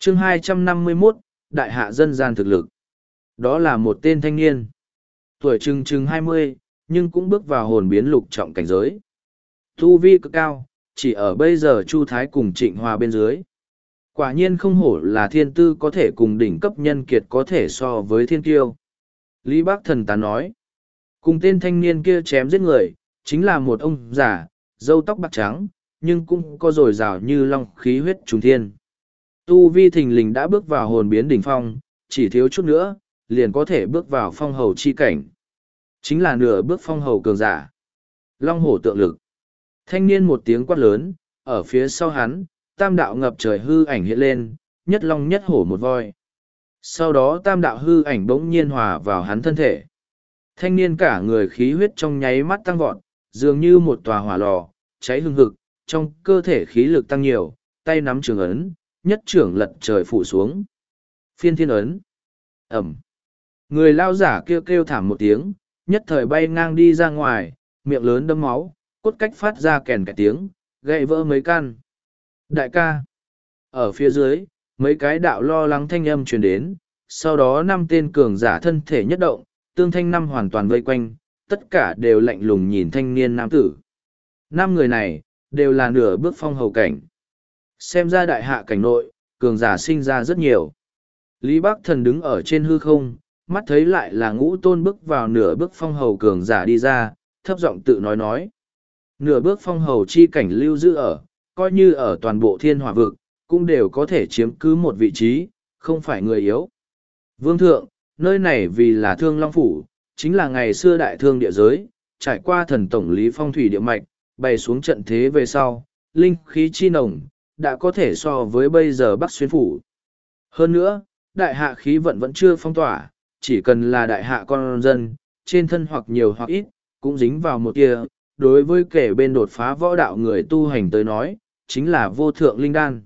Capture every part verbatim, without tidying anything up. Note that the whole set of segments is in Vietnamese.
chương hai trăm năm mươi mốt, Đại hạ dân gian thực lực. Đó là một tên thanh niên. Tuổi chừng chừng hai mươi, nhưng cũng bước vào hồn biến lục trọng cảnh giới. Tu vi cực cao, chỉ ở bây giờ Chu Thái cùng Trịnh Hòa bên dưới. Quả nhiên không hổ là thiên tư có thể cùng đỉnh cấp nhân kiệt có thể so với thiên kiêu. Lý Bác Thần Tán nói. Cùng tên thanh niên kia chém giết người, chính là một ông già, râu tóc bạc trắng, nhưng cũng có dồi dào như long khí huyết trùng thiên. Tu vi thình lình đã bước vào hồn biến đỉnh phong, chỉ thiếu chút nữa, liền có thể bước vào phong hầu chi cảnh. Chính là nửa bước phong hầu cường giả. Long hổ tượng lực. Thanh niên một tiếng quát lớn, ở phía sau hắn, tam đạo ngập trời hư ảnh hiện lên, nhất long nhất hổ một voi. Sau đó tam đạo hư ảnh bỗng nhiên hòa vào hắn thân thể. Thanh niên cả người khí huyết trong nháy mắt tăng vọt, dường như một tòa hỏa lò, cháy hừng hực, trong cơ thể khí lực tăng nhiều, tay nắm trường ấn, nhất trưởng lật trời phủ xuống. Phiên thiên ấn. Ẩm. Người lao giả kêu kêu thảm một tiếng, nhất thời bay ngang đi ra ngoài, miệng lớn đâm máu, cốt cách phát ra kèn cả tiếng, gãy vỡ mấy căn. Đại ca. Ở phía dưới, mấy cái đạo lo lắng thanh âm truyền đến, sau đó năm tên cường giả thân thể nhất động, tương thanh năm hoàn toàn vây quanh, tất cả đều lạnh lùng nhìn thanh niên nam tử. Năm người này, đều là nửa bước phong hầu cảnh. Xem ra đại hạ cảnh nội, cường giả sinh ra rất nhiều. Lý Bắc Thần đứng ở trên hư không, mắt thấy lại là Ngũ Tôn bước vào nửa bước phong hầu cường giả đi ra, thấp giọng tự nói nói. Nửa bước phong hầu chi cảnh lưu giữ ở, coi như ở toàn bộ thiên hỏa vực, cũng đều có thể chiếm cứ một vị trí, không phải người yếu. Vương thượng, nơi này vì là Thương Long Phủ, chính là ngày xưa đại thương địa giới, trải qua thần tổng lý phong thủy địa mạch, bày xuống trận thế về sau, linh khí chi nồng, đã có thể so với bây giờ Bắc Xuyên Phủ. Hơn nữa, đại hạ khí vận vẫn chưa phong tỏa, chỉ cần là đại hạ con dân, trên thân hoặc nhiều hoặc ít, cũng dính vào một kia, đối với kẻ bên đột phá võ đạo người tu hành tới nói, chính là vô thượng linh đan.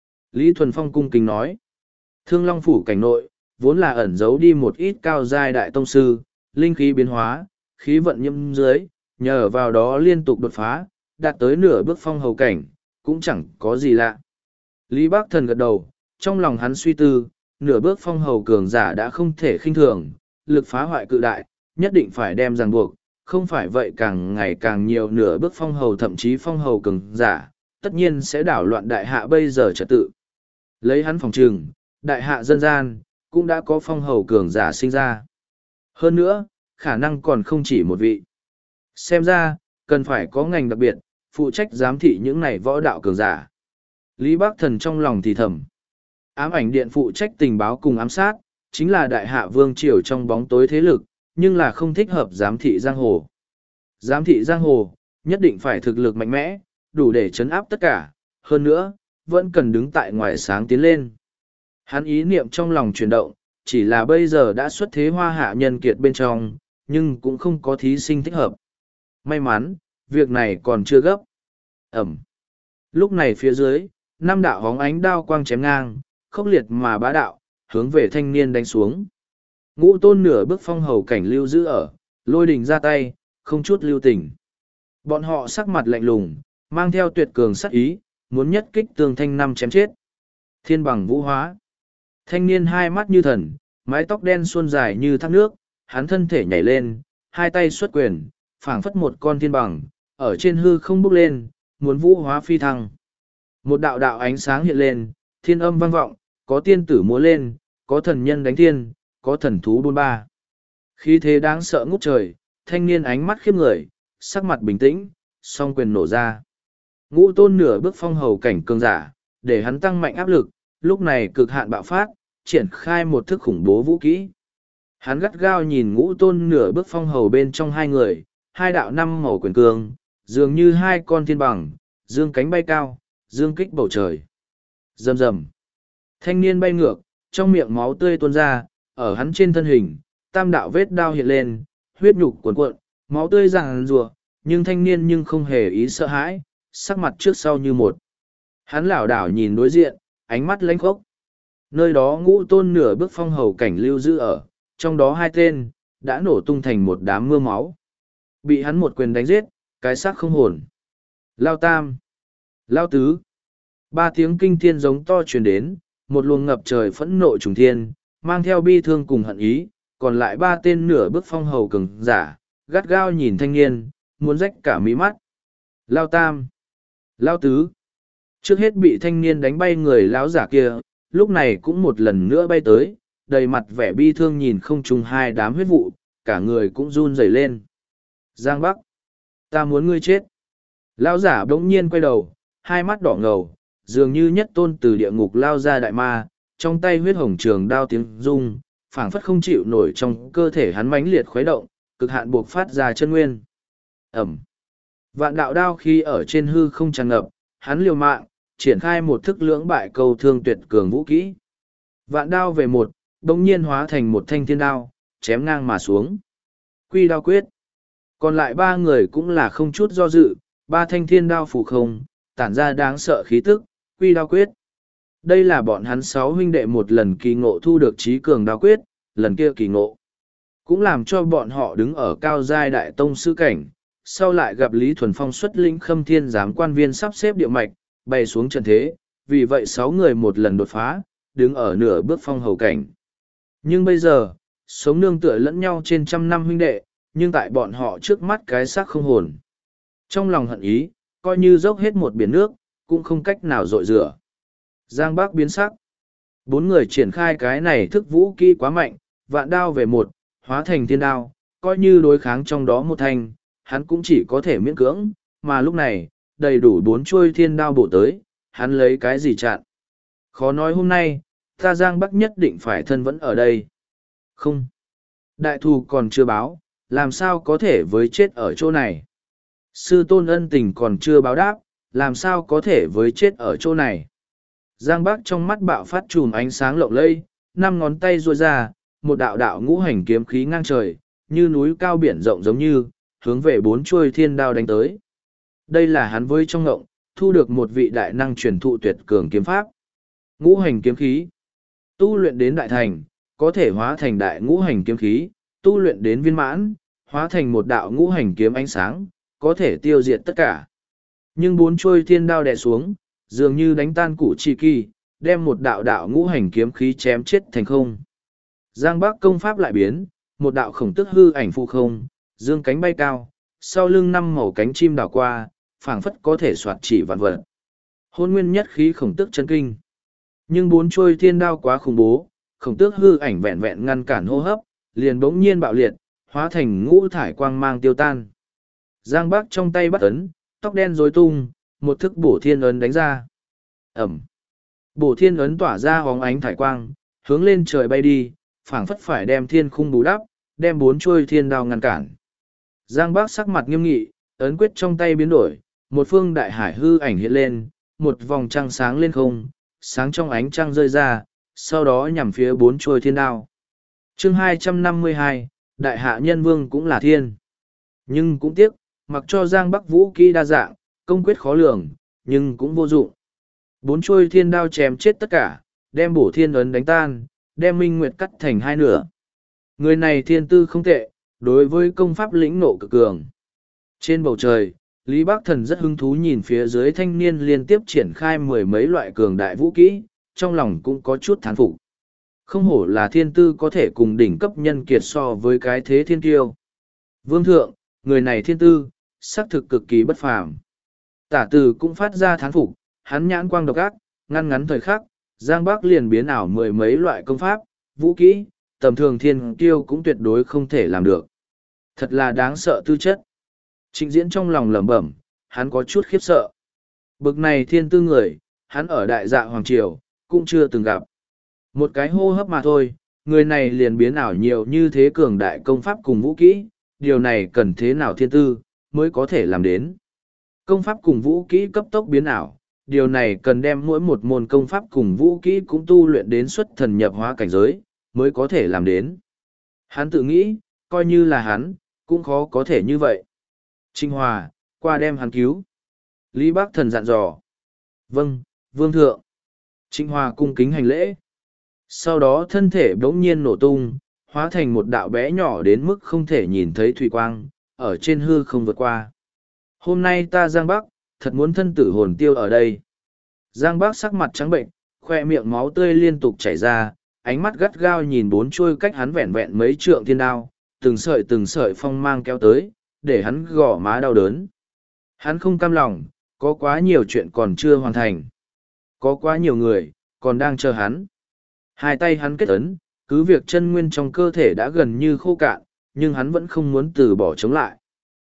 Lý Thuần Phong cung kính nói, Thương Long Phủ cảnh nội, vốn là ẩn giấu đi một ít cao giai đại tông sư, linh khí biến hóa, khí vận nhiễm dưới, nhờ vào đó liên tục đột phá, đạt tới nửa bước phong hầu cảnh, cũng chẳng có gì lạ. Lý Bác Thần gật đầu, trong lòng hắn suy tư, nửa bước phong hầu cường giả đã không thể khinh thường, lực phá hoại cự đại, nhất định phải đem ràng buộc, không phải vậy càng ngày càng nhiều nửa bước phong hầu thậm chí phong hầu cường giả, tất nhiên sẽ đảo loạn đại hạ bây giờ trật tự. Lấy hắn phòng trừng, đại hạ dân gian, cũng đã có phong hầu cường giả sinh ra. Hơn nữa, khả năng còn không chỉ một vị. Xem ra, cần phải có ngành đặc biệt, phụ trách giám thị những này võ đạo cường giả. Lý Bác Thần trong lòng thì thầm. Ám ảnh điện phụ trách tình báo cùng ám sát, chính là đại hạ vương triều trong bóng tối thế lực, nhưng là không thích hợp giám thị giang hồ. Giám thị giang hồ, nhất định phải thực lực mạnh mẽ, đủ để chấn áp tất cả, hơn nữa, vẫn cần đứng tại ngoài sáng tiến lên. Hắn ý niệm trong lòng chuyển động, chỉ là bây giờ đã xuất thế hoa hạ nhân kiệt bên trong, nhưng cũng không có thí sinh thích hợp. May mắn, việc này còn chưa gấp. Ẩm. Lúc này phía dưới, năm đạo hóng ánh đao quang chém ngang, khốc liệt mà bá đạo, hướng về thanh niên đánh xuống. Ngũ Tôn nửa bước phong hầu cảnh lưu giữ ở, lôi đình ra tay, không chút lưu tình. Bọn họ sắc mặt lạnh lùng, mang theo tuyệt cường sát ý, muốn nhất kích tường thanh năm chém chết. Thiên bằng vũ hóa. Thanh niên hai mắt như thần, mái tóc đen suôn dài như thác nước, hắn thân thể nhảy lên, hai tay xuất quyền, phảng phất một con thiên bằng, ở trên hư không bốc lên, muốn vũ hóa phi thăng. Một đạo đạo ánh sáng hiện lên, thiên âm vang vọng, có tiên tử múa lên, có thần nhân đánh thiên, có thần thú bôn ba. Khí thế đáng sợ ngút trời, thanh niên ánh mắt khiếp người, sắc mặt bình tĩnh, song quyền nổ ra. Ngũ Tôn nửa bước phong hầu cảnh cường giả, để hắn tăng mạnh áp lực, lúc này cực hạn bạo phát, triển khai một thức khủng bố vũ kỹ. Hắn gắt gao nhìn Ngũ Tôn nửa bước phong hầu bên trong hai người, hai đạo năm màu quyền cương, dường như hai con thiên bằng, dương cánh bay cao, dương kích bầu trời. Rầm rầm. Thanh niên bay ngược, trong miệng máu tươi tuôn ra, ở hắn trên thân hình, tam đạo vết đao hiện lên, huyết nhục cuồn cuộn, máu tươi ràng rùa, nhưng thanh niên nhưng không hề ý sợ hãi, sắc mặt trước sau như một. Hắn lảo đảo nhìn đối diện, ánh mắt lãnh khốc. Nơi đó Ngũ Tôn nửa bước phong hầu cảnh lưu giữ ở, trong đó hai tên, đã nổ tung thành một đám mưa máu. Bị hắn một quyền đánh giết, cái xác không hồn. Lao tam, Lao tứ. Ba tiếng kinh thiên giống to truyền đến, một luồng ngập trời phẫn nộ trùng thiên, mang theo bi thương cùng hận ý, còn lại ba tên nửa bước phong hầu cường giả, gắt gao nhìn thanh niên, muốn rách cả mí mắt. Lao tam, Lao tứ. Trước hết bị thanh niên đánh bay người lão giả kia, lúc này cũng một lần nữa bay tới, đầy mặt vẻ bi thương nhìn không trùng hai đám huyết vụ, cả người cũng run rẩy lên. Giang Bắc, ta muốn ngươi chết. Lão giả bỗng nhiên quay đầu, hai mắt đỏ ngầu, dường như nhất tôn từ địa ngục lao ra đại ma, trong tay huyết hồng trường đao tiếng rung, phảng phất không chịu nổi trong cơ thể hắn mãnh liệt khuấy động, cực hạn buộc phát ra chân nguyên. Ẩm. Vạn đạo đao khi ở trên hư không tràn ngập, hắn liều mạng, triển khai một thức lưỡng bại câu thương tuyệt cường vũ kỹ. Vạn đao về một, bỗng nhiên hóa thành một thanh thiên đao, chém ngang mà xuống. Quy đao quyết. Còn lại ba người cũng là không chút do dự, ba thanh thiên đao phủ không, tản ra đáng sợ khí tức, quy đao quyết. Đây là bọn hắn sáu huynh đệ một lần kỳ ngộ thu được trí cường đao quyết, lần kia kỳ ngộ. Cũng làm cho bọn họ đứng ở cao giai đại tông sư cảnh, sau lại gặp Lý Thuần Phong xuất lĩnh Khâm Thiên giám quan viên sắp xếp địa mạch, bày xuống trận thế, vì vậy sáu người một lần đột phá, đứng ở nửa bước phong hầu cảnh. Nhưng bây giờ, sống nương tựa lẫn nhau trên trăm năm huynh đệ, nhưng tại bọn họ trước mắt cái xác không hồn. Trong lòng hận ý, coi như dốc hết một biển nước, cũng không cách nào dội rửa. Giang Bắc biến sắc. Bốn người triển khai cái này thức vũ kỹ quá mạnh, vạn đao về một, hóa thành thiên đao, coi như đối kháng trong đó một thanh, hắn cũng chỉ có thể miễn cưỡng, mà lúc này, đầy đủ bốn chuôi thiên đao bổ tới, hắn lấy cái gì chặn. Khó nói hôm nay, ta Giang Bắc nhất định phải thân vẫn ở đây. Không. Đại thù còn chưa báo, làm sao có thể với chết ở chỗ này. Sư tôn ân tình còn chưa báo đáp, làm sao có thể với chết ở chỗ này. Giang Bắc trong mắt bạo phát chùm ánh sáng lộng lẫy, năm ngón tay ruôi ra, một đạo đạo ngũ hành kiếm khí ngang trời, như núi cao biển rộng giống như, hướng về bốn chuôi thiên đao đánh tới. Đây là hắn với trong ngộng, thu được một vị đại năng truyền thụ tuyệt cường kiếm pháp. Ngũ hành kiếm khí. Tu luyện đến đại thành, có thể hóa thành đại ngũ hành kiếm khí, tu luyện đến viên mãn, hóa thành một đạo ngũ hành kiếm ánh sáng, có thể tiêu diệt tất cả. Nhưng bốn chuôi thiên đao đè xuống, dường như đánh tan củ chi kỳ, đem một đạo đạo ngũ hành kiếm khí chém chết thành không. Giang Bắc công pháp lại biến, một đạo khổng tức hư ảnh phụ không, dương cánh bay cao, sau lưng năm màu cánh chim đảo qua, phảng phất có thể soạt chỉ vạn vật. Hôn nguyên nhất khí khổng tức chân kinh. Nhưng bốn chuôi thiên đao quá khủng bố, khổng tước hư ảnh vẹn vẹn ngăn cản hô hấp, liền bỗng nhiên bạo liệt, hóa thành ngũ thải quang mang tiêu tan. Giang Bắc trong tay bắt ấn, tóc đen rối tung, một thức bổ thiên ấn đánh ra. Ẩm. Bổ thiên ấn tỏa ra hóng ánh thải quang, hướng lên trời bay đi, phảng phất phải đem thiên khung bù đắp, đem bốn chuôi thiên đao ngăn cản. Giang Bắc sắc mặt nghiêm nghị, ấn quyết trong tay biến đổi, một phương đại hải hư ảnh hiện lên, một vòng trăng sáng lên không, sáng trong ánh trăng rơi ra, sau đó nhằm phía bốn chuôi thiên đao. Chương hai trăm năm mươi hai, Đại hạ nhân vương cũng là thiên. Nhưng cũng tiếc, mặc cho Giang Bắc vũ kỹ đa dạng, công quyết khó lường, nhưng cũng vô dụng. Bốn chuôi thiên đao chém chết tất cả, đem bổ thiên ấn đánh tan, đem minh nguyệt cắt thành hai nửa. Người này thiên tư không tệ, đối với công pháp lĩnh nộ cực cường. Trên bầu trời, Lý Bắc Thần rất hứng thú nhìn phía dưới thanh niên liên tiếp triển khai mười mấy loại cường đại vũ kỹ, trong lòng cũng có chút thán phục. Không hổ là thiên tư có thể cùng đỉnh cấp nhân kiệt so với cái thế thiên kiêu. Vương thượng, người này thiên tư, xác thực cực kỳ bất phàm. Tả từ cũng phát ra thán phục, hắn nhãn quang độc ác, ngăn ngắn thời khắc, Giang Bắc liền biến ảo mười mấy loại công pháp, vũ kỹ, tầm thường thiên kiêu cũng tuyệt đối không thể làm được. Thật là đáng sợ tư chất. Trịnh Diễn trong lòng lẩm bẩm, hắn có chút khiếp sợ. Bực này thiên tư người, hắn ở đại dạ Hoàng Triều, cũng chưa từng gặp. Một cái hô hấp mà thôi, người này liền biến ảo nhiều như thế cường đại công pháp cùng vũ kỹ, điều này cần thế nào thiên tư, mới có thể làm đến. Công pháp cùng vũ kỹ cấp tốc biến ảo, điều này cần đem mỗi một môn công pháp cùng vũ kỹ cũng tu luyện đến xuất thần nhập hóa cảnh giới, mới có thể làm đến. Hắn tự nghĩ, coi như là hắn, cũng khó có thể như vậy. Trinh Hòa, qua đem hắn cứu. Lý Bắc Thần dặn dò. Vâng, vương thượng. Trinh Hòa cung kính hành lễ. Sau đó thân thể bỗng nhiên nổ tung, hóa thành một đạo bé nhỏ đến mức không thể nhìn thấy thủy quang, ở trên hư không vượt qua. Hôm nay ta Giang Bắc, thật muốn thân tử hồn tiêu ở đây. Giang Bắc sắc mặt trắng bệnh, khoe miệng máu tươi liên tục chảy ra, ánh mắt gắt gao nhìn bốn chuôi cách hắn vẹn vẹn mấy trượng thiên đao, từng sợi từng sợi phong mang kéo tới, để hắn gõ má đau đớn. Hắn không cam lòng, có quá nhiều chuyện còn chưa hoàn thành. Có quá nhiều người, còn đang chờ hắn. Hai tay hắn kết ấn, cứ việc chân nguyên trong cơ thể đã gần như khô cạn, nhưng hắn vẫn không muốn từ bỏ chống lại.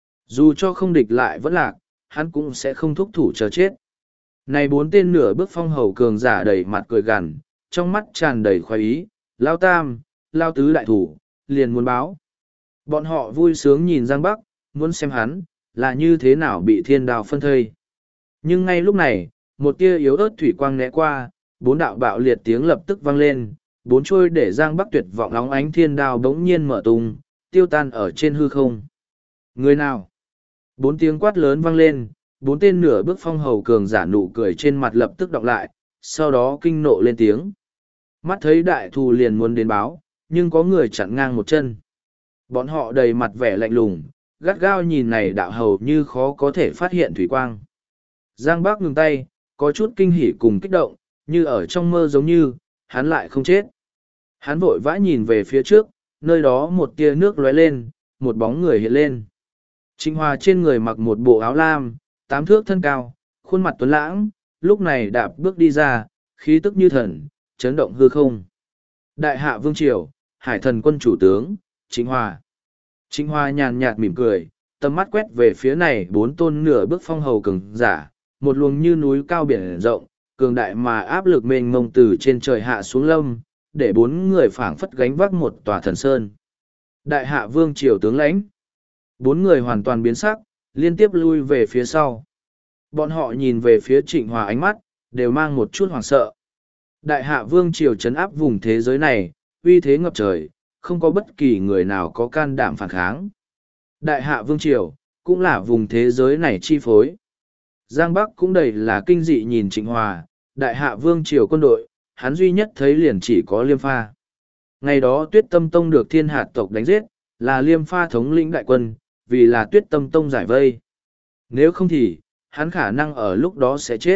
Dù cho không địch lại vẫn lạc, hắn cũng sẽ không thúc thủ chờ chết. Này bốn tên nửa bước phong hầu cường giả đầy mặt cười gằn, trong mắt tràn đầy khoái ý, lao tam, lao tứ đại thủ, liền muốn báo. Bọn họ vui sướng nhìn Giang Bắc, muốn xem hắn, là như thế nào bị thiên đao phân thây. Nhưng ngay lúc này, một tia yếu ớt thủy quang né qua, bốn đạo bạo liệt tiếng lập tức vang lên, bốn trôi để Giang Bắc tuyệt vọng óng ánh thiên đao bỗng nhiên mở tung, tiêu tan ở trên hư không. Người nào? Bốn tiếng quát lớn vang lên, bốn tên nửa bước phong hầu cường giả nụ cười trên mặt lập tức đọc lại, sau đó kinh nộ lên tiếng. Mắt thấy đại thù liền muốn đến báo, nhưng có người chặn ngang một chân. Bọn họ đầy mặt vẻ lạnh lùng, gắt gao nhìn này đạo hầu như khó có thể phát hiện thủy quang. Giang Bác ngừng tay, có chút kinh hỉ cùng kích động, như ở trong mơ giống như, hắn lại không chết. Hắn vội vã nhìn về phía trước, nơi đó một tia nước lóe lên, một bóng người hiện lên. Trịnh Hòa trên người mặc một bộ áo lam, tám thước thân cao, khuôn mặt tuấn lãng, lúc này đạp bước đi ra, khí tức như thần, chấn động hư không. Đại hạ vương triều, hải thần quân chủ tướng, Trịnh Hòa. Trịnh Hòa nhàn nhạt mỉm cười, tầm mắt quét về phía này bốn tôn nửa bước phong hầu cường giả, một luồng như núi cao biển rộng, cường đại mà áp lực mênh mông từ trên trời hạ xuống lâm, để bốn người phảng phất gánh vác một tòa thần sơn. Đại hạ vương triều tướng lãnh. Bốn người hoàn toàn biến sắc, liên tiếp lui về phía sau. Bọn họ nhìn về phía Trịnh Hòa ánh mắt, đều mang một chút hoảng sợ. Đại hạ vương triều trấn áp vùng thế giới này, uy thế ngập trời, không có bất kỳ người nào có can đảm phản kháng. Đại hạ vương triều, cũng là vùng thế giới này chi phối. Giang Bắc cũng đầy là kinh dị nhìn Trịnh Hòa, đại hạ vương triều quân đội, hắn duy nhất thấy liền chỉ có Liêm Pha. Ngày đó Tuyết Tâm Tông được Thiên Hạt tộc đánh giết, là Liêm Pha thống lĩnh đại quân, vì là Tuyết Tâm Tông giải vây. Nếu không thì, hắn khả năng ở lúc đó sẽ chết.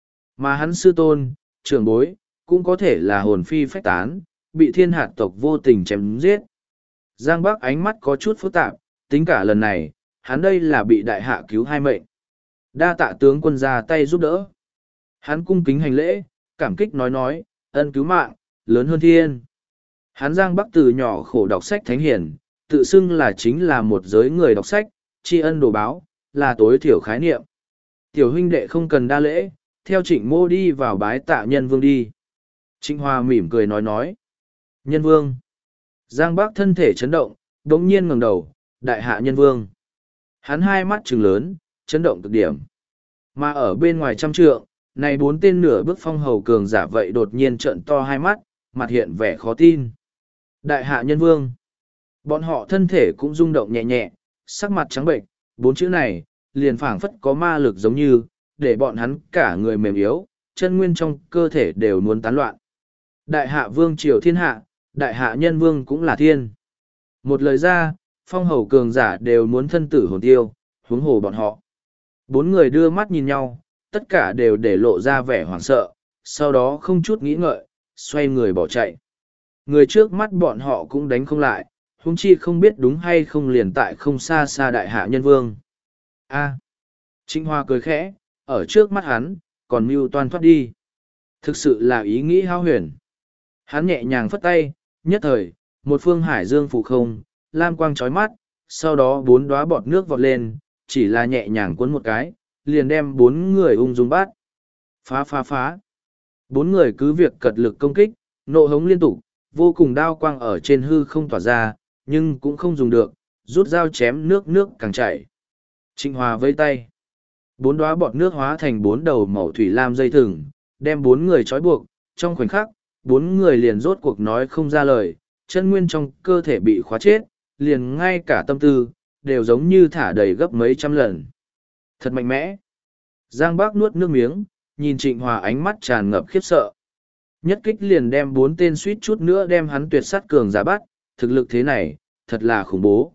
Mà hắn sư tôn, trưởng bối, cũng có thể là hồn phi phách tán, bị Thiên Hạt tộc vô tình chém giết. Giang Bắc ánh mắt có chút phức tạp, tính cả lần này, hắn đây là bị đại hạ cứu hai mệnh. Đa tạ tướng quân ra tay giúp đỡ. Hắn cung kính hành lễ, cảm kích nói nói, ân cứu mạng, lớn hơn thiên. Hắn Giang Bắc từ nhỏ khổ đọc sách thánh hiển, tự xưng là chính là một giới người đọc sách, tri ân đồ báo, là tối thiểu khái niệm. Tiểu huynh đệ không cần đa lễ, theo Trịnh Mô đi vào bái tạ nhân vương đi. Trịnh Hòa mỉm cười nói nói. Nhân vương. Giang Bắc thân thể chấn động, đống nhiên ngẩng đầu, đại hạ nhân vương. Hắn hai mắt trừng lớn, chấn động cực điểm. Mà ở bên ngoài trăm trượng, này bốn tên nửa bước phong hầu cường giả vậy đột nhiên trợn to hai mắt, mặt hiện vẻ khó tin. Đại hạ nhân vương. Bọn họ thân thể cũng rung động nhẹ nhẹ, sắc mặt trắng bệnh, bốn chữ này, liền phảng phất có ma lực giống như, để bọn hắn cả người mềm yếu, chân nguyên trong cơ thể đều muốn tán loạn. Đại hạ vương triều thiên hạ, đại hạ nhân vương cũng là thiên. Một lời ra, phong hầu cường giả đều muốn thân tử hồn tiêu, huống hồ bọn họ. Bốn người đưa mắt nhìn nhau, tất cả đều để lộ ra vẻ hoảng sợ, sau đó không chút nghĩ ngợi, xoay người bỏ chạy. Người trước mắt bọn họ cũng đánh không lại, huống chi không biết đúng hay không liền tại không xa xa đại hạ nhân vương. A. Trịnh Hoa cười khẽ, ở trước mắt hắn, còn mưu toan thoát đi. Thực sự là ý nghĩ hao huyền. Hắn nhẹ nhàng phất tay, nhất thời, một phương hải dương phủ không, lam quang chói mắt, sau đó bốn đóa bọt nước vọt lên, chỉ là nhẹ nhàng cuốn một cái, liền đem bốn người ung dung bắt. Phá phá phá. Bốn người cứ việc cật lực công kích, nộ hống liên tục, vô cùng đao quang ở trên hư không tỏa ra, nhưng cũng không dùng được, rút dao chém nước nước càng chảy. Trịnh Hòa vây tay. Bốn đóa bọt nước hóa thành bốn đầu màu thủy lam dây thừng, đem bốn người trói buộc, trong khoảnh khắc, bốn người liền rốt cuộc nói không ra lời, chân nguyên trong cơ thể bị khóa chết, liền ngay cả tâm tư, đều giống như thả đầy gấp mấy trăm lần. Thật mạnh mẽ. Giang Bác nuốt nước miếng, nhìn Trịnh Hòa ánh mắt tràn ngập khiếp sợ. Nhất kích liền đem bốn tên suýt chút nữa đem hắn tuyệt sát cường giả bắt, thực lực thế này, thật là khủng bố.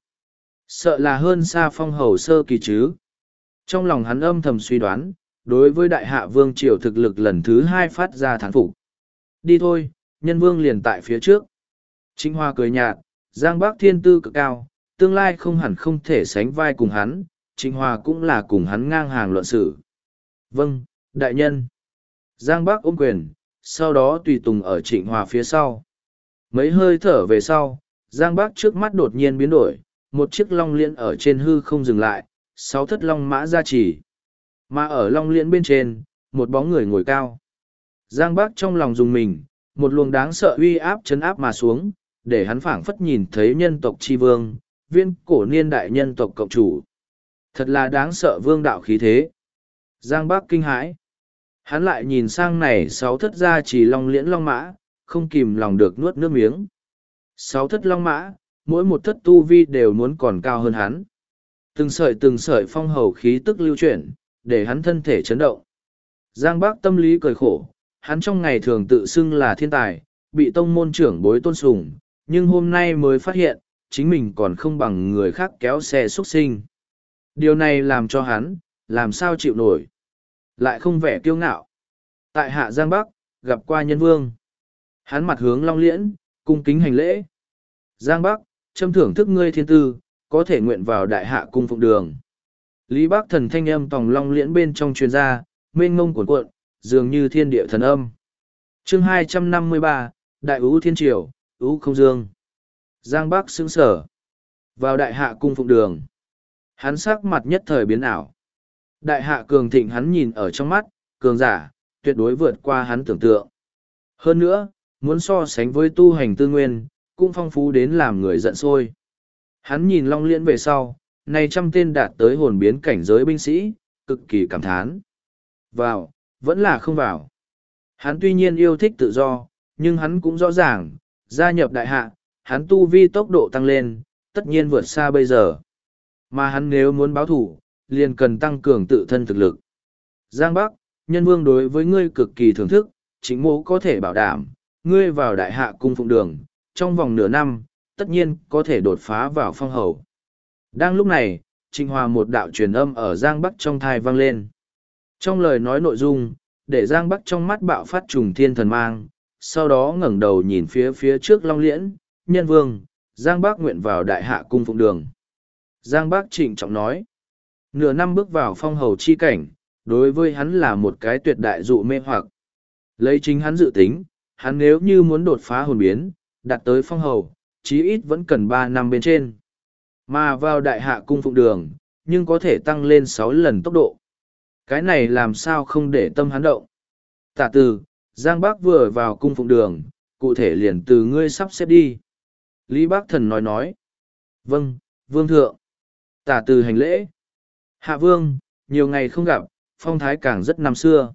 Sợ là hơn xa phong hầu sơ kỳ chứ. Trong lòng hắn âm thầm suy đoán, đối với đại hạ vương triều thực lực lần thứ hai phát ra thán phục. Đi thôi, nhân vương liền tại phía trước. Trịnh Hòa cười nhạt, Giang Bắc thiên tư cực cao, tương lai không hẳn không thể sánh vai cùng hắn, Trịnh Hòa cũng là cùng hắn ngang hàng luận sự. Vâng, đại nhân. Giang Bắc ôm quyền, sau đó tùy tùng ở Trịnh Hòa phía sau. Mấy hơi thở về sau, Giang Bắc trước mắt đột nhiên biến đổi, một chiếc long liễn ở trên hư không dừng lại, sáu thất long mã ra chỉ. Mà ở long liễn bên trên, một bóng người ngồi cao. Giang Bắc trong lòng dùng mình, một luồng đáng sợ uy áp chấn áp mà xuống, để hắn phảng phất nhìn thấy nhân tộc tri vương, viên cổ niên đại nhân tộc cộng chủ. Thật là đáng sợ vương đạo khí thế. Giang Bắc kinh hãi. Hắn lại nhìn sang này sáu thất gia chỉ long liễn long mã, không kìm lòng được nuốt nước miếng. Sáu thất long mã, mỗi một thất tu vi đều muốn còn cao hơn hắn. Từng sợi từng sợi phong hầu khí tức lưu chuyển, để hắn thân thể chấn động. Giang Bắc tâm lý cười khổ, hắn trong ngày thường tự xưng là thiên tài, bị tông môn trưởng bối tôn sùng, nhưng hôm nay mới phát hiện, chính mình còn không bằng người khác kéo xe xuất sinh. Điều này làm cho hắn, làm sao chịu nổi. Lại không vẻ kiêu ngạo. Tại hạ Giang Bắc, gặp qua nhân vương. Hắn mặt hướng Long Liễn, cung kính hành lễ. Giang Bắc, trâm thưởng thức ngươi thiên tư, có thể nguyện vào đại hạ cung phụng đường. Lý Bắc thần thanh âm tòng Long Liễn bên trong truyền ra, mênh ngông cuộn cuộn, dường như thiên địa thần âm. Chương hai trăm năm mươi ba, Đại Ú Thiên Triều, Ú Không Dương. Giang Bắc sững sở. Vào đại hạ cung phụng đường. Hắn sắc mặt nhất thời biến ảo. Đại hạ cường thịnh hắn nhìn ở trong mắt, cường giả, tuyệt đối vượt qua hắn tưởng tượng. Hơn nữa, muốn so sánh với tu hành tư nguyên, cũng phong phú đến làm người giận sôi. Hắn nhìn Long Liễn về sau, này trăm tên đạt tới hồn biến cảnh giới binh sĩ, cực kỳ cảm thán. Vào, vẫn là không vào. Hắn tuy nhiên yêu thích tự do, nhưng hắn cũng rõ ràng, gia nhập đại hạ, hắn tu vi tốc độ tăng lên, tất nhiên vượt xa bây giờ. Mà hắn nếu muốn báo thủ, liền cần tăng cường tự thân thực lực. Giang Bắc, nhân vương đối với ngươi cực kỳ thưởng thức, chính mô có thể bảo đảm, ngươi vào đại hạ cung phụng đường, trong vòng nửa năm, tất nhiên có thể đột phá vào phong hầu. Đang lúc này, Trịnh Hòa một đạo truyền âm ở Giang Bắc trong thai vang lên. Trong lời nói nội dung, để Giang Bắc trong mắt bạo phát trùng thiên thần mang, sau đó ngẩng đầu nhìn phía phía trước Long Liễn, nhân vương, Giang Bắc nguyện vào đại hạ cung phụng đường. Giang Bắc trịnh trọng nói, nửa năm bước vào phong hầu chi cảnh, đối với hắn là một cái tuyệt đại dụ mê hoặc. Lấy chính hắn dự tính, hắn nếu như muốn đột phá hồn biến, đạt tới phong hầu, chí ít vẫn cần ba năm bên trên. Mà vào đại hạ cung phụng đường, nhưng có thể tăng lên sáu lần tốc độ. Cái này làm sao không để tâm hắn động. Tả từ, Giang Bắc vừa vào cung phụng đường, cụ thể liền từ ngươi sắp xếp đi. Lý Bắc Thần nói nói. Vâng, vương thượng. Tả từ hành lễ. Hạ vương, nhiều ngày không gặp, phong thái càng rất năm xưa.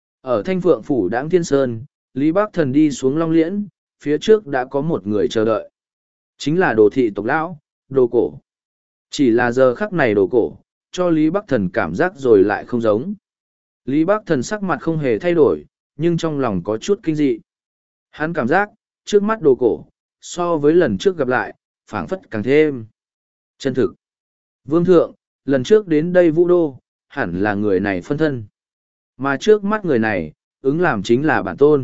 Ở Thanh Phượng Phủ Đãng Thiên Sơn, Lý Bắc Thần đi xuống Long Liễn, phía trước đã có một người chờ đợi. Chính là đồ thị tộc lão, đồ cổ. Chỉ là giờ khắc này đồ cổ, cho Lý Bắc Thần cảm giác rồi lại không giống. Lý Bắc Thần sắc mặt không hề thay đổi, nhưng trong lòng có chút kinh dị. Hắn cảm giác, trước mắt đồ cổ, so với lần trước gặp lại, phảng phất càng thêm chân thực. Vương thượng, lần trước đến đây Vũ Đô, hẳn là người này phân thân. Mà trước mắt người này, ứng làm chính là bản tôn.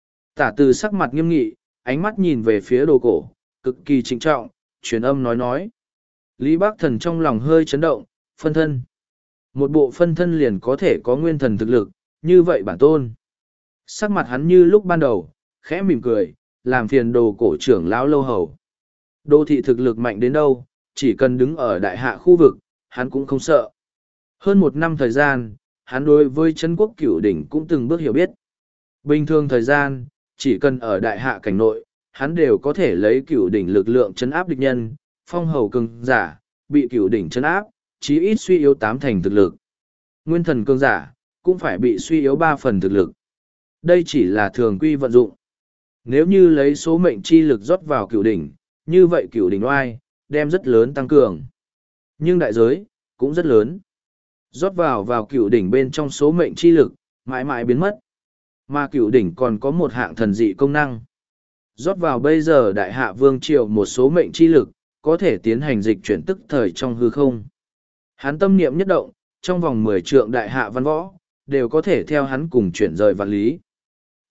Tả từ sắc mặt nghiêm nghị, ánh mắt nhìn về phía đồ cổ, cực kỳ trịnh trọng, truyền âm nói nói. Lý Bắc Thần trong lòng hơi chấn động, phân thân. Một bộ phân thân liền có thể có nguyên thần thực lực, như vậy bản tôn. Sắc mặt hắn như lúc ban đầu, khẽ mỉm cười, làm phiền đồ cổ trưởng lão lâu hầu. Đô thị thực lực mạnh đến đâu, chỉ cần đứng ở đại hạ khu vực, hắn cũng không sợ. Hơn một năm thời gian, hắn đối với Trấn quốc cửu đỉnh cũng từng bước hiểu biết. Bình thường thời gian, chỉ cần ở đại hạ cảnh nội, hắn đều có thể lấy cửu đỉnh lực lượng chấn áp địch nhân, phong hầu cường giả, bị cửu đỉnh chấn áp, chí ít suy yếu tám thành thực lực. Nguyên thần cường giả, cũng phải bị suy yếu ba phần thực lực. Đây chỉ là thường quy vận dụng. Nếu như lấy số mệnh chi lực rót vào cửu đỉnh, như vậy cửu đỉnh oai, đem rất lớn tăng cường. Nhưng đại giới, cũng rất lớn. Rót vào vào cửu đỉnh bên trong số mệnh chi lực, mãi mãi biến mất. Mà cửu đỉnh còn có một hạng thần dị công năng. Rót vào bây giờ đại hạ vương triều một số mệnh chi lực, có thể tiến hành dịch chuyển tức thời trong hư không. Hắn tâm niệm nhất động, trong vòng mười trượng đại hạ văn võ, đều có thể theo hắn cùng chuyển rời vạn lý.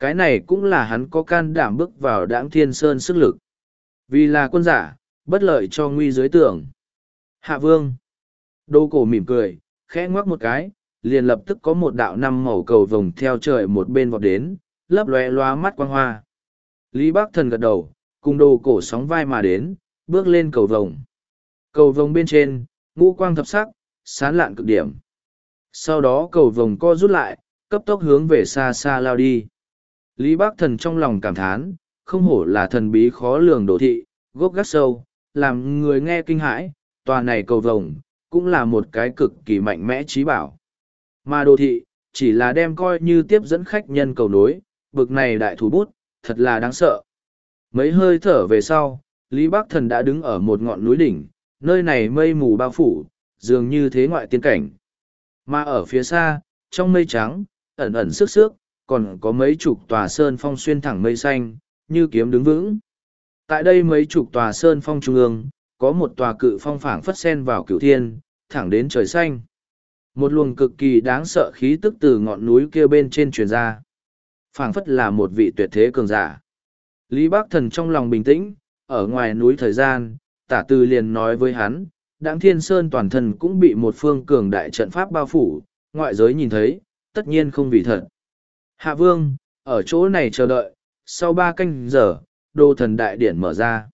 Cái này cũng là hắn có can đảm bước vào Đãng Thiên Sơn sức lực. Vì là quân giả, bất lợi cho nguy dưới tưởng. Hạ vương. Đồ cổ mỉm cười, khẽ ngoắc một cái, liền lập tức có một đạo năm màu cầu vồng theo trời một bên vọt đến, lấp lóe loa mắt quang hoa. Lý Bác Thần gật đầu, cùng đồ cổ sóng vai mà đến, bước lên cầu vồng. Cầu vồng bên trên, ngũ quang thập sắc, sán lạn cực điểm. Sau đó cầu vồng co rút lại, cấp tốc hướng về xa xa lao đi. Lý Bác Thần trong lòng cảm thán, không hổ là thần bí khó lường đồ thị, gốc gác sâu, làm người nghe kinh hãi, tòa này cầu vồng, cũng là một cái cực kỳ mạnh mẽ trí bảo. Mà đồ thị, chỉ là đem coi như tiếp dẫn khách nhân cầu nối, bực này đại thủ bút, thật là đáng sợ. Mấy hơi thở về sau, Lý Bác Thần đã đứng ở một ngọn núi đỉnh, nơi này mây mù bao phủ, dường như thế ngoại tiên cảnh. Mà ở phía xa, trong mây trắng, ẩn ẩn sức sức, còn có mấy chục tòa sơn phong xuyên thẳng mây xanh, như kiếm đứng vững. Tại đây mấy chục tòa sơn phong trung ương, có một tòa cự phong phảng phất sen vào cửu thiên, thẳng đến trời xanh. Một luồng cực kỳ đáng sợ khí tức từ ngọn núi kia bên trên truyền ra. Phảng phất là một vị tuyệt thế cường giả. Lý Bác Thần trong lòng bình tĩnh, ở ngoài núi thời gian, Tả Từ liền nói với hắn, Đãng Thiên Sơn toàn thân cũng bị một phương cường đại trận pháp bao phủ, ngoại giới nhìn thấy, tất nhiên không vì thật. Hạ Vương, ở chỗ này chờ đợi, sau ba canh giờ, đồ thần đại điển mở ra.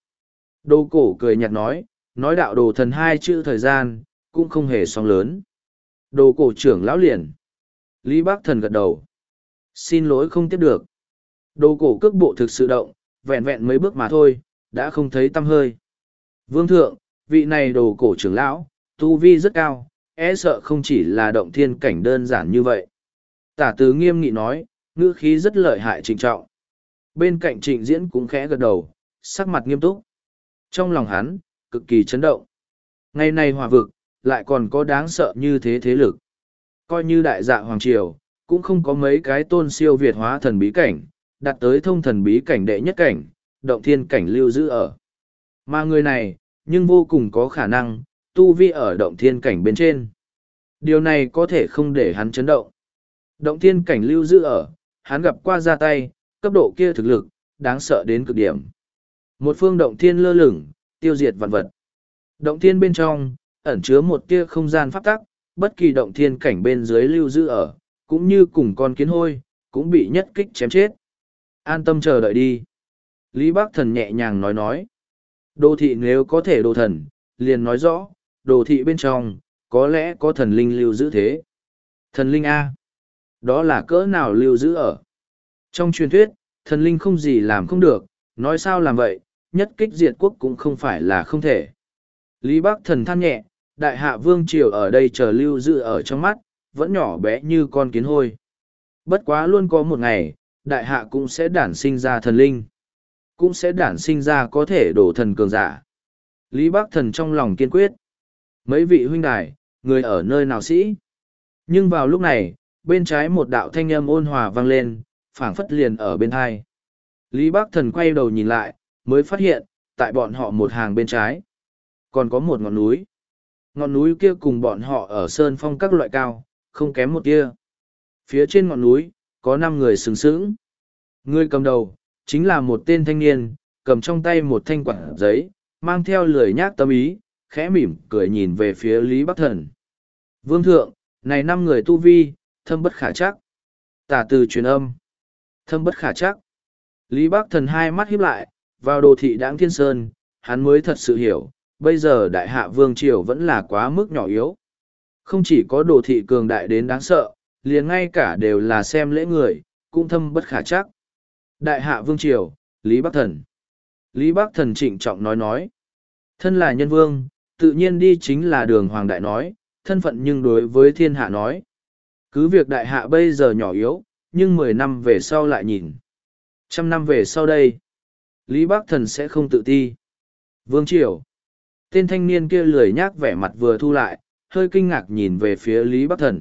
Đồ cổ cười nhạt nói, nói đạo đồ thần hai chữ thời gian, cũng không hề sóng lớn. Đồ cổ trưởng lão liền. Lý Bác Thần gật đầu. Xin lỗi không tiếp được. Đồ cổ cước bộ thực sự động, vẹn vẹn mấy bước mà thôi, đã không thấy tăm hơi. Vương thượng, vị này đồ cổ trưởng lão, tu vi rất cao, e sợ không chỉ là động thiên cảnh đơn giản như vậy. Tả Từ nghiêm nghị nói, ngữ khí rất lợi hại trịnh trọng. Bên cạnh Trịnh Diễn cũng khẽ gật đầu, sắc mặt nghiêm túc. Trong lòng hắn, cực kỳ chấn động. Ngày nay hòa vực, lại còn có đáng sợ như thế thế lực. Coi như đại dạ Hoàng Triều, cũng không có mấy cái tôn siêu việt hóa thần bí cảnh, đạt tới thông thần bí cảnh đệ nhất cảnh, động thiên cảnh lưu giữ ở. Mà người này, nhưng vô cùng có khả năng, tu vi ở động thiên cảnh bên trên. Điều này có thể không để hắn chấn động. Động thiên cảnh lưu giữ ở, hắn gặp qua ra tay, cấp độ kia thực lực, đáng sợ đến cực điểm. Một phương động thiên lơ lửng, tiêu diệt vạn vật. Động thiên bên trong, ẩn chứa một tia không gian pháp tắc, bất kỳ động thiên cảnh bên dưới lưu giữ ở, cũng như cùng con kiến hôi, cũng bị nhất kích chém chết. An tâm chờ đợi đi. Lý Bác Thần nhẹ nhàng nói nói. Đồ thị nếu có thể đồ thần, liền nói rõ, đồ thị bên trong, có lẽ có thần linh lưu giữ thế. Thần linh A. Đó là cỡ nào lưu giữ ở. Trong truyền thuyết, thần linh không gì làm không được, nói sao làm vậy, nhất kích diệt quốc cũng không phải là không thể. Lý Bác Thần than nhẹ, đại hạ vương triều ở đây chờ lưu giữ ở trong mắt, vẫn nhỏ bé như con kiến hôi. Bất quá luôn có một ngày, đại hạ cũng sẽ đản sinh ra thần linh. Cũng sẽ đản sinh ra có thể đổ thần cường giả. Lý Bác Thần trong lòng kiên quyết. Mấy vị huynh đài, người ở nơi nào sĩ? Nhưng vào lúc này, bên trái một đạo thanh âm ôn hòa vang lên, phảng phất liền ở bên hai. Lý Bác Thần quay đầu nhìn lại, mới phát hiện, tại bọn họ một hàng bên trái. Còn có một ngọn núi. Ngọn núi kia cùng bọn họ ở sơn phong các loại cao, không kém một tia. Phía trên ngọn núi, có năm người sừng sững. Người cầm đầu, chính là một tên thanh niên, cầm trong tay một thanh quạt giấy, mang theo lười nhác tâm ý, khẽ mỉm cười nhìn về phía Lý Bác Thần. Vương thượng, này năm người tu vi, thâm bất khả chắc. Tả Từ truyền âm. Thâm bất khả chắc. Lý Bác Thần hai mắt híp lại, vào đồ thị Đãng Thiên Sơn, hắn mới thật sự hiểu, bây giờ đại hạ vương triều vẫn là quá mức nhỏ yếu. Không chỉ có đồ thị cường đại đến đáng sợ, liền ngay cả đều là xem lễ người, cũng thâm bất khả chắc. Đại hạ vương triều, Lý Bác Thần. Lý Bác Thần trịnh trọng nói nói. Thân là nhân vương, tự nhiên đi chính là đường hoàng đại nói, thân phận nhưng đối với thiên hạ nói. Cứ việc đại hạ bây giờ nhỏ yếu, nhưng mười năm về sau lại nhìn. Trăm năm về sau đây, Lý Bác Thần sẽ không tự ti. Vương triều. Tên thanh niên kia lười nhác vẻ mặt vừa thu lại, hơi kinh ngạc nhìn về phía Lý Bác Thần.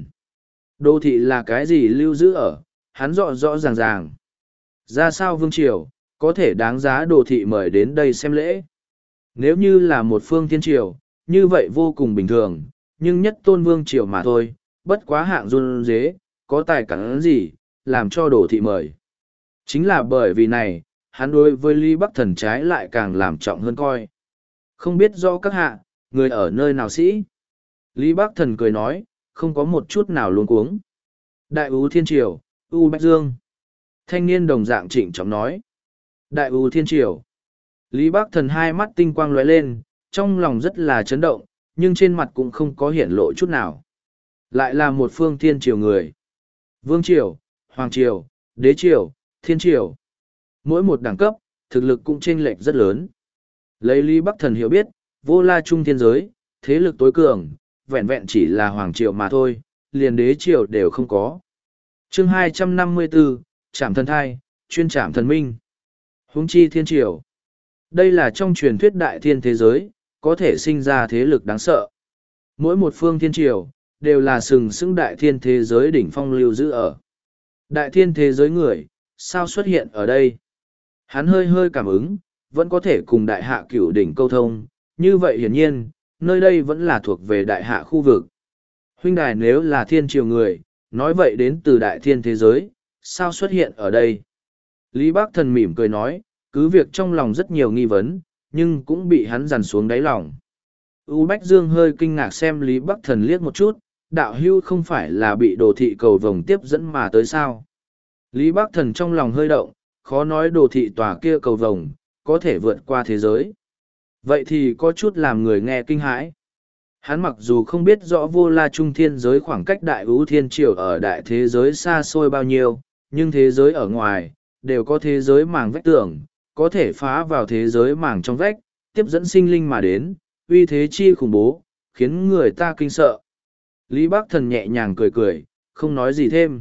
Đô thị là cái gì lưu giữ ở, hắn rõ rõ ràng ràng. Ra sao vương triều, có thể đáng giá đồ thị mời đến đây xem lễ. Nếu như là một phương thiên triều, như vậy vô cùng bình thường, nhưng nhất tôn vương triều mà thôi, bất quá hạng run dế, có tài cắn gì, làm cho đồ thị mời. Chính là bởi vì này, hắn đối với Lý Bắc Thần trái lại càng làm trọng hơn coi. Không biết rõ các hạ, người ở nơi nào sĩ? Lý Bắc Thần cười nói, không có một chút nào luống cuống. Đại ú thiên triều, U Bách Dương. Thanh niên đồng dạng trịnh trọng nói. Đại ú thiên triều. Lý Bắc Thần hai mắt tinh quang lóe lên, trong lòng rất là chấn động, nhưng trên mặt cũng không có hiển lộ chút nào. Lại là một phương thiên triều người. Vương triều, Hoàng triều, Đế triều, Thiên triều. Mỗi một đẳng cấp, thực lực cũng chênh lệch rất lớn. Lấy Lý Bắc Thần hiểu biết, vô la trung thiên giới, thế lực tối cường, vẹn vẹn chỉ là Hoàng triều mà thôi, liền Đế triều đều không có. Chương hai trăm năm mươi bốn, Trảm thần thai, chuyên trảm thần minh. Huống chi thiên triều. Đây là trong truyền thuyết đại thiên thế giới, có thể sinh ra thế lực đáng sợ. Mỗi một phương thiên triều, đều là sừng sững đại thiên thế giới đỉnh phong lưu giữ ở. Đại thiên thế giới người, sao xuất hiện ở đây? Hắn hơi hơi cảm ứng, vẫn có thể cùng đại hạ cửu đỉnh câu thông, như vậy hiển nhiên, nơi đây vẫn là thuộc về đại hạ khu vực. Huynh đài nếu là thiên triều người, nói vậy đến từ đại thiên thế giới, sao xuất hiện ở đây? Lý Bác Thần mỉm cười nói, cứ việc trong lòng rất nhiều nghi vấn, nhưng cũng bị hắn dằn xuống đáy lòng. U Bách Dương hơi kinh ngạc xem Lý Bắc Thần liếc một chút, đạo hưu không phải là bị đồ thị cầu vồng tiếp dẫn mà tới sao. Lý Bắc Thần trong lòng hơi động, khó nói đồ thị tòa kia cầu vồng, có thể vượt qua thế giới. Vậy thì có chút làm người nghe kinh hãi. Hắn mặc dù không biết rõ vô la trung thiên giới khoảng cách đại ưu thiên triều ở đại thế giới xa xôi bao nhiêu, nhưng thế giới ở ngoài, đều có thế giới màng vách tường, có thể phá vào thế giới màng trong vách, tiếp dẫn sinh linh mà đến, uy thế chi khủng bố, khiến người ta kinh sợ. Lý Bắc Thần nhẹ nhàng cười cười, không nói gì thêm.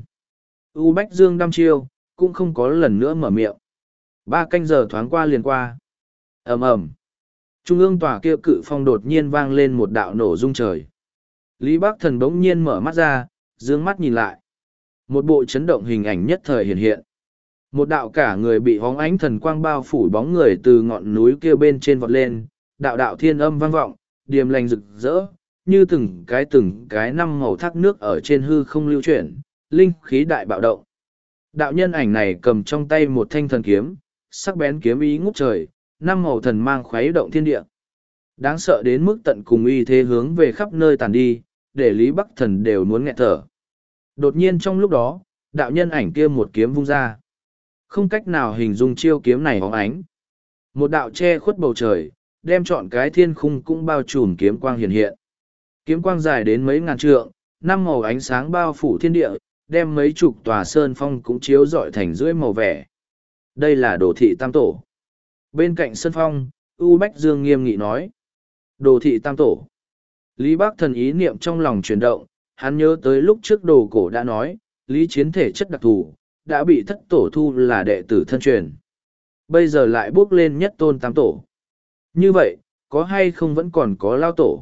U Bách Dương đăm chiêu, cũng không có lần nữa mở miệng. Ba canh giờ thoáng qua liền qua. ầm ầm, trung ương tòa kia cự phong đột nhiên vang lên một đạo nổ rung trời. Lý Bắc Thần bỗng nhiên mở mắt ra, dương mắt nhìn lại. Một bộ chấn động hình ảnh nhất thời hiện hiện. Một đạo cả người bị hóng ánh thần quang bao phủ bóng người từ ngọn núi kia bên trên vọt lên, đạo đạo thiên âm vang vọng, điềm lành rực rỡ, như từng cái từng cái năm màu thác nước ở trên hư không lưu chuyển, linh khí đại bạo động. Đạo nhân ảnh này cầm trong tay một thanh thần kiếm, sắc bén kiếm ý ngút trời, năm màu thần mang khuấy động thiên địa. Đáng sợ đến mức tận cùng uy thế hướng về khắp nơi tàn đi, để Lý Bắc Thần đều muốn nghẹt thở. Đột nhiên trong lúc đó, đạo nhân ảnh kia một kiếm vung ra. Không cách nào hình dung chiêu kiếm này hóng ánh. Một đạo che khuất bầu trời, đem trọn cái thiên khung cũng bao trùm kiếm quang hiện hiện. Kiếm quang dài đến mấy ngàn trượng, năm màu ánh sáng bao phủ thiên địa, đem mấy chục tòa sơn phong cũng chiếu rọi thành rưỡi màu vẻ. Đây là đồ thị tam tổ. Bên cạnh sơn phong, U Bách Dương nghiêm nghị nói. Đồ thị tam tổ. Lý Bác Thần ý niệm trong lòng chuyển động, hắn nhớ tới lúc trước đồ cổ đã nói, lý chiến thể chất đặc thù, đã bị thất tổ thu là đệ tử thân truyền. Bây giờ lại bước lên nhất tôn tam tổ. Như vậy, có hay không vẫn còn có lao tổ?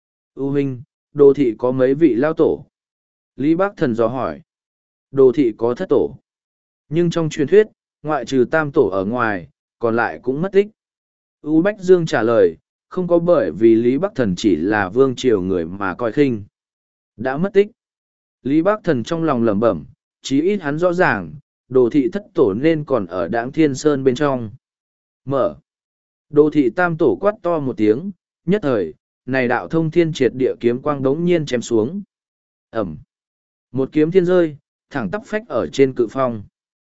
U huynh, đồ thị có mấy vị lao tổ? Lý Bác Thần dò hỏi. Đồ thị có thất tổ. Nhưng trong truyền thuyết, ngoại trừ tam tổ ở ngoài, còn lại cũng mất tích. U Bách Dương trả lời, không có bởi vì Lý Bắc Thần chỉ là vương triều người mà coi khinh. Đã mất tích. Lý Bắc Thần trong lòng lẩm bẩm, chí ít hắn rõ ràng, đồ thị thất tổ nên còn ở Đãng Thiên Sơn bên trong. Mở. Đồ thị tam tổ quát to một tiếng, nhất thời, này đạo thông thiên triệt địa kiếm quang đống nhiên chém xuống. Ẩm. Một kiếm thiên rơi, thẳng tắp phách ở trên cự phong.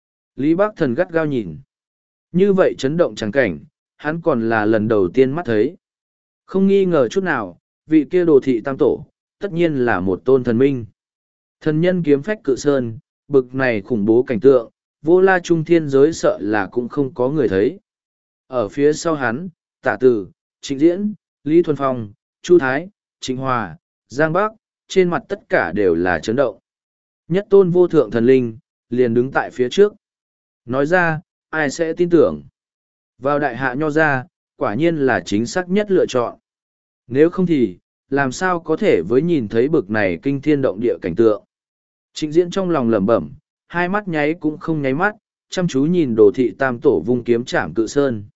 Lý Bắc Thần gắt gao nhìn. Như vậy chấn động chẳng cảnh, hắn còn là lần đầu tiên mắt thấy. Không nghi ngờ chút nào, vị kia đồ thị tam tổ, tất nhiên là một tôn thần minh. Thần nhân kiếm phách cự sơn, bực này khủng bố cảnh tượng, vô la trung thiên giới sợ là cũng không có người thấy. Ở phía sau hắn, Tả Tử, Trịnh Diễn, Lý Thuần Phong, Chu Thái, Trịnh Hòa, Giang Bắc, trên mặt tất cả đều là chấn động. Nhất tôn vô thượng thần linh, liền đứng tại phía trước. Nói ra, ai sẽ tin tưởng? Vào đại hạ nho ra, quả nhiên là chính xác nhất lựa chọn. Nếu không thì, làm sao có thể với nhìn thấy bực này kinh thiên động địa cảnh tượng? Trịnh Diễn trong lòng lẩm bẩm, hai mắt nháy cũng không nháy mắt, chăm chú nhìn đồ thị tam tổ vung kiếm chạm cự sơn.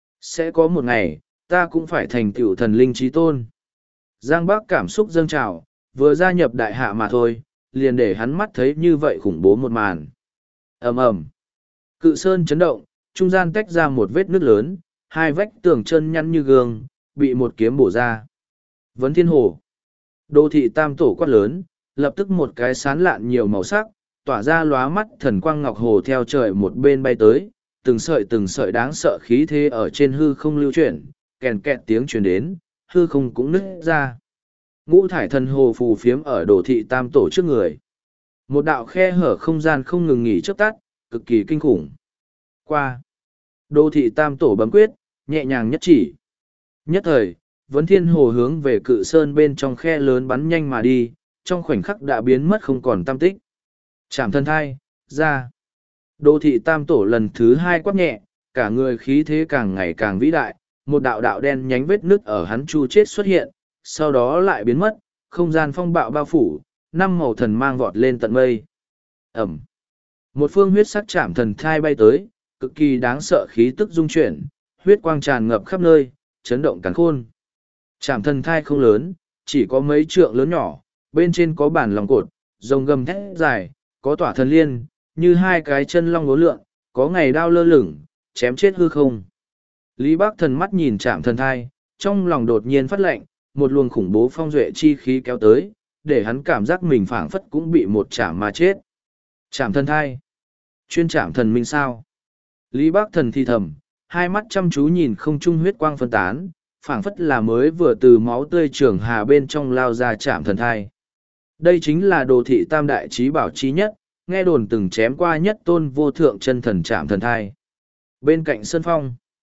Sẽ có một ngày, ta cũng phải thành tựu thần linh trí tôn. Giang Bắc cảm xúc dâng trào, vừa gia nhập đại hạ mà thôi, liền để hắn mắt thấy như vậy khủng bố một màn. Ầm ầm. Cự sơn chấn động, trung gian tách ra một vết nứt lớn, hai vách tường chân nhăn như gương, bị một kiếm bổ ra. Vấn thiên hồ. Đô thị tam tổ quát lớn, lập tức một cái sán lạn nhiều màu sắc, tỏa ra lóa mắt thần quang ngọc hồ theo trời một bên bay tới, từng sợi từng sợi đáng sợ khí thế ở trên hư không lưu chuyển, kèn kẹt tiếng truyền đến, hư không cũng nứt ra. Ngũ thải thần hồ phù phiếm ở đô thị tam tổ trước người. Một đạo khe hở không gian không ngừng nghỉ chớp tắt, cực kỳ kinh khủng. Qua. Đô thị tam tổ bấm quyết, nhẹ nhàng nhất chỉ. Nhất thời, vấn thiên hồ hướng về cự sơn bên trong khe lớn bắn nhanh mà đi, trong khoảnh khắc đã biến mất không còn tam tích. Chạm thân thai, ra. Đô thị tam tổ lần thứ hai quát nhẹ, cả người khí thế càng ngày càng vĩ đại, một đạo đạo đen nhánh vết nứt ở hắn chu chết xuất hiện, sau đó lại biến mất, không gian phong bạo bao phủ, năm màu thần mang vọt lên tận mây. Ẩm. Một phương huyết sắc chạm thần thai bay tới, cực kỳ đáng sợ khí tức dung chuyển, huyết quang tràn ngập khắp nơi, chấn động càn khôn. Chạm thần thai không lớn, chỉ có mấy trượng lớn nhỏ, bên trên có bản lòng cột, rồng gầm thét dài, có tỏa thần liên, như hai cái chân long lố lượn, có ngày đao lơ lửng, chém chết hư không. Lý Bác Thần mắt nhìn chạm thần thai, trong lòng đột nhiên phát lệnh, một luồng khủng bố phong duệ chi khí kéo tới, để hắn cảm giác mình phảng phất cũng bị một chạm mà chết. Chạm thần thai. Chuyên chạm thần minh sao? Lý Bác Thần thì thầm, hai mắt chăm chú nhìn không trung huyết quang phân tán, phảng phất là mới vừa từ máu tươi trường hà bên trong lao ra chạm thần thai. Đây chính là đồ thị tam đại trí bảo chí nhất, nghe đồn từng chém qua nhất tôn vô thượng chân thần chạm thần thai. Bên cạnh sân phong,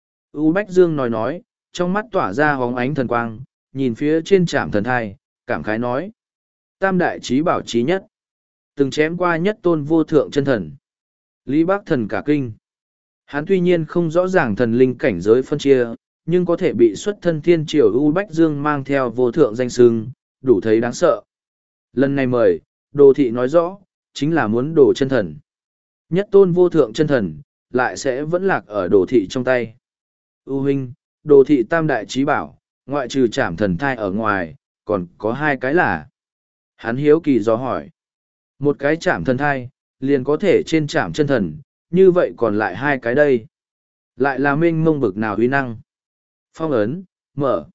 U Bách Dương nói nói, trong mắt tỏa ra hóng ánh thần quang, nhìn phía trên chạm thần thai, cảm khái nói. Tam đại trí bảo chí nhất, từng chém qua nhất tôn vô thượng chân thần. Lý Bác Thần cả kinh. Hắn tuy nhiên không rõ ràng thần linh cảnh giới phân chia, nhưng có thể bị xuất thân thiên triều U Bách Dương mang theo vô thượng danh sưng, đủ thấy đáng sợ. Lần này mời, đồ thị nói rõ, chính là muốn đồ chân thần. Nhất tôn vô thượng chân thần, lại sẽ vẫn lạc ở đồ thị trong tay. U huynh, đồ thị tam đại trí bảo, ngoại trừ chạm thần thai ở ngoài, còn có hai cái là. Hắn hiếu kỳ do hỏi. Một cái chạm thần thai, liền có thể trên chạm chân thần, như vậy còn lại hai cái đây. Lại là mênh mông bực nào huy năng. Phong ấn, mở.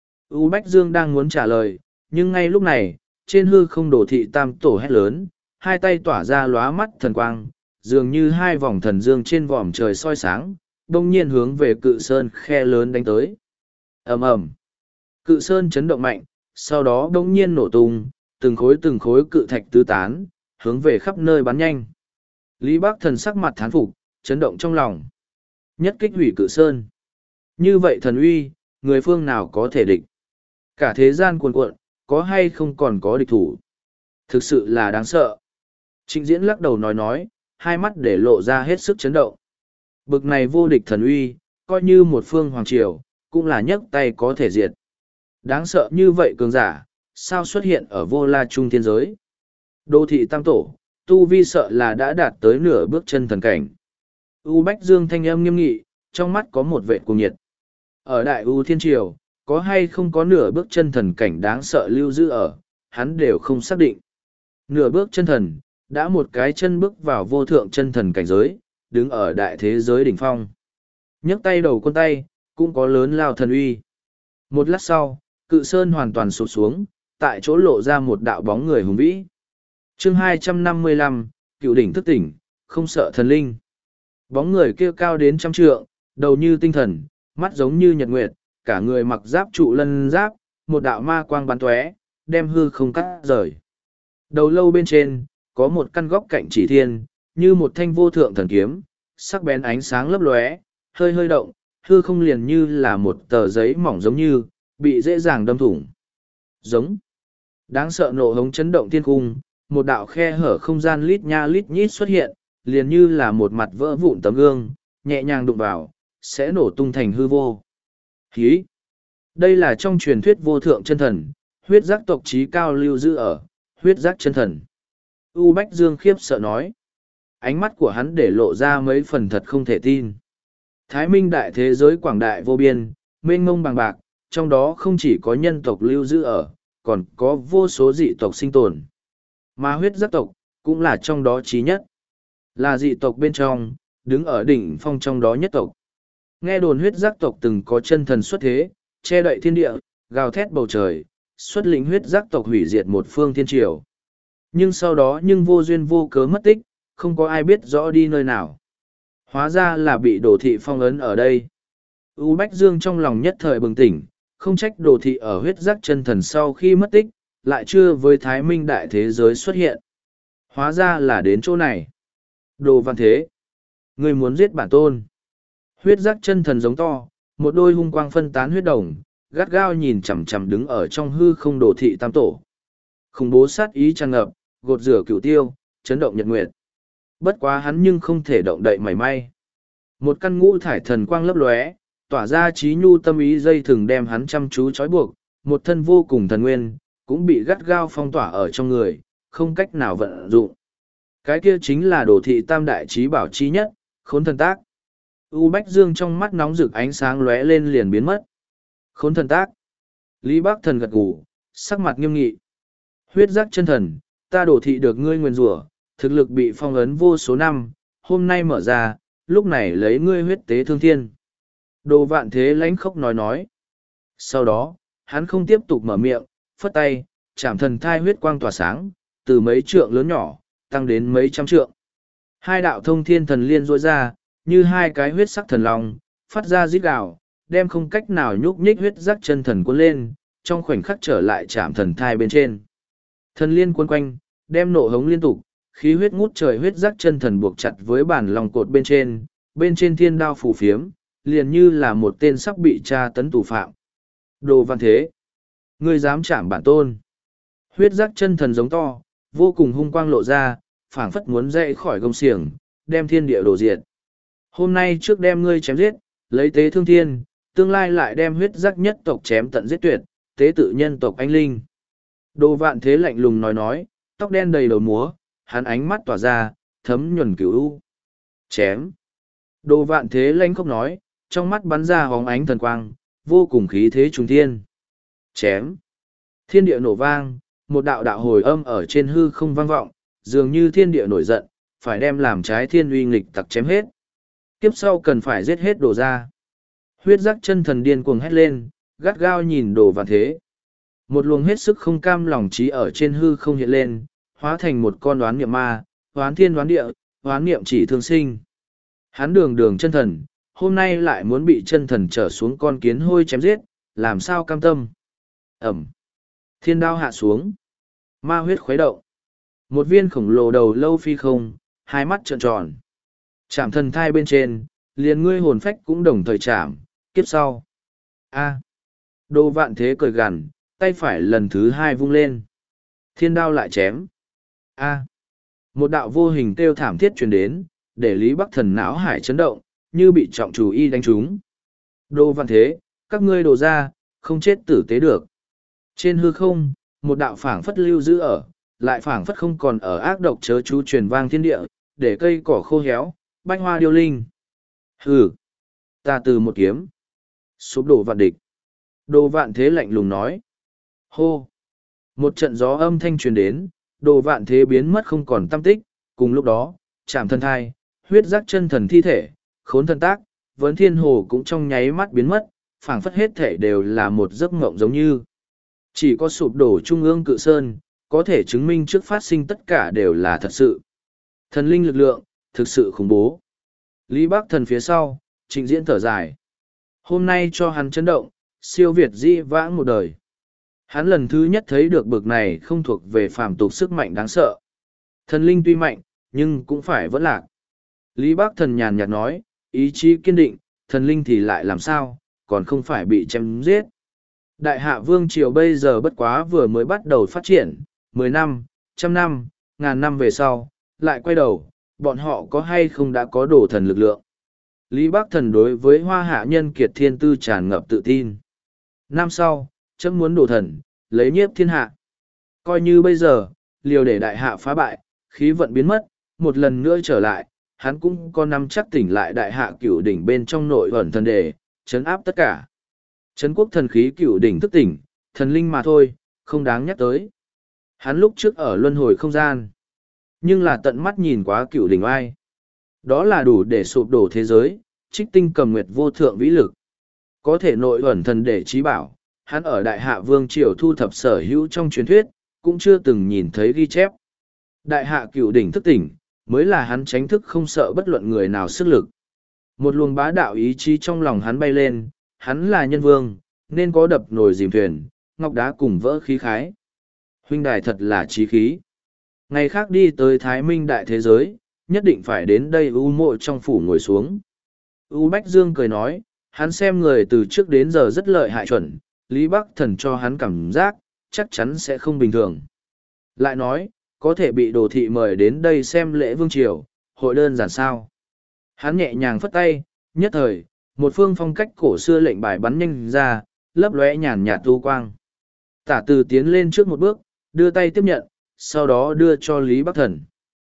U Bách Dương đang muốn trả lời, nhưng ngay lúc này, trên hư không đổ thị tam tổ hét lớn, hai tay tỏa ra lóa mắt thần quang, dường như hai vòng thần dương trên vòm trời soi sáng, đông nhiên hướng về cự sơn khe lớn đánh tới. Ầm ầm, cự sơn chấn động mạnh, sau đó đông nhiên nổ tung, từng khối từng khối cự thạch tứ tán, hướng về khắp nơi bắn nhanh. Lý Bác Thần sắc mặt thán phục, chấn động trong lòng. Nhất kích hủy cự sơn. Như vậy thần uy, người phương nào có thể địch? Cả thế gian cuồn cuộn, có hay không còn có địch thủ? Thực sự là đáng sợ. Trịnh Diễn lắc đầu nói nói, hai mắt để lộ ra hết sức chấn động. Bực này vô địch thần uy, coi như một phương hoàng triều, cũng là nhấc tay có thể diệt. Đáng sợ như vậy cường giả, sao xuất hiện ở vô la trung thiên giới? Đô thị tam tổ, tu vi sợ là đã đạt tới nửa bước chân thần cảnh. U Bách Dương thanh âm nghiêm nghị, trong mắt có một vệ cuồng nhiệt. Ở đại U Thiên Triều, có hay không có nửa bước chân thần cảnh đáng sợ lưu giữ ở, hắn đều không xác định. Nửa bước chân thần, đã một cái chân bước vào vô thượng chân thần cảnh giới, đứng ở đại thế giới đỉnh phong. Nhấc tay đầu con tay, cũng có lớn lao thần uy. Một lát sau, cự sơn hoàn toàn sụp xuống, tại chỗ lộ ra một đạo bóng người hùng vĩ. Chương hai trăm năm mươi lăm, cựu đỉnh thức tỉnh, không sợ thần linh. Bóng người kia cao đến trăm trượng, đầu như tinh thần, mắt giống như nhật nguyệt, cả người mặc giáp trụ lân giáp, một đạo ma quang bắn tóe, đem hư không cắt rời. Đầu lâu bên trên, có một căn góc cạnh chỉ thiên, như một thanh vô thượng thần kiếm, sắc bén ánh sáng lấp lóe, hơi hơi động, hư không liền như là một tờ giấy mỏng giống như, bị dễ dàng đâm thủng. Giống. Đáng sợ nộ hống chấn động thiên cung, một đạo khe hở không gian lít nha lít nhít xuất hiện, liền như là một mặt vỡ vụn tấm gương, nhẹ nhàng đụng vào, sẽ nổ tung thành hư vô. Hí! Đây là trong truyền thuyết vô thượng chân thần, huyết giác tộc trí cao lưu giữ ở, huyết giác chân thần. U Bách Dương khiếp sợ nói. Ánh mắt của hắn để lộ ra mấy phần thật không thể tin. Thái Minh đại thế giới quảng đại vô biên, mênh mông bằng bạc, trong đó không chỉ có nhân tộc lưu giữ ở, còn có vô số dị tộc sinh tồn. Mà huyết giác tộc, cũng là trong đó trí nhất. Là dị tộc bên trong, đứng ở đỉnh phong trong đó nhất tộc. Nghe đồn huyết giác tộc từng có chân thần xuất thế, che đậy thiên địa, gào thét bầu trời, xuất lĩnh huyết giác tộc hủy diệt một phương thiên triều. Nhưng sau đó nhưng vô duyên vô cớ mất tích, không có ai biết rõ đi nơi nào. Hóa ra là bị đồ thị phong ấn ở đây. U Bách Dương trong lòng nhất thời bừng tỉnh, không trách đồ thị ở huyết giác chân thần sau khi mất tích, lại chưa với thái minh đại thế giới xuất hiện. Hóa ra là đến chỗ này. Đồ văn thế. Người muốn giết bản tôn. Huyết giác chân thần giống to, một đôi hung quang phân tán huyết đồng, gắt gao nhìn chằm chằm đứng ở trong hư không đồ thị tam tổ. Khủng bố sát ý tràn ngập, gột rửa cửu tiêu, chấn động nhật nguyệt. Bất quá hắn nhưng không thể động đậy mảy may. Một căn ngũ thải thần quang lấp lóe, tỏa ra trí nhu tâm ý dây thừng đem hắn chăm chú trói buộc, một thân vô cùng thần nguyên, cũng bị gắt gao phong tỏa ở trong người, không cách nào vận dụng. Cái kia chính là đồ thị tam đại trí bảo chi nhất, khốn thần tác. U Bách Dương trong mắt nóng rực ánh sáng lóe lên liền biến mất. Khốn thần tác. Lý Bác Thần gật gù, sắc mặt nghiêm nghị. Huyết giác chân thần, ta đồ thị được ngươi nguyền rủa, thực lực bị phong ấn vô số năm, hôm nay mở ra, lúc này lấy ngươi huyết tế thương thiên. Đồ Vạn Thế lãnh khốc nói nói. Sau đó, hắn không tiếp tục mở miệng, phất tay, chạm thần thai huyết quang tỏa sáng, từ mấy trượng lớn nhỏ, tăng đến mấy trăm trượng. Hai đạo thông thiên thần liên rỗi ra, như hai cái huyết sắc thần long, phát ra rít gào, đem không cách nào nhúc nhích huyết giác chân thần cuốn lên, trong khoảnh khắc trở lại chạm thần thai bên trên. Thần liên cuốn quanh, đem nộ hống liên tục, khí huyết ngút trời huyết giác chân thần buộc chặt với bản lòng cột bên trên, bên trên thiên đao phủ phiếm, liền như là một tên sắp bị tra tấn tù phạm. Đồ Văn Thế, ngươi dám chạm bản tôn. Huyết giác chân thần giống to, vô cùng hung quang lộ ra, phảng phất muốn dậy khỏi gông xiềng, đem thiên địa đổ diệt. Hôm nay trước đem ngươi chém giết, lấy tế thương thiên, tương lai lại đem huyết giác nhất tộc chém tận giết tuyệt, tế tự nhân tộc anh linh. Đồ Vạn Thế lạnh lùng nói nói, tóc đen đầy đầu múa, hắn ánh mắt tỏa ra, thấm nhuần cửu u. Chém. Đồ Vạn Thế lạnh không nói, trong mắt bắn ra hóng ánh thần quang, vô cùng khí thế trùng thiên. Chém. Thiên địa nổ vang, một đạo đạo hồi âm ở trên hư không vang vọng, dường như thiên địa nổi giận, phải đem làm trái thiên uy nghịch tặc chém hết. Kiếp sau cần phải giết hết đồ ra. Huyết giác chân thần điên cuồng hét lên, gắt gao nhìn Đồ Vạn Thế. Một luồng hết sức không cam lòng trí ở trên hư không hiện lên, hóa thành một con đoán niệm ma, đoán thiên đoán địa, đoán niệm chỉ thương sinh. Hắn đường đường chân thần, hôm nay lại muốn bị chân thần trở xuống con kiến hôi chém giết, làm sao cam tâm. Ẩm. Thiên đao hạ xuống. Ma huyết khuấy động. Một viên khổng lồ đầu lâu phi không, hai mắt trợn tròn. Chạm thần thai bên trên, liền ngươi hồn phách cũng đồng thời chạm, kiếp sau. A. Đồ Vạn Thế cười gằn, tay phải lần thứ hai vung lên. Thiên đao lại chém. A. Một đạo vô hình kêu thảm thiết truyền đến, để Lý Bắc Thần não hải chấn động, như bị trọng chủ y đánh trúng. Đồ Vạn Thế, các ngươi đồ ra, không chết tử tế được. Trên hư không, một đạo phảng phất lưu giữ ở, lại phảng phất không còn ở ác độc chớ chú truyền vang thiên địa, để cây cỏ khô héo, bách hoa điêu linh. Hừ, ta từ một kiếm, sụp đổ vạn địch. Đồ Vạn Thế lạnh lùng nói. Hô, một trận gió âm thanh truyền đến, Đồ Vạn Thế biến mất không còn tăm tích, cùng lúc đó, chạm thân thai, huyết giác chân thần thi thể, khốn thần tác, vấn thiên hồ cũng trong nháy mắt biến mất, phảng phất hết thể đều là một giấc mộng giống như. Chỉ có sụp đổ trung ương cự sơn, có thể chứng minh trước phát sinh tất cả đều là thật sự. Thần linh lực lượng, thực sự khủng bố. Lý Bắc Thần phía sau, trình diễn thở dài. Hôm nay cho hắn chấn động, siêu việt di vãng một đời. Hắn lần thứ nhất thấy được bực này không thuộc về phàm tục sức mạnh đáng sợ. Thần linh tuy mạnh, nhưng cũng phải vẫn lạc. Lý Bắc Thần nhàn nhạt nói, ý chí kiên định, thần linh thì lại làm sao, còn không phải bị chém giết. Đại hạ vương triều bây giờ bất quá vừa mới bắt đầu phát triển, mười năm, trăm năm, ngàn năm về sau, lại quay đầu, bọn họ có hay không đã có đồ thần lực lượng. Lý Bắc Thần đối với hoa hạ nhân kiệt thiên tư tràn ngập tự tin. Năm sau, chấm muốn đồ thần, lấy nhiếp thiên hạ. Coi như bây giờ, liều để đại hạ phá bại, khí vận biến mất, một lần nữa trở lại, hắn cũng có năm chắc tỉnh lại đại hạ cửu đỉnh bên trong nội ẩn thần đề, chấn áp tất cả. Trấn quốc thần khí cửu đỉnh thức tỉnh, thần linh mà thôi, không đáng nhắc tới. Hắn lúc trước ở luân hồi không gian, nhưng là tận mắt nhìn quá cửu đỉnh oai. Đó là đủ để sụp đổ thế giới, trích tinh cầm nguyệt vô thượng vĩ lực. Có thể nội ẩn thần để trí bảo, hắn ở đại hạ vương triều thu thập sở hữu trong truyền thuyết, cũng chưa từng nhìn thấy ghi chép. Đại hạ cựu đỉnh thức tỉnh, mới là hắn tránh thức không sợ bất luận người nào sức lực. Một luồng bá đạo ý chí trong lòng hắn bay lên, hắn là nhân vương, nên có đập nồi dìm thuyền, ngọc đá cùng vỡ khí khái. Huynh đài thật là trí khí. Ngày khác đi tới Thái Minh đại thế giới, nhất định phải đến đây U mộ trong phủ ngồi xuống. U Bách Dương cười nói, hắn xem người từ trước đến giờ rất lợi hại chuẩn, Lý Bắc Thần cho hắn cảm giác, chắc chắn sẽ không bình thường. Lại nói, có thể bị đồ thị mời đến đây xem lễ vương triều, hội đơn giản sao. Hắn nhẹ nhàng phất tay, nhất thời, một phương phong cách cổ xưa lệnh bài bắn nhanh ra, lấp lóe nhàn nhạt tu quang. Tả từ tiến lên trước một bước, đưa tay tiếp nhận, sau đó đưa cho Lý Bắc Thần.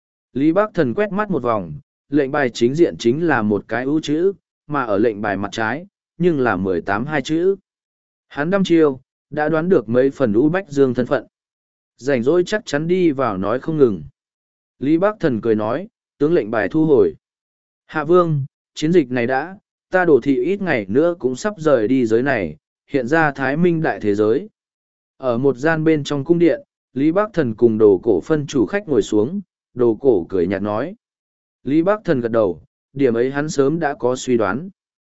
Lý Bắc Thần quét mắt một vòng, lệnh bài chính diện chính là một cái ưu chữ, mà ở lệnh bài mặt trái, nhưng là mười tám hai chữ. Hắn đăm chiêu, đã đoán được mấy phần U Bách Dương thân phận. Rảnh rỗi chắc chắn đi vào nói không ngừng. Lý Bắc Thần cười nói, tướng lệnh bài thu hồi. Hạ Vương, chiến dịch này đã, ta đổ thị ít ngày nữa cũng sắp rời đi giới này, hiện ra Thái Minh đại thế giới. Ở một gian bên trong cung điện, Lý Bắc Thần cùng đồ cổ phân chủ khách ngồi xuống, đồ cổ cười nhạt nói. Lý Bắc Thần gật đầu, điểm ấy hắn sớm đã có suy đoán.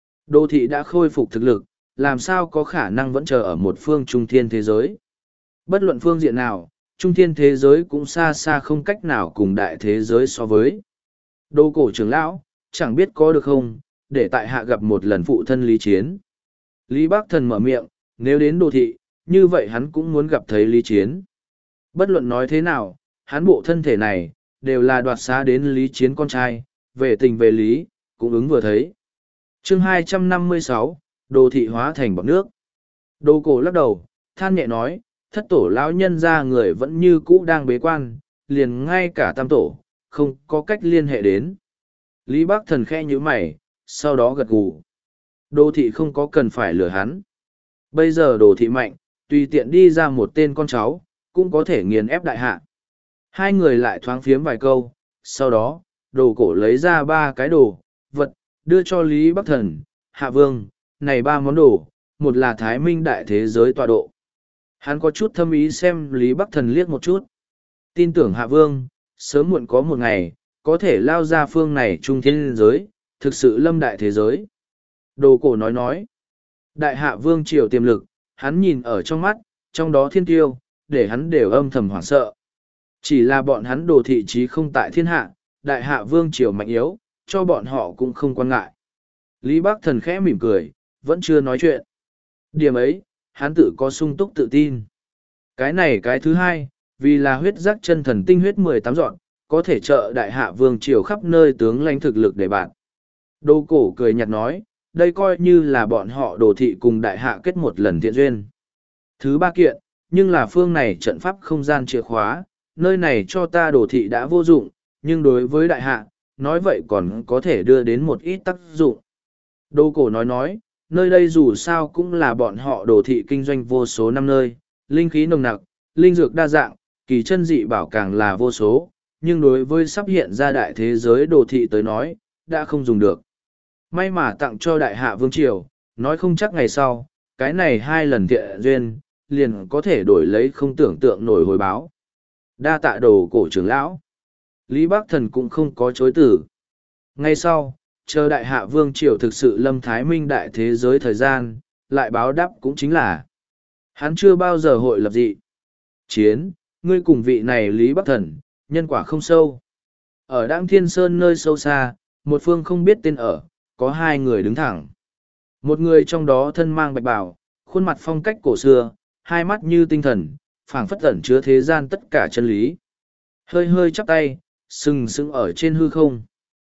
Đô thị đã khôi phục thực lực, làm sao có khả năng vẫn chờ ở một phương trung thiên thế giới. Bất luận phương diện nào, trung thiên thế giới cũng xa xa không cách nào cùng đại thế giới so với. Đồ cổ trưởng lão, chẳng biết có được không, để tại hạ gặp một lần phụ thân Lý Chiến. Lý Bắc Thần mở miệng, nếu đến đô thị, như vậy hắn cũng muốn gặp thấy Lý Chiến. Bất luận nói thế nào, hắn bộ thân thể này, đều là đoạt xá đến Lý Chiến con trai, về tình về lý, cũng ứng vừa thấy. chương hai trăm năm mươi sáu, đồ thị hóa thành bọt nước. Đồ cổ lắc đầu, than nhẹ nói, thất tổ lão nhân ra người vẫn như cũ đang bế quan, liền ngay cả tam tổ, không có cách liên hệ đến. Lý Bắc Thần khe như mày, sau đó gật gù. Đồ thị không có cần phải lừa hắn. Bây giờ đồ thị mạnh, tùy tiện đi ra một tên con cháu, cũng có thể nghiền ép đại hạ. Hai người lại thoáng phiếm vài câu, sau đó, đồ cổ lấy ra ba cái đồ, vật, đưa cho Lý Bắc Thần, Hạ Vương, này ba món đồ, một là Thái Minh đại thế giới tọa độ. Hắn có chút thâm ý xem Lý Bắc Thần liếc một chút. Tin tưởng Hạ Vương, sớm muộn có một ngày, có thể lao ra phương này trung thiên giới, thực sự lâm đại thế giới. Đồ cổ nói nói, đại Hạ Vương triều tiềm lực, hắn nhìn ở trong mắt, trong đó thiên tiêu, để hắn đều âm thầm hoảng sợ. Chỉ là bọn hắn đồ thị trí không tại thiên hạ, đại Hạ Vương triều mạnh yếu, cho bọn họ cũng không quan ngại. Lý Bắc Thần khẽ mỉm cười, vẫn chưa nói chuyện. Điểm ấy, hắn tự có sung túc tự tin. Cái này cái thứ hai, vì là huyết giác chân thần tinh huyết mười tám dọn, có thể trợ đại Hạ Vương triều khắp nơi tướng lãnh thực lực để bạn. Đồ cổ cười nhạt nói, đây coi như là bọn họ đồ thị cùng đại hạ kết một lần thiện duyên. Thứ ba kiện, nhưng là phương này trận pháp không gian chìa khóa, nơi này cho ta đồ thị đã vô dụng, nhưng đối với đại hạ, nói vậy còn có thể đưa đến một ít tác dụng. Đồ cổ nói nói, nơi đây dù sao cũng là bọn họ đồ thị kinh doanh vô số năm nơi, linh khí nồng nặc, linh dược đa dạng, kỳ chân dị bảo càng là vô số, nhưng đối với sắp hiện ra đại thế giới đồ thị tới nói, đã không dùng được. May mà tặng cho đại hạ vương triều, nói không chắc ngày sau, cái này hai lần thiện duyên, liền có thể đổi lấy không tưởng tượng nổi hồi báo. Đa tạ đồ cổ trưởng lão. Lý Bắc Thần cũng không có chối từ. Ngay sau, chờ đại hạ vương triều thực sự lâm thái minh đại thế giới thời gian, lại báo đáp cũng chính là hắn chưa bao giờ hội lập dị. Chiến, ngươi cùng vị này Lý Bắc Thần, nhân quả không sâu. Ở Đãng Thiên Sơn nơi sâu xa, một phương không biết tên ở, có hai người đứng thẳng. Một người trong đó thân mang bạch bào, khuôn mặt phong cách cổ xưa, hai mắt như tinh thần, phảng phất ẩn chứa thế gian tất cả chân lý. Hơi hơi chắp tay, sừng sững ở trên hư không.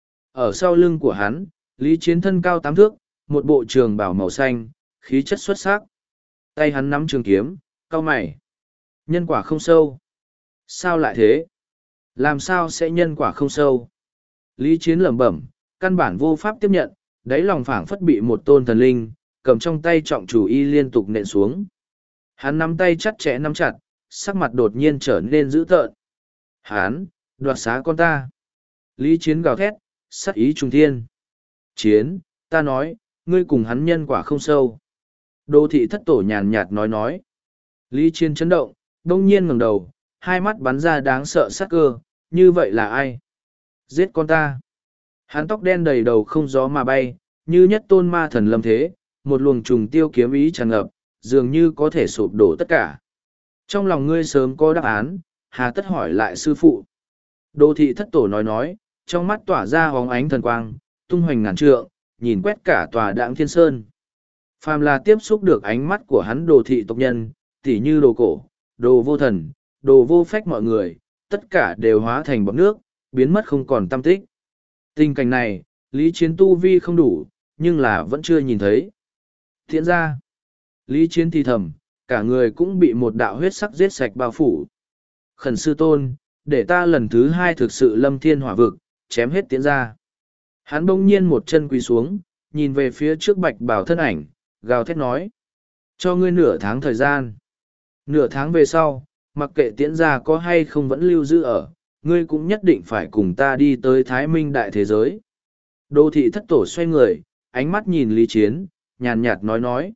Ở sau lưng của hắn, Lý Chiến thân cao tám thước, một bộ trường bào màu xanh, khí chất xuất sắc. Tay hắn nắm trường kiếm, cau mày. Nhân quả không sâu. Sao lại thế? Làm sao sẽ nhân quả không sâu? Lý Chiến lẩm bẩm, căn bản vô pháp tiếp nhận, đáy lòng phảng phất bị một tôn thần linh, cầm trong tay trọng chủ y liên tục nện xuống. Hắn nắm tay chặt chẽ nắm chặt, sắc mặt đột nhiên trở nên dữ tợn. Hắn, đoạt xá con ta. Lý Chiến gào thét, sát ý trung thiên. Chiến, ta nói, ngươi cùng hắn nhân quả không sâu. Đô thị thất tổ nhàn nhạt nói nói. Lý Chiến chấn động, đông nhiên ngẩng đầu, hai mắt bắn ra đáng sợ sát cơ, như vậy là ai? Giết con ta. Hắn tóc đen đầy đầu không gió mà bay, như nhất tôn ma thần lâm thế, một luồng trùng tiêu kiếm ý tràn ngập, dường như có thể sụp đổ tất cả. Trong lòng ngươi sớm có đáp án, hà tất hỏi lại sư phụ. Đô thị thất tổ nói nói, trong mắt tỏa ra hóng ánh thần quang, tung hoành ngàn trượng, nhìn quét cả tòa đạng thiên sơn. Phàm là tiếp xúc được ánh mắt của hắn đồ thị tộc nhân, tỉ như đồ cổ, đồ vô thần, đồ vô phách mọi người, tất cả đều hóa thành bọt nước, biến mất không còn tăm tích. Tình cảnh này, Lý Chiến tu vi không đủ, nhưng là vẫn chưa nhìn thấy. Thiện ra, Lý Chiến thì thầm, cả người cũng bị một đạo huyết sắc giết sạch bao phủ. Khẩn sư tôn, để ta lần thứ hai thực sự lâm thiên hỏa vực, chém hết tiến ra. Hắn bỗng nhiên một chân quỳ xuống, nhìn về phía trước bạch bảo thân ảnh, gào thét nói. Cho ngươi nửa tháng thời gian. Nửa tháng về sau, mặc kệ tiễn gia có hay không vẫn lưu giữ ở, ngươi cũng nhất định phải cùng ta đi tới Thái Minh đại thế giới. Đô thị thất tổ xoay người, ánh mắt nhìn Lý Chiến, nhàn nhạt nói nói.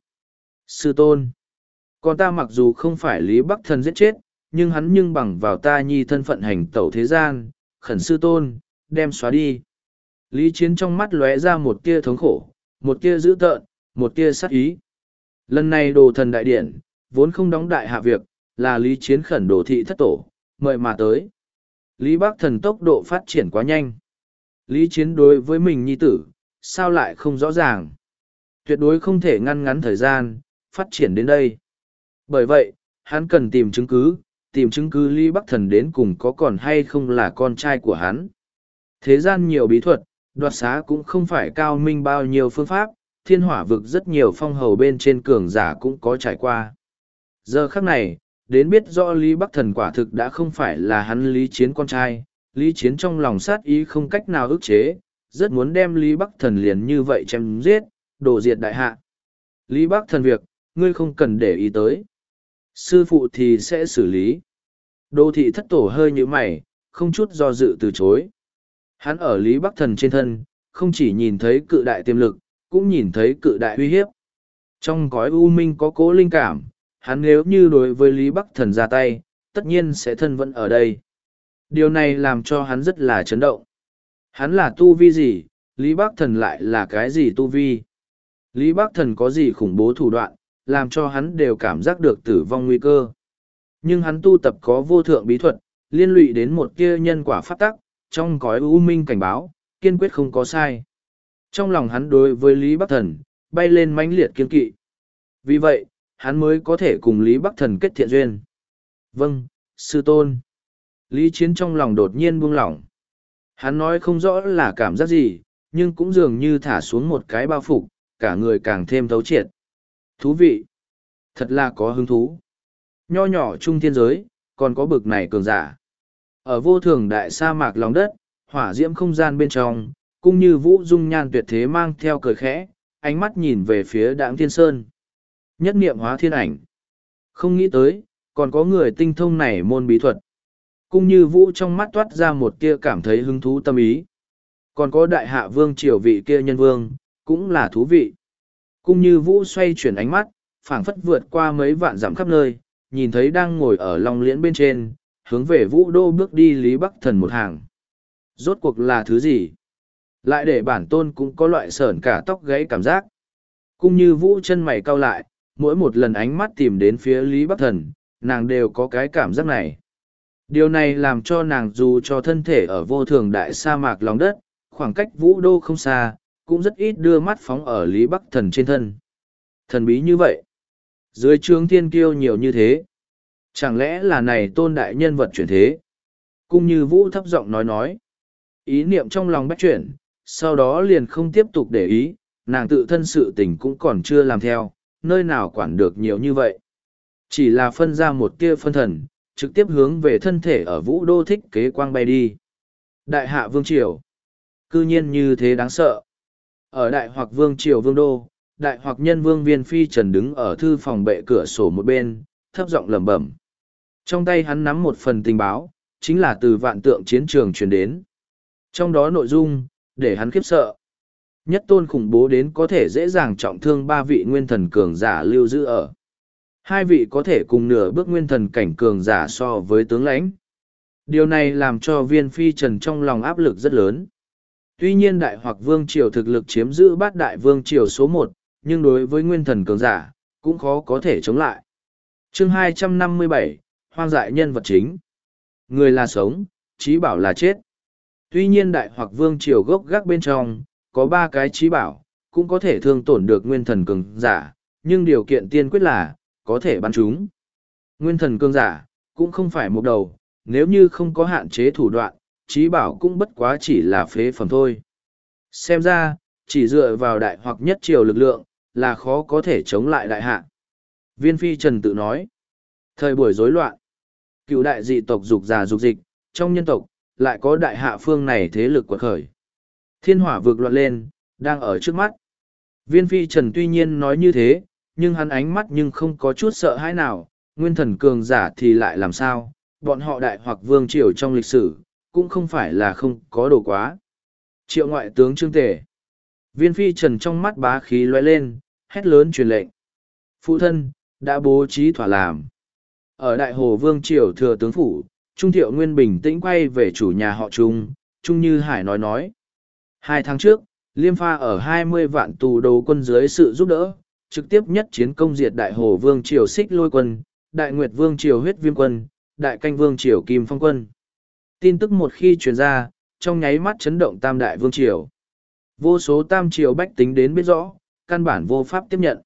Sư tôn, còn ta mặc dù không phải Lý Bắc Thần giết chết, nhưng hắn nhưng bằng vào ta nhi thân phận hành tẩu thế gian, khẩn sư tôn, đem xóa đi. Lý Chiến trong mắt lóe ra một tia thống khổ, một tia dữ tợn, một tia sát ý. Lần này đồ thần đại điển, vốn không đóng đại hạ việc, là Lý Chiến khẩn đồ thị thất tổ, mời mà tới. Lý Bắc Thần tốc độ phát triển quá nhanh. Lý Chiến đối với mình nhi tử, sao lại không rõ ràng. Tuyệt đối không thể ngăn ngắn thời gian, phát triển đến đây. Bởi vậy, hắn cần tìm chứng cứ, tìm chứng cứ Lý Bắc Thần đến cùng có còn hay không là con trai của hắn. Thế gian nhiều bí thuật, đoạt xá cũng không phải cao minh bao nhiêu phương pháp, thiên hỏa vực rất nhiều phong hầu bên trên cường giả cũng có trải qua. Giờ khắc này, đến biết rõ Lý Bắc Thần quả thực đã không phải là hắn Lý Chiến con trai, Lý Chiến trong lòng sát ý không cách nào ức chế, rất muốn đem Lý Bắc Thần liền như vậy chém giết, đổ diệt đại hạ. Lý Bắc Thần việc, ngươi không cần để ý tới. Sư phụ thì sẽ xử lý. Đô thị thất tổ hơi như mày, không chút do dự từ chối. Hắn ở Lý Bắc Thần trên thân, không chỉ nhìn thấy cự đại tiềm lực, cũng nhìn thấy cự đại uy hiếp. Trong cõi u minh có cố linh cảm, hắn nếu như đối với Lý Bắc Thần ra tay, tất nhiên sẽ thân vẫn ở đây. Điều này làm cho hắn rất là chấn động. Hắn là tu vi gì, Lý Bắc Thần lại là cái gì tu vi? Lý Bắc Thần có gì khủng bố thủ đoạn, làm cho hắn đều cảm giác được tử vong nguy cơ. Nhưng hắn tu tập có vô thượng bí thuật, liên lụy đến một kia nhân quả pháp tắc, trong cõi u minh cảnh báo, kiên quyết không có sai. Trong lòng hắn đối với Lý Bắc Thần, bay lên mãnh liệt kiên kỵ. Vì vậy, hắn mới có thể cùng Lý Bắc Thần kết thiện duyên. Vâng, sư tôn. Lý Chiến trong lòng đột nhiên buông lỏng. Hắn nói không rõ là cảm giác gì, nhưng cũng dường như thả xuống một cái bao phục, cả người càng thêm thấu triệt. Thú vị. Thật là có hứng thú. Nho nhỏ trung thiên giới, còn có bực này cường giả. Ở vô thường đại sa mạc lòng đất, hỏa diễm không gian bên trong, cũng như vũ dung nhan tuyệt thế mang theo cười khẽ, ánh mắt nhìn về phía Đãng Thiên Sơn. Nhất niệm hóa thiên ảnh. Không nghĩ tới, còn có người tinh thông này môn bí thuật. Cũng như vũ trong mắt toát ra một tia cảm thấy hứng thú tâm ý. Còn có đại hạ vương triều vị kia nhân vương, cũng là thú vị. Cũng như vũ xoay chuyển ánh mắt, phảng phất vượt qua mấy vạn dặm khắp nơi, nhìn thấy đang ngồi ở long liễn bên trên, hướng về vũ đô bước đi Lý Bắc Thần một hàng. Rốt cuộc là thứ gì? Lại để bản tôn cũng có loại sởn cả tóc gáy cảm giác. Cũng như vũ chân mày cau lại, mỗi một lần ánh mắt tìm đến phía Lý Bắc Thần, nàng đều có cái cảm giác này. Điều này làm cho nàng dù cho thân thể ở vô thường đại sa mạc lòng đất, khoảng cách vũ đô không xa, cũng rất ít đưa mắt phóng ở Lý Bắc Thần trên thân. Thần bí như vậy. Dưới trướng thiên kiêu nhiều như thế. Chẳng lẽ là này tôn đại nhân vật chuyển thế? Cũng như vũ thấp giọng nói nói. Ý niệm trong lòng bách chuyển, sau đó liền không tiếp tục để ý, nàng tự thân sự tình cũng còn chưa làm theo, nơi nào quản được nhiều như vậy. Chỉ là phân ra một tia phân thần, trực tiếp hướng về thân thể ở vũ đô thích kế quang bay đi. Đại hạ vương triều. Cư nhiên như thế đáng sợ. Ở đại hoặc vương triều vương đô, đại hoặc nhân vương viên phi trần đứng ở thư phòng bệ cửa sổ một bên, thấp giọng lẩm bẩm. Trong tay hắn nắm một phần tình báo, chính là từ vạn tượng chiến trường truyền đến. Trong đó nội dung, để hắn khiếp sợ. Nhất tôn khủng bố đến có thể dễ dàng trọng thương ba vị nguyên thần cường giả lưu giữ ở. Hai vị có thể cùng nửa bước nguyên thần cảnh cường giả so với tướng lãnh. Điều này làm cho viên phi trần trong lòng áp lực rất lớn. Tuy nhiên đại hoặc vương triều thực lực chiếm giữ bát đại vương triều số một, nhưng đối với nguyên thần cường giả, cũng khó có thể chống lại. Chương hai trăm năm mươi bảy, hoang dại nhân vật chính. Người là sống, trí bảo là chết. Tuy nhiên đại hoặc vương triều gốc gác bên trong, có ba cái trí bảo, cũng có thể thương tổn được nguyên thần cường giả, nhưng điều kiện tiên quyết là, có thể bắn chúng. Nguyên thần cường giả, cũng không phải một đầu, nếu như không có hạn chế thủ đoạn, trí bảo cũng bất quá chỉ là phế phẩm thôi. Xem ra, chỉ dựa vào đại hoặc nhất triều lực lượng, là khó có thể chống lại đại hạ. Viên phi trần tự nói, thời buổi rối loạn, cựu đại dị tộc dục già dục dịch, trong nhân tộc, lại có đại hạ phương này thế lực quật khởi. Thiên hỏa vực loạn lên, đang ở trước mắt. Viên phi trần tuy nhiên nói như thế, nhưng hắn ánh mắt nhưng không có chút sợ hãi nào, nguyên thần cường giả thì lại làm sao, bọn họ đại hoặc vương triều trong lịch sử, cũng không phải là không có đồ quá. Triệu ngoại tướng Trương Tề. Viên phi trần trong mắt bá khí lóe lên, hét lớn truyền lệnh. Phụ thân, đã bố trí thỏa làm. Ở đại hồ vương triều thừa tướng phủ, Trung Thiệu Nguyên bình tĩnh quay về chủ nhà họ Trung, Trung Như Hải nói nói. Hai tháng trước, Liêm Pha ở hai mươi vạn tù đầu quân dưới sự giúp đỡ, trực tiếp nhất chiến công diệt đại hồ vương triều Xích Lôi quân, đại nguyệt vương triều Huyết Viêm quân, đại canh vương triều Kim Phong quân. Tin tức một khi truyền ra, trong nháy mắt chấn động tam đại vương triều. Vô số tam triều bách tính đến biết rõ, căn bản vô pháp tiếp nhận.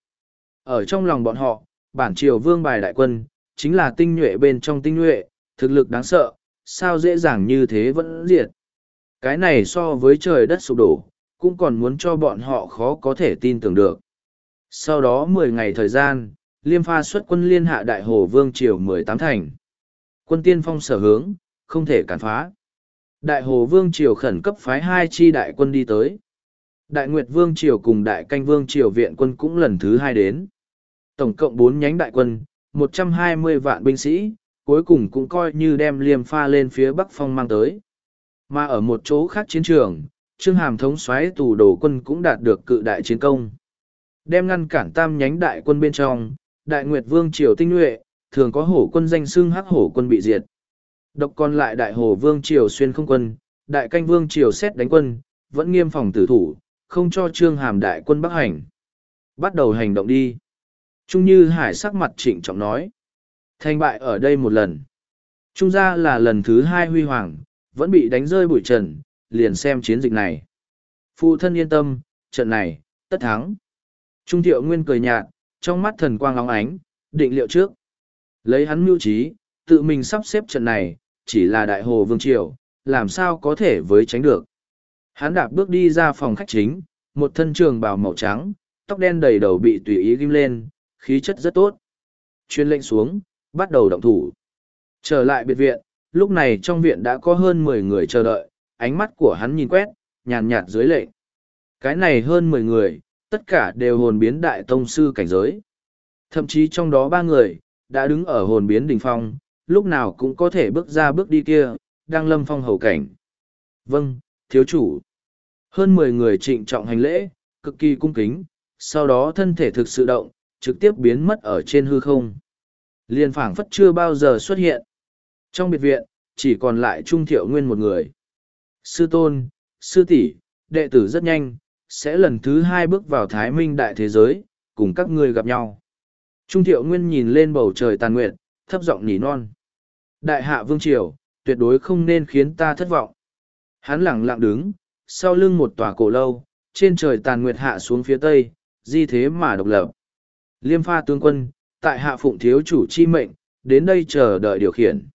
Ở trong lòng bọn họ, bản triều vương bài đại quân, chính là tinh nhuệ bên trong tinh nhuệ, thực lực đáng sợ, sao dễ dàng như thế vẫn diệt. Cái này so với trời đất sụp đổ, cũng còn muốn cho bọn họ khó có thể tin tưởng được. Sau đó mười ngày thời gian, Liêm Pha xuất quân liên hạ đại hồ vương triều mười tám thành. Quân tiên phong sở hướng, không thể cản phá. Đại hồ vương triều khẩn cấp phái hai chi đại quân đi tới. Đại nguyệt vương triều cùng đại canh vương triều viện quân cũng lần thứ hai đến. Tổng cộng bốn nhánh đại quân, một trăm hai mươi vạn binh sĩ, cuối cùng cũng coi như đem Liêm Pha lên phía bắc phong mang tới. Mà ở một chỗ khác chiến trường, Trương Hàm thống soái tù đồ quân cũng đạt được cự đại chiến công. Đem ngăn cản tam nhánh đại quân bên trong, đại nguyệt vương triều tinh nhuệ, thường có hổ quân danh xưng hắc hổ quân bị diệt. Độc còn lại đại hồ vương triều xuyên không quân, đại canh vương triều xét đánh quân, vẫn nghiêm phòng tử thủ, không cho Trương Hàm đại quân bắc hành. Bắt đầu hành động đi. Trung Như Hải sắc mặt trịnh trọng nói. Thành bại ở đây một lần. Trung gia là lần thứ hai huy hoàng, vẫn bị đánh rơi bụi trần, liền xem chiến dịch này. Phụ thân yên tâm, trận này, tất thắng. Trung Thiệu Nguyên cười nhạt, trong mắt thần quang óng ánh, định liệu trước. Lấy hắn mưu trí, tự mình sắp xếp trận này, chỉ là đại hồ vương triều, làm sao có thể với tránh được. Hắn đạp bước đi ra phòng khách chính, một thân trường bào màu trắng, tóc đen đầy đầu bị tùy ý ghim lên, khí chất rất tốt. Chuyên lệnh xuống, bắt đầu động thủ. Trở lại biệt viện, lúc này trong viện đã có hơn mười người chờ đợi, ánh mắt của hắn nhìn quét, nhàn nhạt dưới lệnh. Cái này hơn mười người, tất cả đều hồn biến đại tông sư cảnh giới. Thậm chí trong đó ba người, đã đứng ở hồn biến đỉnh phong, lúc nào cũng có thể bước ra bước đi kia, đang lâm phong hầu cảnh. Vâng, thiếu chủ. Hơn mười người trịnh trọng hành lễ, cực kỳ cung kính, sau đó thân thể thực sự động, trực tiếp biến mất ở trên hư không. Liên phảng phất chưa bao giờ xuất hiện. Trong biệt viện, chỉ còn lại Trung Thiệu Nguyên một người. Sư tôn, sư tỷ, đệ tử rất nhanh, sẽ lần thứ hai bước vào Thái Minh đại thế giới, cùng các ngươi gặp nhau. Trung Thiệu Nguyên nhìn lên bầu trời tàn nguyệt, thấp giọng nỉ non. Đại hạ vương triều, tuyệt đối không nên khiến ta thất vọng. Hắn lẳng lặng đứng, sau lưng một tòa cổ lâu, trên trời tàn nguyệt hạ xuống phía tây, di thế mà độc lập. Liêm Pha tướng quân, tại hạ phụng thiếu chủ chi mệnh, đến đây chờ đợi điều khiển.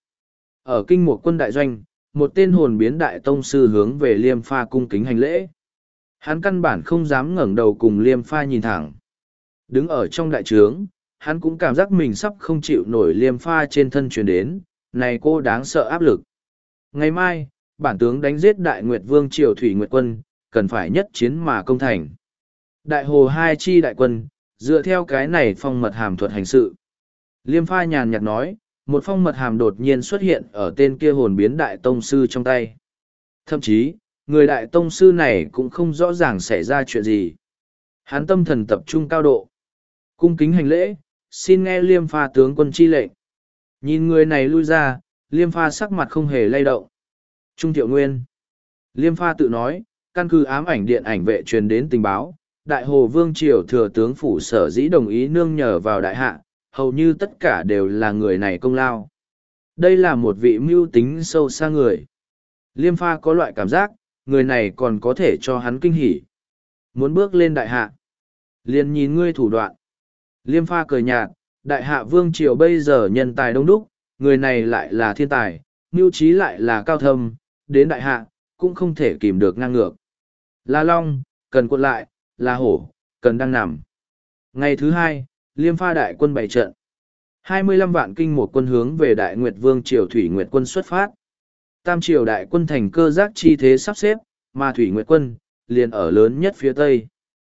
Ở kinh một quân đại doanh, một tên hồn biến đại tông sư hướng về Liêm Pha cung kính hành lễ. Hắn căn bản không dám ngẩng đầu cùng Liêm Pha nhìn thẳng. Đứng ở trong đại trướng, hắn cũng cảm giác mình sắp không chịu nổi Liêm Pha trên thân truyền đến, này cô đáng sợ áp lực. Ngày mai, bản tướng đánh giết đại nguyệt vương triều thủy nguyệt quân, cần phải nhất chiến mà công thành. Đại hồ hai chi đại quân, dựa theo cái này phong mật hàm thuật hành sự. Liêm Pha nhàn nhạt nói, một phong mật hàm đột nhiên xuất hiện ở tên kia hồn biến đại tông sư trong tay. Thậm chí, người đại tông sư này cũng không rõ ràng xảy ra chuyện gì. Hắn tâm thần tập trung cao độ. Cung kính hành lễ, xin nghe Liêm Pha tướng quân chi lệnh. Nhìn người này lui ra, Liêm Pha sắc mặt không hề lay động. Trung Thiệu Nguyên. Liêm Pha tự nói, căn cứ ám ảnh điện ảnh vệ truyền đến tình báo, Đại Hồ Vương Triều thừa tướng phủ sở dĩ đồng ý nương nhờ vào đại hạ, hầu như tất cả đều là người này công lao. Đây là một vị mưu tính sâu xa người. Liêm Pha có loại cảm giác, người này còn có thể cho hắn kinh hỉ. Muốn bước lên đại hạ. Liền nhìn ngươi thủ đoạn. Liêm Pha cười nhạt, đại hạ Vương Triều bây giờ nhân tài đông đúc, người này lại là thiên tài, mưu trí lại là cao thâm, đến đại hạ, cũng không thể kìm được ngang ngược. La Long, cần cuộn lại, La Hổ, cần đang nằm. Ngày thứ hai, Liêm Pha đại quân bày trận. hai mươi lăm vạn kinh một quân hướng về Đại Nguyệt Vương Triều Thủy Nguyệt quân xuất phát. Tam triều đại quân thành cơ giác chi thế sắp xếp, mà Thủy Nguyệt quân, liền ở lớn nhất phía tây.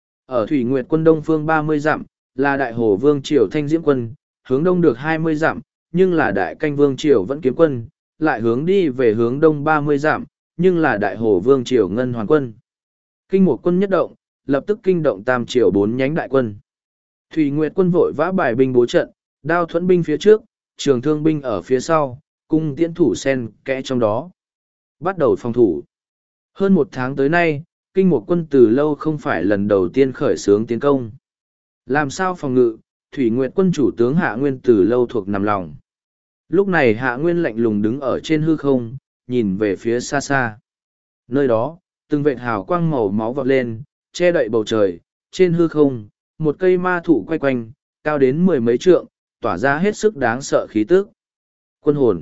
Ở Thủy Nguyệt quân đông phương ba mươi dặm, là Đại Hồ Vương Triều Thanh Diễm quân, hướng đông được hai mươi dặm, nhưng là Đại Canh Vương Triều Vẫn Kiếm quân, lại hướng đi về hướng đông ba mươi dặm, nhưng là Đại Hồ Vương Triều Ngân Hoàn quân. Kinh một quân nhất động, lập tức kinh động tam triều bốn nhánh đại quân. Thủy Nguyệt quân vội vã bài binh bố trận, đao thuẫn binh phía trước, trường thương binh ở phía sau, cung tiễn thủ sen kẽ trong đó. Bắt đầu phòng thủ. Hơn một tháng tới nay, kinh một quân từ lâu không phải lần đầu tiên khởi xướng tiến công. Làm sao phòng ngự, Thủy Nguyệt quân chủ tướng Hạ Nguyên từ lâu thuộc nằm lòng. Lúc này Hạ Nguyên lạnh lùng đứng ở trên hư không, nhìn về phía xa xa. Nơi đó, từng vệt hào quang màu máu vọt lên, che đậy bầu trời, trên hư không, một cây ma thụ quay quanh, cao đến mười mấy trượng, tỏa ra hết sức đáng sợ khí tức. Quân hồn.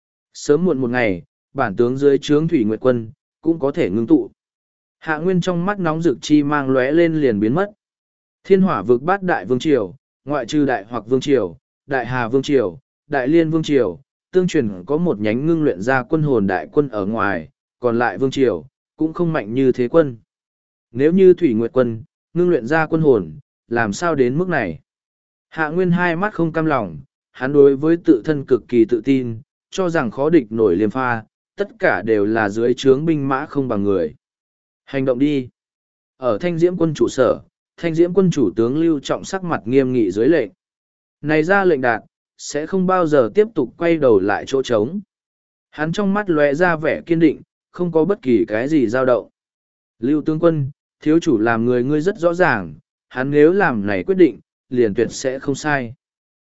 Sớm muộn một ngày, bản tướng dưới trướng Thủy Nguyệt quân, cũng có thể ngưng tụ. Hạ Nguyên trong mắt nóng rực chi mang lóe lên liền biến mất. Thiên hỏa vực bát đại vương triều, ngoại trừ đại hoặc vương triều, đại hà vương triều, đại liên vương triều, tương truyền có một nhánh ngưng luyện ra quân hồn đại quân ở ngoài, còn lại vương triều, cũng không mạnh như thế quân. Nếu như Thủy Nguyệt quân, ngưng luyện ra quân hồn, làm sao đến mức này? Hạ Nguyên hai mắt không cam lòng, hắn đối với tự thân cực kỳ tự tin, cho rằng khó địch nổi Liêm Pha, tất cả đều là dưới trướng binh mã không bằng người. Hành động đi! Ở Thanh Diễm quân trụ sở, Thanh Diễm quân chủ tướng Lưu Trọng sắc mặt nghiêm nghị dưới lệnh. Này ra lệnh đạt, sẽ không bao giờ tiếp tục quay đầu lại chỗ trống. Hắn trong mắt lóe ra vẻ kiên định, không có bất kỳ cái gì dao động. Lưu tướng quân, thiếu chủ làm người ngươi rất rõ ràng, hắn nếu làm này quyết định, liền tuyệt sẽ không sai.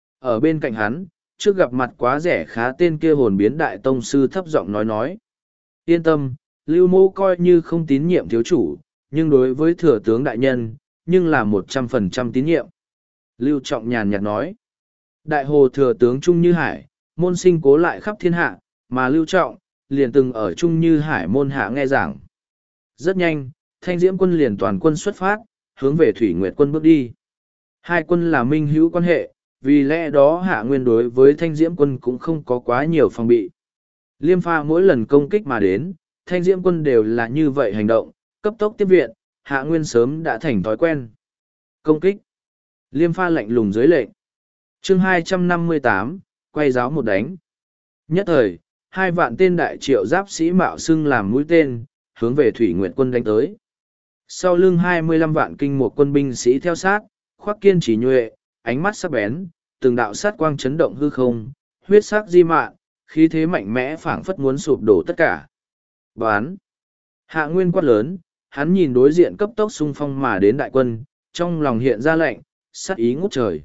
Ở bên cạnh hắn, trước gặp mặt quá rẻ khá tên kia hồn biến đại tông sư thấp giọng nói nói. Yên tâm, Lưu mô coi như không tín nhiệm thiếu chủ, nhưng đối với thừa tướng đại nhân, nhưng là một trăm phần trăm tín nhiệm. Lưu Trọng nhàn nhạt nói. Đại hồ thừa tướng Trung Như Hải, môn sinh cố lại khắp thiên hạ, mà Lưu Trọng, liền từng ở Trung Như Hải môn hạ nghe giảng. Rất nhanh, Thanh Diễm quân liền toàn quân xuất phát, hướng về Thủy Nguyệt quân bước đi. Hai quân là minh hữu quan hệ, vì lẽ đó Hạ Nguyên đối với Thanh Diễm quân cũng không có quá nhiều phòng bị. Liêm Pha mỗi lần công kích mà đến, Thanh Diễm quân đều là như vậy hành động, cấp tốc tiếp viện, Hạ Nguyên sớm đã thành thói quen. Công kích. Liêm Pha lạnh lùng dưới lệnh. Chương hai trăm năm mươi tám, quay giáo một đánh. Nhất thời, hai vạn tên đại triệu giáp sĩ mạo xưng làm mũi tên, hướng về Thủy Nguyệt quân đánh tới. Sau lưng hai mươi lăm vạn kinh một quân binh sĩ theo sát, khoác kiên chỉ nhuệ, ánh mắt sắc bén, từng đạo sát quang chấn động hư không, huyết sắc di mạn, khí thế mạnh mẽ phảng phất muốn sụp đổ tất cả. Bán. Hạ Nguyên quát lớn, hắn nhìn đối diện cấp tốc xung phong mà đến đại quân, trong lòng hiện ra lệnh, sát ý ngút trời.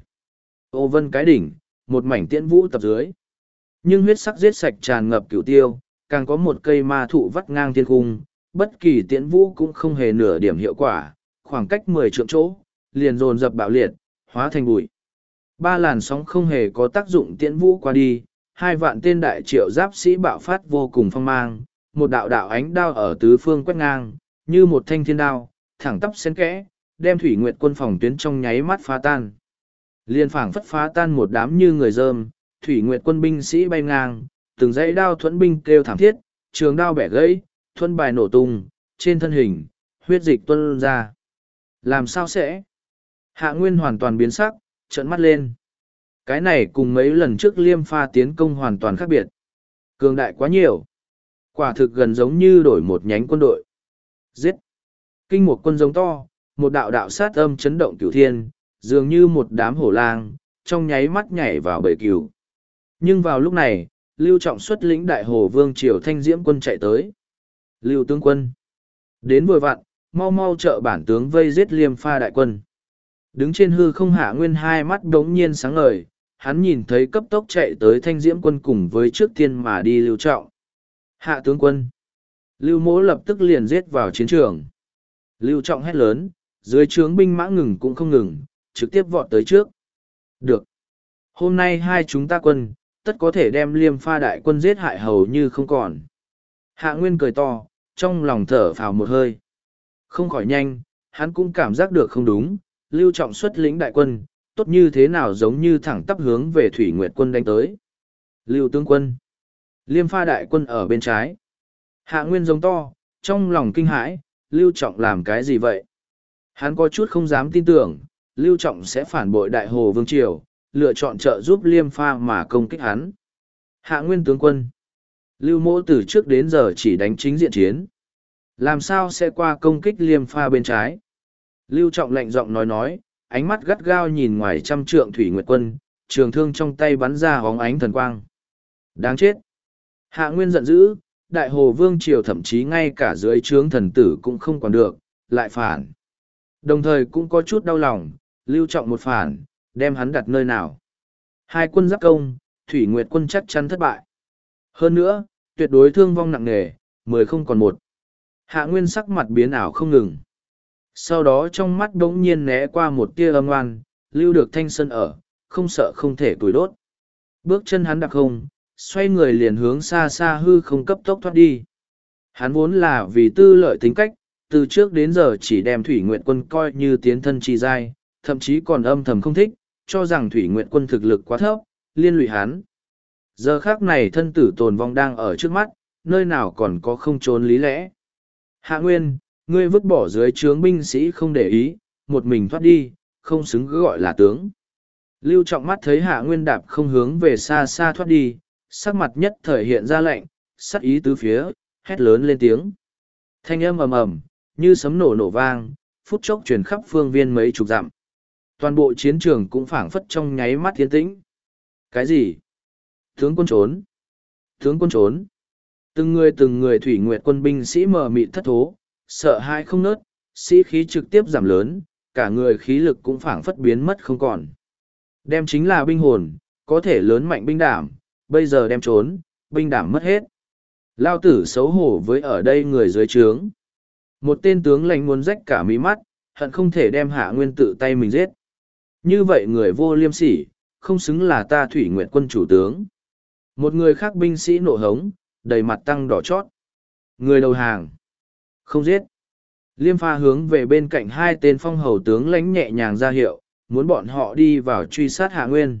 Ô vân cái đỉnh, một mảnh tiễn vũ tập dưới. Nhưng huyết sắc giết sạch tràn ngập cửu tiêu, càng có một cây ma thụ vắt ngang thiên cung, bất kỳ tiễn vũ cũng không hề nửa điểm hiệu quả, khoảng cách mười trượng chỗ, liền dồn dập bạo liệt, hóa thành bụi. Ba làn sóng không hề có tác dụng tiễn vũ qua đi, hai vạn tên đại triệu giáp sĩ bạo phát vô cùng phong mang, một đạo đạo ánh đao ở tứ phương quét ngang, như một thanh thiên đao, thẳng tắp xen kẽ, đem Thủy Nguyệt quân phòng tuyến trong nháy mắt phá tan. Liên phảng phất phá tan một đám như người dơm, Thủy Nguyệt quân binh sĩ bay ngang, từng dãy đao thuẫn binh kêu thảm thiết, trường đao bẻ gãy, thuẫn bài nổ tung, trên thân hình, huyết dịch tuôn ra. Làm sao sẽ? Hạ Nguyên hoàn toàn biến sắc, trợn mắt lên. Cái này cùng mấy lần trước Liêm Pha tiến công hoàn toàn khác biệt. Cường đại quá nhiều. Quả thực gần giống như đổi một nhánh quân đội. Giết! Kinh một quân giống to, một đạo đạo sát âm chấn động cửu thiên, dường như một đám hổ lang, trong nháy mắt nhảy vào bầy cừu. Nhưng vào lúc này, Lưu Trọng xuất lĩnh đại hồ vương triều thanh diễm quân chạy tới. Lưu tướng quân! Đến vừa vặn, mau mau trợ bản tướng vây giết Liêm Pha đại quân. Đứng trên hư không Hạ Nguyên hai mắt đống nhiên sáng ngời, hắn nhìn thấy cấp tốc chạy tới thanh diễm quân cùng với trước tiên mà đi Lưu Trọng. Hạ tướng quân! Lưu Mỗ lập tức liền giết vào chiến trường. Lưu Trọng hét lớn, dưới trướng binh mã ngừng cũng không ngừng, trực tiếp vọt tới trước. Được. Hôm nay hai chúng ta quân, tất có thể đem Liêm Pha đại quân giết hại hầu như không còn. Hạ Nguyên cười to, trong lòng thở phào một hơi. Không khỏi nhanh, hắn cũng cảm giác được không đúng, Lưu Trọng xuất lĩnh đại quân, tốt như thế nào giống như thẳng tắp hướng về Thủy Nguyệt quân đánh tới. Lưu tướng quân. Liêm Pha đại quân ở bên trái. Hạ Nguyên giống to, trong lòng kinh hãi, Lưu Trọng làm cái gì vậy? Hắn có chút không dám tin tưởng, Lưu Trọng sẽ phản bội Đại Hồ Vương Triều, lựa chọn trợ giúp Liêm Pha mà công kích hắn. Hạ Nguyên tướng quân. Lưu Mỗ từ trước đến giờ chỉ đánh chính diện chiến. Làm sao sẽ qua công kích Liêm Pha bên trái? Lưu Trọng lạnh giọng nói nói, ánh mắt gắt gao nhìn ngoài trăm trượng Thủy Nguyệt quân, trường thương trong tay bắn ra hóng ánh thần quang. Đáng chết! Hạ Nguyên giận dữ, Đại Hồ Vương Triều thậm chí ngay cả dưới trướng thần tử cũng không còn được, lại phản. Đồng thời cũng có chút đau lòng, Lưu Trọng một phản, đem hắn đặt nơi nào. Hai quân giáp công, Thủy Nguyệt quân chắc chắn thất bại. Hơn nữa, tuyệt đối thương vong nặng nề, mười không còn một. Hạ Nguyên sắc mặt biến ảo không ngừng. Sau đó trong mắt đống nhiên né qua một tia âm oan, lưu được thanh sân ở, không sợ không thể tuổi đốt. Bước chân hắn đặc không, xoay người liền hướng xa xa hư không cấp tốc thoát đi. Hắn vốn là vì tư lợi tính cách, từ trước đến giờ chỉ đem Thủy Nguyệt quân coi như tiến thân chi giai, thậm chí còn âm thầm không thích, cho rằng Thủy Nguyệt quân thực lực quá thấp, liên lụy hắn. Giờ khác này thân tử tồn vong đang ở trước mắt, nơi nào còn có không trốn lý lẽ. Hạ Nguyên, ngươi vứt bỏ dưới trướng binh sĩ không để ý, một mình thoát đi, không xứng cứ gọi là tướng. Lưu Trọng mắt thấy Hạ Nguyên đạp không hướng về xa xa thoát đi, sắc mặt nhất thời hiện ra lạnh, sắc ý tứ phía, hét lớn lên tiếng. Thanh âm ầm ầm, như sấm nổ nổ vang, phút chốc truyền khắp phương viên mấy chục dặm. Toàn bộ chiến trường cũng phảng phất trong nháy mắt tiến tĩnh. Cái gì? Tướng quân trốn! Tướng quân trốn! Từng người từng người Thủy Nguyệt quân binh sĩ mờ mịt thất thố, sợ hãi không nớt, sĩ khí trực tiếp giảm lớn, cả người khí lực cũng phảng phất biến mất không còn. Đem chính là binh hồn, có thể lớn mạnh binh đảm, bây giờ đem trốn, binh đảm mất hết. Lao tử xấu hổ với ở đây người dưới trướng. Một tên tướng lãnh muốn rách cả mí mắt, hận không thể đem Hạ Nguyên tự tay mình giết. Như vậy người vô liêm sỉ, không xứng là ta Thủy Nguyệt quân chủ tướng. Một người khác binh sĩ nộ hống, đầy mặt tăng đỏ chót. Người đầu hàng. Không giết. Liêm Pha hướng về bên cạnh hai tên phong hầu tướng lãnh nhẹ nhàng ra hiệu, muốn bọn họ đi vào truy sát Hạ Nguyên.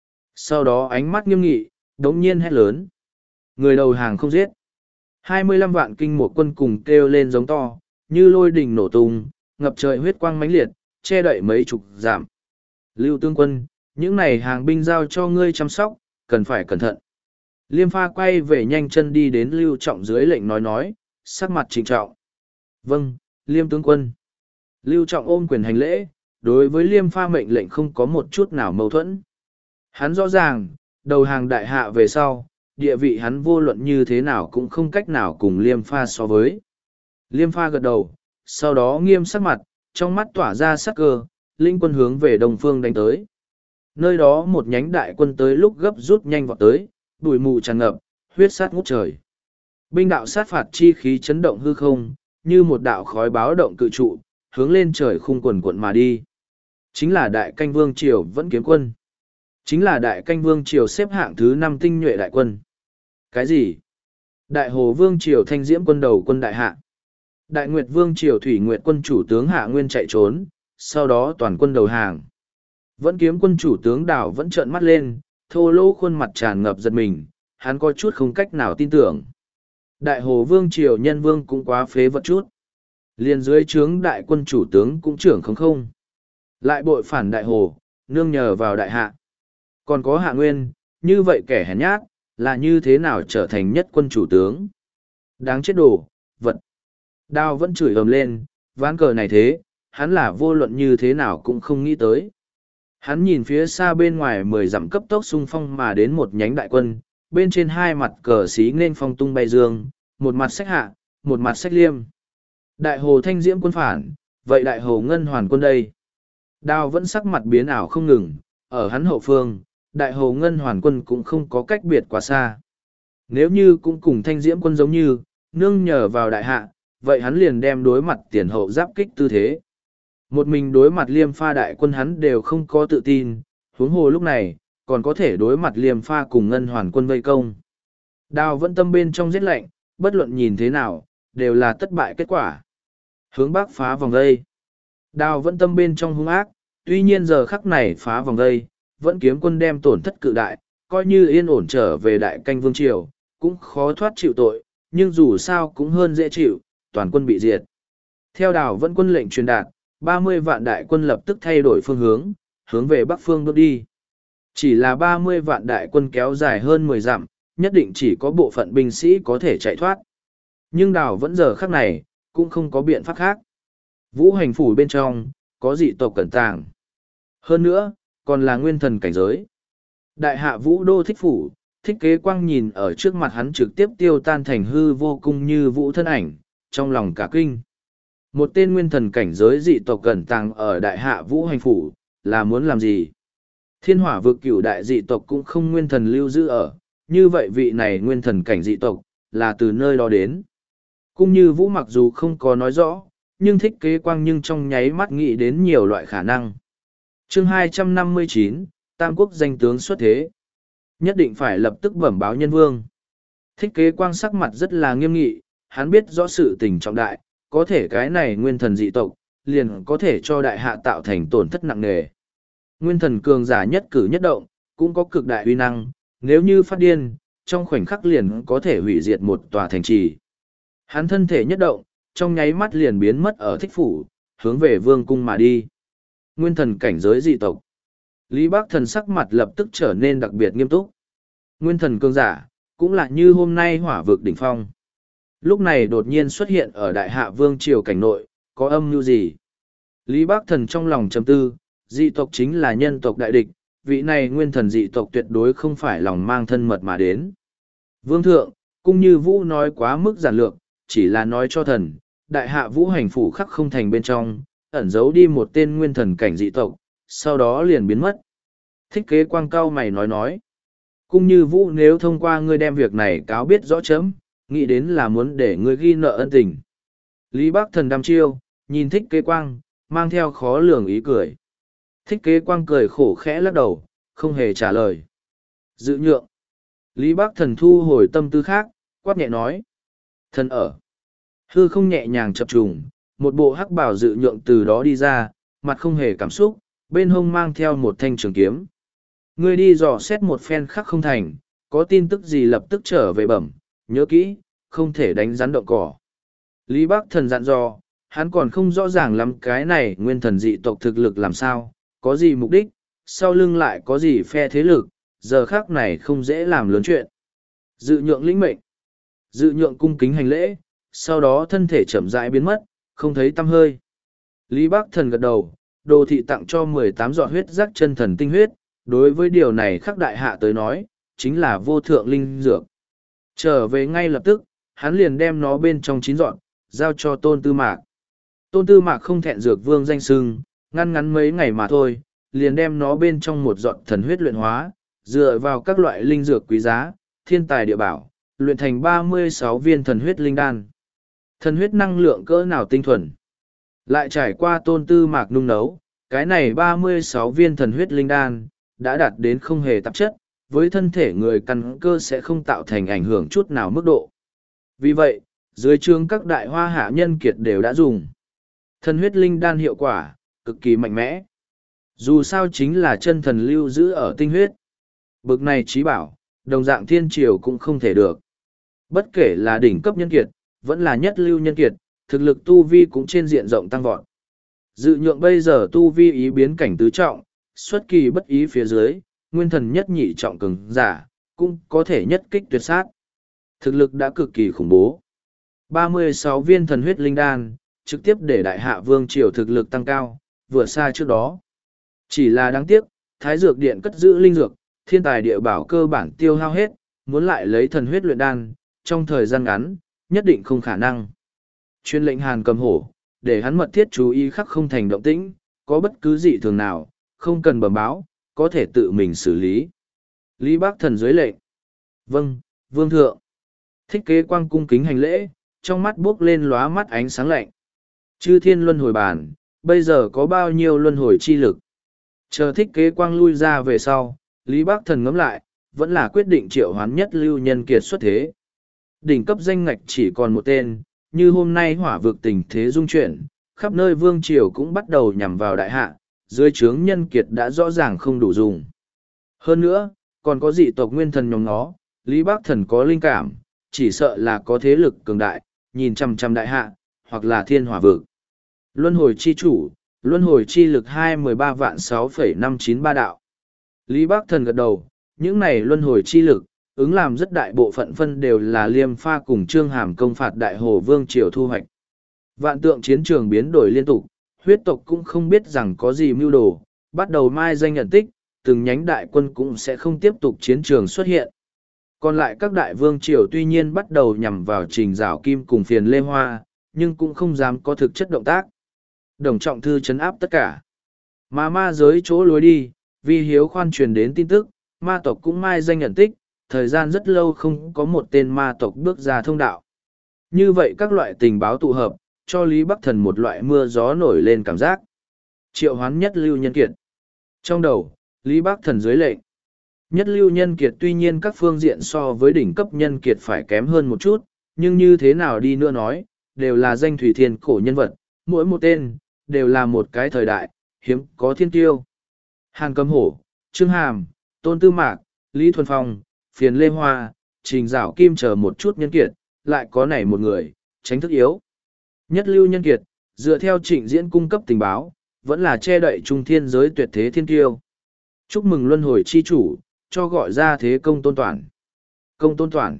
Sau đó ánh mắt nghiêm nghị, đống nhiên hét lớn. Người đầu hàng không giết. hai mươi lăm vạn kinh một quân cùng kêu lên giống to, như lôi đình nổ tung, ngập trời huyết quang mãnh liệt, che đậy mấy chục giảm. Lưu tướng quân, những này hàng binh giao cho ngươi chăm sóc, cần phải cẩn thận. Liêm Pha quay về nhanh chân đi đến Lưu Trọng dưới lệnh nói nói, sắc mặt trịnh trọng. Vâng, Liêm tướng quân. Lưu Trọng ôm quyền hành lễ, đối với Liêm Pha mệnh lệnh không có một chút nào mâu thuẫn. Hắn rõ ràng, đầu hàng đại hạ về sau, địa vị hắn vô luận như thế nào cũng không cách nào cùng Liêm Pha so với. Liêm Pha gật đầu, sau đó nghiêm sắc mặt, trong mắt tỏa ra sắc cơ, linh quân hướng về đông phương đánh tới. Nơi đó một nhánh đại quân tới lúc gấp rút nhanh vọt tới, bụi mù tràn ngập, huyết sát ngút trời. Binh đạo sát phạt chi khí chấn động hư không, như một đạo khói báo động cự trụ, hướng lên trời khung quần quận mà đi. Chính là đại canh vương triều vẫn kiếm quân. Chính là đại canh vương triều xếp hạng thứ năm tinh nhuệ đại quân. Cái gì? Đại hồ vương triều thanh diễm quân đầu quân đại hạ. Đại nguyệt vương triều thủy nguyệt quân chủ tướng Hạ Nguyên chạy trốn, sau đó toàn quân đầu hàng. Vẫn kiếm quân chủ tướng Đào vẫn trợn mắt lên, thô lỗ khuôn mặt tràn ngập giật mình, hắn có chút không cách nào tin tưởng. Đại hồ vương triều nhân vương cũng quá phế vật chút. Liền dưới trướng đại quân chủ tướng cũng trưởng không không. Lại bội phản đại hồ, nương nhờ vào đại hạ. Còn có Hạ Nguyên, như vậy kẻ hèn nhát, là như thế nào trở thành nhất quân chủ tướng? Đáng chết đồ, vật. Đao vẫn chửi ầm lên, ván cờ này thế, hắn là vô luận như thế nào cũng không nghĩ tới. Hắn nhìn phía xa bên ngoài mười dặm cấp tốc xung phong mà đến một nhánh đại quân, bên trên hai mặt cờ xí nên phong tung bay dương, một mặt sách hạ, một mặt sách liêm. Đại hồ thanh diễm quân phản, vậy đại hồ ngân hoàn quân đây. Đao vẫn sắc mặt biến ảo không ngừng, ở hắn hậu phương, đại hồ ngân hoàn quân cũng không có cách biệt quá xa. Nếu như cũng cùng thanh diễm quân giống như, nương nhờ vào đại hạ, vậy hắn liền đem đối mặt tiền hậu giáp kích tư thế. Một mình đối mặt liêm pha đại quân hắn đều không có tự tin, huống hồ lúc này, còn có thể đối mặt liêm pha cùng ngân hoàn quân vây công. Đao vẫn tâm bên trong giết lạnh, bất luận nhìn thế nào, đều là thất bại kết quả. Hướng bắc phá vòng vây. Đao vẫn tâm bên trong hung ác, tuy nhiên giờ khắc này phá vòng vây, vẫn kiếm quân đem tổn thất cự đại, coi như yên ổn trở về đại canh vương triều, cũng khó thoát chịu tội, nhưng dù sao cũng hơn dễ chịu, toàn quân bị diệt. Theo đảo vẫn quân lệnh truyền đạt, ba mươi vạn đại quân lập tức thay đổi phương hướng, hướng về bắc phương bước đi. Chỉ là ba mươi vạn đại quân kéo dài hơn mười dặm, nhất định chỉ có bộ phận binh sĩ có thể chạy thoát. Nhưng đảo vẫn giờ khắc này, cũng không có biện pháp khác. Vũ hành phủ bên trong, có dị tộc cẩn tàng. Hơn nữa, còn là nguyên thần cảnh giới. Đại hạ vũ đô thích phủ, thích kế quang nhìn ở trước mặt hắn trực tiếp tiêu tan thành hư vô cùng như vũ thân ảnh, trong lòng cả kinh. Một tên nguyên thần cảnh giới dị tộc cẩn tàng ở đại hạ vũ hành phủ, là muốn làm gì? Thiên hỏa vực cửu đại dị tộc cũng không nguyên thần lưu giữ ở, như vậy vị này nguyên thần cảnh dị tộc, là từ nơi đó đến. Cũng như vũ mặc dù không có nói rõ, nhưng thích kế quang nhưng trong nháy mắt nghĩ đến nhiều loại khả năng. Chương hai trăm năm mươi chín, Tam Quốc danh tướng xuất thế. Nhất định phải lập tức bẩm báo nhân vương. Thích kế quang sắc mặt rất là nghiêm nghị, hắn biết rõ sự tình trọng đại, có thể cái này nguyên thần dị tộc, liền có thể cho đại hạ tạo thành tổn thất nặng nề. Nguyên thần cường giả nhất cử nhất động, cũng có cực đại uy năng, nếu như phát điên, trong khoảnh khắc liền có thể hủy diệt một tòa thành trì. Hắn thân thể nhất động, trong nháy mắt liền biến mất ở thích phủ, hướng về vương cung mà đi. Nguyên thần cảnh giới dị tộc. Lý Bác Thần sắc mặt lập tức trở nên đặc biệt nghiêm túc. Nguyên thần cường giả, cũng là như hôm nay hỏa vực đỉnh phong. Lúc này đột nhiên xuất hiện ở đại hạ vương triều cảnh nội, có âm mưu gì? Lý Bác Thần trong lòng trầm tư, dị tộc chính là nhân tộc đại địch, vị này nguyên thần dị tộc tuyệt đối không phải lòng mang thân mật mà đến. Vương thượng, cũng như Vũ nói quá mức giản lược, chỉ là nói cho thần, đại hạ Vũ hành phủ khắc không thành bên trong, ẩn giấu đi một tên nguyên thần cảnh dị tộc, sau đó liền biến mất. Thích kế quang cao mày nói nói. Cũng như Vũ nếu thông qua ngươi đem việc này cáo biết rõ chấm, nghĩ đến là muốn để ngươi ghi nợ ân tình. Lý Bác Thần đăm chiêu, nhìn thích kế quang, mang theo khó lường ý cười. Thích kế quang cười khổ khẽ lắc đầu, không hề trả lời. Dự nhượng. Lý Bác Thần thu hồi tâm tư khác, quát nhẹ nói. Thần ở. Hư không nhẹ nhàng chập trùng, một bộ hắc bảo dự nhượng từ đó đi ra, mặt không hề cảm xúc, bên hông mang theo một thanh trường kiếm. Ngươi đi dò xét một phen khắc không thành, có tin tức gì lập tức trở về bẩm, nhớ kỹ, không thể đánh rắn động cỏ. Lý Bác Thần dặn dò, hắn còn không rõ ràng lắm cái này nguyên thần dị tộc thực lực làm sao, có gì mục đích, sau lưng lại có gì phe thế lực, giờ khác này không dễ làm lớn chuyện. Dự nhượng lĩnh mệnh. Dự nhượng cung kính hành lễ, sau đó thân thể chậm rãi biến mất, không thấy tăm hơi. Lý Bác Thần gật đầu, đồ thị tặng cho mười tám giọt huyết giác chân thần tinh huyết, đối với điều này khắc đại hạ tới nói, chính là vô thượng linh dược. Trở về ngay lập tức, hắn liền đem nó bên trong chín giọt, giao cho Tôn Tư Mạc. Tôn Tư Mạc không thẹn dược vương danh sưng, ngăn ngắn mấy ngày mà thôi, liền đem nó bên trong một giọt thần huyết luyện hóa, dựa vào các loại linh dược quý giá, thiên tài địa bảo, luyện thành ba mươi sáu viên thần huyết linh đan. Thần huyết năng lượng cỡ nào tinh thuần. Lại trải qua Tôn Tư Mạc nung nấu, cái này ba mươi sáu viên thần huyết linh đan, đã đạt đến không hề tạp chất, với thân thể người căn cơ sẽ không tạo thành ảnh hưởng chút nào mức độ. Vì vậy, dưới chương các đại hoa hạ nhân kiệt đều đã dùng. Thần huyết linh đan hiệu quả, cực kỳ mạnh mẽ. Dù sao chính là chân thần lưu giữ ở tinh huyết. Bực này trí bảo, đồng dạng thiên triều cũng không thể được. Bất kể là đỉnh cấp nhân kiệt, vẫn là nhất lưu nhân kiệt, thực lực tu vi cũng trên diện rộng tăng vọt. Dự nhượng bây giờ tu vi ý biến cảnh tứ trọng, xuất kỳ bất ý phía dưới, nguyên thần nhất nhị trọng cường giả, cũng có thể nhất kích tuyệt sát. Thực lực đã cực kỳ khủng bố. ba mươi sáu viên thần huyết linh đan, trực tiếp để đại hạ vương triều thực lực tăng cao, vượt xa trước đó. Chỉ là đáng tiếc, Thái Dược Điện cất giữ linh dược, thiên tài địa bảo cơ bản tiêu hao hết, muốn lại lấy thần huyết luyện đan, trong thời gian ngắn, nhất định không khả năng. Chuyên lệnh Hàn Cầm Hổ, để hắn mật thiết chú ý khắc không thành động tĩnh, có bất cứ dị thường nào, không cần bẩm báo, có thể tự mình xử lý. Lý Bác Thần dưới lệnh. Vâng, Vương Thượng. Thích Kế Quang cung kính hành lễ, trong mắt buốc lên lóa mắt ánh sáng lạnh. Chư thiên luân hồi bàn, bây giờ có bao nhiêu luân hồi chi lực? Chờ Thích Kế Quang lui ra về sau, Lý Bác Thần ngẫm lại, vẫn là quyết định triệu hoán Nhất Lưu Nhân Kiệt xuất thế. Đỉnh cấp danh ngạch chỉ còn một tên, như hôm nay hỏa vực tình thế dung chuyển, khắp nơi vương triều cũng bắt đầu nhằm vào đại hạ, dưới trướng Nhân Kiệt đã rõ ràng không đủ dùng. Hơn nữa, còn có dị tộc nguyên thần nhóm nó, Lý Bác Thần có linh cảm, chỉ sợ là có thế lực cường đại, nhìn chăm chăm đại hạ, hoặc là thiên hỏa vực. Luân hồi chi chủ, luân hồi chi lực hai mười ba vạn sáu phẩy năm chín ba đạo. Lý Bác Thần gật đầu, những này luân hồi chi lực, ứng làm rất đại bộ phận phân đều là Liêm Pha cùng Trương Hàm công phạt đại hồ vương triều thu hoạch. Vạn tượng chiến trường biến đổi liên tục, huyết tộc cũng không biết rằng có gì mưu đồ, bắt đầu mai danh nhận tích, từng nhánh đại quân cũng sẽ không tiếp tục chiến trường xuất hiện. Còn lại các đại vương triều tuy nhiên bắt đầu nhằm vào Trình Giảo Kim cùng Phiền Lê Hoa, nhưng cũng không dám có thực chất động tác. Đồng Trọng Thư trấn áp tất cả. Mà ma giới chỗ lối đi, vì hiếu khoan truyền đến tin tức, ma tộc cũng mai danh nhận tích, thời gian rất lâu không có một tên ma tộc bước ra thông đạo. Như vậy các loại tình báo tụ hợp, cho Lý Bắc Thần một loại mưa gió nổi lên cảm giác. Triệu hoán Nhất Lưu Nhân Kiệt. Trong đầu, Lý Bắc Thần dưới lệnh. Nhất Lưu Nhân Kiệt tuy nhiên các phương diện so với đỉnh cấp Nhân Kiệt phải kém hơn một chút, nhưng như thế nào đi nữa nói, đều là danh thủy thiên cổ nhân vật, mỗi một tên, đều là một cái thời đại, hiếm có thiên tiêu. Hàn Cầm Hổ, Trương Hàm, Tôn Tư Mạc, Lý Thuần Phong, Phiền Lê Hoa, Trình Giảo Kim chờ một chút nhân kiệt, lại có nảy một người, tránh thức yếu. Nhất Lưu Nhân Kiệt, dựa theo Trịnh Diễn cung cấp tình báo, vẫn là che đậy trung thiên giới tuyệt thế thiên kiêu. Chúc mừng luân hồi chi chủ, cho gọi ra thế công tôn toàn. Công tôn toàn.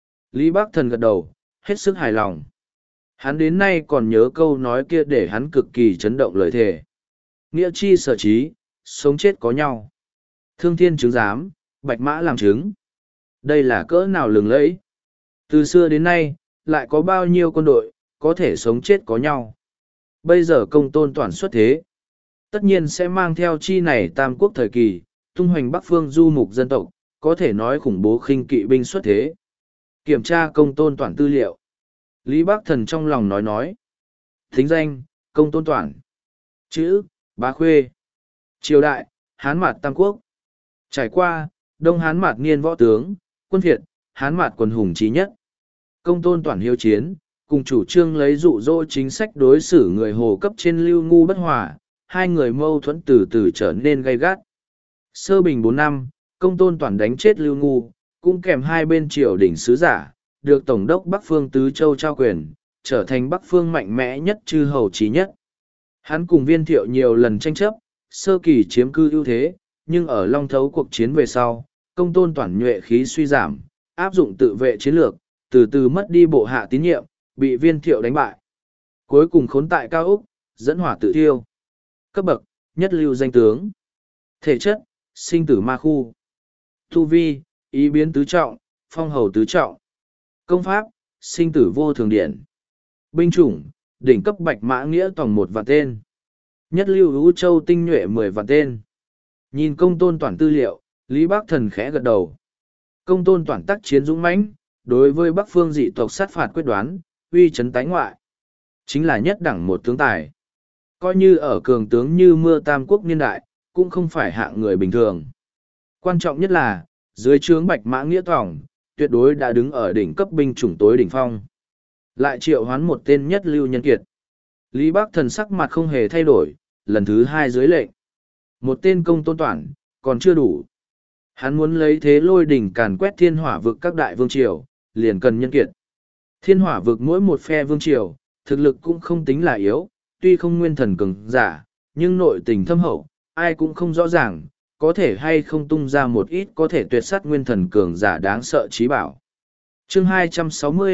Lý Bác Thần gật đầu, hết sức hài lòng. Hắn đến nay còn nhớ câu nói kia để hắn cực kỳ chấn động lời thề. Nghĩa chi sở trí, sống chết có nhau. Thương thiên chứng giám, bạch mã làm chứng. Đây là cỡ nào lừng lẫy. Từ xưa đến nay, lại có bao nhiêu quân đội, có thể sống chết có nhau. Bây giờ công tôn toàn xuất thế. Tất nhiên sẽ mang theo chi này tam quốc thời kỳ, tung hoành bắc phương du mục dân tộc, có thể nói khủng bố khinh kỵ binh xuất thế. Kiểm tra công tôn toàn tư liệu. Lý Bác Thần trong lòng nói nói. Thính danh, công tôn toàn. Chữ, Bá Khuê. Triều đại, Hán Mạt Tam Quốc. Trải qua, Đông Hán Mạt niên võ tướng, quân Việt, Hán Mạt quần hùng trí nhất. Công tôn toàn hiếu chiến, cùng chủ trương lấy dụ dỗ chính sách đối xử người Hồ cấp trên Lưu Ngu bất hòa, hai người mâu thuẫn từ từ trở nên gay gắt. Sơ bình bốn năm, công tôn toàn đánh chết Lưu Ngu, cũng kèm hai bên triều đình sứ giả, được Tổng đốc Bắc Phương Tứ Châu trao quyền, trở thành Bắc Phương mạnh mẽ nhất chư hầu trí nhất. Hắn cùng Viên Thiệu nhiều lần tranh chấp, sơ kỳ chiếm cư ưu thế, nhưng ở long thấu cuộc chiến về sau, công tôn toàn nhuệ khí suy giảm, áp dụng tự vệ chiến lược, từ từ mất đi bộ hạ tín nhiệm, bị Viên Thiệu đánh bại. Cuối cùng khốn tại Cao Úc, dẫn hỏa tự thiêu. Cấp bậc, nhất lưu danh tướng. Thể chất, sinh tử ma khu. Tu vi, ý biến tứ trọng, phong hầu tứ trọng. Công pháp, sinh tử vô thường điển. Binh chủng, đỉnh cấp bạch mã nghĩa tòng một vạn tên. Nhất lưu ưu châu tinh nhuệ mười vạn tên. Nhìn công tôn toàn tư liệu, Lý Bác Thần khẽ gật đầu. Công tôn toàn tác chiến dũng mãnh, đối với Bắc phương dị tộc sát phạt quyết đoán, uy chấn tái ngoại. Chính là nhất đẳng một tướng tài. Coi như ở cường tướng như mưa tam quốc niên đại, cũng không phải hạng người bình thường. Quan trọng nhất là, dưới trướng bạch mã nghĩa tòng, tuyệt đối đã đứng ở đỉnh cấp binh chủng tối đỉnh phong. Lại triệu hoán một tên nhất lưu nhân kiệt. Lý Bác Thần sắc mặt không hề thay đổi, lần thứ hai dưới lệnh. Một tên công tôn toàn, còn chưa đủ. Hắn muốn lấy thế lôi đỉnh càn quét thiên hỏa vực các đại vương triều, liền cần nhân kiệt. Thiên hỏa vực mỗi một phe vương triều, thực lực cũng không tính là yếu, tuy không nguyên thần cường giả, nhưng nội tình thâm hậu, ai cũng không rõ ràng, có thể hay không tung ra một ít có thể tuyệt sát nguyên thần cường giả đáng sợ trí bảo. Chương hai trăm sáu mươi,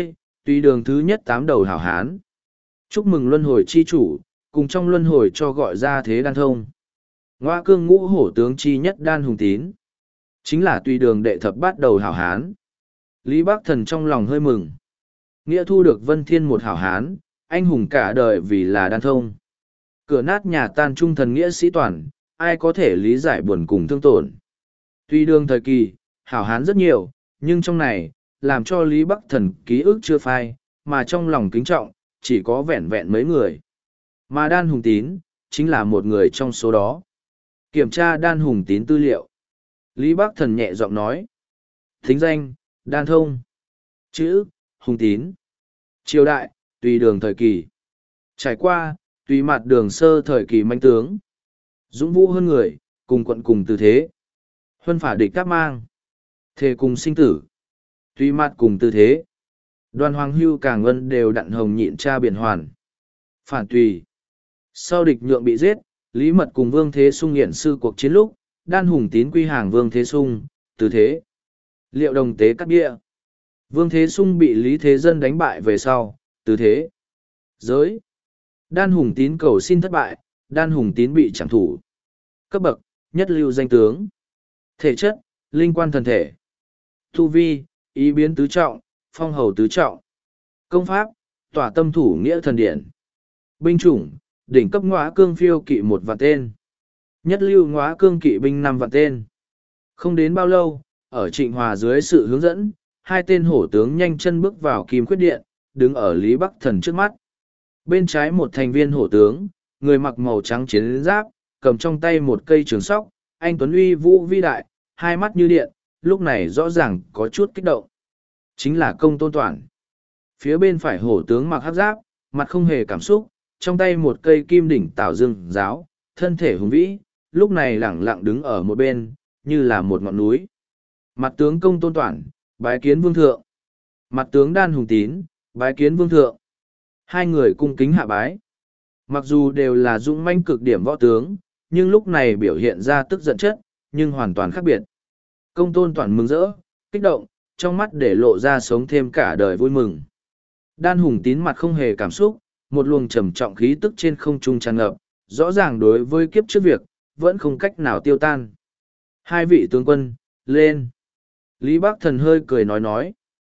Tùy đường thứ nhất tám đầu hảo hán. Chúc mừng luân hồi chi chủ, cùng trong luân hồi cho gọi ra thế đan thông. Ngoa cương ngũ hổ tướng chi nhất đan hùng tín. Chính là tùy đường đệ thập bát đầu hảo hán. Lý Bắc Thần trong lòng hơi mừng. Nghĩa thu được Vân Thiên một hảo hán, anh hùng cả đời vì là đan thông. Cửa nát nhà tan trung thần nghĩa sĩ toàn, ai có thể lý giải buồn cùng thương tổn. Tuy đường thời kỳ, hảo hán rất nhiều, nhưng trong này, làm cho Lý Bắc Thần ký ức chưa phai, mà trong lòng kính trọng, chỉ có vẹn vẹn mấy người. Mà đan hùng tín, chính là một người trong số đó. Kiểm tra đan hùng tín tư liệu. Lý Bắc Thần nhẹ giọng nói. Thính danh, đan thông. Chữ, hùng tín. Triều đại, tùy đường thời kỳ. Trải qua, tùy mặt đường sơ thời kỳ manh tướng. Dũng vũ hơn người, cùng quận cùng tư thế. Huân phả địch các mang. Thề cùng sinh tử. Tùy mặt cùng tư thế. Đoàn hoàng hưu càng ngân đều đặn hồng nhịn cha biển hoàn. Phản tùy. Sau địch nhượng bị giết, Lý Mật cùng Vương Thế Sung nghiện sư cuộc chiến lúc, đan hùng tín quy hàng Vương Thế Sung, tư thế. Liệu đồng tế cắt địa. Vương Thế Sung bị Lý Thế Dân đánh bại về sau, tư thế. Giới. Đan hùng tín cầu xin thất bại, đan hùng tín bị trảm thủ. Cấp bậc, nhất lưu danh tướng. Thể chất, linh quan thần thể. Thu vi, ý biến tứ trọng, phong hầu tứ trọng. Công pháp, tỏa tâm thủ nghĩa thần điện. Binh chủng, đỉnh cấp ngõa cương phiêu kỵ một vạn tên. Nhất lưu ngõa cương kỵ binh năm vạn tên. Không đến bao lâu, ở Trịnh Hòa dưới sự hướng dẫn, hai tên hổ tướng nhanh chân bước vào Kim Khuyết Điện, đứng ở Lý Bắc Thần trước mắt. Bên trái một thành viên hổ tướng, người mặc màu trắng chiến giáp, cầm trong tay một cây trường sóc, anh Tuấn uy vũ vi đại, hai mắt như điện, lúc này rõ ràng có chút kích động. Chính là Công Tôn Toản. Phía bên phải hổ tướng mặc hắc giáp, mặt không hề cảm xúc, trong tay một cây kim đỉnh tảo dương giáo, thân thể hùng vĩ, lúc này lẳng lặng đứng ở một bên, như là một ngọn núi. Mặt tướng Công Tôn Toản, bái kiến vương thượng. Mặt tướng Đan Hùng Tín, bái kiến vương thượng. Hai người cung kính hạ bái. Mặc dù đều là dũng manh cực điểm võ tướng, nhưng lúc này biểu hiện ra tức giận chất, nhưng hoàn toàn khác biệt. Công Tôn Toản mừng rỡ, kích động, trong mắt để lộ ra sống thêm cả đời vui mừng. Đan Hùng Tín mặt không hề cảm xúc, một luồng trầm trọng khí tức trên không trung tràn ngập, rõ ràng đối với kiếp trước việc, vẫn không cách nào tiêu tan. Hai vị tướng quân, lên. Lý Bắc Thần hơi cười nói nói.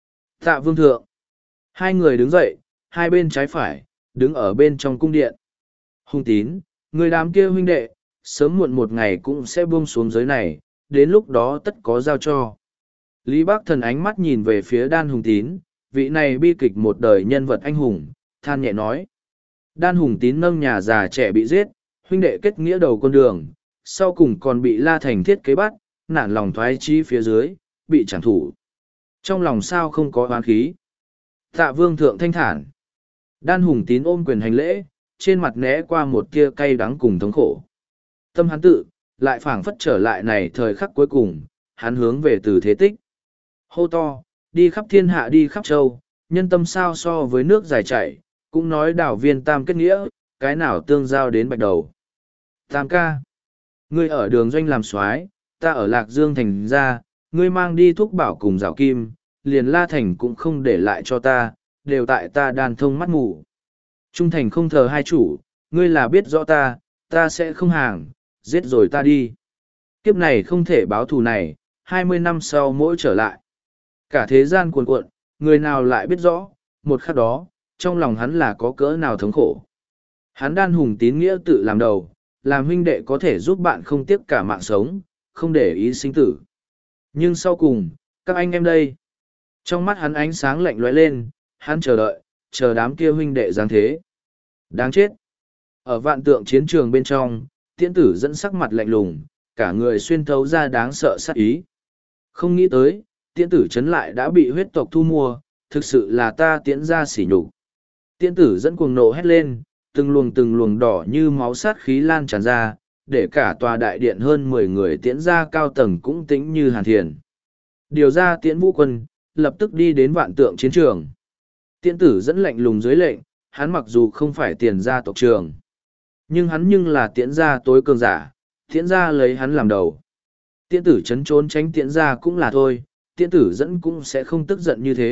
Tạ vương thượng. Hai người đứng dậy, hai bên trái phải, đứng ở bên trong cung điện. Hùng Tín, người đám kia huynh đệ, sớm muộn một ngày cũng sẽ buông xuống giới này, đến lúc đó tất có giao cho. Lý Bắc Thần ánh mắt nhìn về phía Đan Hùng Tín, vị này bi kịch một đời nhân vật anh hùng, than nhẹ nói. Đan Hùng Tín nâng nhà già trẻ bị giết, huynh đệ kết nghĩa đầu con đường, sau cùng còn bị La Thành thiết kế bắt, nản lòng thoái chí phía dưới, bị trảm thủ. Trong lòng sao không có oán khí. Tạ vương thượng thanh thản. Đan Hùng Tín ôm quyền hành lễ, trên mặt né qua một tia cay đắng cùng thống khổ. Tâm hắn tự, lại phảng phất trở lại này thời khắc cuối cùng, hắn hướng về từ thế tích. Hô to, đi khắp thiên hạ đi khắp châu, nhân tâm sao so với nước dài chảy, cũng nói đảo viên tam kết nghĩa, cái nào tương giao đến bạch đầu. Tam ca, ngươi ở đường doanh làm soái, ta ở Lạc Dương thành ra, ngươi mang đi thuốc bảo cùng rào kim, liền La Thành cũng không để lại cho ta, đều tại ta đàn thông mắt ngủ. Trung thành không thờ hai chủ, ngươi là biết rõ ta, ta sẽ không hàng, giết rồi ta đi. Kiếp này không thể báo thù này, hai mươi năm sau mỗi trở lại. Cả thế gian cuồn cuộn, người nào lại biết rõ, một khắc đó, trong lòng hắn là có cỡ nào thống khổ. Hắn Đan Hùng Tín nghĩa tự làm đầu, làm huynh đệ có thể giúp bạn không tiếc cả mạng sống, không để ý sinh tử. Nhưng sau cùng, các anh em đây. Trong mắt hắn ánh sáng lạnh lóe lên, hắn chờ đợi, chờ đám kia huynh đệ giáng thế. Đáng chết. Ở vạn tượng chiến trường bên trong, tiễn tử dẫn sắc mặt lạnh lùng, cả người xuyên thấu ra đáng sợ sát ý. Không nghĩ tới, tiễn tử chấn lại đã bị huyết tộc thu mua, thực sự là ta tiễn ra sỉ nhục. Tiễn tử dẫn cuồng nộ hét lên, từng luồng từng luồng đỏ như máu sát khí lan tràn ra, để cả tòa đại điện hơn mười người tiễn ra cao tầng cũng tĩnh như hàn thiền. Điều ra tiễn vũ quân, lập tức đi đến vạn tượng chiến trường. Tiễn tử dẫn lệnh lùng dưới lệnh, hắn mặc dù không phải tiền gia tộc trường, nhưng hắn nhưng là tiễn gia tối cường giả, tiễn gia lấy hắn làm đầu. Tiễn tử chấn trốn tránh tiễn gia cũng là thôi, tiễn tử dẫn cũng sẽ không tức giận như thế,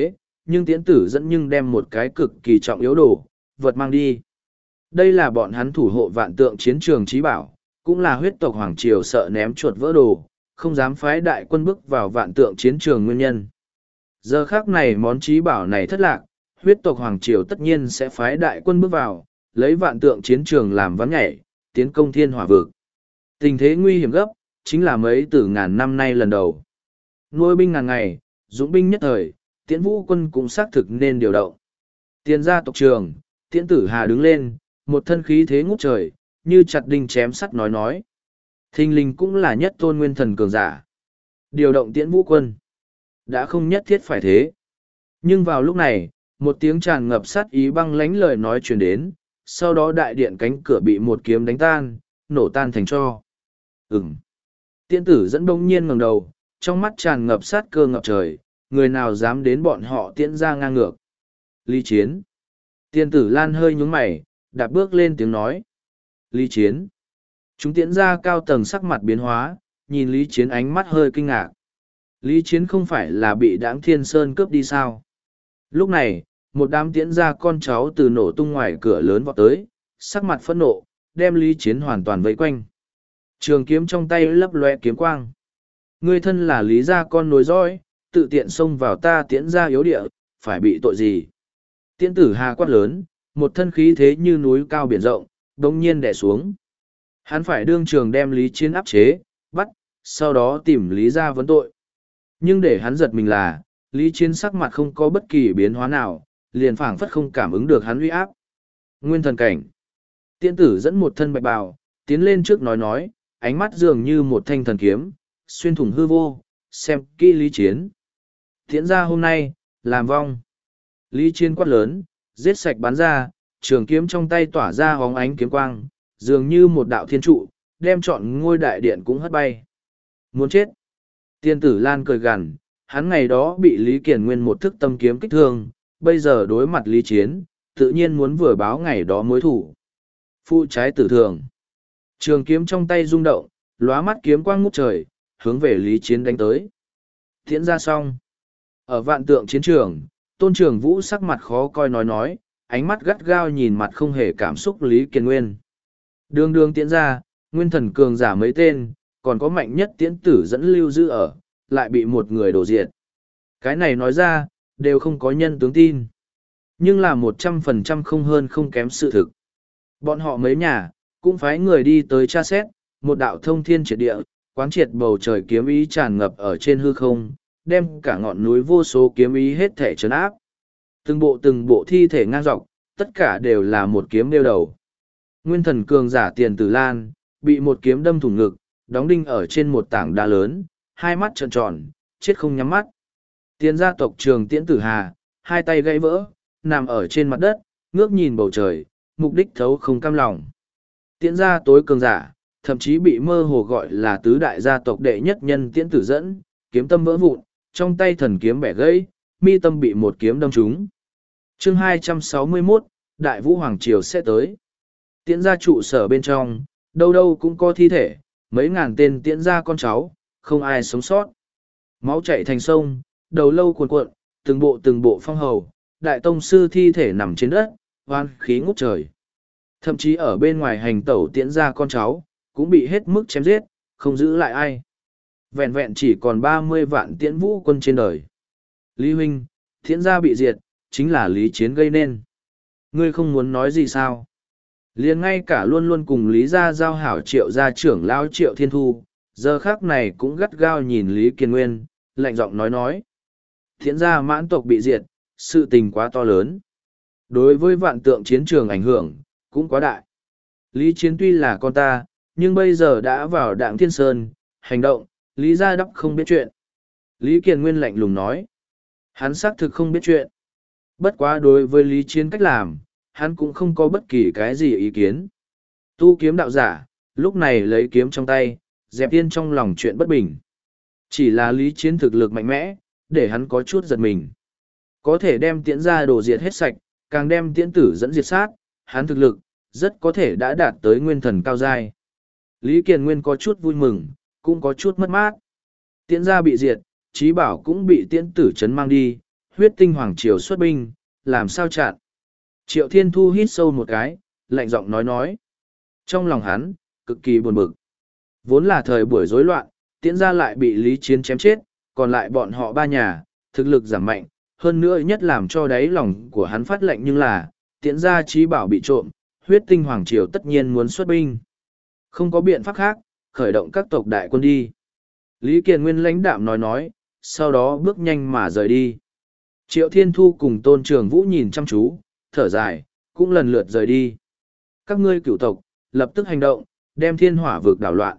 nhưng tiễn tử dẫn nhưng đem một cái cực kỳ trọng yếu đồ, vật mang đi. Đây là bọn hắn thủ hộ vạn tượng chiến trường trí bảo, cũng là huyết tộc Hoàng Triều sợ ném chuột vỡ đồ, không dám phái đại quân bước vào vạn tượng chiến trường nguyên nhân. Giờ khác này món trí bảo này thất lạc, huyết tộc Hoàng Triều tất nhiên sẽ phái đại quân bước vào, lấy vạn tượng chiến trường làm ván nhảy, tiến công thiên hỏa vực. Tình thế nguy hiểm gấp, chính là mấy từ ngàn năm nay lần đầu. Nuôi binh ngàn ngày, dũng binh nhất thời, tiễn vũ quân cũng xác thực nên điều động. Tiền gia tộc trường, tiễn tử hà đứng lên, một thân khí thế ngút trời, như chặt đinh chém sắt nói nói. Thình linh cũng là nhất tôn nguyên thần cường giả. Điều động tiễn vũ quân. Đã không nhất thiết phải thế. Nhưng vào lúc này, một tiếng tràn ngập sát ý băng lánh lời nói truyền đến, sau đó đại điện cánh cửa bị một kiếm đánh tan, nổ tan thành tro. Ừm. Tiễn tử dẫn bỗng nhiên ngẩng đầu, trong mắt tràn ngập sát cơ ngập trời, người nào dám đến bọn họ tiễn ra ngang ngược. Lý Chiến. Tiên tử Lan hơi nhúng mày, đạp bước lên tiếng nói. Lý Chiến. Chúng tiễn ra cao tầng sắc mặt biến hóa, nhìn Lý Chiến ánh mắt hơi kinh ngạc. Lý Chiến không phải là bị Đãng Thiên Sơn cướp đi sao? Lúc này, một đám tiễn ra con cháu từ nổ tung ngoài cửa lớn vọt tới, sắc mặt phẫn nộ, đem Lý Chiến hoàn toàn vây quanh. Trường kiếm trong tay lấp loe kiếm quang. Ngươi thân là Lý gia con nối dõi, tự tiện xông vào ta tiễn ra yếu địa, phải bị tội gì? Tiễn tử hà quát lớn, một thân khí thế như núi cao biển rộng, đống nhiên đè xuống. Hắn phải đương trường đem Lý Chiến áp chế, bắt, sau đó tìm Lý gia vấn tội. Nhưng để hắn giật mình là, Lý Chiến sắc mặt không có bất kỳ biến hóa nào, liền phảng phất không cảm ứng được hắn uy áp. Nguyên thần cảnh. Tiễn tử dẫn một thân bạch bào, tiến lên trước nói nói, ánh mắt dường như một thanh thần kiếm, xuyên thủng hư vô, xem kỹ Lý Chiến. Tiễn ra hôm nay, làm vong. Lý Chiến quát lớn, giết sạch bắn ra, trường kiếm trong tay tỏa ra hóng ánh kiếm quang, dường như một đạo thiên trụ, đem trọn ngôi đại điện cũng hất bay. Muốn chết. Tiên tử Lan cười gằn, hắn ngày đó bị Lý Kiền Nguyên một thức tâm kiếm kích thương, bây giờ đối mặt Lý Chiến, tự nhiên muốn vừa báo ngày đó mối thủ. Phụ trái tử thường. Trường kiếm trong tay rung động, lóa mắt kiếm quang ngút trời, hướng về Lý Chiến đánh tới. Thiễn ra xong. Ở vạn tượng chiến trường, Tôn Trường Vũ sắc mặt khó coi nói nói, ánh mắt gắt gao nhìn mặt không hề cảm xúc Lý Kiền Nguyên. Đường đường tiễn ra, nguyên thần cường giả mấy tên, còn có mạnh nhất tiễn tử dẫn lưu giữ ở, lại bị một người đổ diệt. Cái này nói ra, đều không có nhân tướng tin. Nhưng là một trăm phần trăm không hơn không kém sự thực. Bọn họ mấy nhà, cũng phái người đi tới tra xét, một đạo thông thiên triệt địa, quán triệt bầu trời kiếm ý tràn ngập ở trên hư không, đem cả ngọn núi vô số kiếm ý hết thể trấn áp. Từng bộ từng bộ thi thể ngang dọc, tất cả đều là một kiếm đeo đầu. Nguyên thần cường giả Tiền Tử Lan, bị một kiếm đâm thủng ngực, đóng đinh ở trên một tảng đá lớn, hai mắt trợn tròn, chết không nhắm mắt. Tiền gia tộc trường Tiễn Tử Hà, hai tay gãy vỡ, nằm ở trên mặt đất, ngước nhìn bầu trời, mục đích thấu không cam lòng. Tiễn gia tối cường giả, thậm chí bị mơ hồ gọi là tứ đại gia tộc đệ nhất nhân Tiễn Tử dẫn, kiếm tâm vỡ vụn, trong tay thần kiếm bẻ gãy, mi tâm bị một kiếm đâm trúng. Chương hai trăm sáu mươi mốt, Đại Vũ Hoàng Triều sẽ tới. Tiễn gia trụ sở bên trong, đâu đâu cũng có thi thể, mấy ngàn tên tiễn gia con cháu, không ai sống sót. Máu chảy thành sông, đầu lâu cuồn cuộn, từng bộ từng bộ phong hầu, đại tông sư thi thể nằm trên đất, oan khí ngút trời. Thậm chí ở bên ngoài hành tẩu tiễn gia con cháu, cũng bị hết mức chém giết, không giữ lại ai. Vẹn vẹn chỉ còn ba mươi vạn tiễn vũ quân trên đời. Lý huynh, tiễn gia bị diệt, chính là Lý Chiến gây nên. Ngươi không muốn nói gì sao? Liền ngay cả luôn luôn cùng Lý gia giao hảo Triệu gia trưởng lão Triệu Thiên Thu, giờ khác này cũng gắt gao nhìn Lý Kiền Nguyên, lạnh giọng nói nói. Tiễn gia mãn tộc bị diệt, sự tình quá to lớn. Đối với vạn tượng chiến trường ảnh hưởng, cũng quá đại. Lý Chiến tuy là con ta, nhưng bây giờ đã vào Đạng Thiên Sơn, hành động, Lý gia đắp không biết chuyện. Lý Kiền Nguyên lạnh lùng nói. Hắn xác thực không biết chuyện. Bất quá đối với Lý Chiến cách làm, hắn cũng không có bất kỳ cái gì ý kiến. Tu kiếm đạo giả, lúc này lấy kiếm trong tay, dẹp yên trong lòng chuyện bất bình. Chỉ là Lý Chiến thực lực mạnh mẽ, để hắn có chút giật mình. Có thể đem tiễn ra đồ diệt hết sạch, càng đem tiễn tử dẫn diệt sát, hắn thực lực, rất có thể đã đạt tới nguyên thần cao giai. Lý Kiền Nguyên có chút vui mừng, cũng có chút mất mát. Tiễn gia bị diệt, trí bảo cũng bị tiễn tử chấn mang đi, huyết tinh hoàng triều xuất binh, làm sao chặn. Triệu Thiên Thu hít sâu một cái, lạnh giọng nói nói. Trong lòng hắn, cực kỳ buồn bực. Vốn là thời buổi rối loạn, Tiễn gia lại bị Lý Chiến chém chết, còn lại bọn họ ba nhà, thực lực giảm mạnh, hơn nữa nhất làm cho đáy lòng của hắn phát lệnh nhưng là, Tiễn gia trí bảo bị trộm, huyết tinh hoàng triều tất nhiên muốn xuất binh. Không có biện pháp khác, khởi động các tộc đại quân đi. Lý Kiền Nguyên lãnh đạm nói nói, sau đó bước nhanh mà rời đi. Triệu Thiên Thu cùng Tôn Trường Vũ nhìn chăm chú, thở dài, cũng lần lượt rời đi. Các ngươi cửu tộc, lập tức hành động, đem thiên hỏa vực đảo loạn.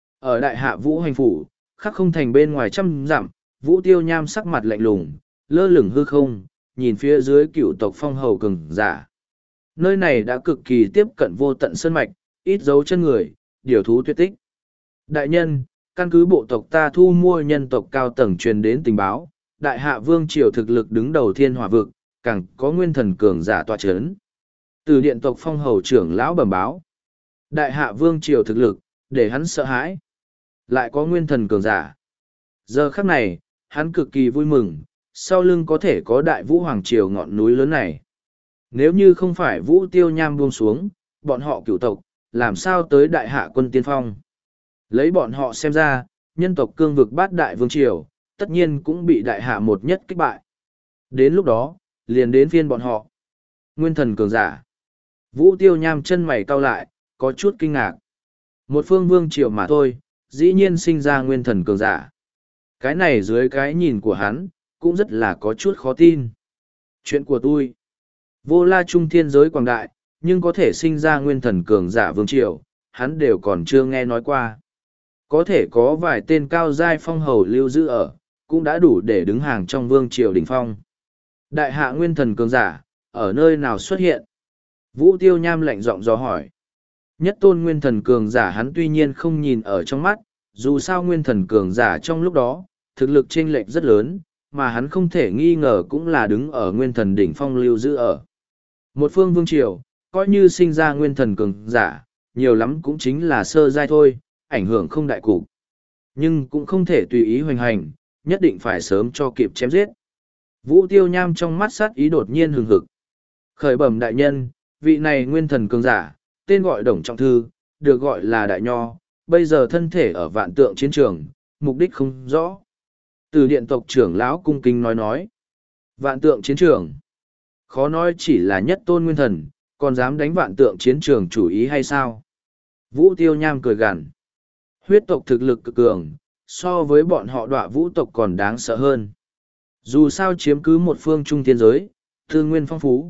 Ở đại hạ Vũ hành phủ, khắc không thành bên ngoài trăm dặm, Vũ Tiêu Nham sắc mặt lạnh lùng, lơ lửng hư không, nhìn phía dưới cửu tộc phong hầu cường giả. Nơi này đã cực kỳ tiếp cận vô tận sơn mạch, ít dấu chân người, điều thú tuyệt tích. Đại nhân, căn cứ bộ tộc ta thu mua nhân tộc cao tầng truyền đến tình báo, đại hạ vương triều thực lực đứng đầu thiên hỏa vực, càng có nguyên thần cường giả tọa chấn. Từ điện tộc phong hầu trưởng lão bẩm báo, đại hạ vương triều thực lực, để hắn sợ hãi. Lại có nguyên thần cường giả. Giờ khắc này, hắn cực kỳ vui mừng, sau lưng có thể có đại vũ hoàng triều ngọn núi lớn này. Nếu như không phải Vũ Tiêu Nham buông xuống, bọn họ cửu tộc, làm sao tới đại hạ quân tiên phong. Lấy bọn họ xem ra, nhân tộc cương vực bát đại vương triều, tất nhiên cũng bị đại hạ một nhất kích bại. Đến lúc đó, liền đến phiên bọn họ. Nguyên thần cường giả. Vũ Tiêu Nham chân mày cau lại, có chút kinh ngạc. Một phương vương triều mà thôi, dĩ nhiên sinh ra nguyên thần cường giả. Cái này dưới cái nhìn của hắn, cũng rất là có chút khó tin. Chuyện của tôi, vô la trung thiên giới quảng đại, nhưng có thể sinh ra nguyên thần cường giả vương triều, hắn đều còn chưa nghe nói qua. Có thể có vài tên cao giai phong hầu lưu giữ ở, cũng đã đủ để đứng hàng trong vương triều đỉnh phong. Đại hạ nguyên thần cường giả, ở nơi nào xuất hiện? Vũ Tiêu Nham lạnh giọng dò hỏi. Nhất tôn nguyên thần cường giả hắn tuy nhiên không nhìn ở trong mắt, dù sao nguyên thần cường giả trong lúc đó, thực lực chênh lệch rất lớn, mà hắn không thể nghi ngờ cũng là đứng ở nguyên thần đỉnh phong lưu giữ ở. Một phương vương triều, coi như sinh ra nguyên thần cường giả, nhiều lắm cũng chính là sơ giai thôi, ảnh hưởng không đại cục. Nhưng cũng không thể tùy ý hoành hành, nhất định phải sớm cho kịp chém giết. Vũ Tiêu Nham trong mắt sát ý đột nhiên hừng hực. Khởi bẩm đại nhân, vị này nguyên thần cường giả, tên gọi Đồng Trọng Thư, được gọi là Đại Nho, bây giờ thân thể ở vạn tượng chiến trường, mục đích không rõ. Từ điện tộc trưởng lão cung kính nói nói. Vạn tượng chiến trường. Khó nói chỉ là nhất tôn nguyên thần, còn dám đánh vạn tượng chiến trường chủ ý hay sao? Vũ Tiêu Nham cười gằn. Huyết tộc thực lực cực cường, so với bọn họ đọa vũ tộc còn đáng sợ hơn. Dù sao chiếm cứ một phương trung thiên giới, tư nguyên phong phú.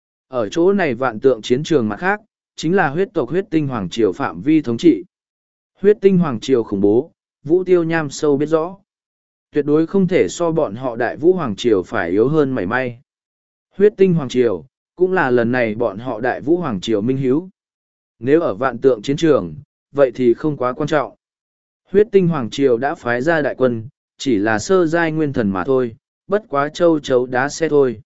Ở chỗ này vạn tượng chiến trường mặt khác, chính là huyết tộc huyết tinh hoàng triều phạm vi thống trị. Huyết tinh hoàng triều khủng bố, Vũ Tiêu Nham sâu biết rõ. Tuyệt đối không thể so bọn họ đại vũ hoàng triều phải yếu hơn mảy may. Huyết tinh hoàng triều, cũng là lần này bọn họ đại vũ hoàng triều minh hiếu. Nếu ở vạn tượng chiến trường, vậy thì không quá quan trọng. Huyết tinh hoàng triều đã phái ra đại quân, chỉ là sơ giai nguyên thần mà thôi, bất quá châu chấu đá xe thôi.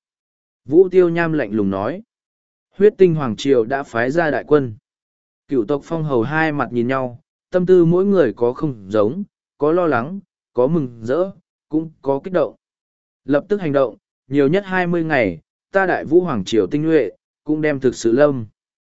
Vũ Tiêu Nham lạnh lùng nói. Huyết tinh hoàng triều đã phái ra đại quân. Cựu tộc phong hầu hai mặt nhìn nhau, tâm tư mỗi người có không giống, có lo lắng, có mừng rỡ, cũng có kích động. Lập tức hành động, nhiều nhất hai mươi ngày, ta đại vũ hoàng triều tinh nhuệ, cũng đem thực sự lâm.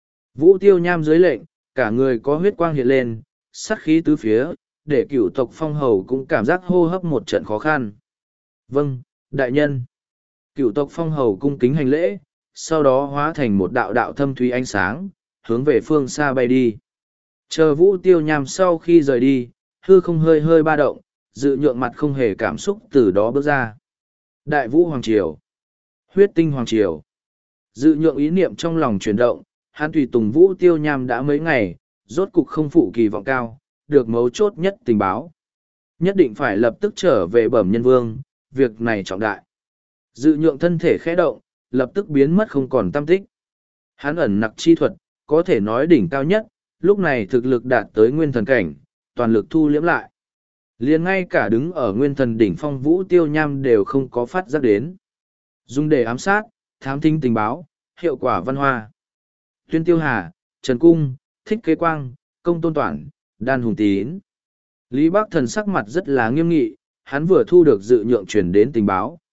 Vũ Tiêu Nham dưới lệnh, cả người có huyết quang hiện lên, sát khí tứ phía, để cựu tộc phong hầu cũng cảm giác hô hấp một trận khó khăn. Vâng, đại nhân. Cựu tộc phong hầu cung kính hành lễ, sau đó hóa thành một đạo đạo thâm thúy ánh sáng, hướng về phương xa bay đi. Chờ Vũ Tiêu Nham sau khi rời đi, hư không hơi hơi ba động, dự nhượng mặt không hề cảm xúc từ đó bước ra. Đại Vũ Hoàng Triều, Huyết Tinh Hoàng Triều. Dự nhượng ý niệm trong lòng chuyển động, hắn tùy tùng Vũ Tiêu Nham đã mấy ngày, rốt cục không phụ kỳ vọng cao, được mấu chốt nhất tình báo. Nhất định phải lập tức trở về bẩm nhân vương, việc này trọng đại. Dự nhượng thân thể khẽ động, lập tức biến mất không còn tăm tích. Hắn ẩn nặc chi thuật, có thể nói đỉnh cao nhất, lúc này thực lực đạt tới nguyên thần cảnh, toàn lực thu liễm lại. Liền ngay cả đứng ở nguyên thần đỉnh phong Vũ Tiêu Nham đều không có phát giác đến. Dùng để ám sát, thám thính tình báo, hiệu quả văn hoa. Tuyên Tiêu Hà, Trần Cung, Thích Kế Quang, Công Tôn Toản, Đan Hùng Tín. Lý Bắc Thần sắc mặt rất là nghiêm nghị, hắn vừa thu được dự nhượng truyền đến tình báo.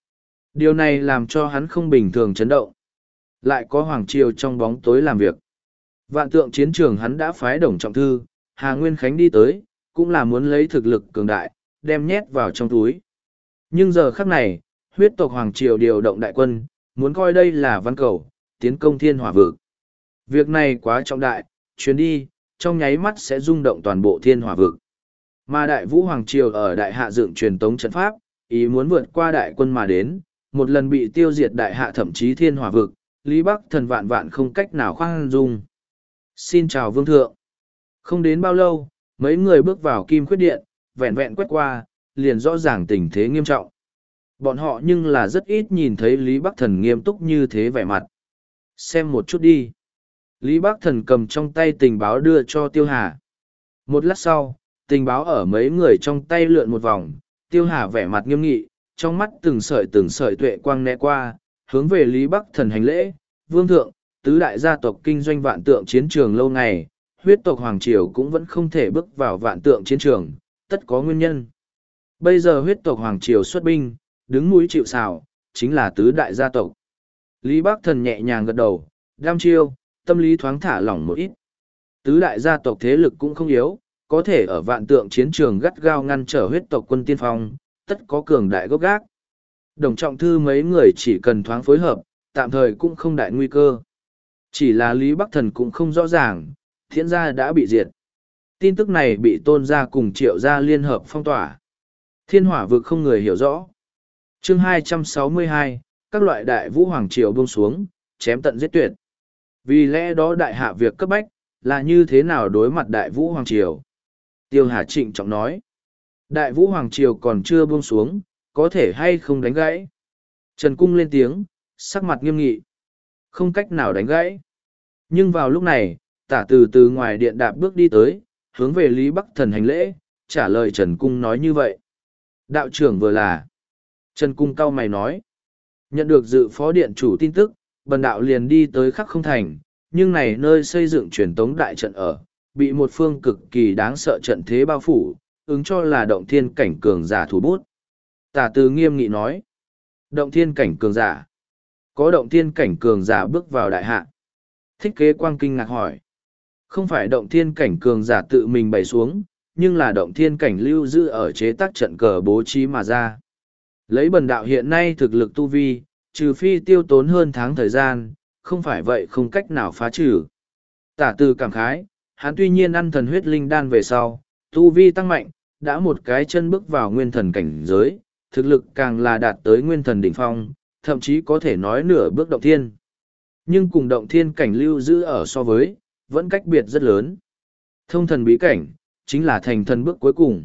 Điều này làm cho hắn không bình thường chấn động. Lại có Hoàng Triều trong bóng tối làm việc. Vạn tượng chiến trường hắn đã phái Đồng Trọng Thư, Hà Nguyên Khánh đi tới, cũng là muốn lấy thực lực cường đại, đem nhét vào trong túi. Nhưng giờ khắc này, huyết tộc Hoàng Triều điều động đại quân, muốn coi đây là văn cầu, tiến công thiên hỏa vực. Việc này quá trọng đại, chuyến đi, trong nháy mắt sẽ rung động toàn bộ thiên hỏa vực. Mà đại vũ Hoàng Triều ở đại hạ dựng truyền tống trận pháp, ý muốn vượt qua đại quân mà đến, một lần bị tiêu diệt đại hạ thậm chí thiên hỏa vực, Lý Bắc Thần vạn vạn không cách nào khoan dung. Xin chào vương thượng. Không đến bao lâu, mấy người bước vào kim khuyết điện, vẹn vẹn quét qua, liền rõ ràng tình thế nghiêm trọng. Bọn họ nhưng là rất ít nhìn thấy Lý Bắc Thần nghiêm túc như thế vẻ mặt. Xem một chút đi. Lý Bắc Thần cầm trong tay tình báo đưa cho Tiêu Hà. Một lát sau, tình báo ở mấy người trong tay lượn một vòng, Tiêu Hà vẻ mặt nghiêm nghị, trong mắt từng sợi từng sợi tuệ quang né qua, hướng về Lý Bắc Thần hành lễ. Vương thượng, tứ đại gia tộc kinh doanh vạn tượng chiến trường lâu ngày, huyết tộc Hoàng Triều cũng vẫn không thể bước vào vạn tượng chiến trường, tất có nguyên nhân. Bây giờ huyết tộc Hoàng Triều xuất binh, đứng mũi chịu sào, chính là tứ đại gia tộc. Lý Bắc Thần nhẹ nhàng gật đầu, đam chiêu, tâm lý thoáng thả lỏng một ít. Tứ đại gia tộc thế lực cũng không yếu, có thể ở vạn tượng chiến trường gắt gao ngăn trở huyết tộc quân tiên phong, tất có cường đại gốc gác. Đồng Trọng Thư mấy người chỉ cần thoáng phối hợp, tạm thời cũng không đại nguy cơ. Chỉ là Lý Bắc Thần cũng không rõ ràng, Thiện gia đã bị diệt. Tin tức này bị Tôn gia cùng Triệu gia liên hợp phong tỏa. Thiên hỏa vực không người hiểu rõ. Chương hai trăm sáu mươi hai, các loại đại vũ Hoàng Triều buông xuống, chém tận giết tuyệt. Vì lẽ đó đại hạ việc cấp bách, là như thế nào đối mặt đại vũ Hoàng Triều? Tiêu Hà trịnh trọng nói. Đại vũ Hoàng Triều còn chưa buông xuống, có thể hay không đánh gãy? Trần Cung lên tiếng, sắc mặt nghiêm nghị. Không cách nào đánh gãy. Nhưng vào lúc này, Tả Từ từ ngoài điện đạp bước đi tới, hướng về Lý Bắc Thần hành lễ, trả lời Trần Cung nói như vậy. Đạo trưởng vừa là. Trần Cung cau mày nói. Nhận được dự phó điện chủ tin tức, bần đạo liền đi tới Khắc Không Thành, nhưng này nơi xây dựng truyền tống đại trận ở, bị một phương cực kỳ đáng sợ trận thế bao phủ, ứng cho là động thiên cảnh cường giả thủ bút. Tả Từ nghiêm nghị nói. Động thiên cảnh cường giả. Có động thiên cảnh cường giả bước vào đại hạ. Thích Kế Quang kinh ngạc hỏi. Không phải động thiên cảnh cường giả tự mình bày xuống, nhưng là động thiên cảnh lưu giữ ở chế tác trận cờ bố trí mà ra. Lấy bần đạo hiện nay thực lực tu vi, trừ phi tiêu tốn hơn tháng thời gian, không phải vậy không cách nào phá trừ. Tả Từ cảm khái, hắn tuy nhiên ăn thần huyết linh đan về sau, tu vi tăng mạnh, đã một cái chân bước vào nguyên thần cảnh giới, thực lực càng là đạt tới nguyên thần đỉnh phong, thậm chí có thể nói nửa bước động thiên. Nhưng cùng động thiên cảnh lưu giữ ở so với, vẫn cách biệt rất lớn. Thông thần bí cảnh, chính là thành thần bước cuối cùng.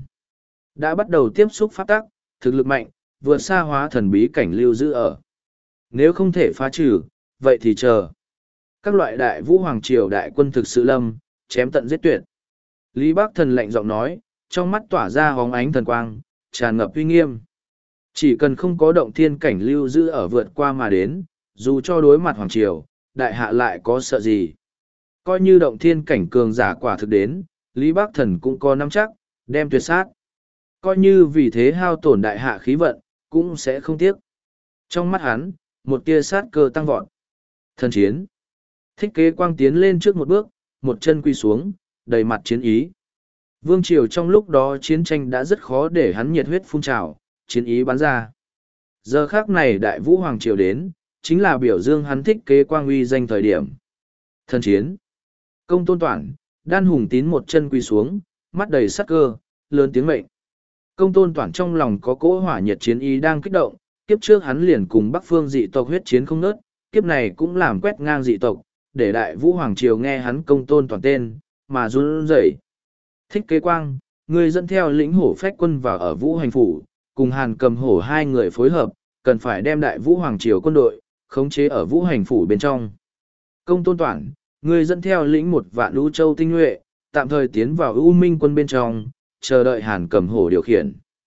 Đã bắt đầu tiếp xúc pháp tắc, thực lực mạnh, vượt xa hóa thần bí cảnh lưu giữ ở. Nếu không thể phá trừ, vậy thì chờ. Các loại đại vũ Hoàng Triều đại quân thực sự lâm, chém tận giết tuyệt. Lý Bắc Thần lạnh giọng nói, trong mắt tỏa ra hóng ánh thần quang, tràn ngập uy nghiêm. Chỉ cần không có động thiên cảnh lưu giữ ở vượt qua mà đến, dù cho đối mặt Hoàng Triều, đại hạ lại có sợ gì. Coi như động thiên cảnh cường giả quả thực đến, Lý Bắc Thần cũng có nắm chắc, đem tuyệt sát. Coi như vì thế hao tổn đại hạ khí vận, cũng sẽ không tiếc. Trong mắt hắn, một tia sát cơ tăng vọt. Thần chiến. Thích Kế Quang tiến lên trước một bước, một chân quy xuống, đầy mặt chiến ý. Vương Triều trong lúc đó chiến tranh đã rất khó để hắn nhiệt huyết phun trào, chiến ý bắn ra. Giờ khác này đại vũ Hoàng Triều đến, chính là biểu dương hắn Thích Kế Quang uy danh thời điểm. Thần chiến. Công Tôn Toản, Đan Hùng Tín một chân quy xuống, mắt đầy sắc cơ, lớn tiếng mệnh. Công Tôn Toản trong lòng có cỗ hỏa nhiệt chiến ý đang kích động, kiếp trước hắn liền cùng Bắc Phương dị tộc huyết chiến không nớt, kiếp này cũng làm quét ngang dị tộc, để đại vũ Hoàng Triều nghe hắn Công Tôn Toản tên, mà run rẩy. Thích Kế Quang, người dẫn theo lĩnh hổ phách quân vào ở Vũ Hành Phủ, cùng Hàn Cầm Hổ hai người phối hợp, cần phải đem đại vũ Hoàng Triều quân đội, khống chế ở Vũ Hành Phủ bên trong. Công Tôn Toản, người dẫn theo lĩnh một vạn lũ châu tinh nhuệ, tạm thời tiến vào U Minh quân bên trong, chờ đợi Hàn Cầm Hổ điều khiển.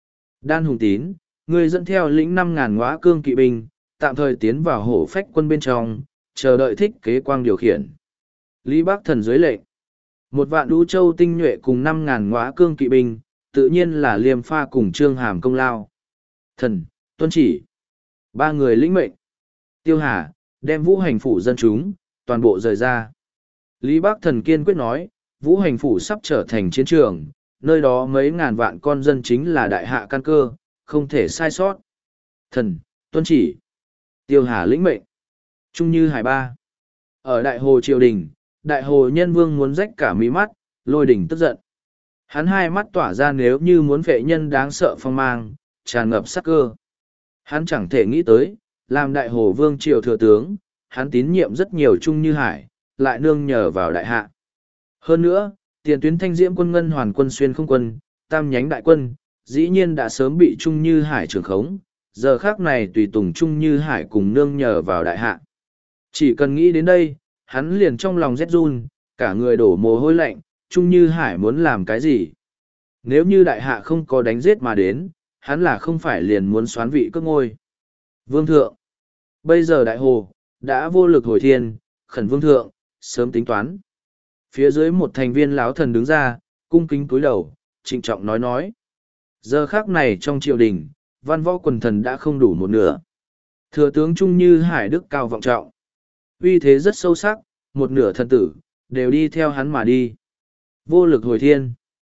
Đan Hùng Tín, người dẫn theo lĩnh năm ngàn ngõa cương kỵ binh, tạm thời tiến vào hổ phách quân bên trong, chờ đợi Thích Kế Quang điều khiển. Lý Bắc Thần dưới lệnh. Một vạn lũ châu tinh nhuệ cùng năm ngàn ngõa cương kỵ binh, tự nhiên là Liêm Pha cùng Trương Hàm công lao. Thần, tuân chỉ. Ba người lĩnh mệnh. Tiêu Hà, đem vũ hành phủ dân chúng, toàn bộ rời ra. Lý Bắc Thần kiên quyết nói, vũ hành phủ sắp trở thành chiến trường, nơi đó mấy ngàn vạn con dân chính là đại hạ căn cơ, không thể sai sót. Thần, tuân chỉ. Tiêu Hà lĩnh mệnh. Trung Như Hải ba. Ở đại hồ triều đình, đại hồ nhân vương muốn rách cả mí mắt, lôi đỉnh tức giận. Hắn hai mắt tỏa ra nếu như muốn vệ nhân đáng sợ phong mang, tràn ngập sắc cơ. Hắn chẳng thể nghĩ tới, làm đại hồ vương triều thừa tướng, hắn tín nhiệm rất nhiều Trung Như Hải, lại nương nhờ vào đại hạ. Hơn nữa, tiền tuyến thanh diễm quân ngân hoàn quân xuyên không quân, tam nhánh đại quân, dĩ nhiên đã sớm bị Trung Như Hải trưởng khống, giờ khác này tùy tùng Trung Như Hải cùng nương nhờ vào đại hạ. Chỉ cần nghĩ đến đây, hắn liền trong lòng rét run, cả người đổ mồ hôi lạnh, Trung Như Hải muốn làm cái gì? Nếu như đại hạ không có đánh giết mà đến, hắn là không phải liền muốn xoán vị cướp ngôi. Vương thượng, bây giờ đại hồ, đã vô lực hồi thiên, khẩn vương thượng, sớm tính toán. Phía dưới một thành viên lão thần đứng ra, cung kính cúi đầu, trịnh trọng nói nói. Giờ khác này trong triều đình, văn võ quần thần đã không đủ một nửa. Thừa tướng Trung Như Hải đức cao vọng trọng. Uy thế rất sâu sắc, một nửa thần tử, đều đi theo hắn mà đi. Vô lực hồi thiên.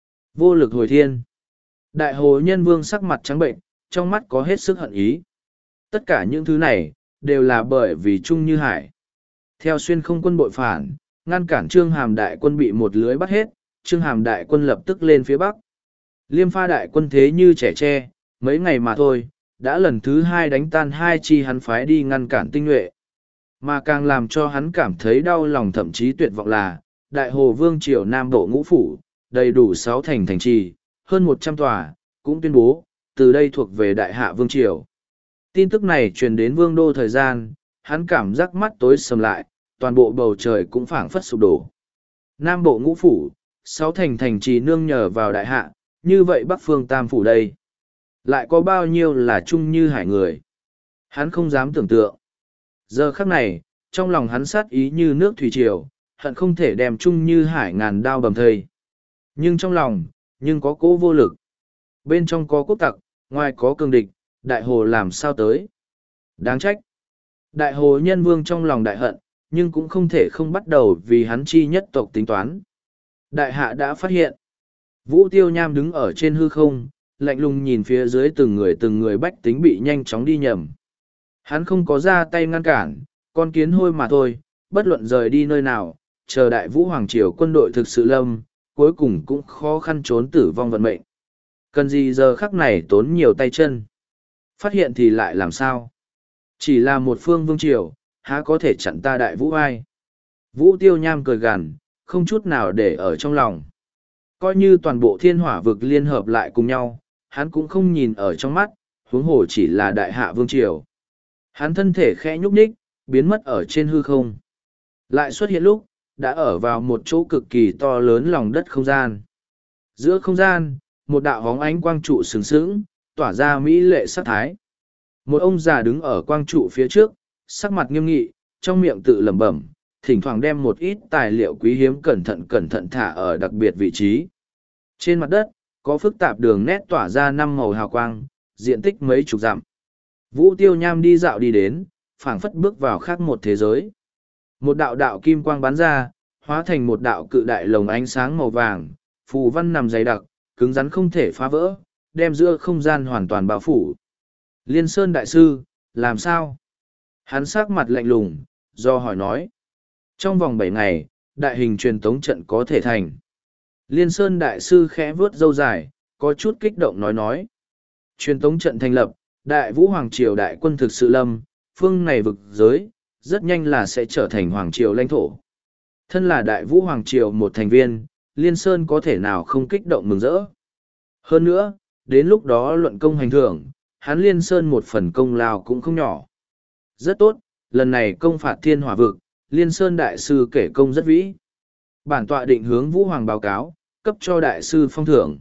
Vô lực hồi thiên. Đại hồ nhân vương sắc mặt trắng bệnh, trong mắt có hết sức hận ý. Tất cả những thứ này, đều là bởi vì Trung Như Hải. Theo xuyên không quân bội phản, ngăn cản Trương Hàm đại quân bị một lưới bắt hết, Trương Hàm đại quân lập tức lên phía bắc. Liêm pha đại quân thế như trẻ tre, mấy ngày mà thôi, đã lần thứ hai đánh tan hai chi hắn phái đi ngăn cản tinh nhuệ. Mà càng làm cho hắn cảm thấy đau lòng thậm chí tuyệt vọng là, đại hồ vương triều Nam Bộ ngũ phủ, đầy đủ sáu thành thành trì, hơn một trăm tòa, cũng tuyên bố, từ đây thuộc về đại hạ vương triều. Tin tức này truyền đến vương đô thời gian, hắn cảm giác mắt tối sầm lại, toàn bộ bầu trời cũng phảng phất sụp đổ. Nam Bộ ngũ phủ, sáu thành thành trì nương nhờ vào đại hạ, như vậy Bắc phương tam phủ đây. Lại có bao nhiêu là Trung Như Hải người? Hắn không dám tưởng tượng. Giờ khắc này, trong lòng hắn sát ý như nước thủy triều, hận không thể đem Trung Như Hải ngàn đao bầm thây. Nhưng trong lòng, nhưng có cố vô lực. Bên trong có quốc tặc, ngoài có cường địch, đại hồ làm sao tới? Đáng trách. Đại hồ nhân vương trong lòng đại hận, nhưng cũng không thể không bắt đầu vì hắn chi nhất tộc tính toán. Đại hạ đã phát hiện. Vũ Tiêu Nham đứng ở trên hư không, lạnh lùng nhìn phía dưới từng người từng người bách tính bị nhanh chóng đi nhầm. Hắn không có ra tay ngăn cản, con kiến hôi mà thôi, bất luận rời đi nơi nào, chờ đại vũ hoàng triều quân đội thực sự lâm, cuối cùng cũng khó khăn trốn tử vong vận mệnh. Cần gì giờ khắc này tốn nhiều tay chân. Phát hiện thì lại làm sao? Chỉ là một phương vương triều, há có thể chặn ta đại vũ ai? Vũ Tiêu Nham cười gằn, không chút nào để ở trong lòng. Coi như toàn bộ thiên hỏa vực liên hợp lại cùng nhau, hắn cũng không nhìn ở trong mắt, huống hồ chỉ là đại hạ vương triều. Hắn thân thể khẽ nhúc nhích, biến mất ở trên hư không. Lại xuất hiện lúc, đã ở vào một chỗ cực kỳ to lớn lòng đất không gian. Giữa không gian, một đạo hóng ánh quang trụ sừng sững, tỏa ra mỹ lệ sắc thái. Một ông già đứng ở quang trụ phía trước, sắc mặt nghiêm nghị, trong miệng tự lẩm bẩm, thỉnh thoảng đem một ít tài liệu quý hiếm cẩn thận cẩn thận thả ở đặc biệt vị trí. Trên mặt đất, có phức tạp đường nét tỏa ra năm màu hào quang, diện tích mấy chục dặm. Vũ Tiêu Nham đi dạo đi đến, phảng phất bước vào khác một thế giới. Một đạo đạo kim quang bắn ra, hóa thành một đạo cự đại lồng ánh sáng màu vàng, phù văn nằm dày đặc, cứng rắn không thể phá vỡ, đem giữa không gian hoàn toàn bao phủ. Liên Sơn Đại Sư, làm sao? Hắn sắc mặt lạnh lùng, do hỏi nói. Trong vòng bảy ngày, đại hình truyền tống trận có thể thành. Liên Sơn Đại Sư khẽ vướt râu dài, có chút kích động nói nói. Truyền tống trận thành lập, đại vũ hoàng triều đại quân thực sự lâm, phương này vực giới, rất nhanh là sẽ trở thành hoàng triều lãnh thổ. Thân là đại vũ hoàng triều một thành viên, Liên Sơn có thể nào không kích động mừng rỡ. Hơn nữa, đến lúc đó luận công hành thưởng, hắn Liên Sơn một phần công lao cũng không nhỏ. Rất tốt, lần này công phạt thiên hỏa vực, Liên Sơn Đại Sư kể công rất vĩ. Bản tọa định hướng Vũ Hoàng báo cáo, cấp cho Đại Sư phong thưởng.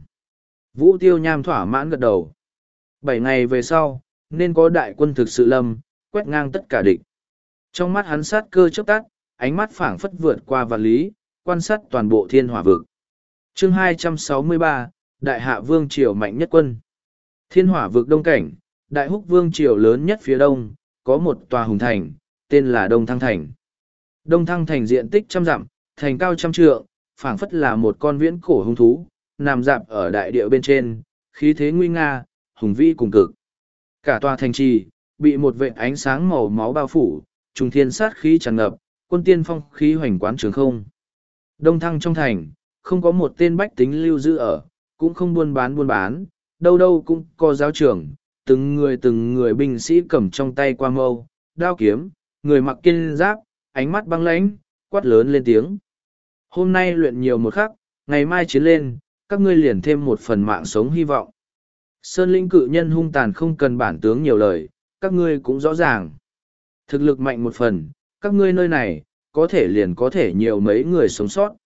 Vũ Tiêu Nham thỏa mãn gật đầu. Bảy ngày về sau, nên có đại quân thực sự lâm, quét ngang tất cả địch. Trong mắt hắn sát cơ chớp tắt, ánh mắt phảng phất vượt qua vạn lý, quan sát toàn bộ thiên hỏa vực. Chương hai trăm sáu mươi ba, Đại Hạ Vương Triều mạnh nhất quân. Thiên hỏa vực đông cảnh, Đại Húc Vương triều lớn nhất phía đông, có một tòa hùng thành, tên là Đông Thăng Thành. Đông Thăng Thành diện tích trăm dặm, thành cao trăm trượng, phảng phất là một con viễn cổ hung thú, nằm dạp ở đại địa bên trên, khí thế nguy nga, hùng vĩ cùng cực. Cả tòa thành trì, bị một vệt ánh sáng màu máu bao phủ, trùng thiên sát khí tràn ngập, quân tiên phong khí hoành quán trường không. Đông Thăng trong thành, không có một tên bách tính lưu giữ ở, cũng không buôn bán buôn bán, đâu đâu cũng có giáo trưởng, từng người từng người binh sĩ cầm trong tay qua mâu, đao kiếm, người mặc kiên giáp, ánh mắt băng lãnh, quát lớn lên tiếng. Hôm nay luyện nhiều một khắc, ngày mai chiến lên, các ngươi liền thêm một phần mạng sống hy vọng. Sơn lĩnh cự nhân hung tàn không cần bản tướng nhiều lời, các ngươi cũng rõ ràng. Thực lực mạnh một phần, các ngươi nơi này, có thể liền có thể nhiều mấy người sống sót.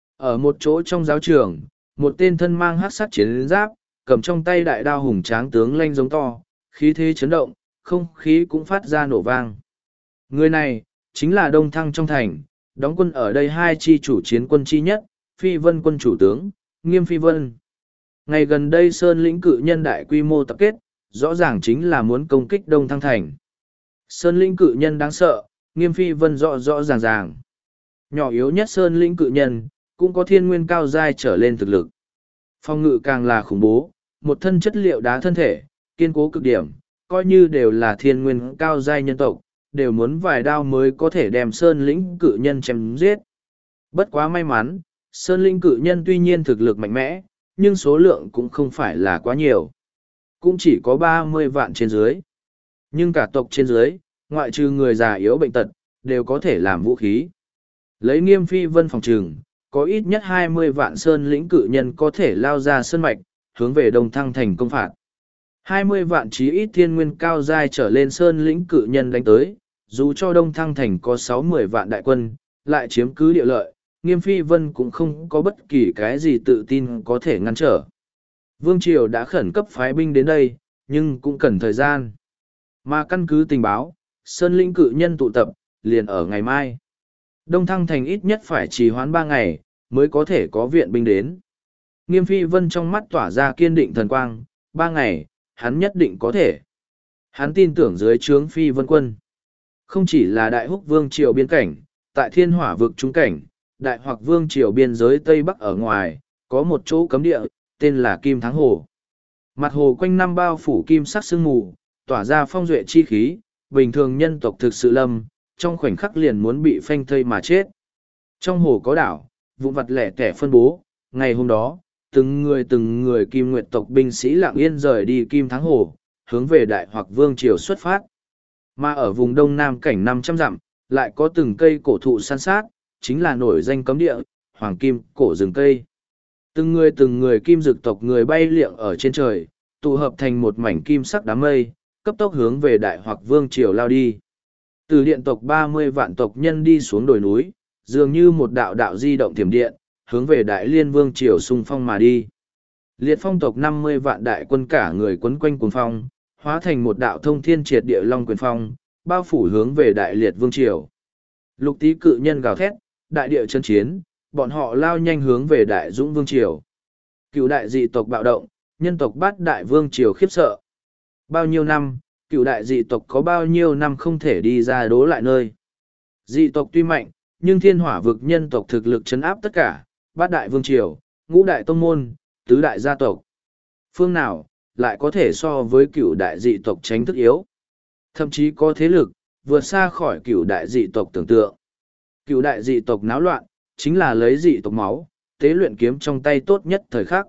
Ở một chỗ trong giáo trường, một tên thân mang hắc sắt chiến giáp, cầm trong tay đại đao hùng tráng tướng lanh giống to, khí thế chấn động, không khí cũng phát ra nổ vang. Người này, chính là Đông Thăng trong thành, đóng quân ở đây hai chi chủ chiến quân chi nhất, Phi Vân quân chủ tướng, Nghiêm Phi Vân. Ngày gần đây Sơn lĩnh cự nhân đại quy mô tập kết, rõ ràng chính là muốn công kích Đông Thăng thành. Sơn lĩnh cự nhân đáng sợ, Nghiêm Phi Vân rõ rõ ràng ràng. Nhỏ yếu nhất Sơn lĩnh cự nhân, cũng có thiên nguyên cao giai trở lên thực lực. Phong ngự càng là khủng bố, một thân chất liệu đá thân thể, kiên cố cực điểm, coi như đều là thiên nguyên cao giai nhân tộc, đều muốn vài đao mới có thể đem Sơn lĩnh cự nhân chém giết. Bất quá may mắn, Sơn lĩnh cự nhân tuy nhiên thực lực mạnh mẽ, nhưng số lượng cũng không phải là quá nhiều. Cũng chỉ có ba mươi vạn trên dưới. Nhưng cả tộc trên dưới, ngoại trừ người già yếu bệnh tật, đều có thể làm vũ khí. Lấy Nghiêm Phi Vân phòng trừng, có ít nhất hai mươi vạn Sơn lĩnh cự nhân có thể lao ra sơn mạch, hướng về Đông Thăng thành công phạt. hai mươi vạn chí ít thiên nguyên cao giai trở lên Sơn lĩnh cự nhân đánh tới, dù cho Đông Thăng thành có sáu mươi vạn đại quân, lại chiếm cứ địa lợi, Nghiêm Phi Vân cũng không có bất kỳ cái gì tự tin có thể ngăn trở. Vương Triều đã khẩn cấp phái binh đến đây, nhưng cũng cần thời gian. Mà căn cứ tình báo, Sơn lĩnh cự nhân tụ tập, liền ở ngày mai. Đông Thăng thành ít nhất phải trì hoãn ba ngày, mới có thể có viện binh đến. Nghiêm Phi Vân trong mắt tỏa ra kiên định thần quang, ba ngày, hắn nhất định có thể. Hắn tin tưởng dưới trướng Phi Vân quân. Không chỉ là Đại Húc Vương Triều biên cảnh, tại Thiên Hỏa vực trung cảnh, Đại Hoặc Vương Triều biên giới Tây Bắc ở ngoài, có một chỗ cấm địa, tên là Kim Thắng Hồ. Mặt hồ quanh năm bao phủ kim sắc sương mù, tỏa ra phong duệ chi khí, bình thường nhân tộc thực sự lâm, trong khoảnh khắc liền muốn bị phanh thây mà chết. Trong hồ có đảo, vụn vặt lẻ tẻ phân bố, ngày hôm đó, từng người từng người Kim Nguyệt tộc binh sĩ lặng yên rời đi Kim Thắng Hồ, hướng về Đại Hoặc Vương Triều xuất phát. Mà ở vùng đông nam cảnh năm trăm dặm, lại có từng cây cổ thụ san sát, chính là nổi danh cấm địa, Hoàng Kim cổ rừng cây. Từng người từng người kim dực tộc người bay liệng ở trên trời, tụ hợp thành một mảnh kim sắc đám mây, cấp tốc hướng về Đại Hoặc Vương Triều lao đi. Từ điện tộc ba mươi vạn tộc nhân đi xuống đồi núi, dường như một đạo đạo di động tiềm điện, hướng về Đại Liên Vương Triều xung phong mà đi. Liệt phong tộc năm mươi vạn đại quân cả người quấn quanh cuồng phong, hóa thành một đạo thông thiên triệt địa long quyền phong, bao phủ hướng về Đại Liệt Vương Triều. Lục tý cự nhân gào thét, đại địa chân chiến, bọn họ lao nhanh hướng về Đại Dũng Vương Triều. Cựu đại dị tộc bạo động, nhân tộc bát đại vương triều khiếp sợ. Bao nhiêu năm, cựu đại dị tộc có bao nhiêu năm không thể đi ra đố lại nơi. Dị tộc tuy mạnh, nhưng thiên hỏa vực nhân tộc thực lực chấn áp tất cả, bát đại vương triều, ngũ đại tông môn, tứ đại gia tộc. Phương nào, lại có thể so với cựu đại dị tộc tránh thức yếu. Thậm chí có thế lực, vượt xa khỏi cựu đại dị tộc tưởng tượng. Cựu đại dị tộc náo loạn, chính là lấy dị tộc máu, tế luyện kiếm trong tay tốt nhất thời khắc.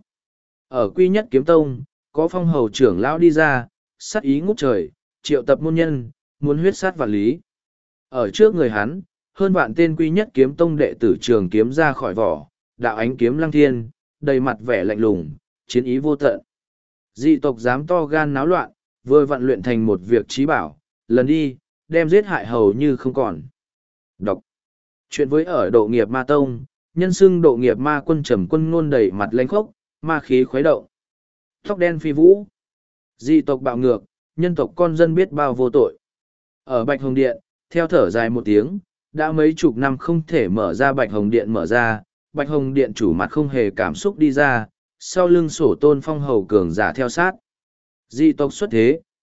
Ở quy nhất kiếm tông, có phong hầu trưởng lão đi ra, sát ý ngút trời, triệu tập môn nhân, muốn huyết sát vạn lý. Ở trước người hắn, hơn vạn tên quy nhất kiếm tông đệ tử trường kiếm ra khỏi vỏ, đạo ánh kiếm lăng thiên, đầy mặt vẻ lạnh lùng, chiến ý vô tận. Dị tộc dám to gan náo loạn, vừa vặn luyện thành một việc trí bảo, lần đi, đem giết hại hầu như không còn. Đọc. Chuyện với ở độ nghiệp ma tông, nhân xưng độ nghiệp ma quân trầm quân ngôn đầy mặt lanh khốc, ma khí khuấy động. Tóc đen phi vũ. Dị tộc bạo ngược, nhân tộc con dân biết bao vô tội. Ở Bạch Hồng Điện, theo thở dài một tiếng, đã mấy chục năm không thể mở ra Bạch Hồng Điện mở ra, Bạch Hồng Điện chủ mặt không hề cảm xúc đi ra, sau lưng sổ tôn phong hầu cường giả theo sát. Dị tộc xuất thế,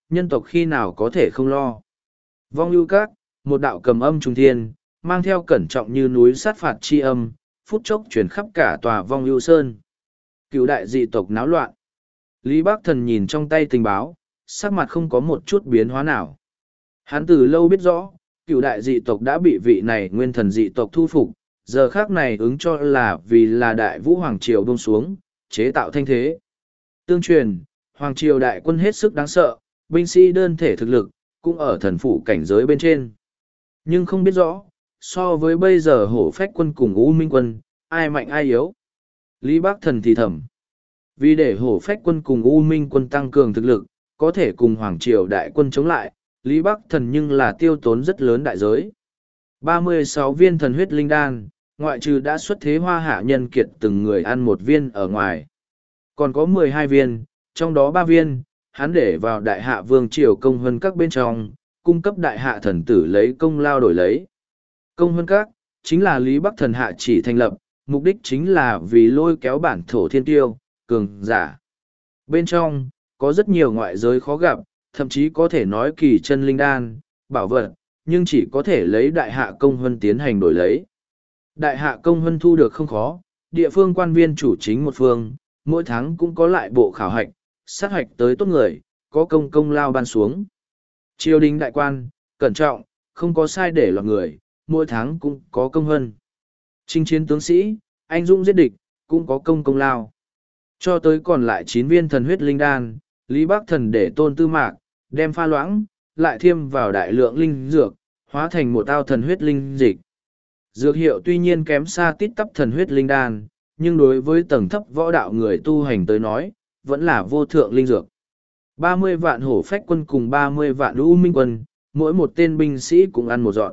nhân tộc khi nào có thể không lo. Vong ưu các, một đạo cầm âm trung thiên, mang theo cẩn trọng như núi sát phạt chi âm, phút chốc chuyển khắp cả tòa vong ưu sơn. Cựu đại dị tộc náo loạn. Lý Bác Thần nhìn trong tay tình báo, sắc mặt không có một chút biến hóa nào. Hắn từ lâu biết rõ, cựu đại dị tộc đã bị vị này nguyên thần dị tộc thu phục, giờ khác này ứng cho là vì là đại vũ hoàng triều buông xuống, chế tạo thanh thế. Tương truyền, hoàng triều đại quân hết sức đáng sợ, binh sĩ đơn thể thực lực, cũng ở thần phủ cảnh giới bên trên. Nhưng không biết rõ, so với bây giờ hổ phách quân cùng U Minh quân, ai mạnh ai yếu. Lý Bác Thần thì thầm. Vì để hổ phách quân cùng U Minh quân tăng cường thực lực, có thể cùng hoàng triều đại quân chống lại, Lý Bác Thần nhưng là tiêu tốn rất lớn đại giới. ba mươi sáu viên thần huyết linh đan, ngoại trừ đã xuất thế hoa hạ nhân kiệt từng người ăn một viên ở ngoài. Còn có mười hai viên, trong đó ba viên, hắn để vào đại hạ vương triều công hơn các bên trong, cung cấp đại hạ thần tử lấy công lao đổi lấy. Công hơn các, chính là Lý Bắc Thần hạ chỉ thành lập, mục đích chính là vì lôi kéo bản thổ thiên tiêu, cường giả. Bên trong, có rất nhiều ngoại giới khó gặp, thậm chí có thể nói kỳ chân linh đan, bảo vật, nhưng chỉ có thể lấy đại hạ công huân tiến hành đổi lấy. Đại hạ công huân thu được không khó, địa phương quan viên chủ chính một phương, mỗi tháng cũng có lại bộ khảo hạch, sát hạch tới tốt người, có công công lao ban xuống. Triều đình đại quan, cẩn trọng, không có sai để lọt người, mỗi tháng cũng có công huân. Chinh chiến tướng sĩ, anh dũng giết địch, cũng có công công lao. Cho tới còn lại chín viên thần huyết linh đan, Lý Bác Thần để tôn tư mạc, đem pha loãng, lại thêm vào đại lượng linh dược, hóa thành một ao thần huyết linh dịch. Dược hiệu tuy nhiên kém xa tít tắp thần huyết linh đan, nhưng đối với tầng thấp võ đạo người tu hành tới nói, vẫn là vô thượng linh dược. ba mươi vạn hổ phách quân cùng ba mươi vạn u minh quân, mỗi một tên binh sĩ cũng ăn một dọn.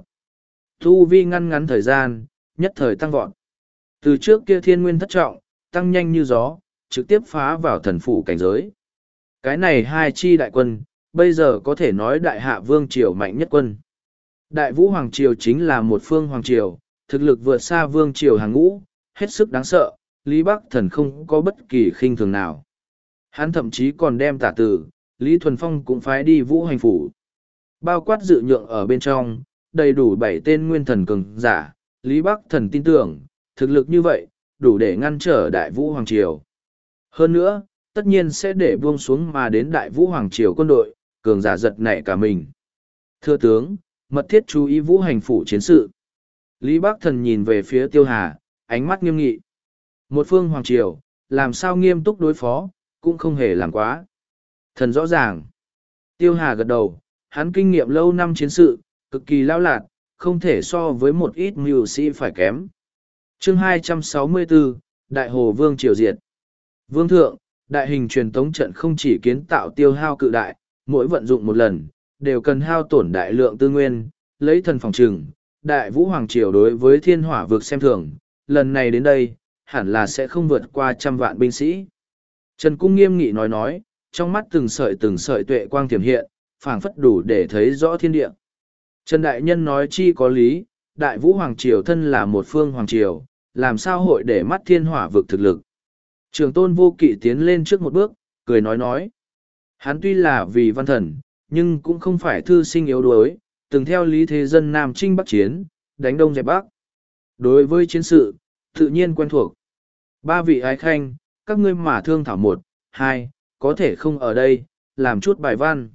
Tu vi ngăn ngắn thời gian, nhất thời tăng vọt. Từ trước kia thiên nguyên thất trọng, tăng nhanh như gió, trực tiếp phá vào thần phủ cảnh giới. Cái này hai chi đại quân, bây giờ có thể nói đại hạ vương triều mạnh nhất quân. Đại vũ hoàng triều chính là một phương hoàng triều, thực lực vượt xa vương triều hàng ngũ, hết sức đáng sợ, Lý Bắc Thần không có bất kỳ khinh thường nào. Hắn thậm chí còn đem tả tử, Lý Thuần Phong cũng phái đi vũ hành phủ. Bao quát dự nhượng ở bên trong, đầy đủ bảy tên nguyên thần cường giả, Lý Bắc Thần tin tưởng, thực lực như vậy, đủ để ngăn trở đại vũ hoàng triều. Hơn nữa, tất nhiên sẽ để buông xuống mà đến đại vũ hoàng triều quân đội, cường giả giật nảy cả mình. Thưa tướng, mật thiết chú ý vũ hành phủ chiến sự. Lý Bắc Thần nhìn về phía Tiêu Hà, ánh mắt nghiêm nghị. Một phương hoàng triều, làm sao nghiêm túc đối phó, cũng không hề làm quá. Thần rõ ràng. Tiêu Hà gật đầu, hắn kinh nghiệm lâu năm chiến sự, cực kỳ lao lạt, không thể so với một ít mưu sĩ phải kém. Chương hai trăm sáu mươi bốn, Đại Hồ Vương Triều Diệt. Vương thượng, đại hình truyền tống trận không chỉ kiến tạo tiêu hao cự đại, mỗi vận dụng một lần, đều cần hao tổn đại lượng tư nguyên, lấy thần phòng trừng. Đại Vũ Hoàng Triều đối với thiên hỏa vực xem thường, lần này đến đây, hẳn là sẽ không vượt qua trăm vạn binh sĩ. Trần Cung nghiêm nghị nói nói, trong mắt từng sợi từng sợi tuệ quang tiềm hiện, phảng phất đủ để thấy rõ thiên địa. Trần Đại Nhân nói chi có lý, Đại Vũ Hoàng Triều thân là một phương Hoàng Triều, làm sao hội để mắt thiên hỏa vực thực lực. Trường Tôn Vô Kỵ tiến lên trước một bước, cười nói nói. Hắn tuy là vì văn thần, nhưng cũng không phải thư sinh yếu đuối, từng theo lý thế dân Nam Trinh Bắc Chiến, đánh Đông dẹp Bắc. Đối với chiến sự, tự nhiên quen thuộc. Ba vị ái khanh, các ngươi mà thương thảo một, hai, có thể không ở đây, làm chút bài văn.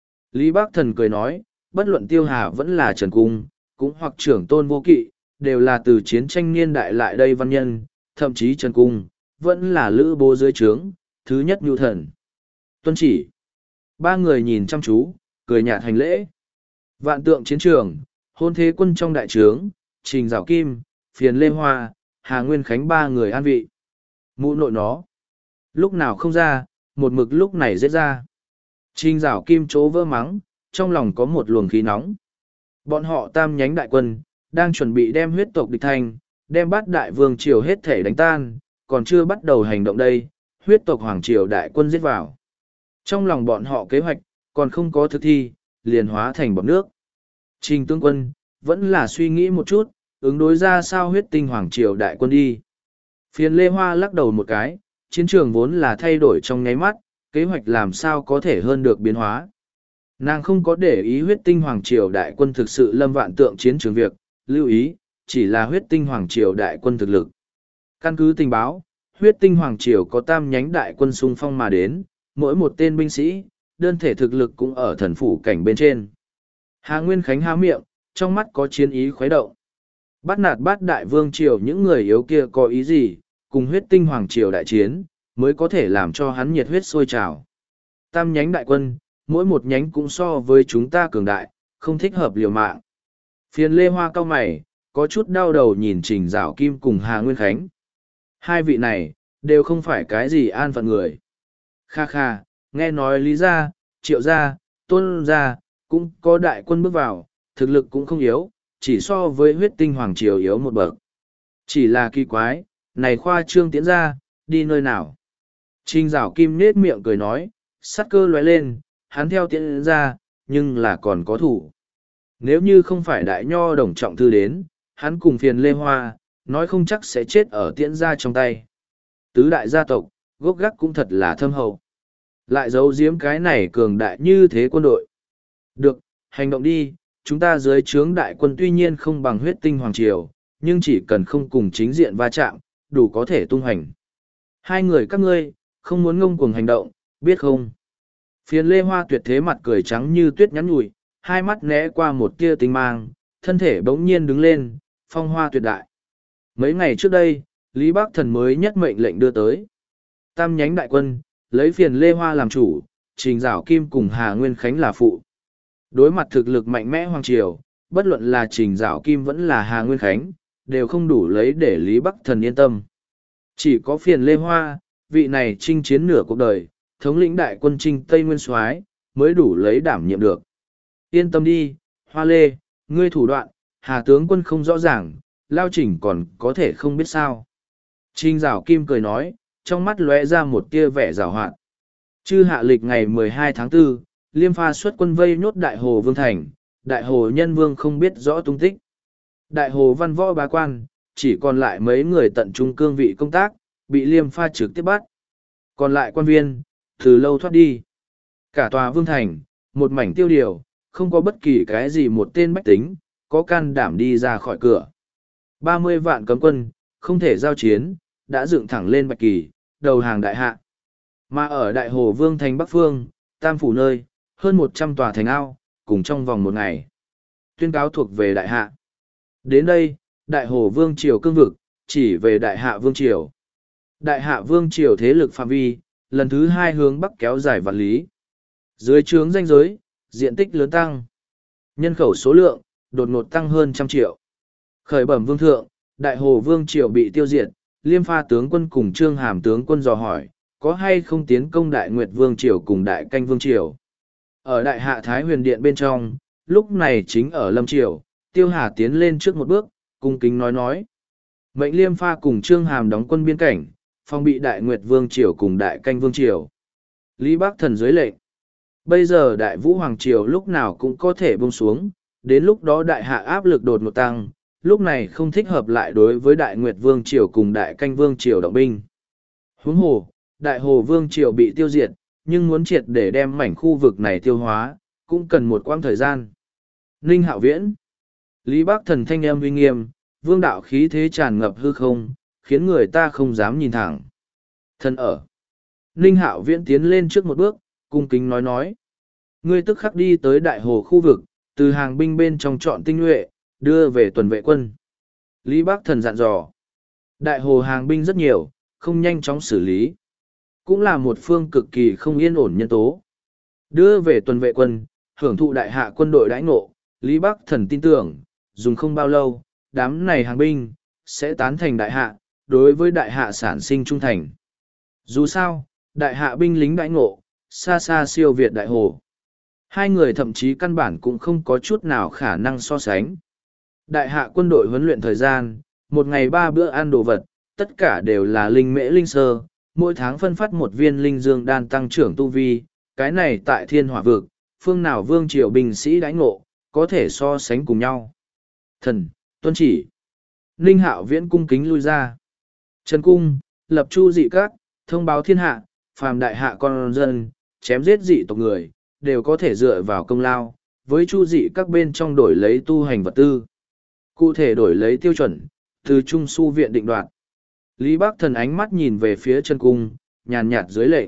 Lý Bác Thần cười nói, bất luận Tiêu Hà vẫn là Trần Cung, cũng hoặc Trưởng Tôn Vô Kỵ, đều là từ chiến tranh niên đại lại đây văn nhân, thậm chí Trần Cung, vẫn là lữ bố dưới trướng, thứ nhất nhu thần. Tuân chỉ. Ba người nhìn chăm chú, cười nhạt hành lễ. Vạn tượng chiến trường, hôn thế quân trong đại trướng, Trình Giảo Kim, Phiền Lê Hoa, Hà Nguyên Khánh ba người an vị. Mũ nội nó. Lúc nào không ra, một mực lúc này dễ ra. Trình Giảo Kim chố vỡ mắng, trong lòng có một luồng khí nóng. Bọn họ tam nhánh đại quân, đang chuẩn bị đem huyết tộc địch thành, đem bát đại vương triều hết thể đánh tan, còn chưa bắt đầu hành động đây, huyết tộc hoàng triều đại quân giết vào. Trong lòng bọn họ kế hoạch, còn không có thực thi, liền hóa thành bọt nước. Trình tướng quân, vẫn là suy nghĩ một chút, ứng đối ra sao huyết tinh hoàng triều đại quân đi. Phiền Lê Hoa lắc đầu một cái, chiến trường vốn là thay đổi trong nháy mắt, kế hoạch làm sao có thể hơn được biến hóa. Nàng không có để ý huyết tinh hoàng triều đại quân thực sự lâm vạn tượng chiến trường việc, lưu ý, chỉ là huyết tinh hoàng triều đại quân thực lực. Căn cứ tình báo, huyết tinh hoàng triều có tam nhánh đại quân xung phong mà đến, mỗi một tên binh sĩ, đơn thể thực lực cũng ở thần phủ cảnh bên trên. Hà Nguyên Khánh há miệng, trong mắt có chiến ý khuấy động. Bắt nạt bát đại vương triều những người yếu kia có ý gì, cùng huyết tinh hoàng triều đại chiến, mới có thể làm cho hắn nhiệt huyết sôi trào. Tam nhánh đại quân, mỗi một nhánh cũng so với chúng ta cường đại, không thích hợp liều mạng. Phiền Lê Hoa cao mày, có chút đau đầu nhìn Trình Giảo Kim cùng Hà Nguyên Khánh. Hai vị này, đều không phải cái gì an phận người. Kha kha, nghe nói Lý Gia, Triệu Gia, Tôn Gia, cũng có đại quân bước vào, thực lực cũng không yếu, chỉ so với huyết tinh hoàng triều yếu một bậc. Chỉ là kỳ quái, này khoa trương tiễn ra, đi nơi nào? Trình Giảo Kim nết miệng cười nói, sát cơ lóe lên, hắn theo tiễn ra, nhưng là còn có thủ. Nếu như không phải đại nho đồng trọng thư đến, hắn cùng phiền Lê Hoa, nói không chắc sẽ chết ở tiễn ra trong tay. Tứ đại gia tộc, gốc gác cũng thật là thâm hậu. Lại giấu giếm cái này cường đại như thế quân đội. Được, hành động đi, chúng ta dưới trướng đại quân tuy nhiên không bằng huyết tinh hoàng triều, nhưng chỉ cần không cùng chính diện va chạm, đủ có thể tung hành. Hai người các ngươi, không muốn ngông cuồng hành động, biết không? Phiền Lê Hoa tuyệt thế mặt cười trắng như tuyết nhắn nhủi, hai mắt né qua một tia tinh mang, thân thể bỗng nhiên đứng lên, phong hoa tuyệt đại. Mấy ngày trước đây, Lý Bắc Thần mới nhất mệnh lệnh đưa tới. Tam nhánh đại quân, lấy phiền Lê Hoa làm chủ, Trình Giảo Kim cùng Hà Nguyên Khánh là phụ. Đối mặt thực lực mạnh mẽ hoàng triều, bất luận là Trình Giảo Kim vẫn là Hà Nguyên Khánh, đều không đủ lấy để Lý Bắc Thần yên tâm. Chỉ có phiền Lê Hoa, vị này chinh chiến nửa cuộc đời, thống lĩnh đại quân Trinh Tây Nguyên Soái mới đủ lấy đảm nhiệm được. Yên tâm đi, Hoa Lê, ngươi thủ đoạn, Hà tướng quân không rõ ràng, Lao Chỉnh còn có thể không biết sao. Trình Giảo Kim cười nói, trong mắt lóe ra một tia vẻ giảo hoạt. Chư hạ lịch ngày mười hai tháng tư, Liêm Pha xuất quân vây nhốt Đại Hồ Vương Thành, Đại Hồ Nhân Vương không biết rõ tung tích. Đại Hồ Văn Võ bá quan, chỉ còn lại mấy người tận trung cương vị công tác, bị Liêm Pha trực tiếp bắt. Còn lại quan viên, từ lâu thoát đi. Cả tòa Vương Thành, một mảnh tiêu điều, không có bất kỳ cái gì một tên bách tính, có can đảm đi ra khỏi cửa. ba mươi vạn cấm quân, không thể giao chiến, đã dựng thẳng lên bạch kỳ, đầu hàng đại hạ. Mà ở Đại Hồ Vương Thành Bắc Phương, Tam Phủ nơi, hơn một trăm tòa thành ao, cùng trong vòng một ngày. Tuyên cáo thuộc về đại hạ. Đến đây, Đại Hồ Vương Triều cương vực, chỉ về đại hạ Vương Triều. Đại hạ Vương Triều thế lực phạm vi, lần thứ hai hướng bắc kéo dài vạn lý. Dưới trướng danh giới, diện tích lớn tăng. Nhân khẩu số lượng, đột ngột tăng hơn trăm triệu. Khởi bẩm vương thượng, Đại Hồ Vương Triều bị tiêu diệt, Liêm Pha tướng quân cùng Trương Hàm tướng quân dò hỏi, có hay không tiến công Đại Nguyệt Vương Triều cùng Đại Canh Vương Triều. Ở Đại Hạ Thái Huyền Điện bên trong, lúc này chính ở Lâm Triều, Tiêu Hà tiến lên trước một bước, cung kính nói nói. Mệnh Liêm Pha cùng Trương Hàm đóng quân biên cảnh, phòng bị Đại Nguyệt Vương Triều cùng Đại Canh Vương Triều. Lý Bắc Thần dưới lệnh. Bây giờ Đại Vũ Hoàng Triều lúc nào cũng có thể buông xuống, đến lúc đó Đại Hạ áp lực đột ngột tăng, lúc này không thích hợp lại đối với Đại Nguyệt Vương Triều cùng Đại Canh Vương Triều động binh. Huống hồ, Đại Hồ Vương Triều bị tiêu diệt, nhưng muốn triệt để đem mảnh khu vực này tiêu hóa, cũng cần một quãng thời gian. Ninh Hạo Viễn. Lý Bắc Thần thanh âm uy nghiêm, vương đạo khí thế tràn ngập hư không, khiến người ta không dám nhìn thẳng. Thần ở. Ninh Hạo Viễn tiến lên trước một bước, cung kính nói nói. Ngươi tức khắc đi tới Đại Hồ khu vực, từ hàng binh bên trong chọn tinh nhuệ, đưa về tuần vệ quân. Lý Bắc Thần dặn dò. Đại Hồ hàng binh rất nhiều, không nhanh chóng xử lý. Cũng là một phương cực kỳ không yên ổn nhân tố. Đưa về tuần vệ quân, hưởng thụ đại hạ quân đội đãi ngộ, Lý Bắc Thần tin tưởng, dùng không bao lâu, đám này hàng binh, sẽ tán thành đại hạ, đối với đại hạ sản sinh trung thành. Dù sao, đại hạ binh lính đãi ngộ, xa xa siêu việt đại hồ. Hai người thậm chí căn bản cũng không có chút nào khả năng so sánh. Đại hạ quân đội huấn luyện thời gian, một ngày ba bữa ăn đồ vật, tất cả đều là linh mễ linh sơ, mỗi tháng phân phát một viên linh dương đan tăng trưởng tu vi, cái này tại thiên hỏa vực, phương nào vương triều binh sĩ đãi ngộ, có thể so sánh cùng nhau. Thần, tuân chỉ. Ninh Hạo Viễn cung kính lui ra. Trần cung, lập chu dị các, thông báo thiên hạ, phàm đại hạ con dân, chém giết dị tộc người, đều có thể dựa vào công lao, với chu dị các bên trong đổi lấy tu hành vật tư. Cụ thể đổi lấy tiêu chuẩn, từ Trung Su viện định đoạt. Lý Bắc Thần ánh mắt nhìn về phía chân cung, nhàn nhạt dưới lệnh.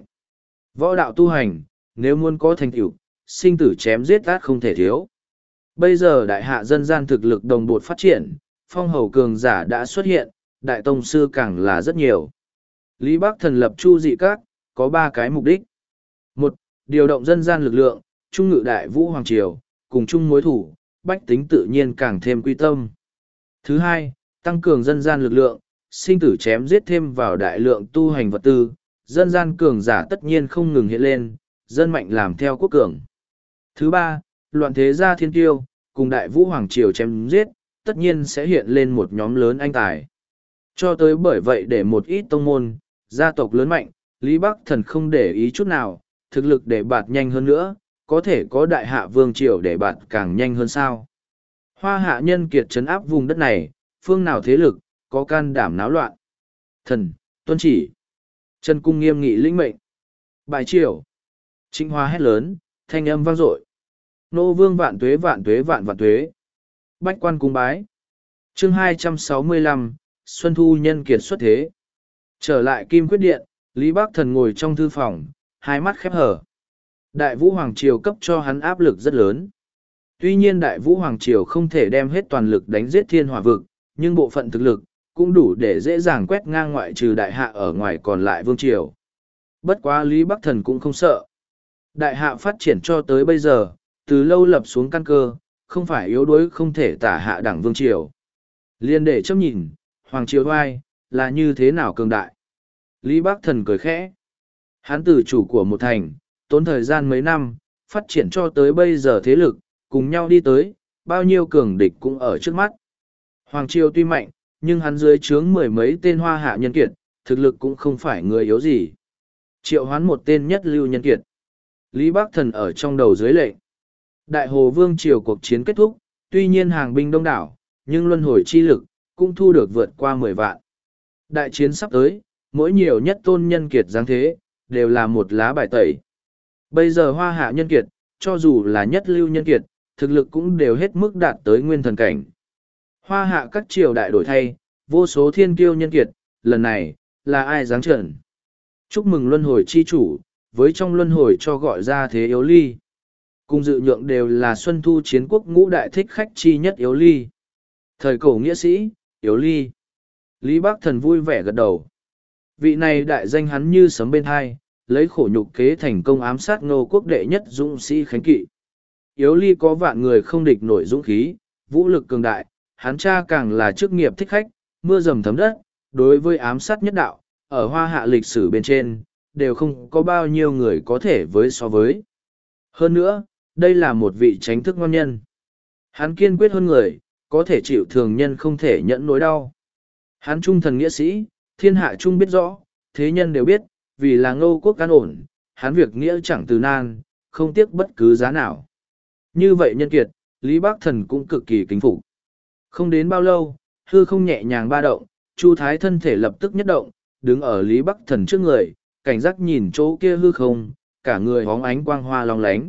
Võ đạo tu hành, nếu muốn có thành tựu, sinh tử chém giết át không thể thiếu. Bây giờ đại hạ dân gian thực lực đồng bột phát triển, phong hầu cường giả đã xuất hiện, đại tông sư càng là rất nhiều. Lý Bắc Thần lập chu dị các, có ba cái mục đích. Một, điều động dân gian lực lượng, trung ngự đại vũ hoàng triều, cùng chung mối thủ, bách tính tự nhiên càng thêm quy tâm. Thứ hai, tăng cường dân gian lực lượng, sinh tử chém giết thêm vào đại lượng tu hành vật tư, dân gian cường giả tất nhiên không ngừng hiện lên, dân mạnh làm theo quốc cường. Thứ ba, loạn thế gia thiên tiêu, cùng đại vũ hoàng triều chém giết, tất nhiên sẽ hiện lên một nhóm lớn anh tài. Cho tới bởi vậy để một ít tông môn, gia tộc lớn mạnh, Lý Bắc Thần không để ý chút nào, thực lực để bạt nhanh hơn nữa, có thể có đại hạ vương triều để bạt càng nhanh hơn sao. Hoa hạ nhân kiệt trấn áp vùng đất này, phương nào thế lực, có can đảm náo loạn. Thần, tuân chỉ. Trần Cung nghiêm nghị lĩnh mệnh. Bài triều. Trịnh Hoa hét lớn, thanh âm vang dội. Nô vương vạn tuế vạn tuế vạn vạn tuế. Bách quan cung bái. Chương hai trăm sáu mươi lăm, Xuân Thu nhân kiệt xuất thế. Trở lại Kim Quyết Điện, Lý Bắc Thần ngồi trong thư phòng, hai mắt khép hở. Đại Vũ Hoàng Triều cấp cho hắn áp lực rất lớn. Tuy nhiên Đại Vũ Hoàng Triều không thể đem hết toàn lực đánh giết thiên hỏa vực, nhưng bộ phận thực lực, cũng đủ để dễ dàng quét ngang ngoại trừ đại hạ ở ngoài còn lại vương triều. Bất quá Lý Bắc Thần cũng không sợ. Đại hạ phát triển cho tới bây giờ, từ lâu lập xuống căn cơ, không phải yếu đuối không thể tả hạ đẳng vương triều. Liên để chấm nhìn, Hoàng Triều oai, là như thế nào cường đại. Lý Bắc Thần cười khẽ. Hắn từ chủ của một thành, tốn thời gian mấy năm, phát triển cho tới bây giờ thế lực, cùng nhau đi tới, bao nhiêu cường địch cũng ở trước mắt. Hoàng Triều tuy mạnh, nhưng hắn dưới trướng mười mấy tên hoa hạ nhân kiệt, thực lực cũng không phải người yếu gì. Triệu hoán một tên nhất lưu nhân kiệt. Lý Bắc Thần ở trong đầu dưới lệnh. Đại Hồ Vương Triều cuộc chiến kết thúc, tuy nhiên hàng binh đông đảo, nhưng luân hồi chi lực, cũng thu được vượt qua mười vạn. Đại chiến sắp tới, mỗi nhiều nhất tôn nhân kiệt giáng thế, đều là một lá bài tẩy. Bây giờ hoa hạ nhân kiệt, cho dù là nhất lưu nhân kiệt, thực lực cũng đều hết mức đạt tới nguyên thần cảnh. Hoa hạ các triều đại đổi thay, vô số thiên kiêu nhân kiệt, lần này, là ai giáng trần? Chúc mừng luân hồi chi chủ, với trong luân hồi cho gọi ra thế yếu ly. Cùng dự nhượng đều là Xuân Thu chiến quốc ngũ đại thích khách chi nhất yếu ly. Thời cổ nghĩa sĩ, yếu ly. Lý Bắc Thần vui vẻ gật đầu. Vị này đại danh hắn như sấm bên hai, lấy khổ nhục kế thành công ám sát Ngô quốc đệ nhất dũng sĩ Khánh Kỵ. Yếu ly có vạn người không địch nổi dũng khí, vũ lực cường đại, hắn cha càng là chức nghiệp thích khách, mưa dầm thấm đất, đối với ám sát nhất đạo, ở hoa hạ lịch sử bên trên, đều không có bao nhiêu người có thể với so với. Hơn nữa, đây là một vị tránh thức ngon nhân. Hắn kiên quyết hơn người, có thể chịu thường nhân không thể nhẫn nỗi đau. Hắn trung thần nghĩa sĩ, thiên hạ trung biết rõ, thế nhân đều biết, vì là Ngô quốc an ổn, hắn việc nghĩa chẳng từ nan, không tiếc bất cứ giá nào. Như vậy nhân kiệt, Lý Bắc Thần cũng cực kỳ kính phục. Không đến bao lâu, hư không nhẹ nhàng ba động, Chu Thái thân thể lập tức nhất động, đứng ở Lý Bắc Thần trước người, cảnh giác nhìn chỗ kia hư không, cả người hóng ánh quang hoa long lánh.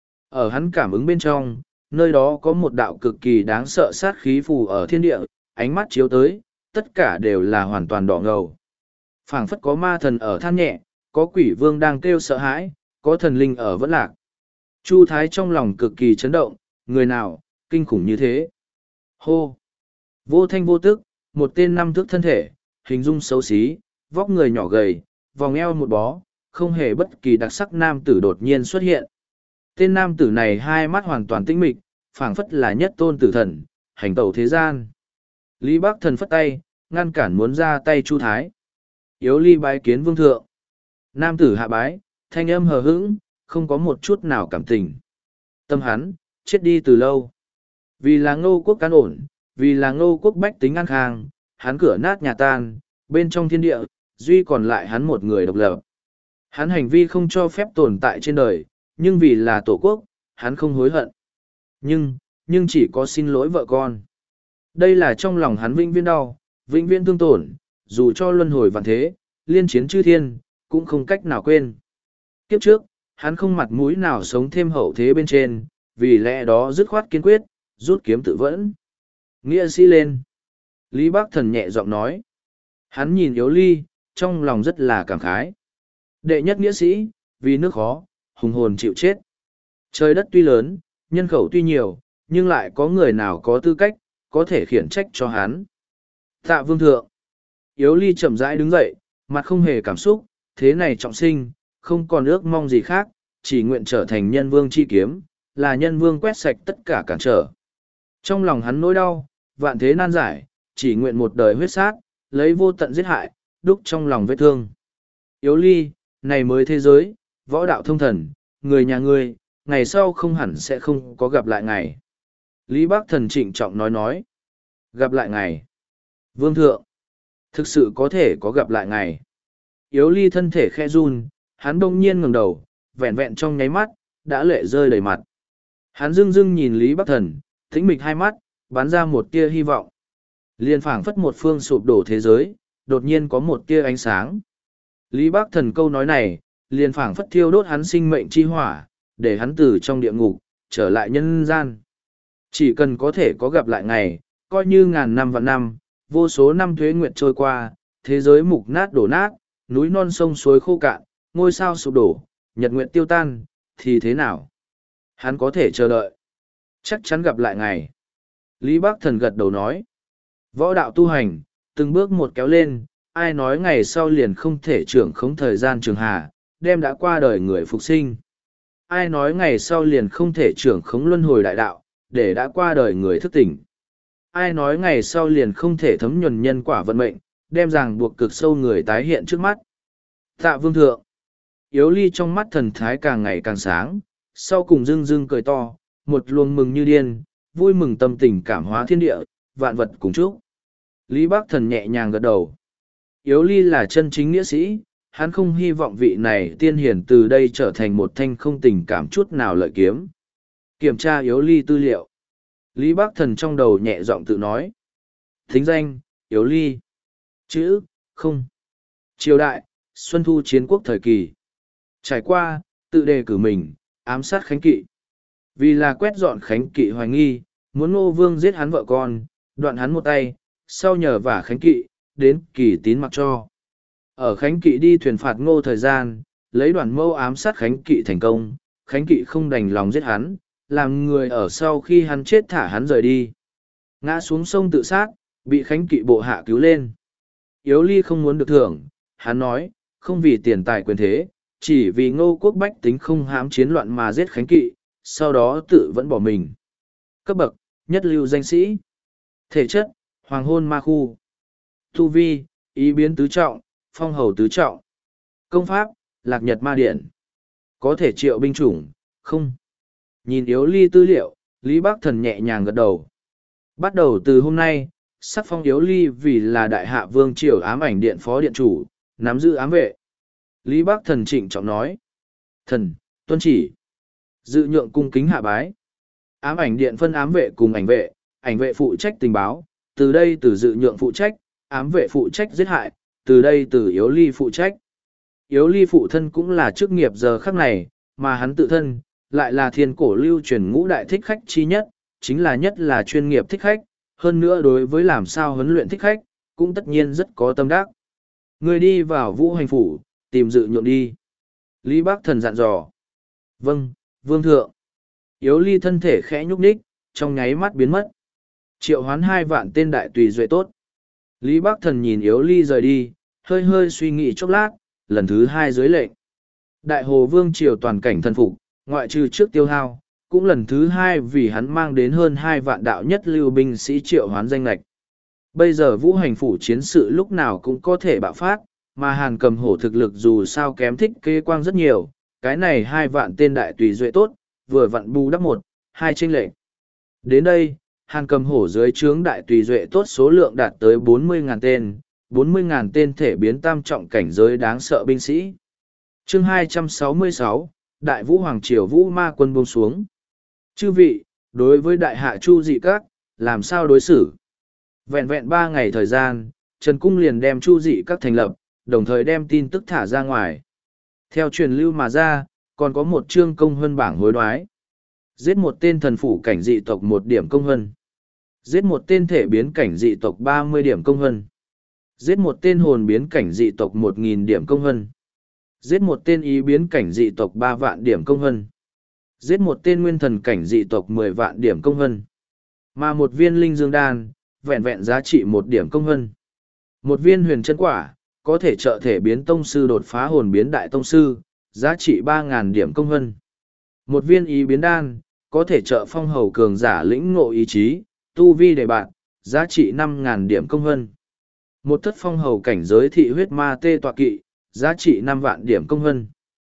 Ở hắn cảm ứng bên trong, nơi đó có một đạo cực kỳ đáng sợ sát khí phù ở thiên địa, ánh mắt chiếu tới, tất cả đều là hoàn toàn đỏ ngầu. Phảng phất có ma thần ở than nhẹ, có quỷ vương đang kêu sợ hãi, có thần linh ở vẫn lạc. Chu Thái trong lòng cực kỳ chấn động, người nào, kinh khủng như thế. Hô! Vô thanh vô tức, một tên năm thước thân thể, hình dung xấu xí, vóc người nhỏ gầy, vòng eo một bó, không hề bất kỳ đặc sắc nam tử đột nhiên xuất hiện. Tên nam tử này hai mắt hoàn toàn tĩnh mịch, phảng phất là nhất tôn tử thần, hành tẩu thế gian. Lý Bắc Thần phất tay, ngăn cản muốn ra tay Chu Thái. Yếu ly bái kiến vương thượng. Nam tử hạ bái, thanh âm hờ hững, không có một chút nào cảm tình. Tâm hắn, chết đi từ lâu. Vì là Ngô quốc an ổn, vì là Ngô quốc bách tính an khang, hắn cửa nát nhà tan, bên trong thiên địa, duy còn lại hắn một người độc lập. Hắn hành vi không cho phép tồn tại trên đời, nhưng vì là tổ quốc, hắn không hối hận. Nhưng, nhưng chỉ có xin lỗi vợ con. Đây là trong lòng hắn vĩnh viễn đau, vĩnh viễn thương tổn, dù cho luân hồi vạn thế, liên chiến chư thiên, cũng không cách nào quên. Kiếp trước, hắn không mặt mũi nào sống thêm hậu thế bên trên, vì lẽ đó dứt khoát kiên quyết, rút kiếm tự vẫn. Nghĩa sĩ lên. Lý Bắc Thần nhẹ giọng nói. Hắn nhìn Yếu Ly, trong lòng rất là cảm khái. Đệ nhất nghĩa sĩ, vì nước khó, hùng hồn chịu chết. Trời đất tuy lớn, nhân khẩu tuy nhiều, nhưng lại có người nào có tư cách, có thể khiển trách cho hắn. Tạ vương thượng. Yếu Ly chậm rãi đứng dậy, mặt không hề cảm xúc, thế này trọng sinh, không còn ước mong gì khác, chỉ nguyện trở thành nhân vương chi kiếm, là nhân vương quét sạch tất cả cản trở. Trong lòng hắn nỗi đau, vạn thế nan giải, chỉ nguyện một đời huyết sát, lấy vô tận giết hại, đúc trong lòng vết thương. Yếu Ly, này mới thế giới, võ đạo thông thần, người nhà ngươi, ngày sau không hẳn sẽ không có gặp lại ngày. Lý Bắc Thần trịnh trọng nói nói. Gặp lại ngày. Vương thượng. Thực sự có thể có gặp lại ngày. Yếu Ly thân thể khe run, hắn đông nhiên ngẩng đầu, vẹn vẹn trong nháy mắt, đã lệ rơi đầy mặt. Hắn dưng dưng nhìn Lý Bắc Thần, tĩnh mịch hai mắt, bắn ra một tia hy vọng. Liên phảng phất một phương sụp đổ thế giới, đột nhiên có một tia ánh sáng. Lý Bắc Thần câu nói này, liền phảng phất thiêu đốt hắn sinh mệnh chi hỏa, để hắn từ trong địa ngục, trở lại nhân gian. Chỉ cần có thể có gặp lại ngày, coi như ngàn năm vạn năm, vô số năm thuế nguyệt trôi qua, thế giới mục nát đổ nát, núi non sông suối khô cạn, ngôi sao sụp đổ, nhật nguyện tiêu tan, thì thế nào? Hắn có thể chờ đợi. Chắc chắn gặp lại ngày. Lý Bắc Thần gật đầu nói. Võ đạo tu hành, từng bước một kéo lên, ai nói ngày sau liền không thể trưởng khống thời gian trường hà, đem đã qua đời người phục sinh. Ai nói ngày sau liền không thể trưởng khống luân hồi đại đạo, để đã qua đời người thức tỉnh. Ai nói ngày sau liền không thể thấm nhuần nhân quả vận mệnh, đem ràng buộc cực sâu người tái hiện trước mắt. Tạ vương thượng. Yếu Ly trong mắt thần thái càng ngày càng sáng, sau cùng dưng dưng cười to, một luồng mừng như điên, vui mừng tâm tình cảm hóa thiên địa, vạn vật cùng chúc. Lý Bắc Thần nhẹ nhàng gật đầu. Yếu Ly là chân chính nghĩa sĩ, hắn không hy vọng vị này tiên hiển từ đây trở thành một thanh không tình cảm chút nào lợi kiếm. Kiểm tra Yếu Ly tư liệu. Lý Bắc Thần trong đầu nhẹ giọng tự nói. Thính danh, Yếu Ly. Chữ, không. Triều đại, Xuân Thu Chiến Quốc thời kỳ. Trải qua, tự đề cử mình, ám sát Khánh Kỵ. Vì là quét dọn Khánh Kỵ hoài nghi, muốn Ngô Vương giết hắn vợ con, đoạn hắn một tay, sau nhờ vả Khánh Kỵ, đến Kỳ Tín mặc cho. Ở Khánh Kỵ đi thuyền phạt Ngô thời gian, lấy đoạn mâu ám sát Khánh Kỵ thành công, Khánh Kỵ không đành lòng giết hắn, làm người ở sau khi hắn chết thả hắn rời đi. Ngã xuống sông tự sát, bị Khánh Kỵ bộ hạ cứu lên. Yếu Ly không muốn được thưởng, hắn nói, không vì tiền tài quyền thế, chỉ vì Ngô quốc bách tính không hãm chiến loạn mà giết Khánh Kỵ, sau đó tự vẫn bỏ mình. Cấp bậc, nhất lưu danh sĩ. Thể chất, hoàng hôn ma khu. Tu vi, ý biến tứ trọng, phong hầu tứ trọng. Công pháp, lạc nhật ma điện. Có thể triệu binh chủng, không. Nhìn Yếu Ly tư liệu, Lý Bắc Thần nhẹ nhàng gật đầu. Bắt đầu từ hôm nay, sắc phong Yếu Ly vì là đại hạ vương triều ám ảnh điện phó điện chủ, nắm giữ ám vệ. Lý Bắc Thần trịnh trọng nói. Thần, tuân chỉ. Dự nhượng cung kính hạ bái. Ám ảnh điện phân ám vệ cùng ảnh vệ, ảnh vệ phụ trách tình báo, từ đây từ dự nhượng phụ trách, ám vệ phụ trách giết hại, từ đây từ Yếu Ly phụ trách. Yếu Ly phụ thân cũng là chức nghiệp giờ khắc này, mà hắn tự thân, lại là thiên cổ lưu truyền ngũ đại thích khách chi nhất, chính là nhất là chuyên nghiệp thích khách, hơn nữa đối với làm sao huấn luyện thích khách, cũng tất nhiên rất có tâm đắc. Người đi vào Vũ Hành phủ, tìm dự nhượng đi. Lý Bắc Thần dặn dò. Vâng, vương thượng. Yếu Ly thân thể khẽ nhúc nhích, trong nháy mắt biến mất. Triệu hoán hai vạn tên đại tùy duệ tốt. Lý Bắc Thần nhìn Yếu Ly rời đi, hơi hơi suy nghĩ chốc lát, lần thứ hai dưới lệnh. Đại Hồ Vương triều toàn cảnh thân phục, ngoại trừ trước tiêu hao, cũng lần thứ hai vì hắn mang đến hơn hai vạn đạo nhất lưu binh sĩ triệu hoán danh lệch. Bây giờ Vũ Hành phủ chiến sự lúc nào cũng có thể bạo phát, mà Hàn Cầm Hổ thực lực dù sao kém Thích Kế Quang rất nhiều, cái này hai vạn tên đại tùy duệ tốt, vừa vặn bù đắp một, hai chênh lệch. Đến đây, Hàn Cầm Hổ dưới trướng đại tùy duệ tốt số lượng đạt tới bốn mươi ngàn tên, bốn mươi ngàn tên thể biến tam trọng cảnh giới đáng sợ binh sĩ. Chương hai trăm sáu mươi sáu, Đại Vũ Hoàng Triều Vũ Ma quân buông xuống. Chư vị, đối với đại hạ Chu Dị Các, làm sao đối xử? Vẹn vẹn ba ngày thời gian, Trần Cung liền đem Chu Dị Các thành lập, đồng thời đem tin tức thả ra ngoài. Theo truyền lưu mà ra, Còn có một chương công huân bảng hối đoái. Giết một tên thần phủ cảnh dị tộc một điểm công huân. Giết một tên thể biến cảnh dị tộc ba mươi điểm công huân. Giết một tên hồn biến cảnh dị tộc một nghìn điểm công huân. Giết một tên ý biến cảnh dị tộc ba vạn điểm công huân. Giết một tên nguyên thần cảnh dị tộc mười vạn điểm công huân. Mà một viên linh dương đan, vẹn vẹn giá trị một điểm công huân. Một viên huyền chân quả, có thể trợ thể biến tông sư đột phá hồn biến đại tông sư, giá trị ba ngàn điểm công huân. Một viên ý biến đan, có thể trợ phong hầu cường giả lĩnh ngộ ý chí, tu vi đề bạn, giá trị năm ngàn điểm công huân. Một thất phong hầu cảnh giới thị huyết ma tê tọa kỵ, giá trị năm vạn điểm công huân.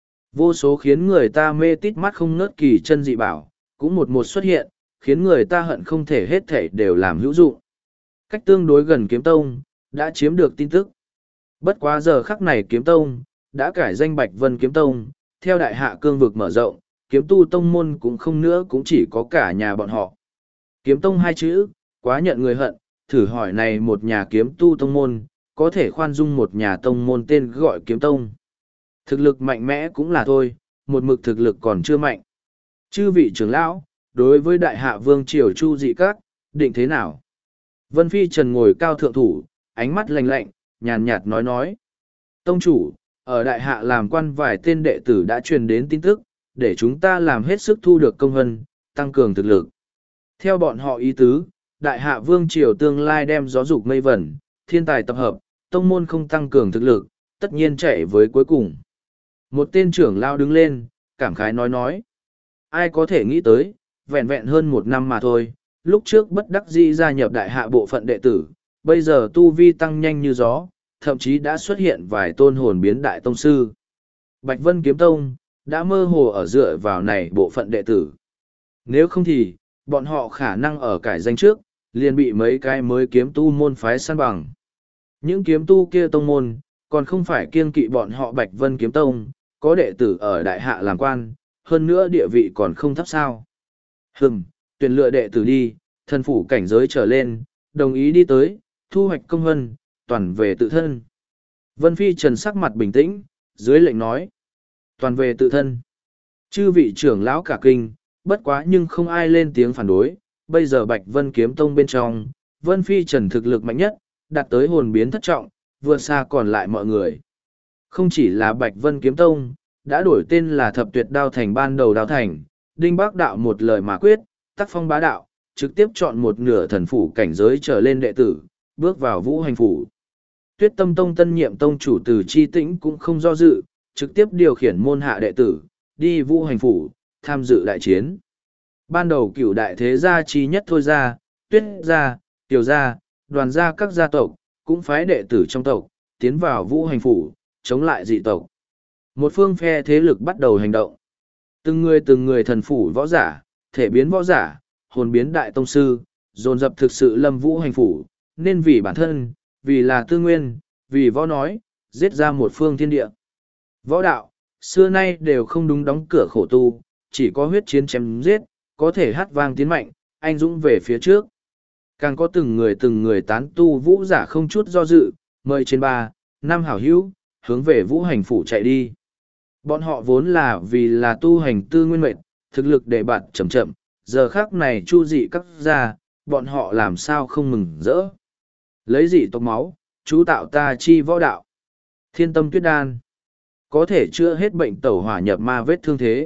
Vô số khiến người ta mê tít mắt không ngớt kỳ chân dị bảo, cũng một một xuất hiện, khiến người ta hận không thể hết thể đều làm hữu dụng. Cách tương đối gần kiếm tông, đã chiếm được tin tức. Bất quá giờ khắc này kiếm tông, đã cải danh Bạch Vân kiếm tông, theo đại hạ cương vực mở rộng, kiếm tu tông môn cũng không nữa cũng chỉ có cả nhà bọn họ. Kiếm tông hai chữ, quá nhận người hận, thử hỏi này một nhà kiếm tu tông môn, có thể khoan dung một nhà tông môn tên gọi kiếm tông. Thực lực mạnh mẽ cũng là thôi, một mực thực lực còn chưa mạnh. Chư vị trưởng lão, đối với đại hạ vương triều Chu Dị Các, định thế nào? Vân Phi Trần ngồi cao thượng thủ, ánh mắt lạnh lạnh, nhàn nhạt nói nói. Tông chủ, ở đại hạ làm quan vài tên đệ tử đã truyền đến tin tức, để chúng ta làm hết sức thu được công hân, tăng cường thực lực. Theo bọn họ ý tứ, đại hạ vương triều tương lai đem gió dục mây vẩn, thiên tài tập hợp, tông môn không tăng cường thực lực, tất nhiên chạy với cuối cùng. Một tên trưởng lao đứng lên, cảm khái nói nói. Ai có thể nghĩ tới, vẹn vẹn hơn một năm mà thôi, lúc trước bất đắc dĩ gia nhập đại hạ bộ phận đệ tử, bây giờ tu vi tăng nhanh như gió, thậm chí đã xuất hiện vài tôn hồn biến đại tông sư. Bạch Vân Kiếm Tông, đã mơ hồ ở dựa vào này bộ phận đệ tử. Nếu không thì, bọn họ khả năng ở cải danh trước, liền bị mấy cái mới kiếm tu môn phái săn bằng. Những kiếm tu kia tông môn, còn không phải kiêng kỵ bọn họ Bạch Vân Kiếm Tông, có đệ tử ở đại hạ làm quan, hơn nữa địa vị còn không thấp sao. Hừm, tuyển lựa đệ tử đi, thần phủ cảnh giới trở lên, đồng ý đi tới, thu hoạch công hân, toàn về tự thân. Vân Phi Trần sắc mặt bình tĩnh, dưới lệnh nói. Toàn về tự thân. Chư vị trưởng lão cả kinh, bất quá nhưng không ai lên tiếng phản đối. Bây giờ Bạch Vân Kiếm Tông bên trong, Vân Phi Trần thực lực mạnh nhất, đạt tới hồn biến thất trọng, vượt xa còn lại mọi người. Không chỉ là Bạch Vân Kiếm Tông, đã đổi tên là Thập Tuyệt Đao Thành ban đầu Đao Thành, Đinh Bác Đạo một lời mà quyết, tác phong bá đạo, trực tiếp chọn một nửa thần phủ cảnh giới trở lên đệ tử, bước vào vũ hành phủ. Tuyết Tâm Tông tân nhiệm tông chủ Từ Chi Tĩnh cũng không do dự, trực tiếp điều khiển môn hạ đệ tử, đi vũ hành phủ, tham dự đại chiến. Ban đầu cửu đại thế gia chi nhất thôi ra, Tuyết gia, Tiểu gia, đoàn gia các gia tộc, cũng phái đệ tử trong tộc, tiến vào vũ hành phủ, chống lại dị tộc. Một phương phe thế lực bắt đầu hành động. Từng người từng người thần phủ võ giả, thể biến võ giả, hồn biến đại tông sư, dồn dập thực sự lâm vũ hành phủ, nên vì bản thân, vì là tư nguyên, vì võ nói, giết ra một phương thiên địa. Võ đạo, xưa nay đều không đúng đóng cửa khổ tu, chỉ có huyết chiến chém giết, có thể hát vang tiến mạnh, anh dũng về phía trước. Càng có từng người từng người tán tu vũ giả không chút do dự, mời trên ba, năm hảo hữu, hướng về vũ hành phủ chạy đi. Bọn họ vốn là vì là tu hành tư nguyên mệnh, thực lực để bạn chậm chậm, giờ khác này chu dị các ra, bọn họ làm sao không mừng rỡ. Lấy dị tộc máu, chú tạo ta chi võ đạo. Thiên tâm tuyết đan, có thể chữa hết bệnh tẩu hỏa nhập ma vết thương thế.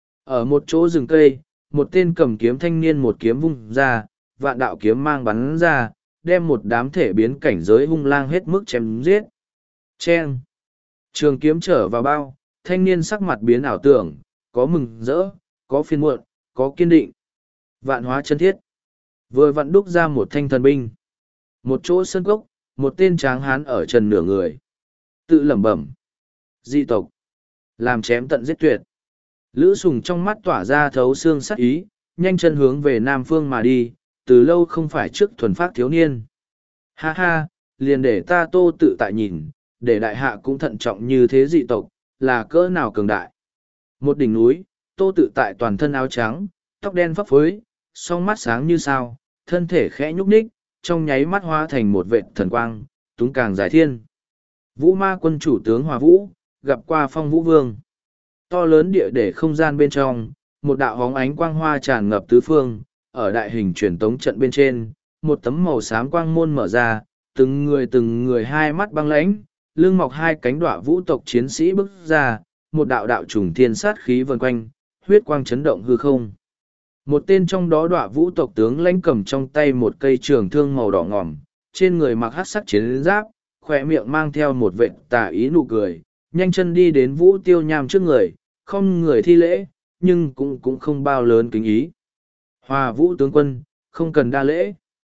Ở một chỗ rừng cây, một tên cầm kiếm thanh niên một kiếm vung ra, vạn đạo kiếm mang bắn ra, đem một đám thể biến cảnh giới hung lang hết mức chém giết. Chen! Trường kiếm trở vào bao, thanh niên sắc mặt biến ảo tưởng, có mừng rỡ, có phiền muộn, có kiên định. Vạn hóa chân thiết. Vừa vặn đúc ra một thanh thần binh. Một chỗ sân cốc, một tên tráng hán ở trần nửa người. Tự lẩm bẩm. Dị tộc. Làm chém tận giết tuyệt. Lữ Sùng trong mắt tỏa ra thấu xương sắc ý, nhanh chân hướng về Nam Phương mà đi, từ lâu không phải trước thuần phát thiếu niên. Ha ha, liền để ta Tô tự tại nhìn, để đại hạ cũng thận trọng như thế dị tộc, là cỡ nào cường đại. Một đỉnh núi, Tô tự tại toàn thân áo trắng, tóc đen phấp phới, song mắt sáng như sao, thân thể khẽ nhúc nhích, trong nháy mắt hóa thành một vệt thần quang, túng càng giải thiên. Vũ ma quân chủ tướng Hòa Vũ, gặp qua Phong Vũ Vương. To lớn địa để không gian bên trong, một đạo hóng ánh quang hoa tràn ngập tứ phương, ở đại hình truyền tống trận bên trên, một tấm màu xám quang môn mở ra, từng người từng người hai mắt băng lãnh, lưng mọc hai cánh đọa vũ tộc chiến sĩ bước ra, một đạo đạo trùng thiên sát khí vần quanh, huyết quang chấn động hư không. Một tên trong đó đọa vũ tộc tướng lãnh cầm trong tay một cây trường thương màu đỏ ngòm, trên người mặc hắc sắc chiến giáp, khỏe miệng mang theo một vệt tà ý nụ cười, nhanh chân đi đến Vũ Tiêu Nham trước người, không người thi lễ, nhưng cũng cũng không bao lớn kính ý. Hòa Vũ tướng quân, không cần đa lễ.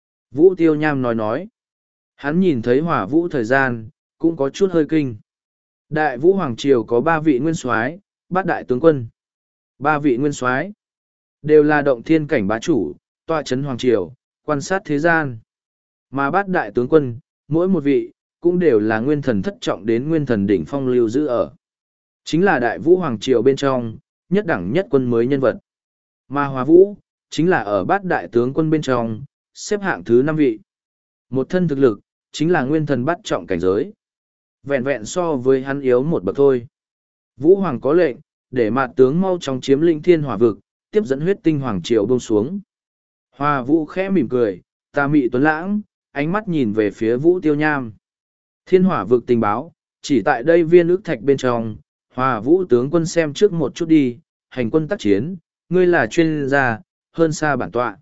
Vũ Tiêu Nham nói nói. Hắn nhìn thấy Hòa Vũ thời gian, cũng có chút hơi kinh. Đại Vũ Hoàng Triều có ba vị nguyên soái, bát đại tướng quân. Ba vị nguyên soái đều là động thiên cảnh bá chủ, tọa chấn Hoàng Triều, quan sát thế gian. Mà bát đại tướng quân, mỗi một vị, cũng đều là nguyên thần thất trọng đến nguyên thần đỉnh phong lưu giữ ở. Chính là đại vũ hoàng triều bên trong, nhất đẳng nhất quân mới nhân vật. Mà Hòa Vũ, chính là ở bát đại tướng quân bên trong, xếp hạng thứ năm vị. Một thân thực lực, chính là nguyên thần bắt trọng cảnh giới. Vẹn vẹn so với hắn yếu một bậc thôi. Vũ Hoàng có lệnh, để mạt tướng mau chóng chiếm lĩnh thiên hỏa vực, tiếp dẫn huyết tinh hoàng triều buông xuống. Hòa Vũ khẽ mỉm cười, tà mị tuấn lãng, ánh mắt nhìn về phía Vũ Tiêu Nham. Thiên hỏa vực tình báo, chỉ tại đây viên ước thạch bên trong, Hòa Vũ tướng quân xem trước một chút đi, hành quân tác chiến, ngươi là chuyên gia, hơn xa bản tọa.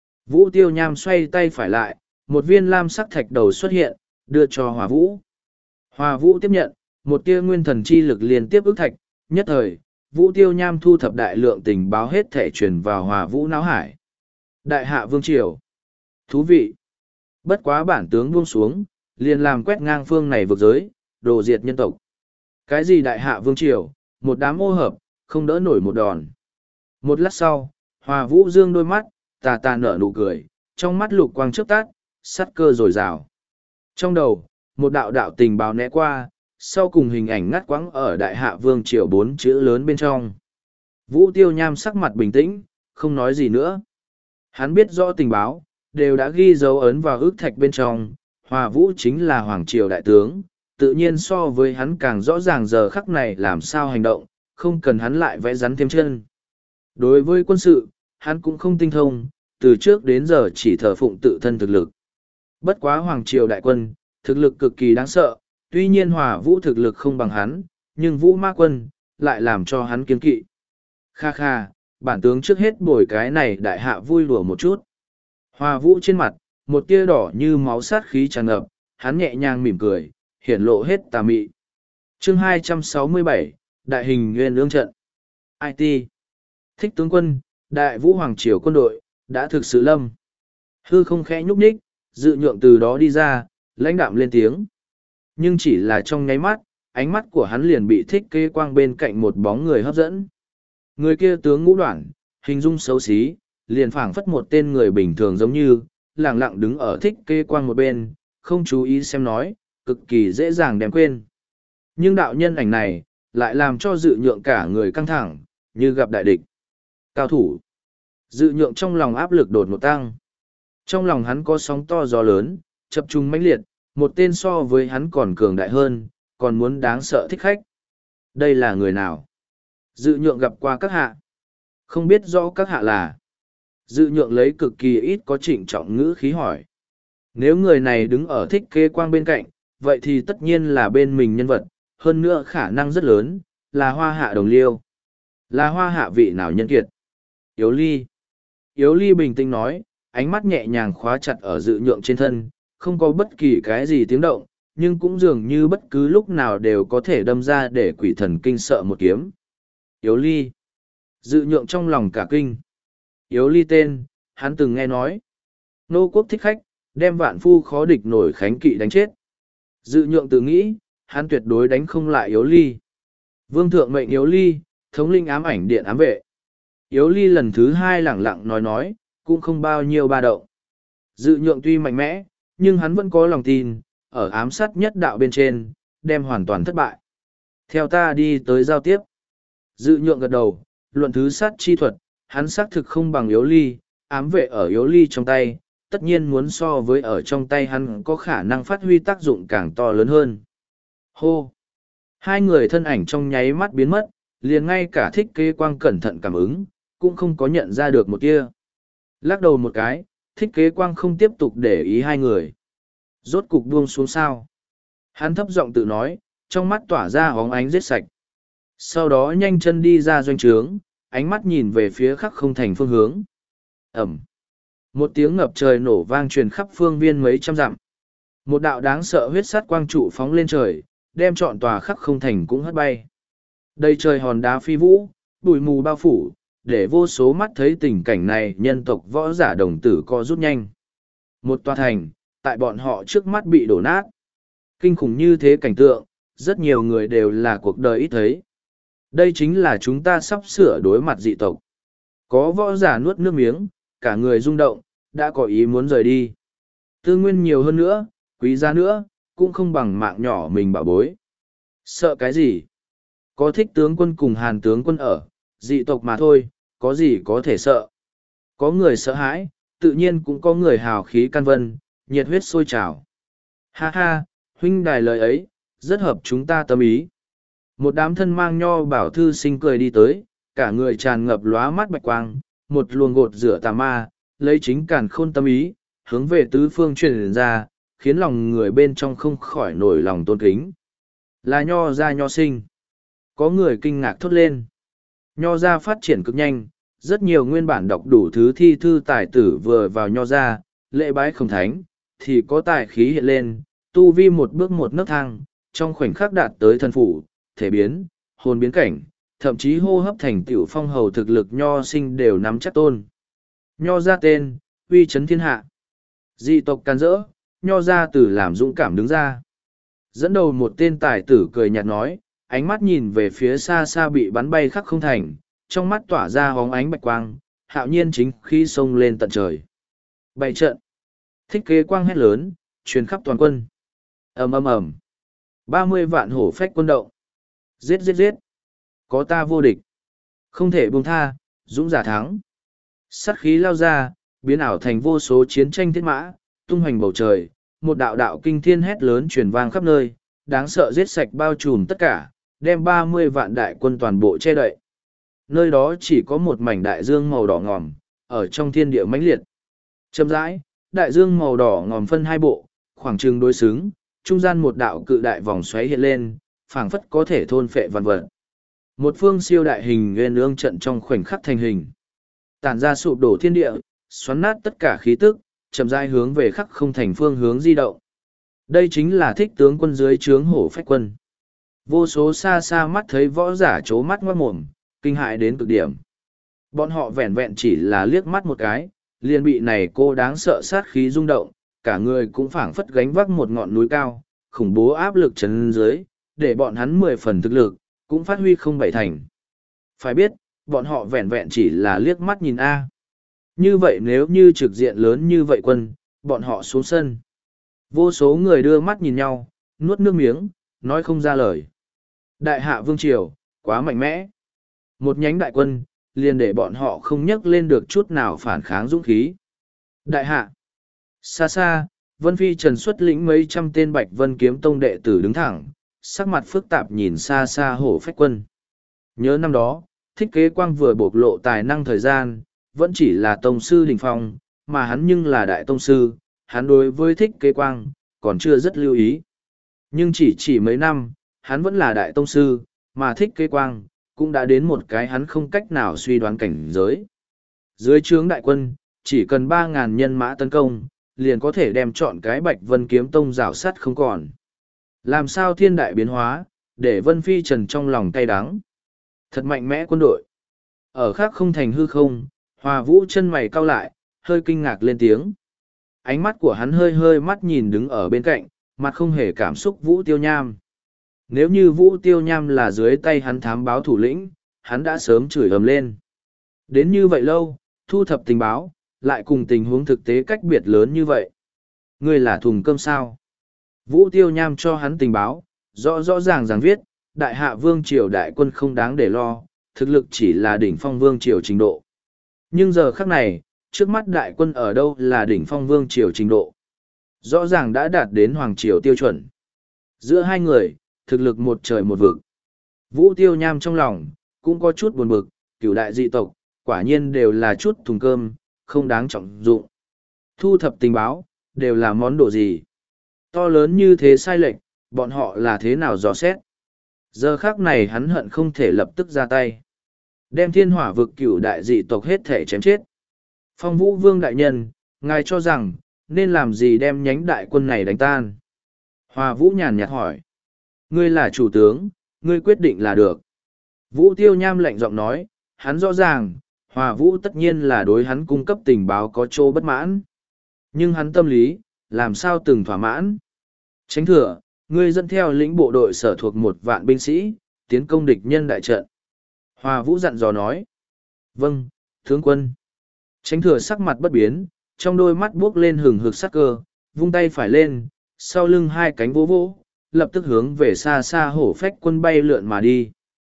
Vũ Tiêu Nham xoay tay phải lại, một viên lam sắc thạch đầu xuất hiện, đưa cho Hòa Vũ. Hòa Vũ tiếp nhận, một tia nguyên thần chi lực liên tiếp ước thạch, nhất thời, Vũ Tiêu Nham thu thập đại lượng tình báo hết thể truyền vào Hòa Vũ não hải. Đại hạ vương triều. Thú vị. Bất quá bản tướng buông xuống, liền làm quét ngang phương này vực giới, đồ diệt nhân tộc. Cái gì đại hạ vương triều, một đám ô hợp, không đỡ nổi một đòn. Một lát sau, Hòa Vũ dương đôi mắt, tà tà nở nụ cười, trong mắt lục quang chớp tát, sắt cơ dồi dào. Trong đầu, một đạo đạo tình báo né qua, sau cùng hình ảnh ngắt quãng ở đại hạ vương triều bốn chữ lớn bên trong. Vũ Tiêu Nham sắc mặt bình tĩnh, không nói gì nữa. Hắn biết rõ tình báo, đều đã ghi dấu ấn vào ước thạch bên trong, Hòa Vũ chính là hoàng triều đại tướng, tự nhiên so với hắn càng rõ ràng giờ khắc này làm sao hành động, không cần hắn lại vẽ rắn thêm chân. Đối với quân sự, hắn cũng không tinh thông, từ trước đến giờ chỉ thờ phụng tự thân thực lực. Bất quá hoàng triều đại quân, thực lực cực kỳ đáng sợ, tuy nhiên Hòa Vũ thực lực không bằng hắn, nhưng Vũ Ma quân, lại làm cho hắn kiên kỵ. Kha kha, bản tướng trước hết bồi cái này đại hạ vui đùa một chút. Hòa Vũ trên mặt, một tia đỏ như máu sát khí tràn ngập, hắn nhẹ nhàng mỉm cười, hiển lộ hết tà mị. Chương hai trăm sáu mươi bảy, Đại hình nguyên ương trận. i tê. Thích tướng quân, Đại Vũ Hoàng Triều quân đội, đã thực sự lâm. Hư không khẽ nhúc nhích, dự nhượng từ đó đi ra, lãnh đạm lên tiếng. Nhưng chỉ là trong nháy mắt, ánh mắt của hắn liền bị thích kê quang bên cạnh một bóng người hấp dẫn. Người kia tướng ngũ đoạn, hình dung xấu xí, liền phảng phất một tên người bình thường giống như, lẳng lặng đứng ở thích kê quang một bên, không chú ý xem nói, cực kỳ dễ dàng đem quên. Nhưng đạo nhân ảnh này, lại làm cho dự nhượng cả người căng thẳng, như gặp đại địch. Cao thủ. Dự nhượng trong lòng áp lực đột ngột tăng. Trong lòng hắn có sóng to gió lớn, chập trung mãnh liệt, một tên so với hắn còn cường đại hơn, còn muốn đáng sợ thích khách. Đây là người nào? Dự nhượng gặp qua các hạ. Không biết rõ các hạ là. Dự nhượng lấy cực kỳ ít có trịnh trọng ngữ khí hỏi. Nếu người này đứng ở thích kê quang bên cạnh, vậy thì tất nhiên là bên mình nhân vật, hơn nữa khả năng rất lớn, là hoa hạ đồng liêu. Là hoa hạ vị nào nhân kiệt? Yếu ly. Yếu ly bình tĩnh nói, ánh mắt nhẹ nhàng khóa chặt ở dự nhượng trên thân, không có bất kỳ cái gì tiếng động, nhưng cũng dường như bất cứ lúc nào đều có thể đâm ra để quỷ thần kinh sợ một kiếm. Yếu ly. Dự nhượng trong lòng cả kinh. Yếu ly tên, hắn từng nghe nói. Nô quốc thích khách, đem vạn phu khó địch nổi khánh kỵ đánh chết. Dự nhượng tự nghĩ, hắn tuyệt đối đánh không lại yếu ly. Vương thượng mệnh yếu ly, thống linh ám ảnh điện ám vệ. Yếu ly lần thứ hai lẳng lặng nói nói, cũng không bao nhiêu ba động. Dự nhượng tuy mạnh mẽ, nhưng hắn vẫn có lòng tin, ở ám sát nhất đạo bên trên, đem hoàn toàn thất bại. Theo ta đi tới giao tiếp. Dự nhượng gật đầu, luận thứ sát chi thuật, hắn xác thực không bằng yếu ly, ám vệ ở yếu ly trong tay, tất nhiên muốn so với ở trong tay hắn có khả năng phát huy tác dụng càng to lớn hơn. Hô! Hai người thân ảnh trong nháy mắt biến mất, liền ngay cả thích kế quang cẩn thận cảm ứng, cũng không có nhận ra được một kia. Lắc đầu một cái, thích kế quang không tiếp tục để ý hai người. Rốt cục buông xuống sao. Hắn thấp giọng tự nói, trong mắt tỏa ra hóng ánh giết sạch. Sau đó nhanh chân đi ra doanh trướng, ánh mắt nhìn về phía khắc không thành phương hướng. Ẩm. Một tiếng ngập trời nổ vang truyền khắp phương viên mấy trăm dặm. Một đạo đáng sợ huyết sát quang trụ phóng lên trời, đem trọn tòa khắc không thành cũng hất bay. Đầy trời hòn đá phi vũ, bụi mù bao phủ, để vô số mắt thấy tình cảnh này nhân tộc võ giả đồng tử co rút nhanh. Một tòa thành, tại bọn họ trước mắt bị đổ nát. Kinh khủng như thế cảnh tượng, rất nhiều người đều là cuộc đời ít thấy. Đây chính là chúng ta sắp sửa đối mặt dị tộc. Có võ giả nuốt nước miếng, cả người rung động, đã có ý muốn rời đi. Tư nguyên nhiều hơn nữa, quý giá nữa, cũng không bằng mạng nhỏ mình bảo bối. Sợ cái gì? Có thích tướng quân cùng hàn tướng quân ở, dị tộc mà thôi, có gì có thể sợ. Có người sợ hãi, tự nhiên cũng có người hào khí can vân, nhiệt huyết sôi trào. Ha ha, huynh đài lời ấy, rất hợp chúng ta tâm ý. Một đám thân mang nho bảo thư sinh cười đi tới, cả người tràn ngập lóa mắt bạch quang, một luồng gột rửa tà ma, lấy chính càn khôn tâm ý, hướng về tứ phương truyền ra, khiến lòng người bên trong không khỏi nổi lòng tôn kính. Là nho gia nho sinh. Có người kinh ngạc thốt lên. Nho gia phát triển cực nhanh, rất nhiều nguyên bản đọc đủ thứ thi thư tài tử vừa vào nho gia, lễ bái không thánh, thì có tài khí hiện lên, tu vi một bước một nấc thang, trong khoảnh khắc đạt tới thân phủ, thể biến, hồn biến cảnh, thậm chí hô hấp thành tiểu phong hầu thực lực nho sinh đều nắm chắc tôn. Nho gia tên, uy chấn thiên hạ. Dị tộc can rỡ, nho gia tử làm dũng cảm đứng ra. Dẫn đầu một tên tài tử cười nhạt nói, ánh mắt nhìn về phía xa xa bị bắn bay khắc không thành, trong mắt tỏa ra hóng ánh bạch quang, hạo nhiên chính khi sông lên tận trời. Bày trận. Thích kế quang hét lớn, truyền khắp toàn quân. ầm ầm ầm. ba mươi vạn hổ phách quân động. Giết giết giết. Có ta vô địch. Không thể buông tha, dũng giả thắng. Sát khí lao ra, biến ảo thành vô số chiến tranh thiết mã, tung hoành bầu trời, một đạo đạo kinh thiên hét lớn truyền vang khắp nơi, đáng sợ giết sạch bao trùm tất cả, đem ba mươi vạn đại quân toàn bộ che đậy. Nơi đó chỉ có một mảnh đại dương màu đỏ ngòm, ở trong thiên địa mãnh liệt. Chậm rãi, đại dương màu đỏ ngòm phân hai bộ, khoảng chừng đối xứng, trung gian một đạo cự đại vòng xoáy hiện lên, phảng phất có thể thôn phệ vạn vật. Một phương siêu đại hình nguyên ương trận trong khoảnh khắc thành hình. Tản ra sụp đổ thiên địa, xoắn nát tất cả khí tức, chậm rãi hướng về khắc không thành phương hướng di động. Đây chính là thích tướng quân dưới trướng hổ phách quân. Vô số xa xa mắt thấy võ giả chố mắt ngoát mồm, kinh hại đến cực điểm. Bọn họ vẹn vẹn chỉ là liếc mắt một cái, liền bị này cô đáng sợ sát khí rung động, cả người cũng phảng phất gánh vác một ngọn núi cao, khủng bố áp lực chấn dưới, để bọn hắn mười phần thực lực, cũng phát huy không bảy thành. Phải biết, bọn họ vẹn vẹn chỉ là liếc mắt nhìn A. Như vậy nếu như trực diện lớn như vậy quân, bọn họ xuống sân. Vô số người đưa mắt nhìn nhau, nuốt nước miếng, nói không ra lời. Đại hạ vương triều, quá mạnh mẽ. Một nhánh đại quân, liền để bọn họ không nhấc lên được chút nào phản kháng dũng khí. Đại hạ. Xa xa, Vân Phi Trần xuất lĩnh mấy trăm tên Bạch Vân Kiếm Tông đệ tử đứng thẳng, sắc mặt phức tạp nhìn xa xa hổ phách quân. Nhớ năm đó, Thích Kế Quang vừa bộc lộ tài năng thời gian, vẫn chỉ là tông sư đỉnh phong, mà hắn nhưng là đại tông sư, hắn đối với Thích Kế Quang, còn chưa rất lưu ý. Nhưng chỉ chỉ mấy năm, hắn vẫn là đại tông sư, mà Thích Kế Quang, cũng đã đến một cái hắn không cách nào suy đoán cảnh giới. Dưới trướng đại quân, chỉ cần ba ngàn nhân mã tấn công, liền có thể đem chọn cái Bạch Vân Kiếm Tông rào sắt không còn. Làm sao thiên đại biến hóa, để Vân Phi Trần trong lòng cay đắng. Thật mạnh mẽ quân đội. Ở khác không thành hư không, Hòa Vũ chân mày cau lại, hơi kinh ngạc lên tiếng. Ánh mắt của hắn hơi hơi mắt nhìn đứng ở bên cạnh, mặt không hề cảm xúc Vũ Tiêu Nham. Nếu như Vũ Tiêu Nham là dưới tay hắn thám báo thủ lĩnh, hắn đã sớm chửi ầm lên. Đến như vậy lâu, thu thập tình báo, lại cùng tình huống thực tế cách biệt lớn như vậy. Ngươi là thùng cơm sao? Vũ Tiêu Nham cho hắn tình báo, rõ rõ ràng ràng viết, đại hạ vương triều đại quân không đáng để lo, thực lực chỉ là đỉnh phong vương triều trình độ. Nhưng giờ khắc này, trước mắt đại quân ở đâu là đỉnh phong vương triều trình độ? Rõ ràng đã đạt đến hoàng triều tiêu chuẩn. Giữa hai người, thực lực một trời một vực. Vũ Tiêu Nham trong lòng, cũng có chút buồn bực, cửu đại dị tộc, quả nhiên đều là chút thùng cơm, không đáng trọng dụng. Thu thập tình báo, đều là món đồ gì? To lớn như thế sai lệch, bọn họ là thế nào dò xét? Giờ khác này hắn hận không thể lập tức ra tay. Đem thiên hỏa vực cửu đại dị tộc hết thể chém chết. Phong Vũ Vương đại nhân, ngài cho rằng, nên làm gì đem nhánh đại quân này đánh tan? Hòa Vũ nhàn nhạt hỏi. Ngươi là chủ tướng, ngươi quyết định là được. Vũ Tiêu Nham lạnh giọng nói, hắn rõ ràng, Hòa Vũ tất nhiên là đối hắn cung cấp tình báo có chỗ bất mãn. Nhưng hắn tâm lý, làm sao từng thỏa mãn? Tránh thừa, ngươi dẫn theo lĩnh bộ đội sở thuộc một vạn binh sĩ, tiến công địch nhân đại trận. Hòa Vũ dặn dò nói. Vâng, tướng quân. Tránh thừa sắc mặt bất biến, trong đôi mắt buốc lên hừng hực sắc cơ, vung tay phải lên, sau lưng hai cánh vỗ vỗ, lập tức hướng về xa xa hổ phách quân bay lượn mà đi.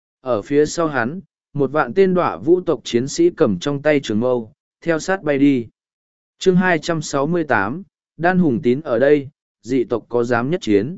Ở phía sau hắn, một vạn tên đọa vũ tộc chiến sĩ cầm trong tay trường mâu, theo sát bay đi. chương hai trăm sáu mươi tám, Đan Hùng Tín ở đây, dị tộc có dám nhất chiến.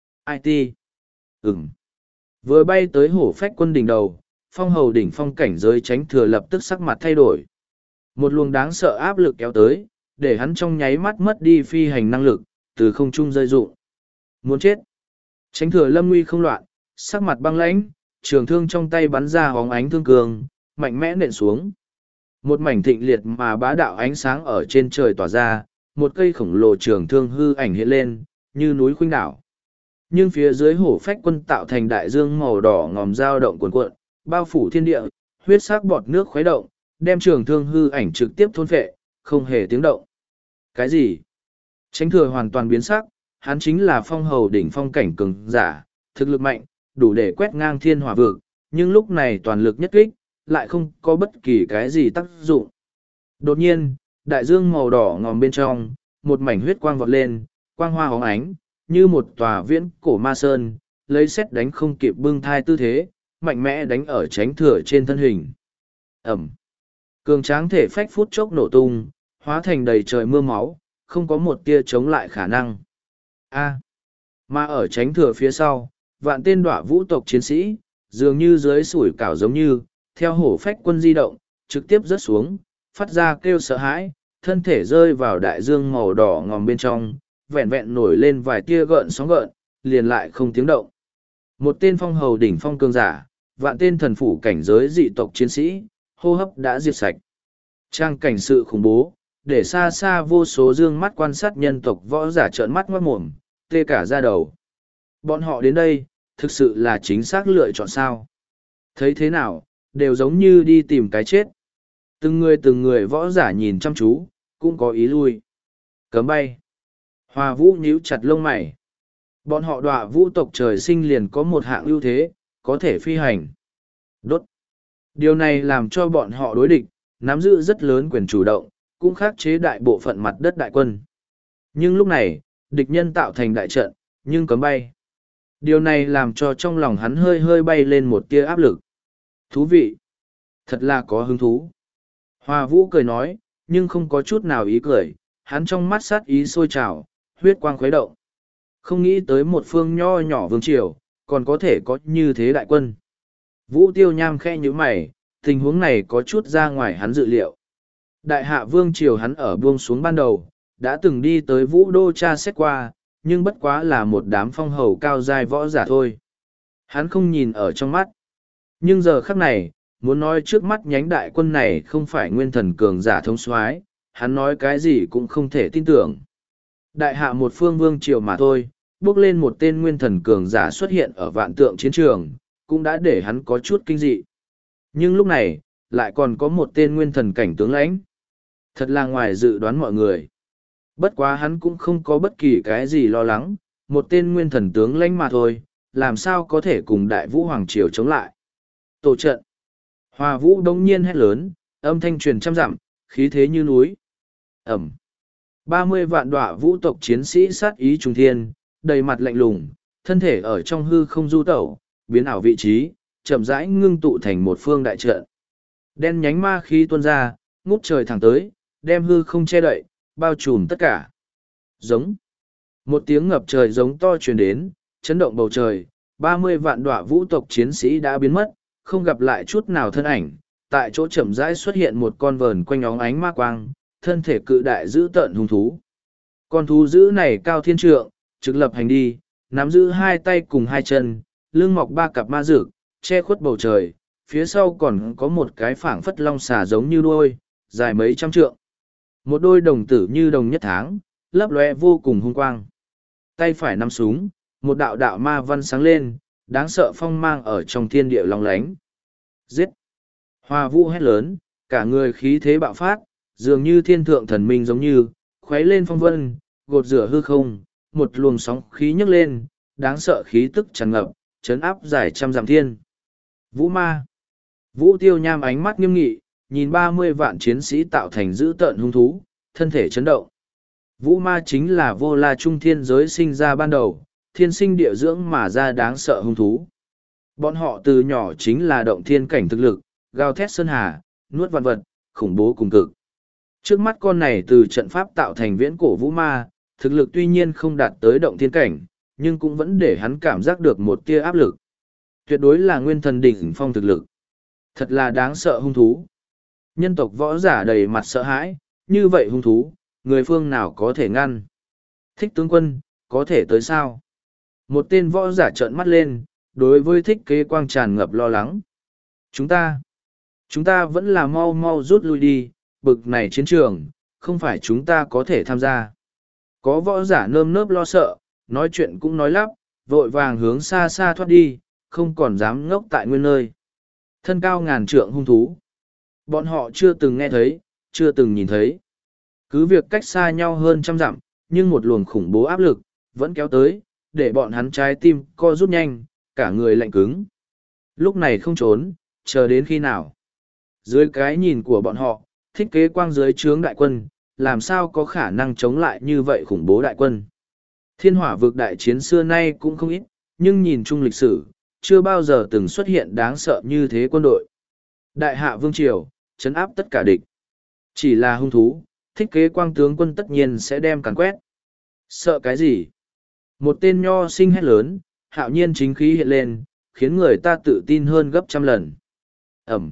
i tê. Ừm. Vừa bay tới hổ phách quân đỉnh đầu, phong hầu đỉnh phong cảnh giới Tránh thừa lập tức sắc mặt thay đổi. Một luồng đáng sợ áp lực kéo tới, để hắn trong nháy mắt mất đi phi hành năng lực, từ không trung rơi rụng. Muốn chết. Tránh thừa lâm nguy không loạn, sắc mặt băng lãnh, trường thương trong tay bắn ra hóng ánh thương cường, mạnh mẽ nện xuống. Một mảnh thịnh liệt mà bá đạo ánh sáng ở trên trời tỏa ra, một cây khổng lồ trường thương hư ảnh hiện lên, như núi khuynh đảo. Nhưng phía dưới hổ phách quân tạo thành đại dương màu đỏ ngòm dao động cuồn cuộn, bao phủ thiên địa, huyết sắc bọt nước khuấy động, đem trường thương hư ảnh trực tiếp thôn phệ, không hề tiếng động. Cái gì? Tránh thừa hoàn toàn biến sắc, hắn chính là phong hầu đỉnh phong cảnh cường giả, thực lực mạnh, đủ để quét ngang thiên hỏa vực, nhưng lúc này toàn lực nhất kích, lại không có bất kỳ cái gì tác dụng. Đột nhiên, đại dương màu đỏ ngòm bên trong, một mảnh huyết quang vọt lên, quang hoa hóng ánh, như một tòa viễn cổ ma sơn, lấy xét đánh không kịp bưng thai tư thế, mạnh mẽ đánh ở Tránh thừa trên thân hình. Ẩm. Cường tráng thể phách phút chốc nổ tung, hóa thành đầy trời mưa máu, không có một tia chống lại khả năng. A. Mà ở Tránh thừa phía sau, vạn tên đọa vũ tộc chiến sĩ, dường như dưới sủi cảo giống như, theo hổ phách quân di động, trực tiếp rớt xuống, phát ra kêu sợ hãi, thân thể rơi vào đại dương màu đỏ ngòm bên trong, vẹn vẹn nổi lên vài tia gợn sóng gợn, liền lại không tiếng động. Một tên phong hầu đỉnh phong cường giả, vạn tên thần phủ cảnh giới dị tộc chiến sĩ, hô hấp đã diệt sạch. Trang cảnh sự khủng bố, để xa xa vô số dương mắt quan sát nhân tộc võ giả trợn mắt ngoát mồm, tê cả da đầu. Bọn họ đến đây, thực sự là chính xác lựa chọn sao. Thấy thế nào, đều giống như đi tìm cái chết. Từng người từng người võ giả nhìn chăm chú, cũng có ý lui. Cấm bay. Hòa Vũ nhíu chặt lông mày. Bọn họ đọa vũ tộc trời sinh liền có một hạng ưu thế, có thể phi hành. Đốt. Điều này làm cho bọn họ đối địch, nắm giữ rất lớn quyền chủ động, cũng khắc chế đại bộ phận mặt đất đại quân. Nhưng lúc này, địch nhân tạo thành đại trận, nhưng cấm bay. Điều này làm cho trong lòng hắn hơi hơi bay lên một tia áp lực. Thú vị. Thật là có hứng thú. Hòa Vũ cười nói, nhưng không có chút nào ý cười, hắn trong mắt sát ý sôi trào, huyết quang khuấy động. Không nghĩ tới một phương nho nhỏ vương triều, còn có thể có như thế đại quân. Vũ Tiêu Nham khe như mày, tình huống này có chút ra ngoài hắn dự liệu. Đại hạ vương triều hắn ở buông xuống ban đầu, đã từng đi tới Vũ Đô tra xét qua, nhưng bất quá là một đám phong hầu cao giai võ giả thôi. Hắn không nhìn ở trong mắt. Nhưng giờ khắc này, muốn nói trước mắt nhánh đại quân này không phải nguyên thần cường giả thống soái, hắn nói cái gì cũng không thể tin tưởng. Đại hạ một phương vương triều mà thôi, bước lên một tên nguyên thần cường giả xuất hiện ở vạn tượng chiến trường, cũng đã để hắn có chút kinh dị. Nhưng lúc này, lại còn có một tên nguyên thần cảnh tướng lãnh. Thật là ngoài dự đoán mọi người. Bất quá hắn cũng không có bất kỳ cái gì lo lắng, một tên nguyên thần tướng lãnh mà thôi, làm sao có thể cùng đại vũ hoàng triều chống lại. Tổ trận. Hòa Vũ đông nhiên hét lớn, âm thanh truyền trăm dặm, khí thế như núi. Ẩm. ba mươi vạn đọa vũ tộc chiến sĩ sát ý trùng thiên, đầy mặt lạnh lùng, thân thể ở trong hư không du tẩu, biến ảo vị trí, chậm rãi ngưng tụ thành một phương đại trận. Đen nhánh ma khí tuôn ra, ngút trời thẳng tới, đem hư không che đậy, bao trùm tất cả. Giống. Một tiếng ngập trời giống to truyền đến, chấn động bầu trời, ba mươi vạn đọa vũ tộc chiến sĩ đã biến mất, không gặp lại chút nào thân ảnh, tại chỗ chậm rãi xuất hiện một con vờn quanh óng ánh ma quang, thân thể cự đại dữ tợn hung thú. Con thú dữ này cao thiên trượng, trực lập hành đi, nắm giữ hai tay cùng hai chân, lưng mọc ba cặp ma rực, che khuất bầu trời, phía sau còn có một cái phảng phất long xà giống như đuôi, dài mấy trăm trượng. Một đôi đồng tử như đồng nhất tháng, lấp lóe vô cùng hung quang. Tay phải nắm súng, một đạo đạo ma văn sáng lên, đáng sợ phong mang ở trong thiên địa long lánh. Giết! Hoa Vũ hét lớn, cả người khí thế bạo phát, dường như thiên thượng thần minh giống như, khuấy lên phong vân, gột rửa hư không, một luồng sóng khí nhấc lên, đáng sợ khí tức tràn ngập, chấn áp dài trăm dặm thiên. Vũ ma! Vũ Tiêu Nham ánh mắt nghiêm nghị, nhìn ba mươi vạn chiến sĩ tạo thành dữ tợn hung thú, thân thể chấn động. Vũ ma chính là vô la trung thiên giới sinh ra ban đầu, thiên sinh địa dưỡng mà ra đáng sợ hung thú. Bọn họ từ nhỏ chính là động thiên cảnh thực lực, gào thét sơn hà, nuốt vạn vật, khủng bố cùng cực. Trước mắt con này từ trận pháp tạo thành viễn cổ vũ ma, thực lực tuy nhiên không đạt tới động thiên cảnh, nhưng cũng vẫn để hắn cảm giác được một tia áp lực. Tuyệt đối là nguyên thần đỉnh phong thực lực. Thật là đáng sợ hung thú. Nhân tộc võ giả đầy mặt sợ hãi, như vậy hung thú, người phương nào có thể ngăn. Thích tướng quân, có thể tới sao? Một tên võ giả trợn mắt lên, đối với thích kế quang tràn ngập lo lắng. Chúng ta, chúng ta vẫn là mau mau rút lui đi, bực này chiến trường, không phải chúng ta có thể tham gia. Có võ giả nơm nớp lo sợ, nói chuyện cũng nói lắp, vội vàng hướng xa xa thoát đi, không còn dám ngốc tại nguyên nơi. Thân cao ngàn trượng hung thú. Bọn họ chưa từng nghe thấy, chưa từng nhìn thấy. Cứ việc cách xa nhau hơn trăm dặm, nhưng một luồng khủng bố áp lực, vẫn kéo tới, để bọn hắn trái tim co rút nhanh, cả người lạnh cứng. Lúc này không trốn, chờ đến khi nào. Dưới cái nhìn của bọn họ, thích kế quang dưới trướng đại quân, làm sao có khả năng chống lại như vậy khủng bố đại quân. Thiên hỏa vực đại chiến xưa nay cũng không ít, nhưng nhìn chung lịch sử, chưa bao giờ từng xuất hiện đáng sợ như thế quân đội. Đại hạ vương triều, trấn áp tất cả địch. Chỉ là hung thú, thích kế quang tướng quân tất nhiên sẽ đem càn quét. Sợ cái gì? Một tên nho sinh hét lớn, hạo nhiên chính khí hiện lên, khiến người ta tự tin hơn gấp trăm lần. Ẩm.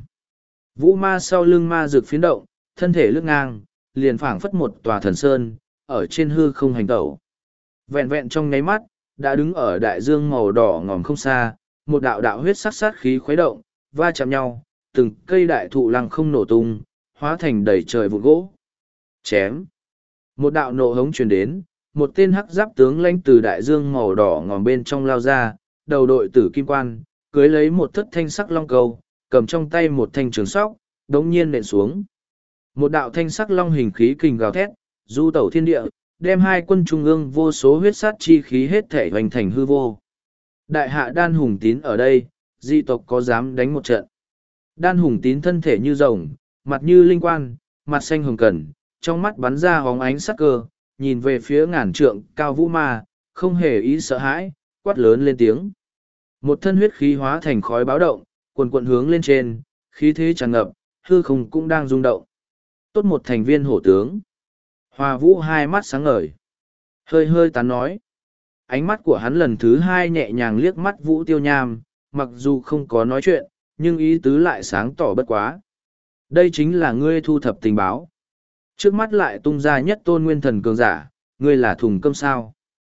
Vũ ma sau lưng ma rực phiến động, thân thể lướt ngang, liền phảng phất một tòa thần sơn, ở trên hư không hành tẩu. Vẹn vẹn trong nháy mắt, đã đứng ở đại dương màu đỏ ngòm không xa, một đạo đạo huyết sắc sát khí khuấy động, va chạm nhau, từng cây đại thụ lăng không nổ tung, hóa thành đầy trời vụn gỗ. Chém. Một đạo nộ hống truyền đến, một tên hắc giáp tướng lãnh từ đại dương màu đỏ ngòm bên trong lao ra, đầu đội tử kim quan, cưới lấy một thất thanh sắc long cầu, cầm trong tay một thanh trường sóc, đống nhiên nện xuống. Một đạo thanh sắc long hình khí kình gào thét, du tẩu thiên địa, đem hai quân trung ương vô số huyết sát chi khí hết thể hoành thành hư vô. Đại hạ đan hùng tín ở đây, dị tộc có dám đánh một trận. Đan hùng tín thân thể như rồng, mặt như linh quan, mặt xanh hồng cẩn, trong mắt bắn ra hóng ánh sắc cơ, nhìn về phía ngàn trượng cao vũ ma, không hề ý sợ hãi, quát lớn lên tiếng. Một thân huyết khí hóa thành khói báo động, quần quần hướng lên trên, khí thế tràn ngập, hư không cũng đang rung động. Tốt một thành viên hổ tướng. Hoa Vũ hai mắt sáng ngời, hơi hơi tán nói. Ánh mắt của hắn lần thứ hai nhẹ nhàng liếc mắt Vũ Tiêu Nham, mặc dù không có nói chuyện, nhưng ý tứ lại sáng tỏ bất quá. Đây chính là ngươi thu thập tình báo. Trước mắt lại tung ra nhất tôn nguyên thần cường giả, ngươi là thùng cơm sao.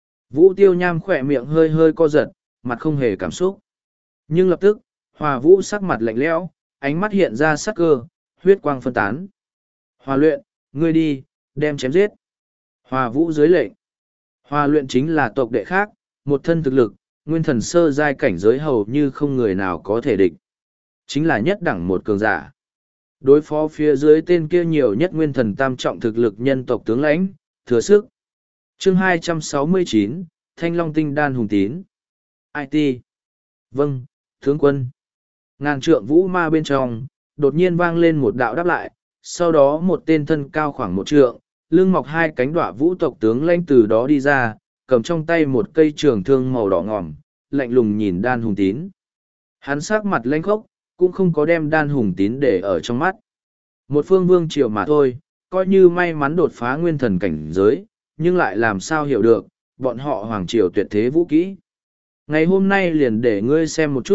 Vũ Tiêu Nham khỏe miệng hơi hơi co giật, mặt không hề cảm xúc. Nhưng lập tức, Hòa Vũ sắc mặt lạnh lẽo, ánh mắt hiện ra sắc cơ, huyết quang phân tán. Hòa luyện, ngươi đi, đem chém giết. Hòa Vũ dưới lệnh. Hòa luyện chính là tộc đệ khác, một thân thực lực, nguyên thần sơ giai cảnh giới hầu như không người nào có thể địch. Chính là nhất đẳng một cường giả. Đối phó phía dưới tên kia nhiều nhất nguyên thần tam trọng thực lực nhân tộc tướng lãnh, thừa sức. Chương hai trăm sáu mươi chín, Thanh Long Tinh Đan Hùng Tín. i tê. Vâng, tướng quân. Ngàn trượng vũ ma bên trong, đột nhiên vang lên một đạo đáp lại, sau đó một tên thân cao khoảng một trượng, lưng mọc hai cánh đọa vũ tộc tướng lãnh từ đó đi ra, cầm trong tay một cây trường thương màu đỏ ngòm, lạnh lùng nhìn Đan Hùng Tín. Hắn sắc mặt lãnh khốc, cũng không có đem Đan Hùng Tín để ở trong mắt. Một phương vương triều mà thôi, coi như may mắn đột phá nguyên thần cảnh giới, nhưng lại làm sao hiểu được, bọn họ hoàng triều tuyệt thế vũ kỹ. Ngày hôm nay liền để ngươi xem một chút,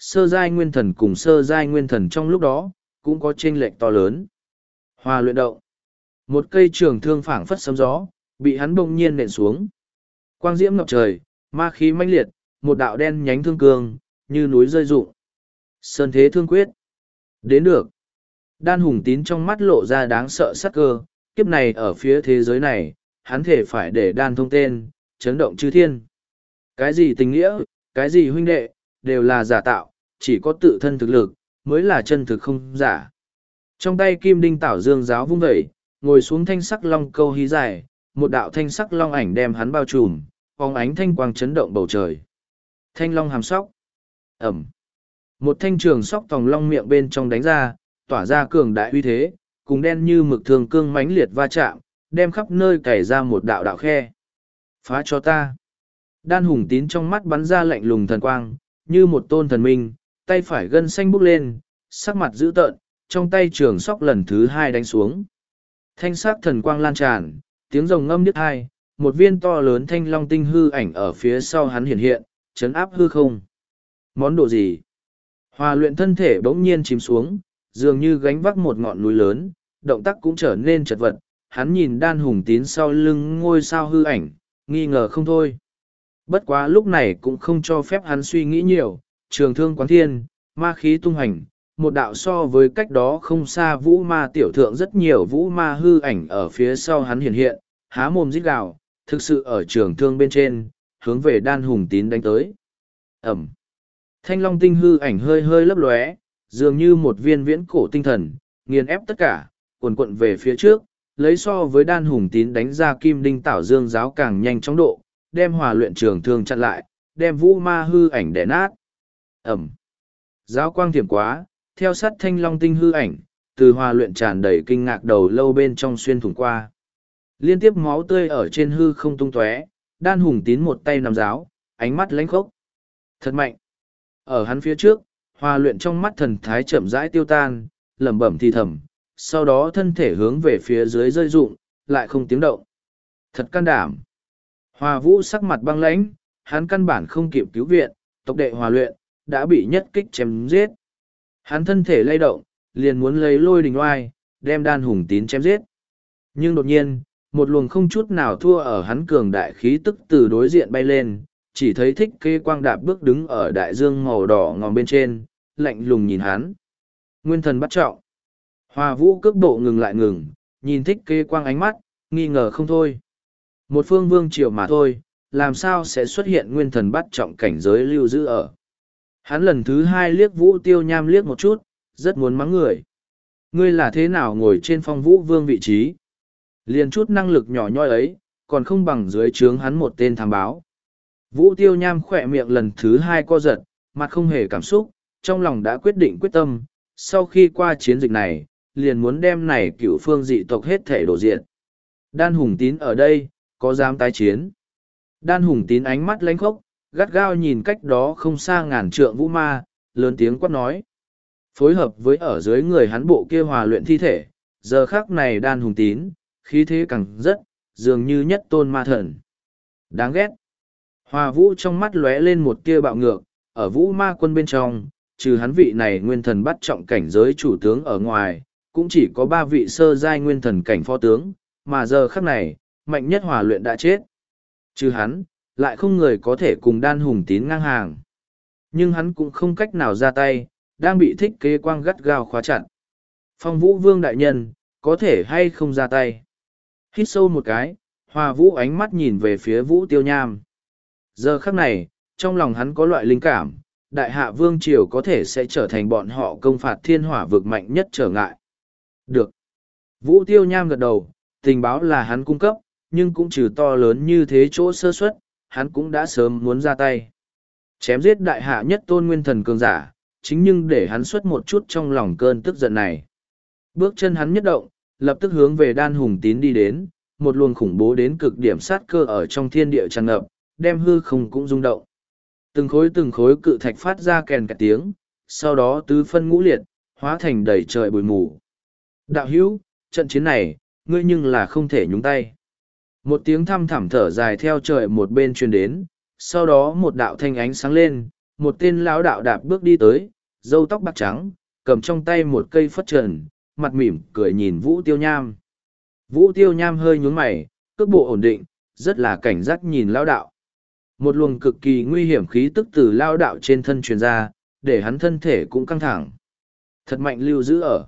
sơ giai nguyên thần cùng sơ giai nguyên thần trong lúc đó, cũng có chênh lệch to lớn. Hòa luyện động. Một cây trường thương phảng phất sấm gió, bị hắn bỗng nhiên nện xuống. Quang diễm ngập trời, ma khí mãnh liệt, một đạo đen nhánh thương cương, như núi rơi rụng. Sơn thế thương quyết. Đến được. Đan Hùng Tín trong mắt lộ ra đáng sợ sắc cơ, kiếp này ở phía thế giới này, hắn thể phải để đan thông tên, chấn động chư thiên. Cái gì tình nghĩa, cái gì huynh đệ, đều là giả tạo, chỉ có tự thân thực lực, mới là chân thực không giả. Trong tay kim đinh tảo dương giáo vung vẩy, ngồi xuống thanh sắc long câu hí dài, một đạo thanh sắc long ảnh đem hắn bao trùm, phóng ánh thanh quang chấn động bầu trời. Thanh long hàm sóc. Ẩm. Một thanh trường sóc tòng long miệng bên trong đánh ra, tỏa ra cường đại uy thế, cùng đen như mực thường cương mãnh liệt va chạm, đem khắp nơi cày ra một đạo đạo khe. Phá cho ta. Đan Hùng Tín trong mắt bắn ra lạnh lùng thần quang, như một tôn thần minh, tay phải gân xanh bốc lên, sắc mặt dữ tợn, trong tay trường sóc lần thứ hai đánh xuống. Thanh sắc thần quang lan tràn, tiếng rồng ngâm đứt hai, một viên to lớn thanh long tinh hư ảnh ở phía sau hắn hiện hiện, chấn áp hư không. Món đồ gì? Hòa luyện thân thể bỗng nhiên chìm xuống, dường như gánh vác một ngọn núi lớn, động tác cũng trở nên chật vật. Hắn nhìn Đan Hùng Tín sau lưng ngôi sao hư ảnh, nghi ngờ không thôi. Bất quá lúc này cũng không cho phép hắn suy nghĩ nhiều, trường thương quán thiên, ma khí tung hành, một đạo so với cách đó không xa vũ ma tiểu thượng rất nhiều vũ ma hư ảnh ở phía sau hắn hiện hiện, há mồm rít gào, thực sự ở trường thương bên trên, hướng về Đan Hùng Tín đánh tới. Ẩm. Thanh long tinh hư ảnh hơi hơi lấp lóe, dường như một viên viễn cổ tinh thần, nghiền ép tất cả, cuồn cuộn về phía trước, lấy so với Đan Hùng Tín đánh ra kim đinh tảo dương giáo càng nhanh chóng độ, đem hòa luyện trường thương chặn lại, đem vũ ma hư ảnh đẻ nát. Ẩm. Giáo quang thiểm quá, theo sát thanh long tinh hư ảnh, từ hòa luyện tràn đầy kinh ngạc đầu lâu bên trong xuyên thủng qua. Liên tiếp máu tươi ở trên hư không tung tóe, Đan Hùng Tín một tay nắm giáo, ánh mắt lánh khốc. Thật mạnh. Ở hắn phía trước, hòa luyện trong mắt thần thái chậm rãi tiêu tan, lẩm bẩm thì thầm, sau đó thân thể hướng về phía dưới rơi rụng, lại không tiếng động. Thật can đảm. Hòa Vũ sắc mặt băng lãnh, hắn căn bản không kịp cứu viện, tộc đệ hòa luyện, đã bị nhất kích chém giết. Hắn thân thể lay động, liền muốn lấy lôi đình oai, đem Đan Hùng Tín chém giết. Nhưng đột nhiên, một luồng không chút nào thua ở hắn cường đại khí tức từ đối diện bay lên, chỉ thấy Thích Kế Quang đạp bước đứng ở đại dương màu đỏ ngòm bên trên, lạnh lùng nhìn hắn. Nguyên thần bắt trọng. Hòa Vũ cước bộ ngừng lại ngừng, nhìn Thích Kế Quang ánh mắt, nghi ngờ không thôi. Một phương vương triều mà thôi, làm sao sẽ xuất hiện nguyên thần bắt trọng cảnh giới lưu giữ ở. Hắn lần thứ hai liếc Vũ Tiêu Nham liếc một chút, rất muốn mắng người. Ngươi là thế nào ngồi trên phong vũ vương vị trí? Liền chút năng lực nhỏ nhoi ấy, còn không bằng dưới trướng hắn một tên thám báo. Vũ Tiêu Nham khỏe miệng lần thứ hai co giật, mặt không hề cảm xúc, trong lòng đã quyết định quyết tâm, sau khi qua chiến dịch này, liền muốn đem này cựu phương dị tộc hết thể đổ diện. Đan Hùng Tín ở đây, có dám tái chiến? Đan Hùng Tín ánh mắt lánh khốc, gắt gao nhìn cách đó không xa ngàn trượng vũ ma, lớn tiếng quát nói. Phối hợp với ở dưới người hắn bộ kia hòa luyện thi thể, giờ khắc này Đan Hùng Tín, khí thế càng rất, dường như nhất tôn ma thần. Đáng ghét. Hòa Vũ trong mắt lóe lên một tia bạo ngược, ở vũ ma quân bên trong, trừ hắn vị này nguyên thần bắt trọng cảnh giới chủ tướng ở ngoài, cũng chỉ có ba vị sơ giai nguyên thần cảnh phó tướng, mà giờ khắc này, mạnh nhất hòa luyện đã chết. Trừ hắn, lại không người có thể cùng Đan Hùng Tín ngang hàng. Nhưng hắn cũng không cách nào ra tay, đang bị Thích Kế Quang gắt gao khóa chặt. Phong Vũ Vương đại nhân, có thể hay không ra tay? Hít sâu một cái, Hòa Vũ ánh mắt nhìn về phía Vũ Tiêu Nham. Giờ khắc này, trong lòng hắn có loại linh cảm, Đại Hạ Vương Triều có thể sẽ trở thành bọn họ công phạt thiên hỏa vực mạnh nhất trở ngại. Được. Vũ Tiêu Nham gật đầu, tình báo là hắn cung cấp, nhưng cũng trừ to lớn như thế chỗ sơ suất, hắn cũng đã sớm muốn ra tay. Chém giết Đại Hạ nhất tôn nguyên thần cường giả, chính nhưng để hắn xuất một chút trong lòng cơn tức giận này. Bước chân hắn nhất động, lập tức hướng về Đan Hùng Tín đi đến, một luồng khủng bố đến cực điểm sát cơ ở trong thiên địa tràn ngập, đem hư không cũng rung động. Từng khối từng khối cự thạch phát ra kèn cả tiếng, sau đó tứ phân ngũ liệt, hóa thành đầy trời bụi mù. Đạo hữu, trận chiến này, ngươi nhưng là không thể nhúng tay. Một tiếng thăm thẳm thở dài theo trời một bên truyền đến, sau đó một đạo thanh ánh sáng lên, một tên lão đạo đạp bước đi tới, râu tóc bạc trắng, cầm trong tay một cây phất trần, mặt mỉm cười nhìn Vũ Tiêu Nham. Vũ Tiêu Nham hơi nhún mày, cước bộ ổn định, rất là cảnh giác nhìn lão đạo. Một luồng cực kỳ nguy hiểm khí tức từ lão đạo trên thân truyền ra, để hắn thân thể cũng căng thẳng. Thật mạnh lưu giữ ở.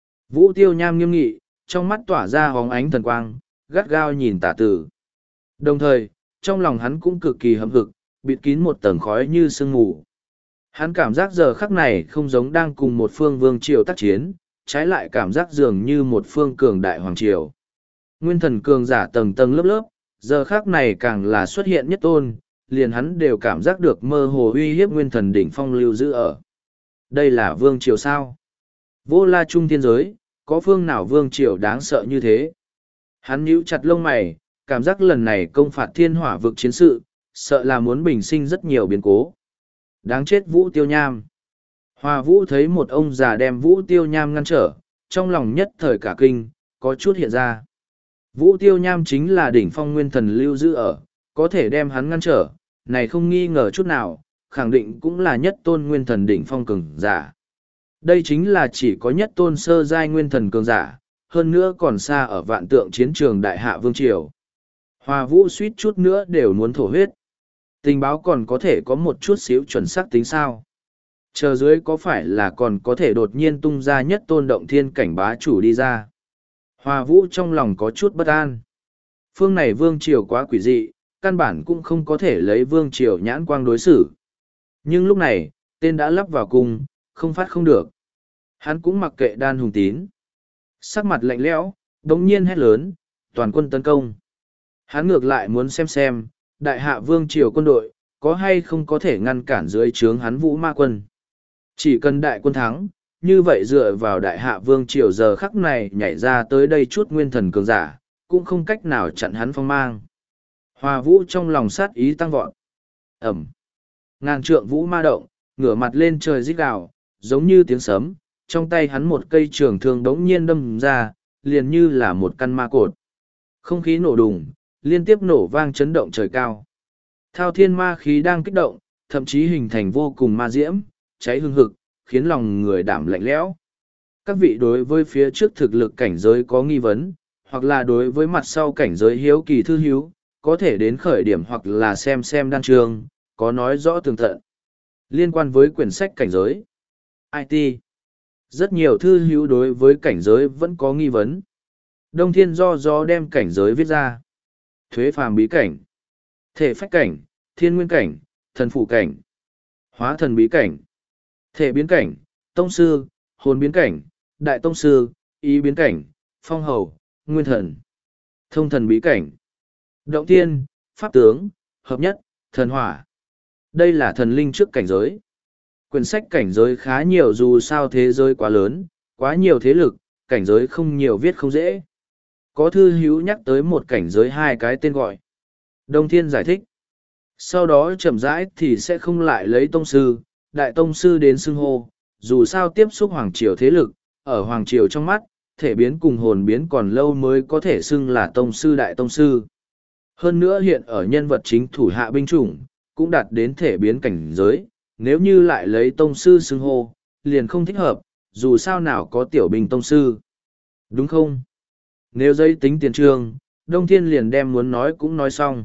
Vũ Tiêu Nham nghiêm nghị, trong mắt tỏa ra hóng ánh thần quang, gắt gao nhìn Tả Tử. Đồng thời, trong lòng hắn cũng cực kỳ hậm hực, bịt kín một tầng khói như sương mù. Hắn cảm giác giờ khắc này không giống đang cùng một phương vương triều tác chiến, trái lại cảm giác dường như một phương cường đại hoàng triều. Nguyên thần cường giả tầng tầng lớp lớp, giờ khắc này càng là xuất hiện nhất tôn, liền hắn đều cảm giác được mơ hồ uy hiếp nguyên thần đỉnh phong lưu giữ ở. Đây là vương triều sao? Vô la trung thiên giới, có phương nào vương triều đáng sợ như thế? Hắn nhíu chặt lông mày, cảm giác lần này công phạt thiên hỏa vực chiến sự, sợ là muốn bình sinh rất nhiều biến cố. Đáng chết Vũ Tiêu Nham. Hòa Vũ thấy một ông già đem Vũ Tiêu Nham ngăn trở, trong lòng nhất thời cả kinh, có chút hiện ra. Vũ Tiêu Nham chính là đỉnh phong nguyên thần lưu giữ ở, có thể đem hắn ngăn trở, này không nghi ngờ chút nào, khẳng định cũng là nhất tôn nguyên thần đỉnh phong cường giả. Đây chính là chỉ có nhất tôn sơ giai nguyên thần cường giả, hơn nữa còn xa ở vạn tượng chiến trường đại hạ vương triều. Hòa Vũ suýt chút nữa đều muốn thổ huyết. Tình báo còn có thể có một chút xíu chuẩn xác tính sao. Chờ dưới có phải là còn có thể đột nhiên tung ra nhất tôn động thiên cảnh bá chủ đi ra. Hòa Vũ trong lòng có chút bất an. Phương này vương triều quá quỷ dị, căn bản cũng không có thể lấy vương triều nhãn quang đối xử. Nhưng lúc này, tên đã lắp vào cung, không phát không được. Hắn cũng mặc kệ Đan Hùng Tín. Sắc mặt lạnh lẽo, đống nhiên hét lớn, toàn quân tấn công. Hắn ngược lại muốn xem xem, đại hạ vương triều quân đội, có hay không có thể ngăn cản dưới trướng hắn Vũ Ma quân. Chỉ cần đại quân thắng, như vậy dựa vào đại hạ vương triều giờ khắc này nhảy ra tới đây chút nguyên thần cường giả, cũng không cách nào chặn hắn phong mang. Hòa Vũ trong lòng sát ý tăng vọt. Ẩm. Ngàn trượng Vũ Ma động, ngửa mặt lên trời rít gào, giống như tiếng sấm, trong tay hắn một cây trường thương đống nhiên đâm ra, liền như là một căn ma cột. Không khí nổ đùng, liên tiếp nổ vang chấn động trời cao. Thao thiên ma khí đang kích động, thậm chí hình thành vô cùng ma diễm, cháy hương hực, khiến lòng người đảm lạnh lẽo. Các vị đối với phía trước thực lực cảnh giới có nghi vấn, hoặc là đối với mặt sau cảnh giới hiếu kỳ thư hiếu, có thể đến khởi điểm hoặc là xem xem đan trường, có nói rõ tường tận. Liên quan với quyển sách cảnh giới i tê, rất nhiều thư hữu đối với cảnh giới vẫn có nghi vấn. Đông Thiên do do đem cảnh giới viết ra. Thuế phàm bí cảnh, thể phách cảnh, thiên nguyên cảnh, thần phụ cảnh, hóa thần bí cảnh, thể biến cảnh, tông sư, hồn biến cảnh, đại tông sư, ý biến cảnh, phong hầu, nguyên thần, thông thần bí cảnh, động thiên, pháp tướng, hợp nhất, thần hỏa. Đây là thần linh trước cảnh giới. Quyển sách cảnh giới khá nhiều dù sao thế giới quá lớn, quá nhiều thế lực, cảnh giới không nhiều viết không dễ. Có thư hữu nhắc tới một cảnh giới hai cái tên gọi. Đông Thiên giải thích. Sau đó chậm rãi thì sẽ không lại lấy tông sư, đại tông sư đến xưng hô, dù sao tiếp xúc hoàng triều thế lực, ở hoàng triều trong mắt, thể biến cùng hồn biến còn lâu mới có thể xưng là tông sư đại tông sư. Hơn nữa hiện ở nhân vật chính thủ hạ binh chủng, cũng đạt đến thể biến cảnh giới, nếu như lại lấy tông sư xưng hô, liền không thích hợp, dù sao nào có tiểu binh tông sư. Đúng không? Nếu giấy tính tiền trương, Đông Thiên liền đem muốn nói cũng nói xong.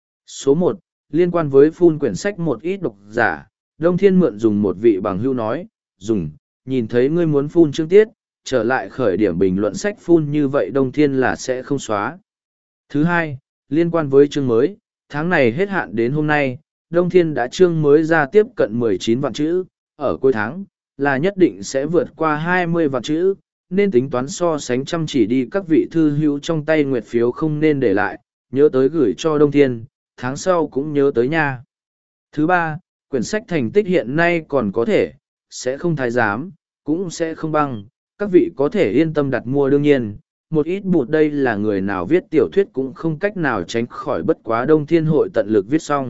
Số một, liên quan với phun quyển sách một ít độc giả, Đông Thiên mượn dùng một vị bằng hưu nói, dùng, nhìn thấy ngươi muốn phun chương tiết, trở lại khởi điểm bình luận sách phun như vậy Đông Thiên là sẽ không xóa. Thứ hai, liên quan với chương mới, tháng này hết hạn đến hôm nay, Đông Thiên đã chương mới ra tiếp cận mười chín vạn chữ, ở cuối tháng, là nhất định sẽ vượt qua hai mươi vạn chữ, nên tính toán so sánh chăm chỉ đi các vị thư hữu trong tay nguyệt phiếu không nên để lại, nhớ tới gửi cho Đông Thiên, tháng sau cũng nhớ tới nha. Thứ ba, quyển sách thành tích hiện nay còn có thể, sẽ không thái giám, cũng sẽ không băng, các vị có thể yên tâm đặt mua đương nhiên. Một ít bụt đây là người nào viết tiểu thuyết cũng không cách nào tránh khỏi bất quá Đông Thiên hội tận lực viết xong.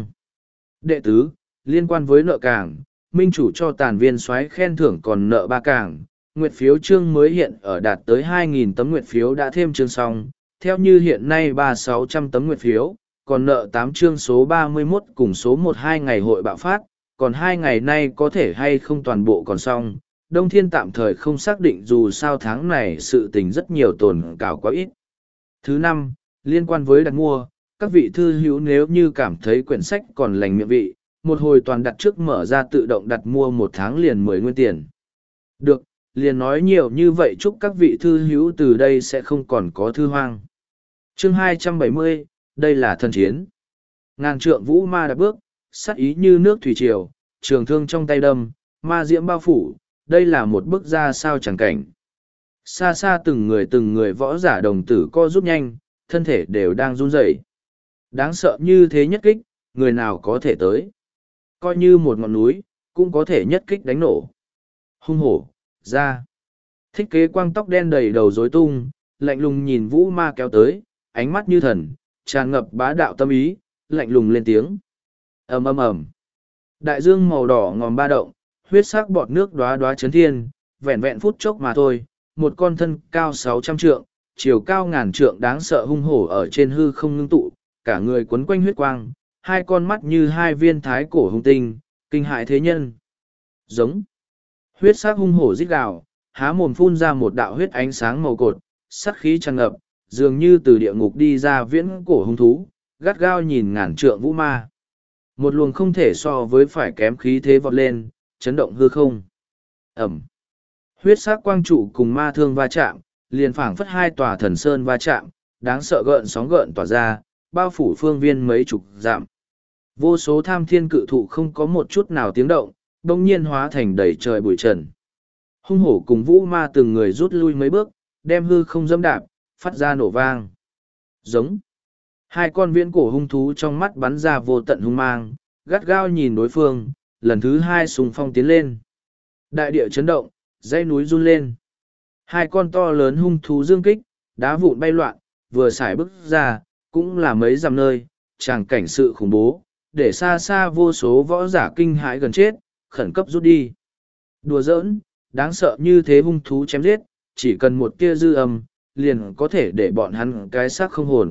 Đệ tứ, liên quan với nợ cảng, minh chủ cho tàn viên soái khen thưởng còn nợ ba cảng, nguyệt phiếu chương mới hiện ở đạt tới hai nghìn tấm nguyệt phiếu đã thêm chương xong, theo như hiện nay ba sáu trăm tấm nguyệt phiếu, còn nợ tám chương số ba mươi mốt cùng số một hai ngày hội bạo phát, còn hai ngày nay có thể hay không toàn bộ còn xong. Đông Thiên tạm thời không xác định dù sao tháng này sự tình rất nhiều tồn cảo quá ít. Thứ năm, liên quan với đặt mua, các vị thư hữu nếu như cảm thấy quyển sách còn lành miệng vị, một hồi toàn đặt trước mở ra tự động đặt mua một tháng liền mười nguyên tiền. Được, liền nói nhiều như vậy chúc các vị thư hữu từ đây sẽ không còn có thư hoang. Chương hai trăm bảy mươi, đây là thần chiến. Ngàn trượng vũ ma đạp bước, sắc ý như nước thủy triều, trường thương trong tay đâm, ma diễm bao phủ, đây là một bức ra sao chẳng cảnh. Xa xa từng người từng người võ giả đồng tử co rút nhanh, thân thể đều đang run rẩy. Đáng sợ như thế nhất kích, người nào có thể tới. Coi như một ngọn núi, cũng có thể nhất kích đánh nổ. Hung hổ, ra. Thích kế quang tóc đen đầy đầu rối tung, lạnh lùng nhìn vũ ma kéo tới, ánh mắt như thần, tràn ngập bá đạo tâm ý, lạnh lùng lên tiếng. Ầm ầm ầm. Đại dương màu đỏ ngòm ba động, huyết sắc bọt nước đóa đóa chấn thiên, vẹn vẹn phút chốc mà thôi, một con thân cao sáu trăm trượng, chiều cao ngàn trượng đáng sợ hung hổ ở trên hư không ngưng tụ, cả người quấn quanh huyết quang, hai con mắt như hai viên thái cổ hung tinh, kinh hại thế nhân. Giống. Huyết sắc hung hổ rít gào, há mồm phun ra một đạo huyết ánh sáng màu cột, sát khí tràn ngập, dường như từ địa ngục đi ra viễn cổ hung thú, gắt gao nhìn ngàn trượng vũ ma. Một luồng không thể so với phải kém khí thế vọt lên, chấn động hư không. Ẩm. Huyết sắc quang trụ cùng ma thương va chạm, liền phảng phất hai tòa thần sơn va chạm, đáng sợ gợn sóng gợn tỏa ra, bao phủ phương viên mấy chục dặm. Vô số tham thiên cự thụ không có một chút nào tiếng động, bỗng nhiên hóa thành đầy trời bụi trần. Hung hổ cùng vũ ma từng người rút lui mấy bước, đem hư không dẫm đạp, phát ra nổ vang. Giống. Hai con viễn cổ hung thú trong mắt bắn ra vô tận hung mang, gắt gao nhìn đối phương, lần thứ hai sùng phong tiến lên. Đại địa chấn động, dãy núi run lên. Hai con to lớn hung thú dương kích, đá vụn bay loạn, vừa xài bước ra, cũng là mấy dặm nơi, tràng cảnh sự khủng bố, để xa xa vô số võ giả kinh hãi gần chết, khẩn cấp rút đi. Đùa giỡn, đáng sợ như thế hung thú chém giết, chỉ cần một tia dư âm, liền có thể để bọn hắn cái xác không hồn.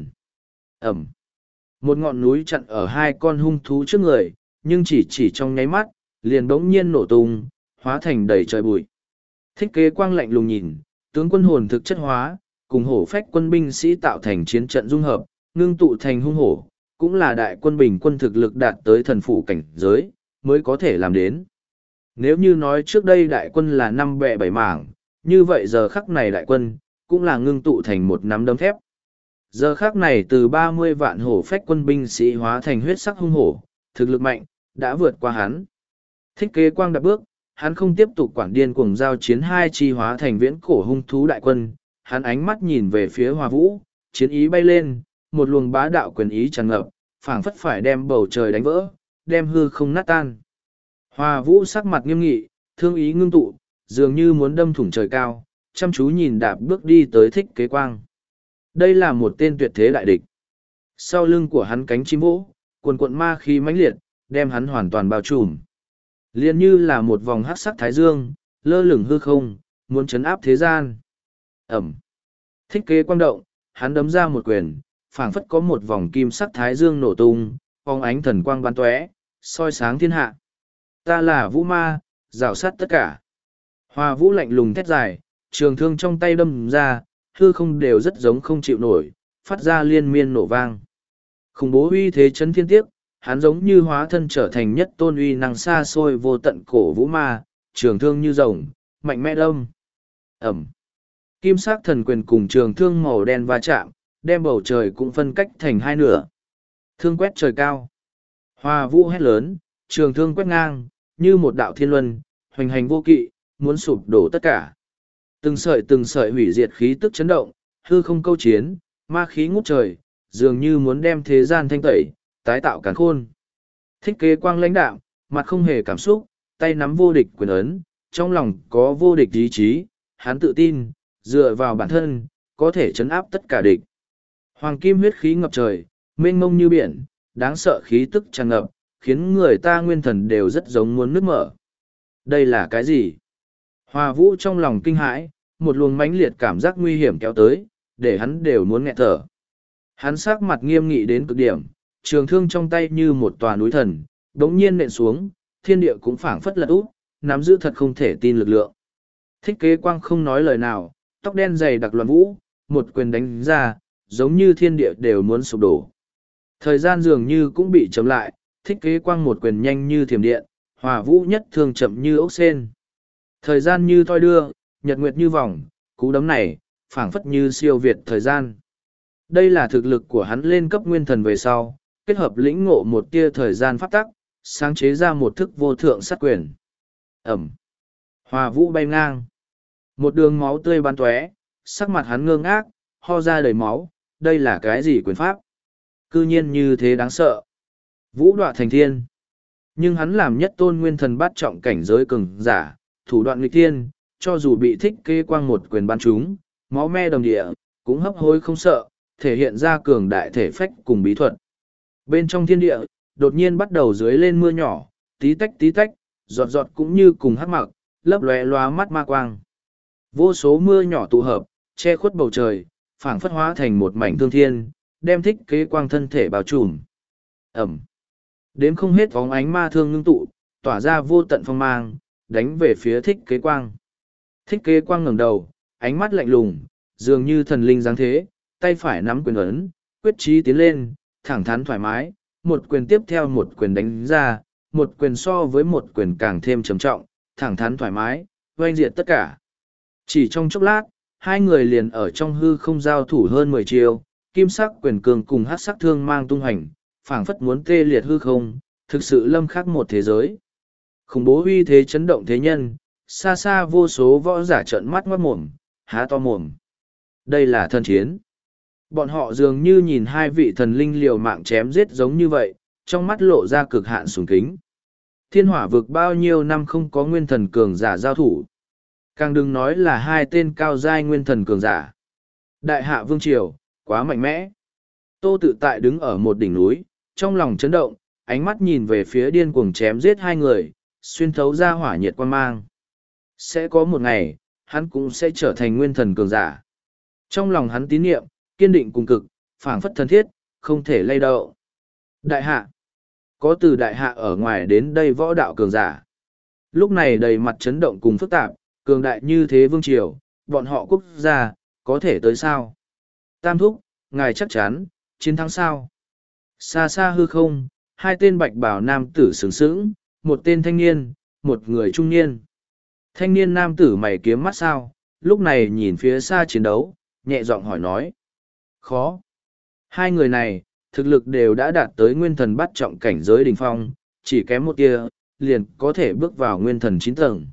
Ẩm. Một ngọn núi chặn ở hai con hung thú trước người, nhưng chỉ chỉ trong nháy mắt, liền bỗng nhiên nổ tung, hóa thành đầy trời bụi. Thích kế quang lạnh lùng nhìn, tướng quân hồn thực chất hóa, cùng hổ phách quân binh sĩ tạo thành chiến trận dung hợp, ngưng tụ thành hung hổ, cũng là đại quân bình quân thực lực đạt tới thần phủ cảnh giới, mới có thể làm đến. Nếu như nói trước đây đại quân là năm bè bảy mảng, như vậy giờ khắc này đại quân, cũng là ngưng tụ thành một nắm đấm thép. Giờ khắc này từ ba mươi vạn hổ phách quân binh sĩ hóa thành huyết sắc hung hổ, thực lực mạnh, đã vượt qua hắn. Thích kế quang đạp bước, hắn không tiếp tục quản điên cuồng giao chiến hai chi hóa thành viễn cổ hung thú đại quân, hắn ánh mắt nhìn về phía Hoa Vũ, chiến ý bay lên, một luồng bá đạo quyền ý tràn ngập, phảng phất phải đem bầu trời đánh vỡ, đem hư không nát tan. Hoa Vũ sắc mặt nghiêm nghị, thương ý ngưng tụ, dường như muốn đâm thủng trời cao, chăm chú nhìn đạp bước đi tới thích kế quang. Đây là một tên tuyệt thế đại địch. Sau lưng của hắn cánh chim vỗ, cuồn cuộn ma khí mãnh liệt, đem hắn hoàn toàn bao trùm. Liên như là một vòng hắc sắc thái dương, lơ lửng hư không, muốn chấn áp thế gian. Ẩm. Thích kế quang động, hắn đấm ra một quyền, phảng phất có một vòng kim sắc thái dương nổ tung, phóng ánh thần quang bắn tóe, soi sáng thiên hạ. Ta là vũ ma, rào sát tất cả. Hoa Vũ lạnh lùng thét dài, trường thương trong tay đâm ra, hư không đều rất giống không chịu nổi, phát ra liên miên nổ vang. Khủng bố uy thế chấn thiên tiếc, hắn giống như hóa thân trở thành nhất tôn uy năng xa xôi vô tận cổ vũ ma, trường thương như rồng, mạnh mẽ đâm. Ẩm. Kim sắc thần quyền cùng trường thương màu đen va chạm, đem bầu trời cũng phân cách thành hai nửa. Thương quét trời cao. Hoa Vũ hét lớn, trường thương quét ngang, như một đạo thiên luân, hoành hành vô kỵ, muốn sụp đổ tất cả. Từng sợi từng sợi hủy diệt khí tức chấn động, hư không câu chiến, ma khí ngút trời, dường như muốn đem thế gian thanh tẩy, tái tạo càn khôn. Thích kế quang lãnh đạm, mặt không hề cảm xúc, tay nắm vô địch quyền ấn, trong lòng có vô địch ý chí, hắn tự tin, dựa vào bản thân, có thể chấn áp tất cả địch. Hoàng kim huyết khí ngập trời, mênh mông như biển, đáng sợ khí tức tràn ngập, khiến người ta nguyên thần đều rất giống muốn nứt mở. Đây là cái gì? Hoa Vũ trong lòng kinh hãi, một luồng mãnh liệt cảm giác nguy hiểm kéo tới, để hắn đều muốn nghẹt thở. Hắn sắc mặt nghiêm nghị đến cực điểm, trường thương trong tay như một tòa núi thần, đống nhiên nện xuống, thiên địa cũng phảng phất lật úp, nắm giữ thật không thể tin lực lượng. Thích Kế Quang không nói lời nào, tóc đen dày đặc loạn vũ, một quyền đánh ra, giống như thiên địa đều muốn sụp đổ. Thời gian dường như cũng bị chậm lại, Thích Kế Quang một quyền nhanh như thiểm điện, Hỏa Vũ nhất thương chậm như ốc sên. Thời gian như thoi đưa, nhật nguyệt như vòng, cú đấm này, phảng phất như siêu việt thời gian. Đây là thực lực của hắn lên cấp nguyên thần về sau, kết hợp lĩnh ngộ một tia thời gian pháp tắc, sáng chế ra một thức vô thượng sát quyền. Ẩm. Hỏa Vũ bay ngang. Một đường máu tươi bắn tóe, sắc mặt hắn ngơ ngác, ho ra đầy máu, đây là cái gì quyền pháp? Cư nhiên như thế đáng sợ. Vũ đoạ thành thiên. Nhưng hắn làm nhất tôn nguyên thần bát trọng cảnh giới cường giả, thủ đoạn nghịch thiên, cho dù bị Thích Kế Quang một quyền bắn trúng, máu me đồng địa, cũng hấp hối không sợ, thể hiện ra cường đại thể phách cùng bí thuật. Bên trong thiên địa, đột nhiên bắt đầu dưới lên mưa nhỏ, tí tách tí tách, giọt giọt cũng như cùng hắc mặc, lấp lóe loá mắt ma quang. Vô số mưa nhỏ tụ hợp, che khuất bầu trời, phảng phất hóa thành một mảnh thương thiên, đem Thích Kế Quang thân thể bao trùm. Ẩm. Đếm không hết bóng ánh ma thương ngưng tụ, tỏa ra vô tận phong mang, đánh về phía Thích Kế Quang. Thích Kế Quang ngẩng đầu, ánh mắt lạnh lùng, dường như thần linh giáng thế, tay phải nắm quyền ấn, quyết chí tiến lên, thẳng thắn thoải mái, một quyền tiếp theo một quyền đánh ra, một quyền so với một quyền càng thêm trầm trọng, thẳng thắn thoải mái, oanh diệt tất cả. Chỉ trong chốc lát, hai người liền ở trong hư không giao thủ hơn mười chiêu, kim sắc quyền cường cùng hắc sắc thương mang tung hành, phảng phất muốn tê liệt hư không, thực sự lâm khắc một thế giới. Khủng bố uy thế chấn động thế nhân, xa xa vô số võ giả trợn mắt ngoát mồm, há to mồm. Đây là thần chiến. Bọn họ dường như nhìn hai vị thần linh liều mạng chém giết giống như vậy, trong mắt lộ ra cực hạn sùng kính. Thiên hỏa vực bao nhiêu năm không có nguyên thần cường giả giao thủ. Càng đừng nói là hai tên cao giai nguyên thần cường giả. Đại hạ vương triều, quá mạnh mẽ. Tô Tự Tại đứng ở một đỉnh núi, trong lòng chấn động, ánh mắt nhìn về phía điên cuồng chém giết hai người, xuyên thấu ra hỏa nhiệt quan mang. Sẽ có một ngày, hắn cũng sẽ trở thành nguyên thần cường giả. Trong lòng hắn tín niệm, kiên định cùng cực, phảng phất thân thiết, không thể lay động. Đại hạ. Có từ đại hạ ở ngoài đến đây võ đạo cường giả. Lúc này đầy mặt chấn động cùng phức tạp, cường đại như thế vương triều, bọn họ quốc gia, có thể tới sao? Tam thúc, ngài chắc chắn, chiến thắng sao? Xa xa hư không, hai tên bạch bào nam tử sướng sướng, một tên thanh niên, một người trung niên. Thanh niên nam tử mày kiếm mắt sao, lúc này nhìn phía xa chiến đấu, nhẹ giọng hỏi nói. Khó. Hai người này, thực lực đều đã đạt tới nguyên thần bắt trọng cảnh giới đỉnh phong, chỉ kém một tia, liền có thể bước vào nguyên thần chín tầng.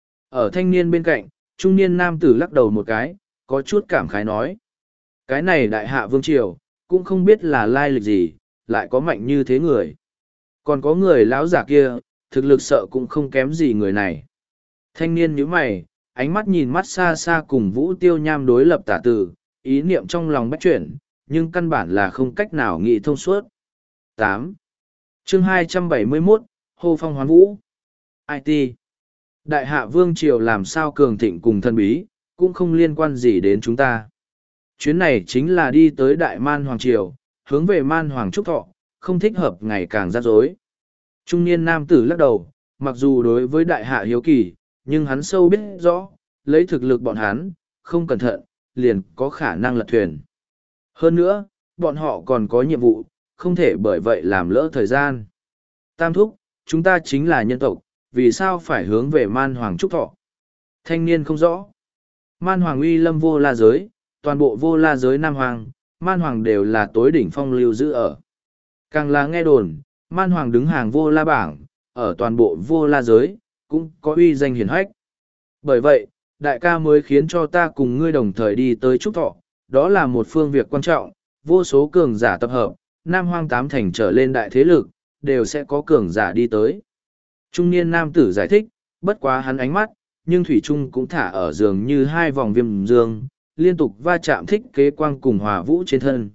Ở thanh niên bên cạnh, trung niên nam tử lắc đầu một cái, có chút cảm khái nói. Cái này đại hạ vương triều, cũng không biết là lai lịch gì, lại có mạnh như thế người. Còn có người lão giả kia, thực lực sợ cũng không kém gì người này. Thanh niên nhíu mày, ánh mắt nhìn mắt xa xa cùng Vũ Tiêu Nham đối lập tả tử, ý niệm trong lòng bách chuyển, nhưng căn bản là không cách nào nghĩ thông suốt. tám. Chương hai trăm bảy mươi mốt, Hô Phong Hoán Vũ. i tê. Đại hạ vương triều làm sao cường thịnh cùng thân bí, cũng không liên quan gì đến chúng ta. Chuyến này chính là đi tới Đại Man Hoàng Triều, hướng về Man Hoàng Trúc Thọ, không thích hợp ngày càng rắc rối. Trung niên nam tử lắc đầu, mặc dù đối với đại hạ hiếu kỳ, nhưng hắn sâu biết rõ, lấy thực lực bọn hắn, không cẩn thận, liền có khả năng lật thuyền. Hơn nữa, bọn họ còn có nhiệm vụ, không thể bởi vậy làm lỡ thời gian. Tam thúc, chúng ta chính là nhân tộc, vì sao phải hướng về Man Hoàng Trúc Thọ? Thanh niên không rõ. Man Hoàng uy lâm vô la giới, toàn bộ vô la giới Nam Hoàng, Man Hoàng đều là tối đỉnh phong lưu giữ ở. Càng là nghe đồn, Man Hoàng đứng hàng vô la bảng, ở toàn bộ vô la giới, cũng có uy danh hiển hách. Bởi vậy, đại ca mới khiến cho ta cùng ngươi đồng thời đi tới Trúc Thọ, đó là một phương việc quan trọng, vô số cường giả tập hợp, Nam Hoang tám thành trở lên đại thế lực, đều sẽ có cường giả đi tới. Trung niên nam tử giải thích, bất quá hắn ánh mắt, nhưng Thủy Trung cũng thả ở giường như hai vòng viêm dương, liên tục va chạm Thích Kế Quang cùng Hòa Vũ trên thân.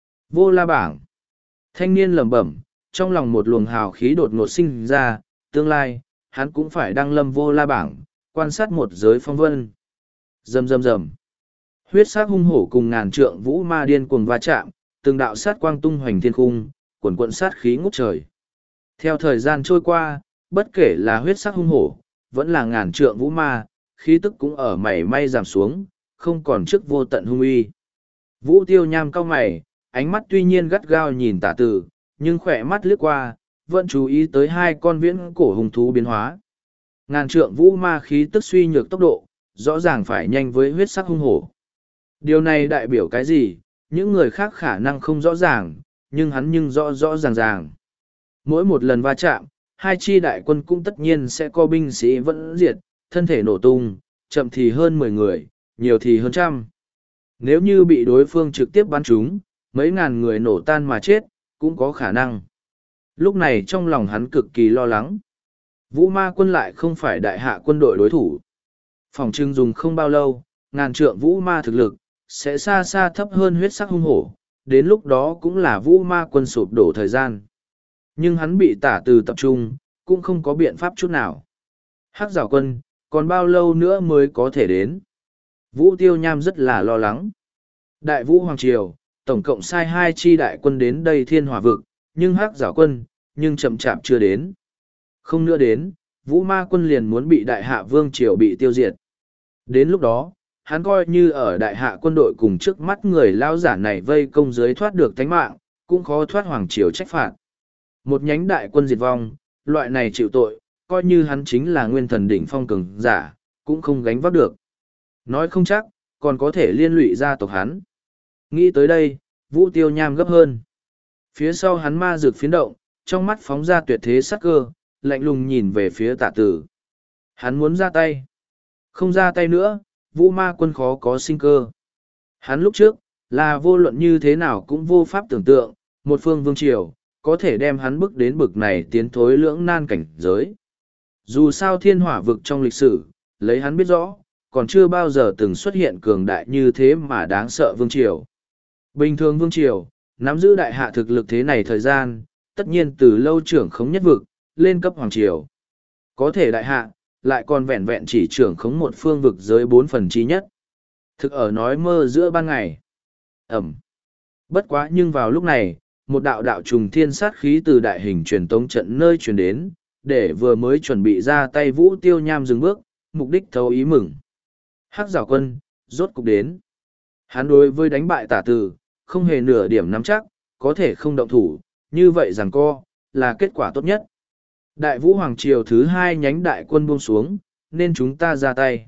Vô la bảng. Thanh niên lẩm bẩm, trong lòng một luồng hào khí đột ngột sinh ra, tương lai, hắn cũng phải đăng lâm vô la bảng, quan sát một giới phong vân. Rầm rầm rầm. Huyết sắc hung hổ cùng ngàn trượng vũ ma điên cuồng va chạm, từng đạo sát quang tung hoành thiên khung, quần quận sát khí ngút trời. Theo thời gian trôi qua, bất kể là huyết sắc hung hổ, vẫn là ngàn trượng vũ ma, khí tức cũng ở mảy may giảm xuống, không còn trước vô tận hung uy. Vũ Tiêu Nham cau mày, ánh mắt tuy nhiên gắt gao nhìn Tả Từ, nhưng khỏe mắt lướt qua, vẫn chú ý tới hai con viễn cổ hung thú biến hóa. Ngàn trượng vũ ma khí tức suy nhược tốc độ, rõ ràng phải nhanh với huyết sắc hung hổ. Điều này đại biểu cái gì, những người khác khả năng không rõ ràng, nhưng hắn nhưng rõ rõ ràng ràng. Mỗi một lần va chạm, hai chi đại quân cũng tất nhiên sẽ có binh sĩ vẫn diệt, thân thể nổ tung, chậm thì hơn mười người, nhiều thì hơn trăm. Nếu như bị đối phương trực tiếp bắn trúng, mấy ngàn người nổ tan mà chết, cũng có khả năng. Lúc này trong lòng hắn cực kỳ lo lắng. Vũ ma quân lại không phải đại hạ quân đội đối thủ. Phòng trưng dùng không bao lâu, ngàn trượng vũ ma thực lực, sẽ xa xa thấp hơn huyết sắc hung hổ, đến lúc đó cũng là vũ ma quân sụp đổ thời gian. Nhưng hắn bị Tả Từ tập trung, cũng không có biện pháp chút nào. Hắc Giảo quân, còn bao lâu nữa mới có thể đến? Vũ Tiêu Nham rất là lo lắng. Đại Vũ Hoàng Triều, tổng cộng sai hai chi đại quân đến đây Thiên Hỏa vực, nhưng Hắc Giảo quân, nhưng chậm chạp chưa đến. Không nữa đến, Vũ Ma quân liền muốn bị Đại Hạ Vương Triều bị tiêu diệt. Đến lúc đó, hắn coi như ở Đại Hạ quân đội cùng trước mắt người lao giả này vây công dưới thoát được tánh mạng, cũng khó thoát Hoàng Triều trách phạt. Một nhánh đại quân diệt vong, loại này chịu tội, coi như hắn chính là nguyên thần đỉnh phong cường giả, cũng không gánh vác được. Nói không chắc, còn có thể liên lụy gia tộc hắn. Nghĩ tới đây, Vũ Tiêu Nham gấp hơn. Phía sau hắn ma dược phiến động, trong mắt phóng ra tuyệt thế sắc cơ, lạnh lùng nhìn về phía Tả Từ. Hắn muốn ra tay. Không ra tay nữa, Vũ ma quân khó có sinh cơ. Hắn lúc trước, là vô luận như thế nào cũng vô pháp tưởng tượng, một phương vương triều, có thể đem hắn bước đến bực này tiến thối lưỡng nan cảnh giới. Dù sao Thiên Hỏa vực trong lịch sử, lấy hắn biết rõ, còn chưa bao giờ từng xuất hiện cường đại như thế mà đáng sợ vương triều. Bình thường vương triều, nắm giữ đại hạ thực lực thế này thời gian, tất nhiên từ lâu trưởng khống nhất vực, lên cấp hoàng triều. Có thể đại hạ, lại còn vẹn vẹn chỉ trưởng khống một phương vực giới bốn phần chi nhất. Thực ở nói mơ giữa ban ngày. Ẩm. Bất quá nhưng vào lúc này, một đạo đạo trùng thiên sát khí từ đại hình truyền tống trận nơi truyền đến, để vừa mới chuẩn bị ra tay Vũ Tiêu Nham dừng bước, mục đích thấu ý mừng. Hắc Giảo quân, rốt cục đến. Hắn đối với đánh bại Tả Từ, không hề nửa điểm nắm chắc, có thể không động thủ, như vậy rằng co, là kết quả tốt nhất. Đại Vũ Hoàng Triều thứ hai nhánh đại quân buông xuống, nên chúng ta ra tay.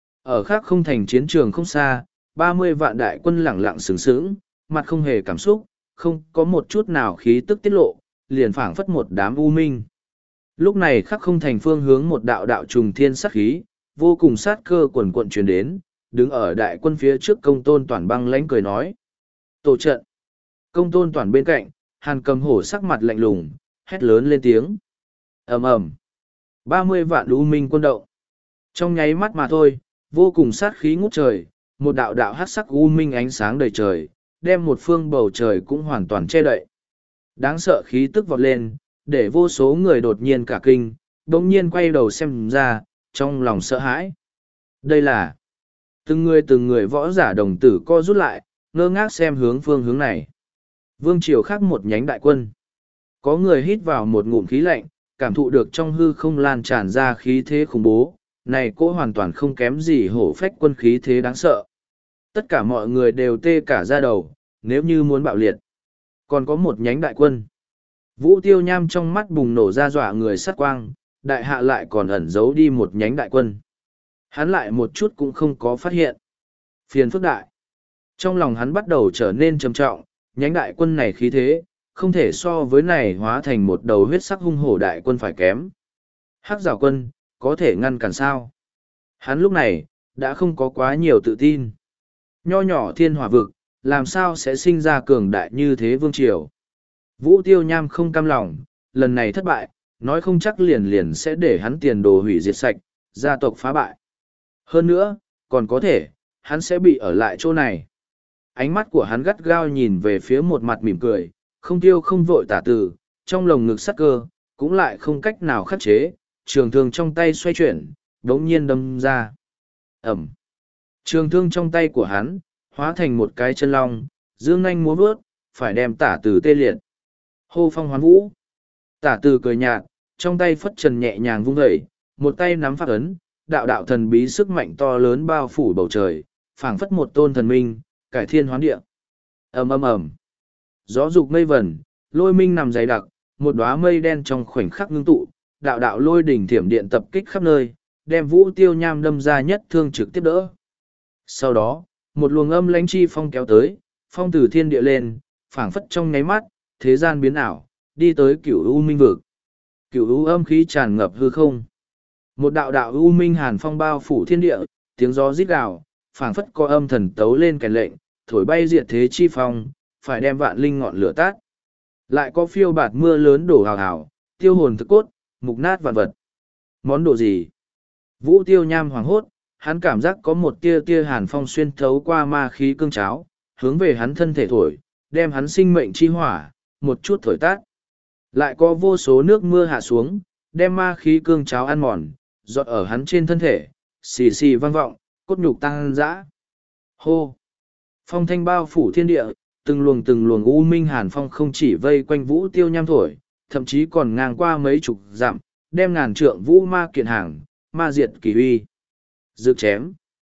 Ở khác không thành chiến trường không xa, ba mươi vạn đại quân lẳng lặng sướng sướng, mặt không hề cảm xúc, không có một chút nào khí tức tiết lộ, liền phảng phất một đám u minh. Lúc này khắc không thành phương hướng một đạo đạo trùng thiên sát khí, vô cùng sát cơ quần quận truyền đến, đứng ở đại quân phía trước Công Tôn Toản băng lãnh cười nói. Tổ trận. Công Tôn Toản bên cạnh, Hàn Cầm Hổ sắc mặt lạnh lùng, hét lớn lên tiếng. Ầm ầm. ba mươi vạn u minh quân động. Trong nháy mắt mà thôi, vô cùng sát khí ngút trời, một đạo đạo hắc sắc u minh ánh sáng đầy trời, đem một phương bầu trời cũng hoàn toàn che đậy. Đáng sợ khí tức vọt lên, để vô số người đột nhiên cả kinh, đột nhiên quay đầu xem ra, trong lòng sợ hãi. Đây là từng người từng người võ giả đồng tử co rút lại, ngơ ngác xem hướng phương hướng này. Vương triều khác một nhánh đại quân. Có người hít vào một ngụm khí lạnh, cảm thụ được trong hư không lan tràn ra khí thế khủng bố, này cô hoàn toàn không kém gì hổ phách quân khí thế đáng sợ. Tất cả mọi người đều tê cả da đầu, nếu như muốn bạo liệt. Còn có một nhánh đại quân. Vũ Tiêu Nham trong mắt bùng nổ ra dọa người sát quang, đại hạ lại còn ẩn giấu đi một nhánh đại quân. Hắn lại một chút cũng không có phát hiện. Phiền phức đại. Trong lòng hắn bắt đầu trở nên trầm trọng, nhánh đại quân này khí thế, không thể so với này hóa thành một đầu huyết sắc hung hổ đại quân phải kém. Hắc Giảo quân, có thể ngăn cản sao? Hắn lúc này, đã không có quá nhiều tự tin. Nho nhỏ Thiên Hỏa vực, làm sao sẽ sinh ra cường đại như thế vương triều? Vũ Tiêu Nham không cam lòng, lần này thất bại, nói không chắc liền liền sẽ để hắn tiền đồ hủy diệt sạch, gia tộc phá bại. Hơn nữa, còn có thể, hắn sẽ bị ở lại chỗ này. Ánh mắt của hắn gắt gao nhìn về phía một mặt mỉm cười, không tiêu không vội Tả Từ, trong lồng ngực sắc cơ, cũng lại không cách nào khắc chế, trường thương trong tay xoay chuyển, đống nhiên đâm ra. Ẩm. Trường thương trong tay của hắn, hóa thành một cái chân long, dương nanh múa bước, phải đem Tả Từ tê liệt. Hô phong hoán vũ. Tả Từ cười nhạt, trong tay phất trần nhẹ nhàng vung dậy, một tay nắm phát ấn, đạo đạo thần bí sức mạnh to lớn bao phủ bầu trời, phảng phất một tôn thần minh, cải thiên hoán địa. Ầm ầm ầm. Gió dục mây vẩn, lôi minh nằm dày đặc, một đóa mây đen trong khoảnh khắc ngưng tụ, đạo đạo lôi đỉnh thiểm điện tập kích khắp nơi, đem Vũ Tiêu Nham đâm ra nhất thương trực tiếp đỡ. Sau đó, một luồng âm lãnh chi phong kéo tới, phong từ thiên địa lên, phảng phất trong nháy mắt, thế gian biến ảo, đi tới cửu u minh vực. Cửu u âm khí tràn ngập hư không. Một đạo đạo u minh hàn phong bao phủ thiên địa, tiếng gió rít gào, phảng phất có âm thần tấu lên kèn lệnh, thổi bay diệt thế chi phong, phải đem vạn linh ngọn lửa tát. Lại có phiêu bạt mưa lớn đổ hào hào, tiêu hồn thực cốt, mục nát vạn vật. Món đồ gì? Vũ Tiêu Nham hoảng hốt, hắn cảm giác có một tia tia hàn phong xuyên thấu qua ma khí cương cháo, hướng về hắn thân thể thổi, đem hắn sinh mệnh chi hỏa, một chút thổi tát. Lại có vô số nước mưa hạ xuống, đem ma khí cương cháo ăn mòn, giọt ở hắn trên thân thể, xì xì vang vọng, cốt nhục tăng dã. Hô! Phong thanh bao phủ thiên địa, từng luồng từng luồng u minh hàn phong không chỉ vây quanh Vũ Tiêu Nham thổi, thậm chí còn ngang qua mấy chục dặm, đem ngàn trượng vũ ma kiện hàng, ma diệt kỳ uy. Dược chém.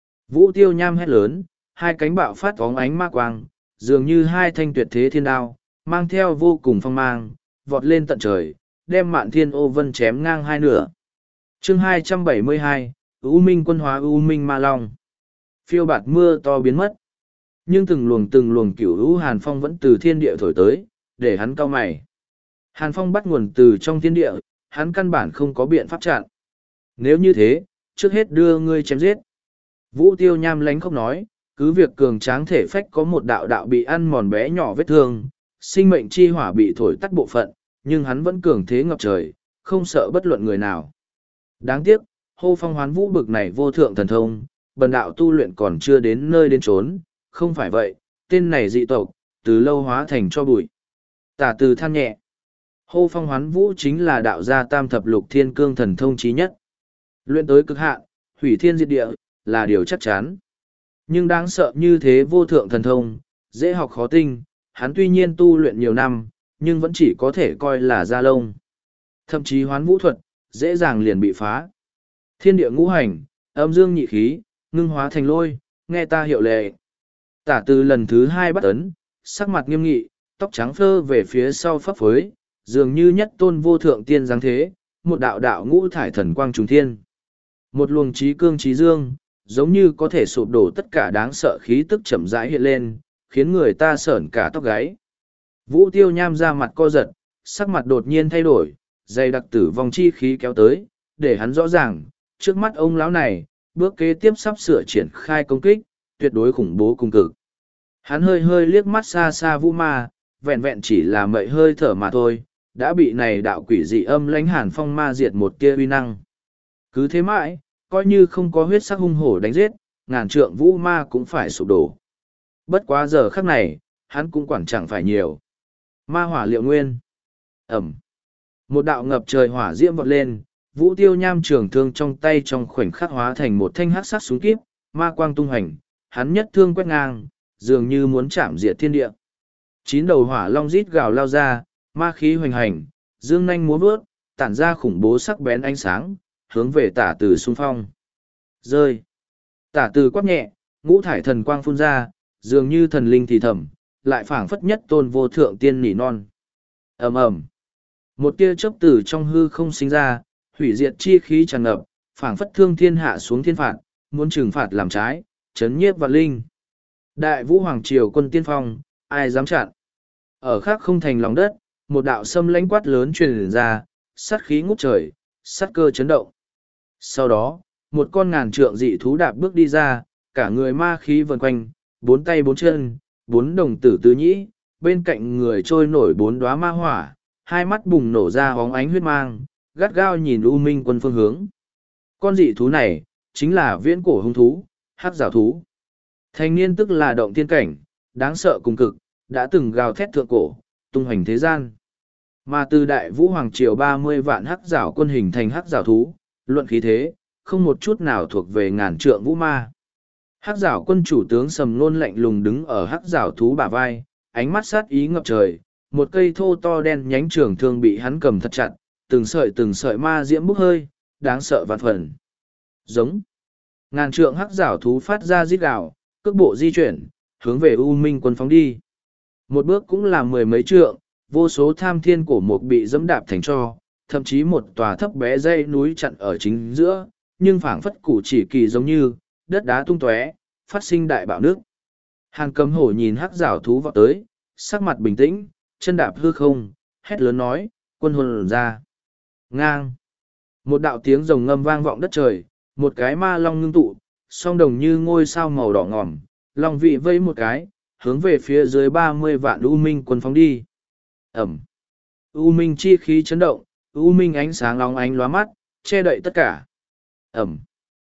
Vũ Tiêu Nham hét lớn, hai cánh bạo phát óng ánh ma quang, dường như hai thanh tuyệt thế thiên đao, mang theo vô cùng phong mang, vọt lên tận trời, đem Mạn Thiên Ô Vân chém ngang hai nửa. Chương hai trăm bảy mươi hai, U Minh quân hóa U Minh Ma Long. Phiêu bạt mưa to biến mất. Nhưng từng luồng từng luồng cửu u hàn phong vẫn từ thiên địa thổi tới, để hắn cau mày. Hàn phong bắt nguồn từ trong thiên địa, hắn căn bản không có biện pháp chặn. Nếu như thế, trước hết đưa ngươi chém giết. Vũ Tiêu Nham lánh không nói, cứ việc cường tráng thể phách có một đạo đạo bị ăn mòn bé nhỏ vết thương, sinh mệnh chi hỏa bị thổi tắt bộ phận, nhưng hắn vẫn cường thế ngập trời, không sợ bất luận người nào. Đáng tiếc, hô phong hoán vũ bực này vô thượng thần thông, bần đạo tu luyện còn chưa đến nơi đến chốn, không phải vậy, tên này dị tộc, từ lâu hóa thành cho bụi. Tả từ than nhẹ. Hô phong hoán vũ chính là đạo gia tam thập lục thiên cương thần thông chí nhất. Luyện tới cực hạn, hủy thiên diệt địa, là điều chắc chắn. Nhưng đáng sợ như thế vô thượng thần thông, dễ học khó tinh, hắn tuy nhiên tu luyện nhiều năm, nhưng vẫn chỉ có thể coi là da lông. Thậm chí hoán vũ thuật, dễ dàng liền bị phá. Thiên địa ngũ hành, âm dương nhị khí, ngưng hóa thành lôi, nghe ta hiệu lệ. Tả từ lần thứ hai bắt ấn, sắc mặt nghiêm nghị, tóc trắng phơ về phía sau phấp phới, dường như nhất tôn vô thượng tiên giáng thế, một đạo đạo ngũ thải thần quang trùng thiên. Một luồng trí cương trí dương, giống như có thể sụp đổ tất cả đáng sợ khí tức chậm rãi hiện lên, khiến người ta sởn cả tóc gáy. Vũ Tiêu Nham ra mặt co giật, sắc mặt đột nhiên thay đổi, dày đặc tử vong chi khí kéo tới, để hắn rõ ràng, trước mắt ông lão này, bước kế tiếp sắp sửa triển khai công kích, tuyệt đối khủng bố cùng cực. Hắn hơi hơi liếc mắt xa xa Vũ Ma, vẹn vẹn chỉ là mậy hơi thở mà thôi, đã bị này đạo quỷ dị âm lãnh hàn phong ma diệt một tia uy năng. Cứ thế mãi, coi như không có huyết sắc hung hổ đánh giết, ngàn trượng Vũ Ma cũng phải sụp đổ. Bất quá giờ khắc này, hắn cũng quản chẳng phải nhiều. Ma hỏa liệu nguyên. Ẩm. Một đạo ngập trời hỏa diễm vọt lên, Vũ Tiêu Nham trường thương trong tay trong khoảnh khắc hóa thành một thanh hắc sắc súng kíp, ma quang tung hành, hắn nhất thương quét ngang, dường như muốn chạm diệt thiên địa. Chín đầu hỏa long rít gào lao ra, ma khí hoành hành, dương nanh múa vớt, tản ra khủng bố sắc bén ánh sáng, hướng về tả từ xung phong. Rơi. Tả từ quát nhẹ, ngũ thải thần quang phun ra, dường như thần linh thì thầm, lại phảng phất nhất tôn vô thượng tiên nỉ non. Ầm ầm. Một tia chớp từ trong hư không sinh ra, hủy diệt chi khí tràn ngập, phảng phất thương thiên hạ xuống thiên phạt, muốn trừng phạt làm trái, chấn nhiếp vạn linh. Đại vũ hoàng triều quân tiên phong, ai dám chặn? Ở khác không thành lòng đất, một đạo sâm lãnh quát lớn truyền ra, sát khí ngút trời, sát cơ chấn động. Sau đó, một con ngàn trượng dị thú đạp bước đi ra, cả người ma khí vần quanh, bốn tay bốn chân, bốn đồng tử tứ nhĩ, bên cạnh người trôi nổi bốn đóa ma hỏa, hai mắt bùng nổ ra hóng ánh huyết mang, gắt gao nhìn U Minh quân phương hướng. Con dị thú này, chính là viễn cổ hung thú, hắc giảo thú. Thanh niên tức là động tiên cảnh, đáng sợ cùng cực, đã từng gào thét thượng cổ, tung hoành thế gian. Mà từ đại vũ hoàng triều ba mươi vạn hắc giảo quân hình thành hắc giảo thú, luận khí thế, không một chút nào thuộc về ngàn trượng vũ ma. Hắc giảo quân chủ tướng Sầm Nôn lạnh lùng đứng ở hắc giảo thú bả vai, ánh mắt sát ý ngập trời, một cây thô to đen nhánh trường thương bị hắn cầm thật chặt, từng sợi từng sợi ma diễm bốc hơi, đáng sợ vạn phần. Giống. Ngàn trượng hắc giảo thú phát ra rít gào, cước bộ di chuyển, hướng về U Minh quân phóng đi. Một bước cũng là mười mấy trượng, vô số tham thiên cổ mục bị dẫm đạp thành tro, thậm chí một tòa thấp bé dây núi chặn ở chính giữa, nhưng phảng phất củ chỉ kỳ giống như, đất đá tung tóe, phát sinh đại bạo nước. Hàn Cầm Hổ nhìn hắc giảo thú vào tới, sắc mặt bình tĩnh, chân đạp hư không, hét lớn nói, quân hồn ra. Ngang. Một đạo tiếng rồng ngâm vang vọng đất trời, một cái ma long ngưng tụ, song đồng như ngôi sao màu đỏ ngòm, long vị vây một cái, hướng về phía dưới ba mươi vạn U Minh quân phóng đi. Ẩm. U Minh chi khí chấn động, U Minh ánh sáng long ánh lóa mắt, che đậy tất cả. Ẩm.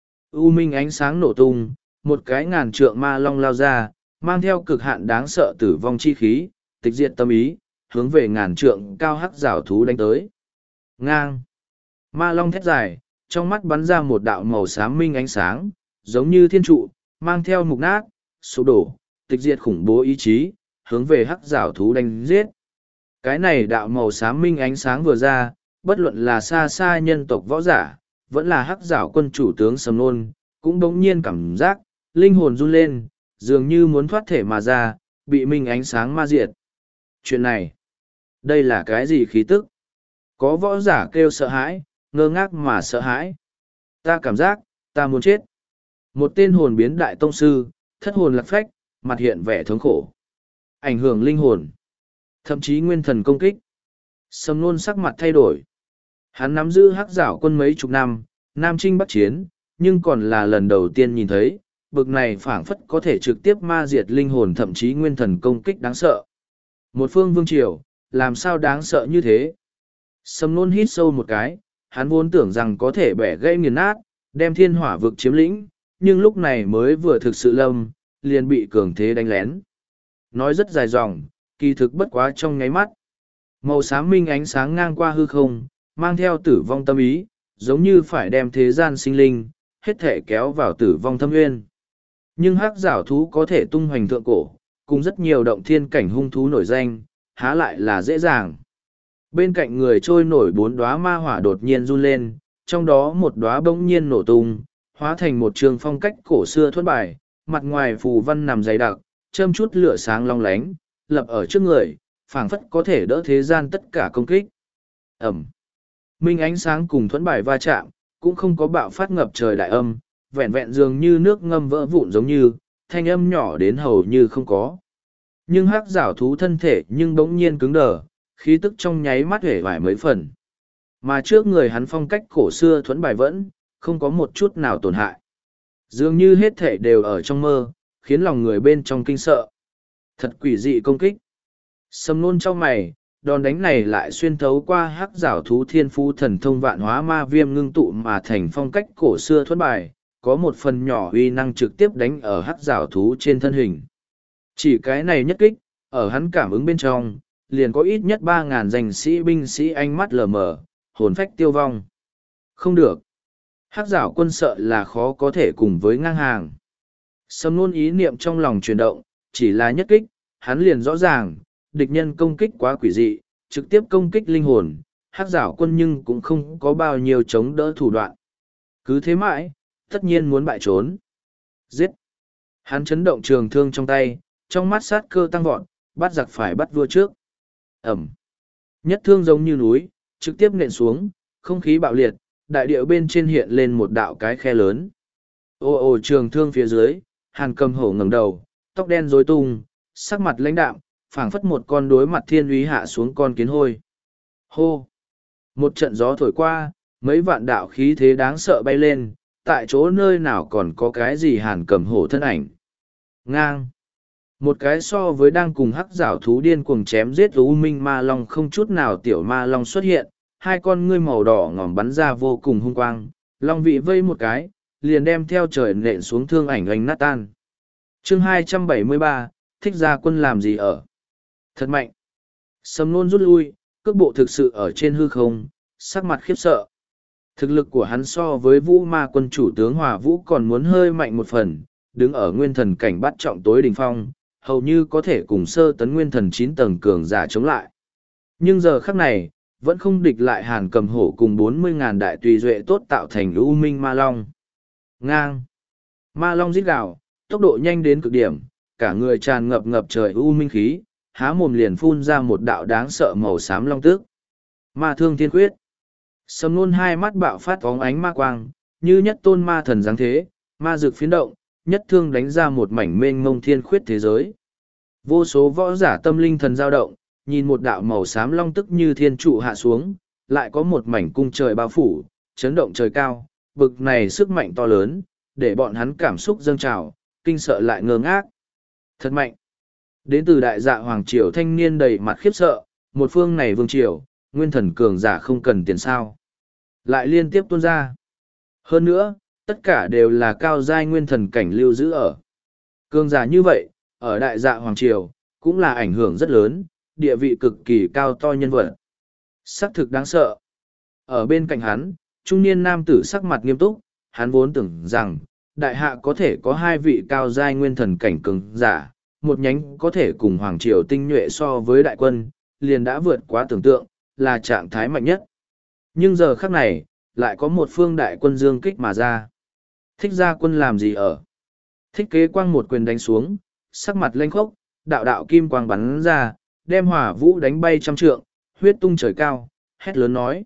U Minh ánh sáng nổ tung, một cái ngàn trượng ma long lao ra, mang theo cực hạn đáng sợ tử vong chi khí, tịch diệt tâm ý, hướng về ngàn trượng cao hắc giảo thú đánh tới. Ngang. Ma long thét dài, trong mắt bắn ra một đạo màu xám minh ánh sáng, giống như thiên trụ, mang theo mục nát, sụp đổ, tịch diệt khủng bố ý chí, hướng về hắc giảo thú đánh giết. Cái này đạo màu xám minh ánh sáng vừa ra, bất luận là xa xa nhân tộc võ giả, vẫn là hắc giảo quân chủ tướng Sầm Nôn, cũng bỗng nhiên cảm giác, linh hồn run lên, dường như muốn thoát thể mà ra, bị minh ánh sáng ma diệt. Chuyện này, đây là cái gì khí tức? Có võ giả kêu sợ hãi, ngơ ngác mà sợ hãi. Ta cảm giác, ta muốn chết. Một tên hồn biến đại tông sư, thất hồn lạc phách, mặt hiện vẻ thống khổ. Ảnh hưởng linh hồn. Thậm chí nguyên thần công kích. Sầm Nôn sắc mặt thay đổi. Hắn nắm giữ hắc giảo quân mấy chục năm, nam chinh bắc chiến, nhưng còn là lần đầu tiên nhìn thấy, bực này phảng phất có thể trực tiếp ma diệt linh hồn thậm chí nguyên thần công kích đáng sợ. Một phương vương triều, làm sao đáng sợ như thế? Sầm Nôn hít sâu một cái, hắn vốn tưởng rằng có thể bẻ gãy nghiền nát, đem thiên hỏa vực chiếm lĩnh, nhưng lúc này mới vừa thực sự lâm, liền bị cường thế đánh lén. Nói rất dài dòng, kỳ thực bất quá trong nháy mắt. Màu xám minh ánh sáng ngang qua hư không, mang theo tử vong tâm ý, giống như phải đem thế gian sinh linh, hết thể kéo vào tử vong thâm nguyên. Nhưng hắc giảo thú có thể tung hoành thượng cổ, cùng rất nhiều động thiên cảnh hung thú nổi danh, há lại là dễ dàng. Bên cạnh người trôi nổi bốn đóa ma hỏa đột nhiên run lên, trong đó một đóa bỗng nhiên nổ tung, hóa thành một trường phong cách cổ xưa thuẫn bài, mặt ngoài phù văn nằm dày đặc, châm chút lửa sáng long lánh, lập ở trước người, phảng phất có thể đỡ thế gian tất cả công kích. Ẩm. Minh ánh sáng cùng thuẫn bài va chạm, cũng không có bạo phát ngập trời đại âm, vẹn vẹn dường như nước ngâm vỡ vụn giống như, thanh âm nhỏ đến hầu như không có. Nhưng hắc giảo thú thân thể nhưng bỗng nhiên cứng đờ, khí tức trong nháy mắt hể vải mấy phần. Mà trước người hắn phong cách cổ xưa thuẫn bài vẫn, không có một chút nào tổn hại. Dường như hết thể đều ở trong mơ, khiến lòng người bên trong kinh sợ. Thật quỷ dị công kích. Sầm Nôn trong mày, đòn đánh này lại xuyên thấu qua hắc giảo thú thiên phú thần thông vạn hóa ma viêm ngưng tụ mà thành phong cách cổ xưa thuẫn bài, có một phần nhỏ uy năng trực tiếp đánh ở hắc giảo thú trên thân hình. Chỉ cái này nhất kích, ở hắn cảm ứng bên trong, liền có ít nhất ba ngàn danh sĩ binh sĩ ánh mắt lờ mờ, hồn phách tiêu vong. Không được. Hắc giảo quân sợ là khó có thể cùng với ngang hàng. Sầm Nôn ý niệm trong lòng chuyển động, chỉ là nhất kích, hắn liền rõ ràng, địch nhân công kích quá quỷ dị, trực tiếp công kích linh hồn, hắc giảo quân nhưng cũng không có bao nhiêu chống đỡ thủ đoạn. Cứ thế mãi, tất nhiên muốn bại trốn. Giết! Hắn chấn động trường thương trong tay, trong mắt sát cơ tăng vọt, bắt giặc phải bắt vua trước. Ẩm! Nhất thương giống như núi, trực tiếp nện xuống, không khí bạo liệt, đại điệu bên trên hiện lên một đạo cái khe lớn. Ô ô trường thương phía dưới, Hàn Cầm Hổ ngẩng đầu, tóc đen rối tung, sắc mặt lãnh đạm, phảng phất một con đối mặt thiên úy hạ xuống con kiến hôi. Hô! Một trận gió thổi qua, mấy vạn đạo khí thế đáng sợ bay lên, tại chỗ nơi nào còn có cái gì Hàn Cầm Hổ thân ảnh. Ngang! Một cái so với đang cùng hắc giảo thú điên cuồng chém giết U Minh ma long không chút nào tiểu ma long xuất hiện, hai con ngươi màu đỏ ngòm bắn ra vô cùng hung quang, long vị vây một cái, liền đem theo trời nện xuống thương ảnh oanh nát tan. Chương hai trăm bảy mươi ba, thích ra quân làm gì ở? Thật mạnh! Sầm Nôn rút lui, cước bộ thực sự ở trên hư không, sắc mặt khiếp sợ. Thực lực của hắn so với Vũ Ma quân chủ tướng Hòa Vũ còn muốn hơi mạnh một phần, đứng ở nguyên thần cảnh bắt trọng tối đỉnh phong, hầu như có thể cùng sơ tấn nguyên thần chín tầng cường giả chống lại. Nhưng giờ khắc này, vẫn không địch lại Hàn Cầm Hổ cùng bốn mươi ngàn đại tùy duệ tốt tạo thành U Minh Ma Long. Ngang! Ma Long rít gào, tốc độ nhanh đến cực điểm, cả người tràn ngập ngập trời U Minh khí, há mồm liền phun ra một đạo đáng sợ màu xám long tước. Ma Thương Thiên Quyết. Sầm Nôn hai mắt bạo phát phóng ánh ma quang, như nhất tôn ma thần giáng thế, ma dược phiến động, nhất thương đánh ra một mảnh mênh mông thiên khuyết thế giới. Vô số võ giả tâm linh thần dao động, nhìn một đạo màu xám long tức như thiên trụ hạ xuống, lại có một mảnh cung trời bao phủ, chấn động trời cao, bực này sức mạnh to lớn, để bọn hắn cảm xúc dâng trào, kinh sợ lại ngơ ngác. Thật mạnh! Đến từ đại dạ hoàng triều thanh niên đầy mặt khiếp sợ, một phương này vương triều, nguyên thần cường giả không cần tiền sao. Lại liên tiếp tuôn ra. Hơn nữa, tất cả đều là cao giai nguyên thần cảnh lưu giữ ở. Cường giả như vậy, ở đại dạ hoàng triều, cũng là ảnh hưởng rất lớn, địa vị cực kỳ cao to nhân vật. Sắc thực đáng sợ. Ở bên cạnh hắn, trung niên nam tử sắc mặt nghiêm túc, hắn vốn tưởng rằng, đại hạ có thể có hai vị cao giai nguyên thần cảnh cường giả, một nhánh có thể cùng hoàng triều tinh nhuệ so với đại quân, liền đã vượt quá tưởng tượng, là trạng thái mạnh nhất. Nhưng giờ khắc này, lại có một phương đại quân dương kích mà ra. Thích gia quân làm gì ở? Thích kế quang một quyền đánh xuống, sắc mặt lênh khốc, đạo đạo kim quang bắn ra, đem hỏa vũ đánh bay trăm trượng, huyết tung trời cao, hét lớn nói.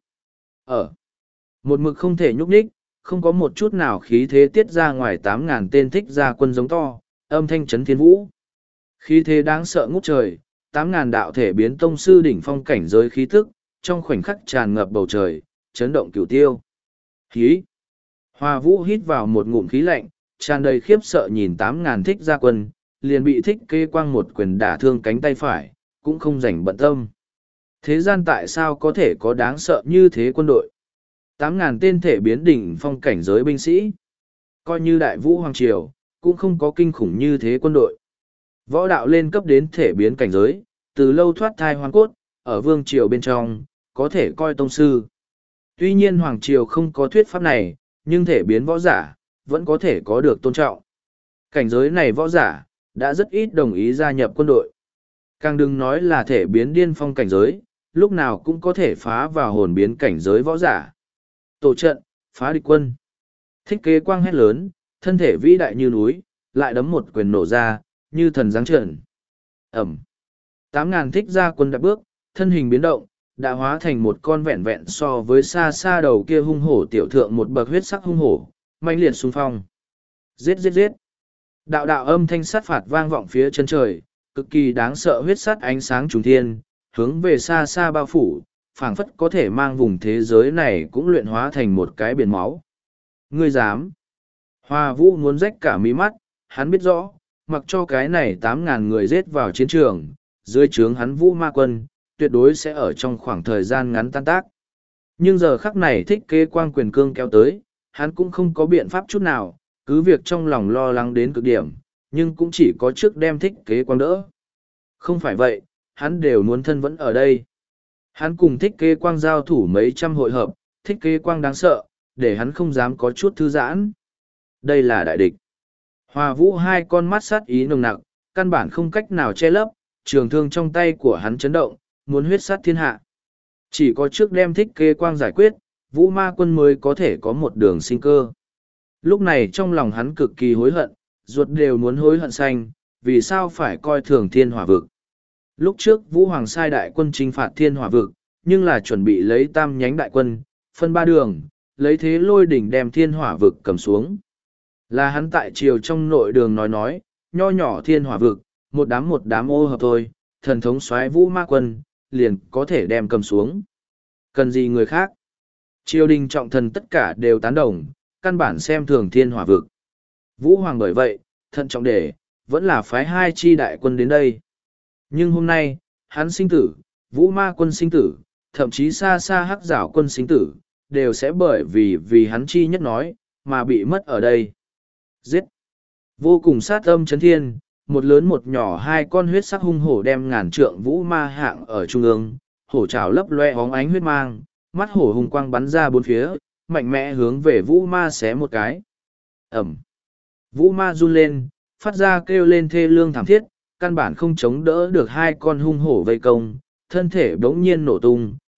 Ở một mực không thể nhúc nhích, không có một chút nào khí thế tiết ra ngoài tám ngàn tên thích gia quân giống to, âm thanh chấn thiên vũ. Khí thế đáng sợ ngút trời, tám ngàn đạo thể biến tông sư đỉnh phong cảnh giới khí tức, trong khoảnh khắc tràn ngập bầu trời, chấn động cửu tiêu. Khí! Hoa vũ hít vào một ngụm khí lạnh, tràn đầy khiếp sợ nhìn tám ngàn thích gia quân, liền bị thích kê quang một quyền đả thương cánh tay phải, cũng không rảnh bận tâm. Thế gian tại sao có thể có đáng sợ như thế quân đội? Tám ngàn tên thể biến đỉnh phong cảnh giới binh sĩ. Coi như đại vũ hoàng triều, cũng không có kinh khủng như thế quân đội. Võ đạo lên cấp đến thể biến cảnh giới, từ lâu thoát thai hoàn cốt, ở vương triều bên trong, có thể coi tông sư. Tuy nhiên hoàng triều không có thuyết pháp này, nhưng thể biến võ giả, vẫn có thể có được tôn trọng. Cảnh giới này võ giả, đã rất ít đồng ý gia nhập quân đội. Càng đừng nói là thể biến điên phong cảnh giới, lúc nào cũng có thể phá vào hồn biến cảnh giới võ giả. Tổ trận, phá địch quân. Thích kế quang hét lớn, thân thể vĩ đại như núi, lại đấm một quyền nổ ra, như thần giáng trần. Ẩm. Tám ngàn thích gia quân đạp bước, thân hình biến động, đã hóa thành một con vẹn vẹn so với xa xa đầu kia hung hổ tiểu thượng một bậc huyết sắc hung hổ, mãnh liệt xung phong. Giết giết giết. Đạo đạo âm thanh sát phạt vang vọng phía chân trời, cực kỳ đáng sợ huyết sắt ánh sáng trùng thiên, hướng về xa xa bao phủ, phảng phất có thể mang vùng thế giới này cũng luyện hóa thành một cái biển máu. Ngươi dám? Hoa Vũ muốn rách cả mí mắt, hắn biết rõ, mặc cho cái này tám ngàn người giết vào chiến trường, dưới trướng hắn Vũ Ma Quân, tuyệt đối sẽ ở trong khoảng thời gian ngắn tan tác. Nhưng giờ khắc này thích kế quang quyền cương kéo tới, hắn cũng không có biện pháp chút nào, cứ việc trong lòng lo lắng đến cực điểm, nhưng cũng chỉ có trước đem thích kế quang đỡ. Không phải vậy, hắn đều muốn thân vẫn ở đây. Hắn cùng thích kế quang giao thủ mấy trăm hội hợp, thích kế quang đáng sợ, để hắn không dám có chút thư giãn. Đây là đại địch. Hòa Vũ hai con mắt sát ý nồng nặc, căn bản không cách nào che lấp, trường thương trong tay của hắn chấn động, muốn huyết sát thiên hạ. Chỉ có trước đem thích kế quang giải quyết, Vũ Ma Quân mới có thể có một đường sinh cơ. Lúc này trong lòng hắn cực kỳ hối hận, ruột đều muốn hối hận xanh, vì sao phải coi thường thiên hỏa vực. Lúc trước Vũ Hoàng sai đại quân chinh phạt thiên hỏa vực, nhưng là chuẩn bị lấy tam nhánh đại quân, phân ba đường, lấy thế lôi đỉnh đem thiên hỏa vực cầm xuống. Là hắn tại triều trong nội đường nói nói, nho nhỏ thiên hỏa vực, một đám một đám ô hợp thôi, thần thống soái Vũ Ma Quân, liền có thể đem cầm xuống. Cần gì người khác? Triều đình trọng thần tất cả đều tán đồng, căn bản xem thường thiên hỏa vực. Vũ Hoàng bởi vậy, thận trọng để, vẫn là phái hai chi đại quân đến đây. Nhưng hôm nay, hắn sinh tử, Vũ Ma Quân sinh tử, thậm chí xa xa hắc giảo quân sinh tử, đều sẽ bởi vì vì hắn chi nhất nói, mà bị mất ở đây. Giết! Vô cùng sát âm chấn thiên, một lớn một nhỏ hai con huyết sắc hung hổ đem ngàn trượng Vũ Ma hạng ở trung ương, hổ trảo lấp loe hóng ánh huyết mang, mắt hổ hùng quang bắn ra bốn phía, mạnh mẽ hướng về Vũ Ma xé một cái. Ẩm! Vũ Ma run lên, phát ra kêu lên thê lương thảm thiết, căn bản không chống đỡ được hai con hung hổ vây công, thân thể bỗng nhiên nổ tung,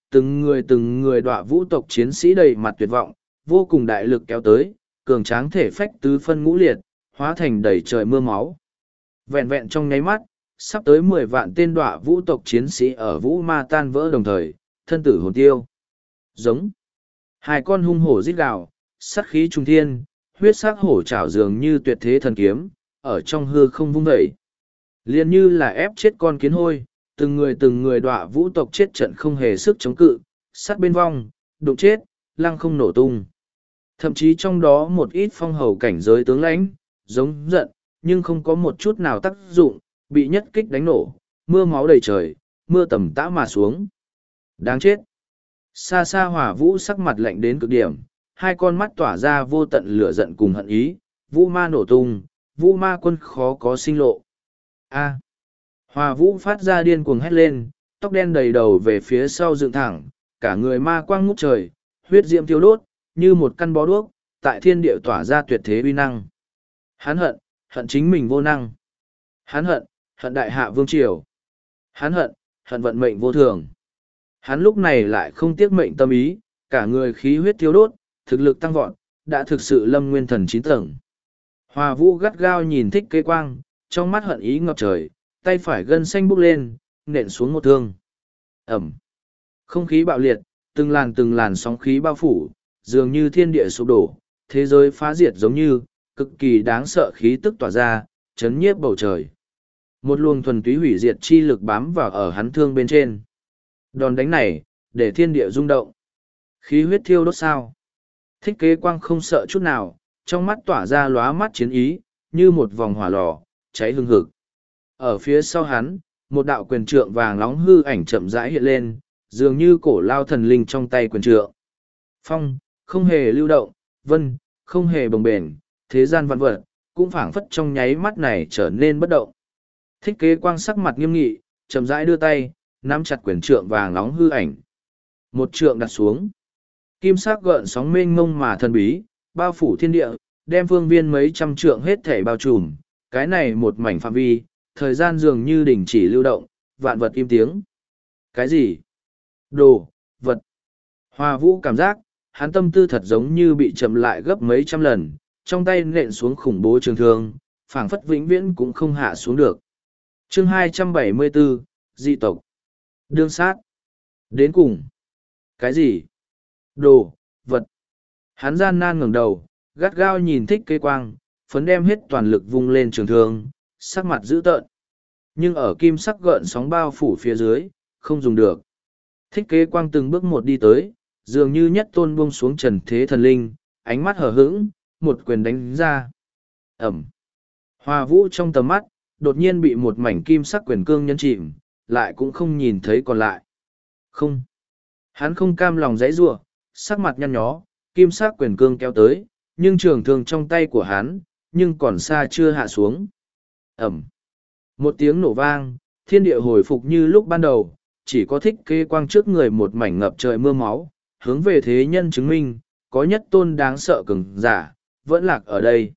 từng người từng người đọa vũ tộc chiến sĩ đầy mặt tuyệt vọng, vô cùng đại lực kéo tới, cường tráng thể phách tứ phân ngũ liệt, hóa thành đầy trời mưa máu. Vẹn vẹn trong nháy mắt, sắp tới mười vạn tên đọa vũ tộc chiến sĩ ở vũ ma tan vỡ đồng thời, thân tử hồn tiêu. Giống. Hai con hung hổ rít gào, sát khí trung thiên, huyết sắc hổ trảo dường như tuyệt thế thần kiếm, ở trong hư không vung dậy. Liên như là ép chết con kiến hôi, từng người từng người đọa vũ tộc chết trận không hề sức chống cự, sát bên vong, đụng chết, lăng không nổ tung. Thậm chí trong đó một ít phong hầu cảnh giới tướng lãnh, giống giận, nhưng không có một chút nào tác dụng, bị nhất kích đánh nổ, mưa máu đầy trời, mưa tầm tã mà xuống. Đáng chết! Xa xa hỏa vũ sắc mặt lạnh đến cực điểm, hai con mắt tỏa ra vô tận lửa giận cùng hận ý, vũ ma nổ tung, vũ ma quân khó có sinh lộ. A! Hòa vũ phát ra điên cuồng hét lên, tóc đen đầy đầu về phía sau dựng thẳng, cả người ma quang ngút trời, huyết diễm thiêu đốt, như một căn bó đuốc, tại thiên địa tỏa ra tuyệt thế uy năng. Hắn hận, hận chính mình vô năng. Hắn hận, hận đại hạ vương triều. Hắn hận, hận vận mệnh vô thường. Hắn lúc này lại không tiếc mệnh tâm ý, cả người khí huyết thiêu đốt, thực lực tăng vọt, đã thực sự lâm nguyên thần chín tầng. Hòa vũ gắt gao nhìn Thích Kế Quang, trong mắt hận ý ngập trời, tay phải gân xanh bốc lên, nện xuống một thương. Ẩm. Không khí bạo liệt, từng làn từng làn sóng khí bao phủ, dường như thiên địa sụp đổ, thế giới phá diệt giống như, cực kỳ đáng sợ khí tức tỏa ra, chấn nhiếp bầu trời. Một luồng thuần túy hủy diệt chi lực bám vào ở hắn thương bên trên. Đòn đánh này, để thiên địa rung động. Khí huyết thiêu đốt sao. Thích Kế Quang không sợ chút nào, trong mắt tỏa ra lóa mắt chiến ý, như một vòng hỏa lò, cháy hừng hực. Ở phía sau hắn, một đạo quyền trượng vàng nóng hư ảnh chậm rãi hiện lên, dường như cổ lao thần linh trong tay quyền trượng. Phong, không hề lưu động, vân, không hề bồng bềnh, thế gian vạn vật, cũng phảng phất trong nháy mắt này trở nên bất động. Thích Kế Quang sắc mặt nghiêm nghị, chậm rãi đưa tay, nắm chặt quyền trượng vàng nóng hư ảnh. Một trượng đặt xuống. Kim sắc gợn sóng mênh mông mà thần bí, bao phủ thiên địa, đem phương viên mấy trăm trượng hết thể bao trùm. Cái này một mảnh phạm vi, thời gian dường như đình chỉ lưu động, vạn vật im tiếng. Cái gì? Đồ, vật. Hòa vũ cảm giác, hắn tâm tư thật giống như bị chậm lại gấp mấy trăm lần, trong tay nện xuống khủng bố trường thương, phảng phất vĩnh viễn cũng không hạ xuống được. Chương hai trăm bảy mươi bốn, dị tộc. Đương sát. Đến cùng. Cái gì? Đồ, vật. Hắn gian nan ngẩng đầu, gắt gao nhìn Thích Kế Quang, phấn đem hết toàn lực vung lên trường thương, sắc mặt dữ tợn. Nhưng ở kim sắc gợn sóng bao phủ phía dưới, không dùng được. Thích Kế Quang từng bước một đi tới, dường như nhất tôn buông xuống trần thế thần linh, ánh mắt hờ hững, một quyền đánh ra. Ẩm. Hòa vũ trong tầm mắt, đột nhiên bị một mảnh kim sắc quyền cương nhấn chìm, lại cũng không nhìn thấy còn lại. Không. Hắn không cam lòng dãy giụa, sắc mặt nhăn nhó, kim sắc quyền cương kéo tới, nhưng trường thương trong tay của hắn, nhưng còn xa chưa hạ xuống. Ẩm. Một tiếng nổ vang, thiên địa hồi phục như lúc ban đầu, chỉ có Thích Kế Quang trước người một mảnh ngập trời mưa máu, hướng về thế nhân chứng minh, có nhất tôn đáng sợ cường giả, vẫn lạc ở đây.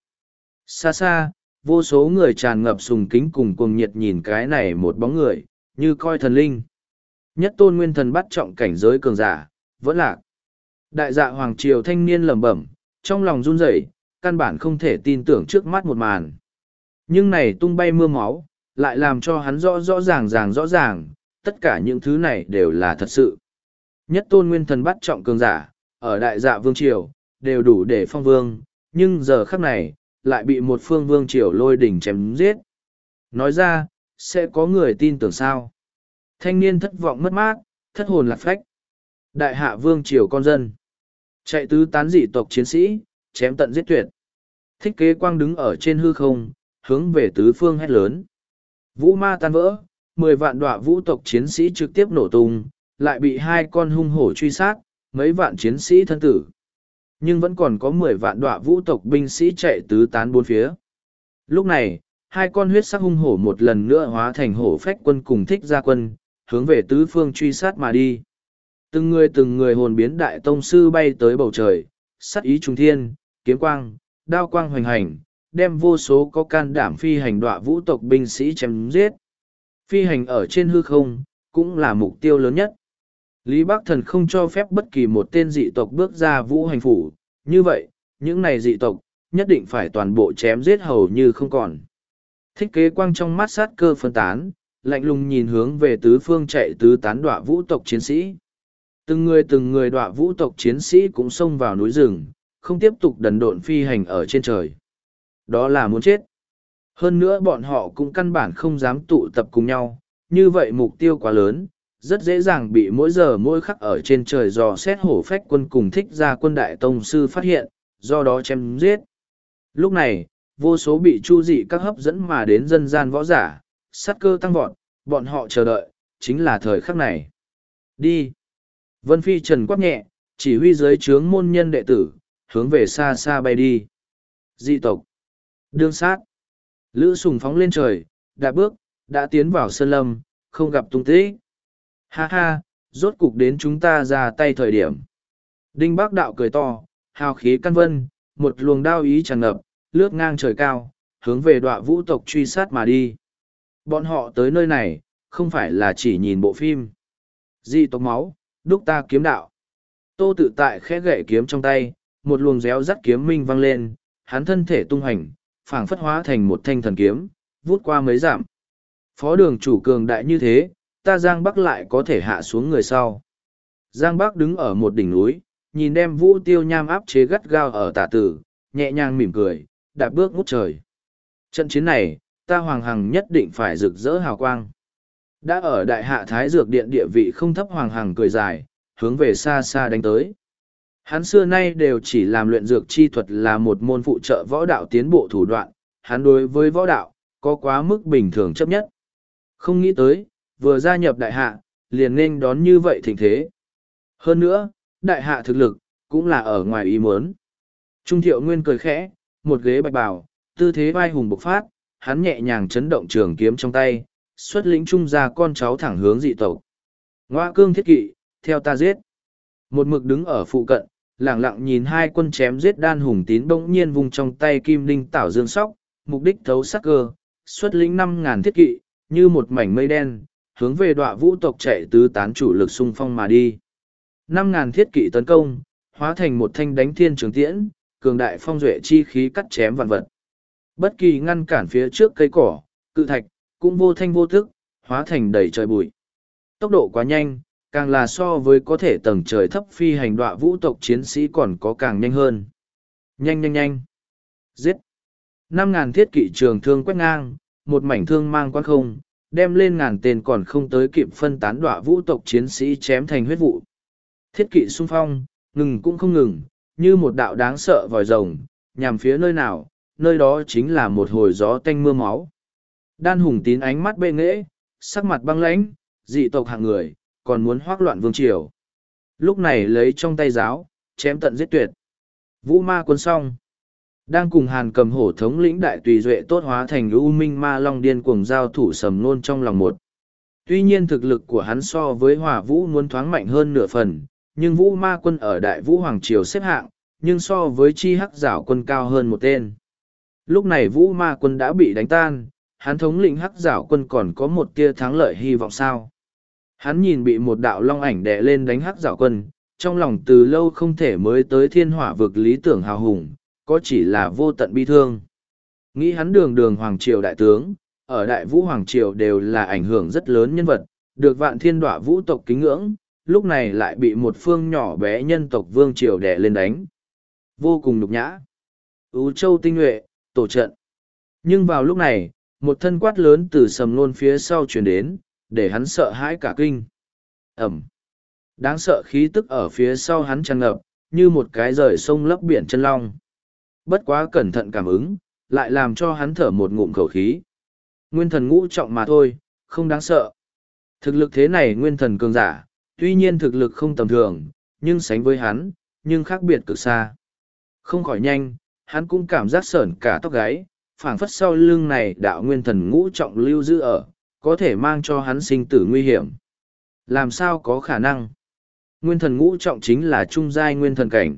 Xa xa, vô số người tràn ngập sùng kính cùng cuồng nhiệt nhìn cái này một bóng người, như coi thần linh. Nhất tôn nguyên thần bắt trọng cảnh giới cường giả, vẫn lạc. Đại dạ hoàng triều thanh niên lẩm bẩm, trong lòng run rẩy, căn bản không thể tin tưởng trước mắt một màn. Nhưng này tung bay mưa máu, lại làm cho hắn rõ rõ ràng ràng rõ ràng, tất cả những thứ này đều là thật sự. Nhất tôn nguyên thần bắt trọng cường giả, ở đại dạ vương triều, đều đủ để phong vương, nhưng giờ khắc này, lại bị một phương vương triều lôi đỉnh chém giết. Nói ra, sẽ có người tin tưởng sao? Thanh niên thất vọng mất mát, thất hồn lạc phách. Đại hạ vương triều con dân. Chạy tứ tán dị tộc chiến sĩ, chém tận giết tuyệt. Thích Kế Quang đứng ở trên hư không, hướng về tứ phương hét lớn. Vũ ma tan vỡ, mười vạn đọa vũ tộc chiến sĩ trực tiếp nổ tung, lại bị hai con hung hổ truy sát, mấy vạn chiến sĩ thân tử. Nhưng vẫn còn có mười vạn đọa vũ tộc binh sĩ chạy tứ tán bốn phía. Lúc này, hai con huyết sắc hung hổ một lần nữa hóa thành hổ phách quân cùng Thích gia quân, hướng về tứ phương truy sát mà đi. Từng người từng người hồn biến đại tông sư bay tới bầu trời, sát ý trung thiên, kiếm quang, đao quang hoành hành, đem vô số có can đảm phi hành đọa vũ tộc binh sĩ chém giết. Phi hành ở trên hư không, cũng là mục tiêu lớn nhất. Lý Bắc Thần không cho phép bất kỳ một tên dị tộc bước ra vũ hành phủ, như vậy, những này dị tộc, nhất định phải toàn bộ chém giết hầu như không còn. Thích kế quang trong mắt sát cơ phân tán, lạnh lùng nhìn hướng về tứ phương chạy tứ tán đọa vũ tộc chiến sĩ. Từng người từng người đọa vũ tộc chiến sĩ cũng xông vào núi rừng, không tiếp tục đần độn phi hành ở trên trời. Đó là muốn chết. Hơn nữa bọn họ cũng căn bản không dám tụ tập cùng nhau, như vậy mục tiêu quá lớn, rất dễ dàng bị mỗi giờ mỗi khắc ở trên trời dò xét hổ phách quân cùng thích ra quân đại tông sư phát hiện, do đó chém giết. Lúc này, vô số bị chu dị các hấp dẫn mà đến dân gian võ giả, sát cơ tăng vọt, bọn họ chờ đợi, chính là thời khắc này. Đi! Vân Phi Trần quát nhẹ, chỉ huy dưới trướng môn nhân đệ tử, hướng về xa xa bay đi. Dị tộc! Đương sát! Lữ Sùng phóng lên trời, đạp bước, đã tiến vào sơn lâm, không gặp tung tích. Ha ha, rốt cục đến chúng ta ra tay thời điểm. Đinh Bác Đạo cười to, hào khí căn vân, một luồng đao ý tràn ngập, lướt ngang trời cao, hướng về đọa vũ tộc truy sát mà đi. Bọn họ tới nơi này, không phải là chỉ nhìn bộ phim. Dị tộc máu, đúc ta kiếm đạo. Tô Tự Tại khẽ gậy kiếm trong tay, một luồng réo rắt kiếm minh vang lên, hắn thân thể tung hành, phảng phất hóa thành một thanh thần kiếm, vút qua mấy dặm. Phó đường chủ cường đại như thế, ta Giang Bắc lại có thể hạ xuống người sau. Giang Bắc đứng ở một đỉnh núi, nhìn đem Vũ Tiêu Nham áp chế gắt gao ở tả tử, nhẹ nhàng mỉm cười, đạp bước ngút trời. Trận chiến này, ta Hoàng Hằng nhất định phải rực rỡ hào quang. Đã ở đại hạ Thái Dược Điện địa vị không thấp Hoàng Hằng cười dài, hướng về xa xa đánh tới. Hắn xưa nay đều chỉ làm luyện dược chi thuật là một môn phụ trợ võ đạo tiến bộ thủ đoạn, hắn đối với võ đạo, có quá mức bình thường chấp nhất. Không nghĩ tới, vừa gia nhập đại hạ, liền nên đón như vậy thịnh thế. Hơn nữa, đại hạ thực lực, cũng là ở ngoài ý muốn. Trung Thiệu Nguyên cười khẽ, một ghế bạch bào, tư thế vai hùng bộc phát, hắn nhẹ nhàng chấn động trường kiếm trong tay, xuất lĩnh trung ra con cháu thẳng hướng dị tộc. Ngoa cương thiết kỵ, theo ta giết. Một mực đứng ở phụ cận, lẳng lặng nhìn hai quân chém giết đan hùng tín bỗng nhiên vùng trong tay kim đinh tảo dương sóc, mục đích thấu sắc cơ, xuất lĩnh năm ngàn thiết kỵ, như một mảnh mây đen, hướng về đọa vũ tộc chạy tứ tán chủ lực xung phong mà đi. Năm ngàn thiết kỵ tấn công, hóa thành một thanh đánh thiên trường tiễn, cường đại phong duệ chi khí cắt chém vạn vật. Bất kỳ ngăn cản phía trước cây cỏ, cự thạch, cũng vô thanh vô thức, hóa thành đầy trời bụi. Tốc độ quá nhanh, càng là so với có thể tầng trời thấp phi hành đọa vũ tộc chiến sĩ còn có càng nhanh hơn. Nhanh nhanh nhanh. Giết. Năm ngàn thiết kỵ trường thương quét ngang, một mảnh thương mang quan không, đem lên ngàn tên còn không tới kịp phân tán đọa vũ tộc chiến sĩ chém thành huyết vụ. Thiết kỵ xung phong, ngừng cũng không ngừng, như một đạo đáng sợ vòi rồng, nhằm phía nơi nào, nơi đó chính là một hồi gió tanh mưa máu. Đan hùng tín ánh mắt bệ nghễ, sắc mặt băng lãnh, dị tộc hạng người, còn muốn hoác loạn vương triều. Lúc này lấy trong tay giáo, chém tận giết tuyệt. Vũ ma quân xong. Đang cùng hàn cầm hổ thống lĩnh đại tùy duệ tốt hóa thành u minh ma long điên cuồng giao thủ sầm nôn trong lòng một. Tuy nhiên thực lực của hắn so với hỏa vũ muốn thoáng mạnh hơn nửa phần, nhưng vũ ma quân ở đại vũ hoàng triều xếp hạng, nhưng so với chi hắc giảo quân cao hơn một tên. Lúc này vũ ma quân đã bị đánh tan, hắn thống lĩnh hắc giảo quân còn có một tia thắng lợi hy vọng sao. Hắn nhìn bị một đạo long ảnh đè lên đánh hắc giảo quân, trong lòng từ lâu không thể mới tới thiên hỏa vực lý tưởng hào hùng, có chỉ là vô tận bi thương. Nghĩ hắn đường đường hoàng triều đại tướng, ở đại vũ hoàng triều đều là ảnh hưởng rất lớn nhân vật, được vạn thiên đọa vũ tộc kính ngưỡng, lúc này lại bị một phương nhỏ bé nhân tộc vương triều đè lên đánh. Vô cùng nhục nhã. Ú châu tinh nhuệ, tổ trận. Nhưng vào lúc này, một thân quát lớn từ sầm nôn phía sau truyền đến, để hắn sợ hãi cả kinh. Ẩm. Đáng sợ khí tức ở phía sau hắn tràn ngập, như một cái rời sông lấp biển chân long. Bất quá cẩn thận cảm ứng, lại làm cho hắn thở một ngụm khẩu khí. Nguyên thần ngũ trọng mà thôi, không đáng sợ. Thực lực thế này nguyên thần cường giả, tuy nhiên thực lực không tầm thường, nhưng sánh với hắn, nhưng khác biệt cực xa. Không khỏi nhanh, hắn cũng cảm giác sởn cả tóc gáy, phảng phất sau lưng này đạo nguyên thần ngũ trọng lưu giữ ở, có thể mang cho hắn sinh tử nguy hiểm. Làm sao có khả năng? Nguyên thần ngũ trọng chính là trung giai nguyên thần cảnh.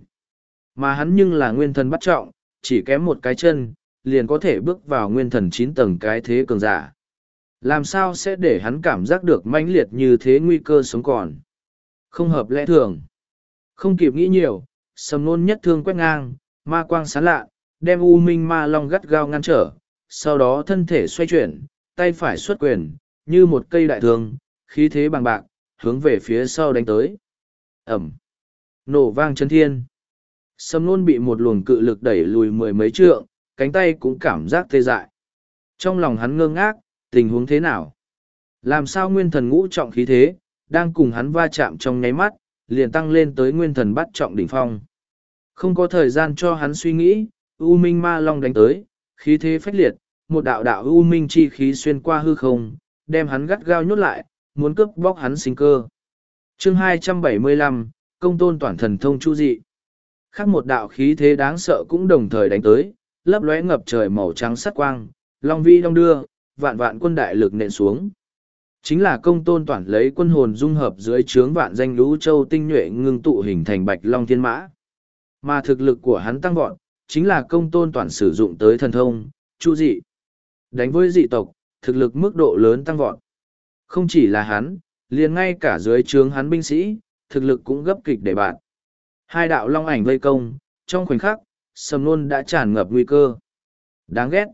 Mà hắn nhưng là nguyên thần bắt trọng, chỉ kém một cái chân, liền có thể bước vào nguyên thần chín tầng cái thế cường giả. Làm sao sẽ để hắn cảm giác được mãnh liệt như thế nguy cơ sống còn? Không hợp lẽ thường. Không kịp nghĩ nhiều, Sầm Nôn nhất thương quét ngang, ma quang sáng lạ, đem U Minh Ma Long gắt gao ngăn trở, sau đó thân thể xoay chuyển, tay phải xuất quyền, như một cây đại thương, khí thế bằng bạc, hướng về phía sau đánh tới. Ẩm. Nổ vang chấn thiên. Sầm Nôn bị một luồng cự lực đẩy lùi mười mấy trượng, cánh tay cũng cảm giác tê dại. Trong lòng hắn ngơ ngác, tình huống thế nào? Làm sao nguyên thần ngũ trọng khí thế, đang cùng hắn va chạm trong nháy mắt, liền tăng lên tới nguyên thần bắt trọng đỉnh phong. Không có thời gian cho hắn suy nghĩ, U Minh Ma Long đánh tới, khí thế phách liệt, một đạo đạo U Minh chi khí xuyên qua hư không, đem hắn gắt gao nhốt lại, muốn cướp bóc hắn sinh cơ. Chương hai trăm bảy mươi lăm, Công tôn toàn thần thông chu dị. Khác một đạo khí thế đáng sợ cũng đồng thời đánh tới, lấp lóe ngập trời màu trắng sắt quang, long vi đong đưa, vạn vạn quân đại lực nện xuống. Chính là công tôn toàn lấy quân hồn dung hợp dưới trướng vạn danh lũ châu tinh nhuệ ngưng tụ hình thành bạch long thiên mã. Mà thực lực của hắn tăng vọt, chính là công tôn toàn sử dụng tới thần thông, chu dị. Đánh với dị tộc, thực lực mức độ lớn tăng vọt. Không chỉ là hắn, liền ngay cả dưới trướng hắn binh sĩ, thực lực cũng gấp kịch để bạn. Hai đạo long ảnh vây công, trong khoảnh khắc, Sầm Nôn đã tràn ngập nguy cơ. Đáng ghét.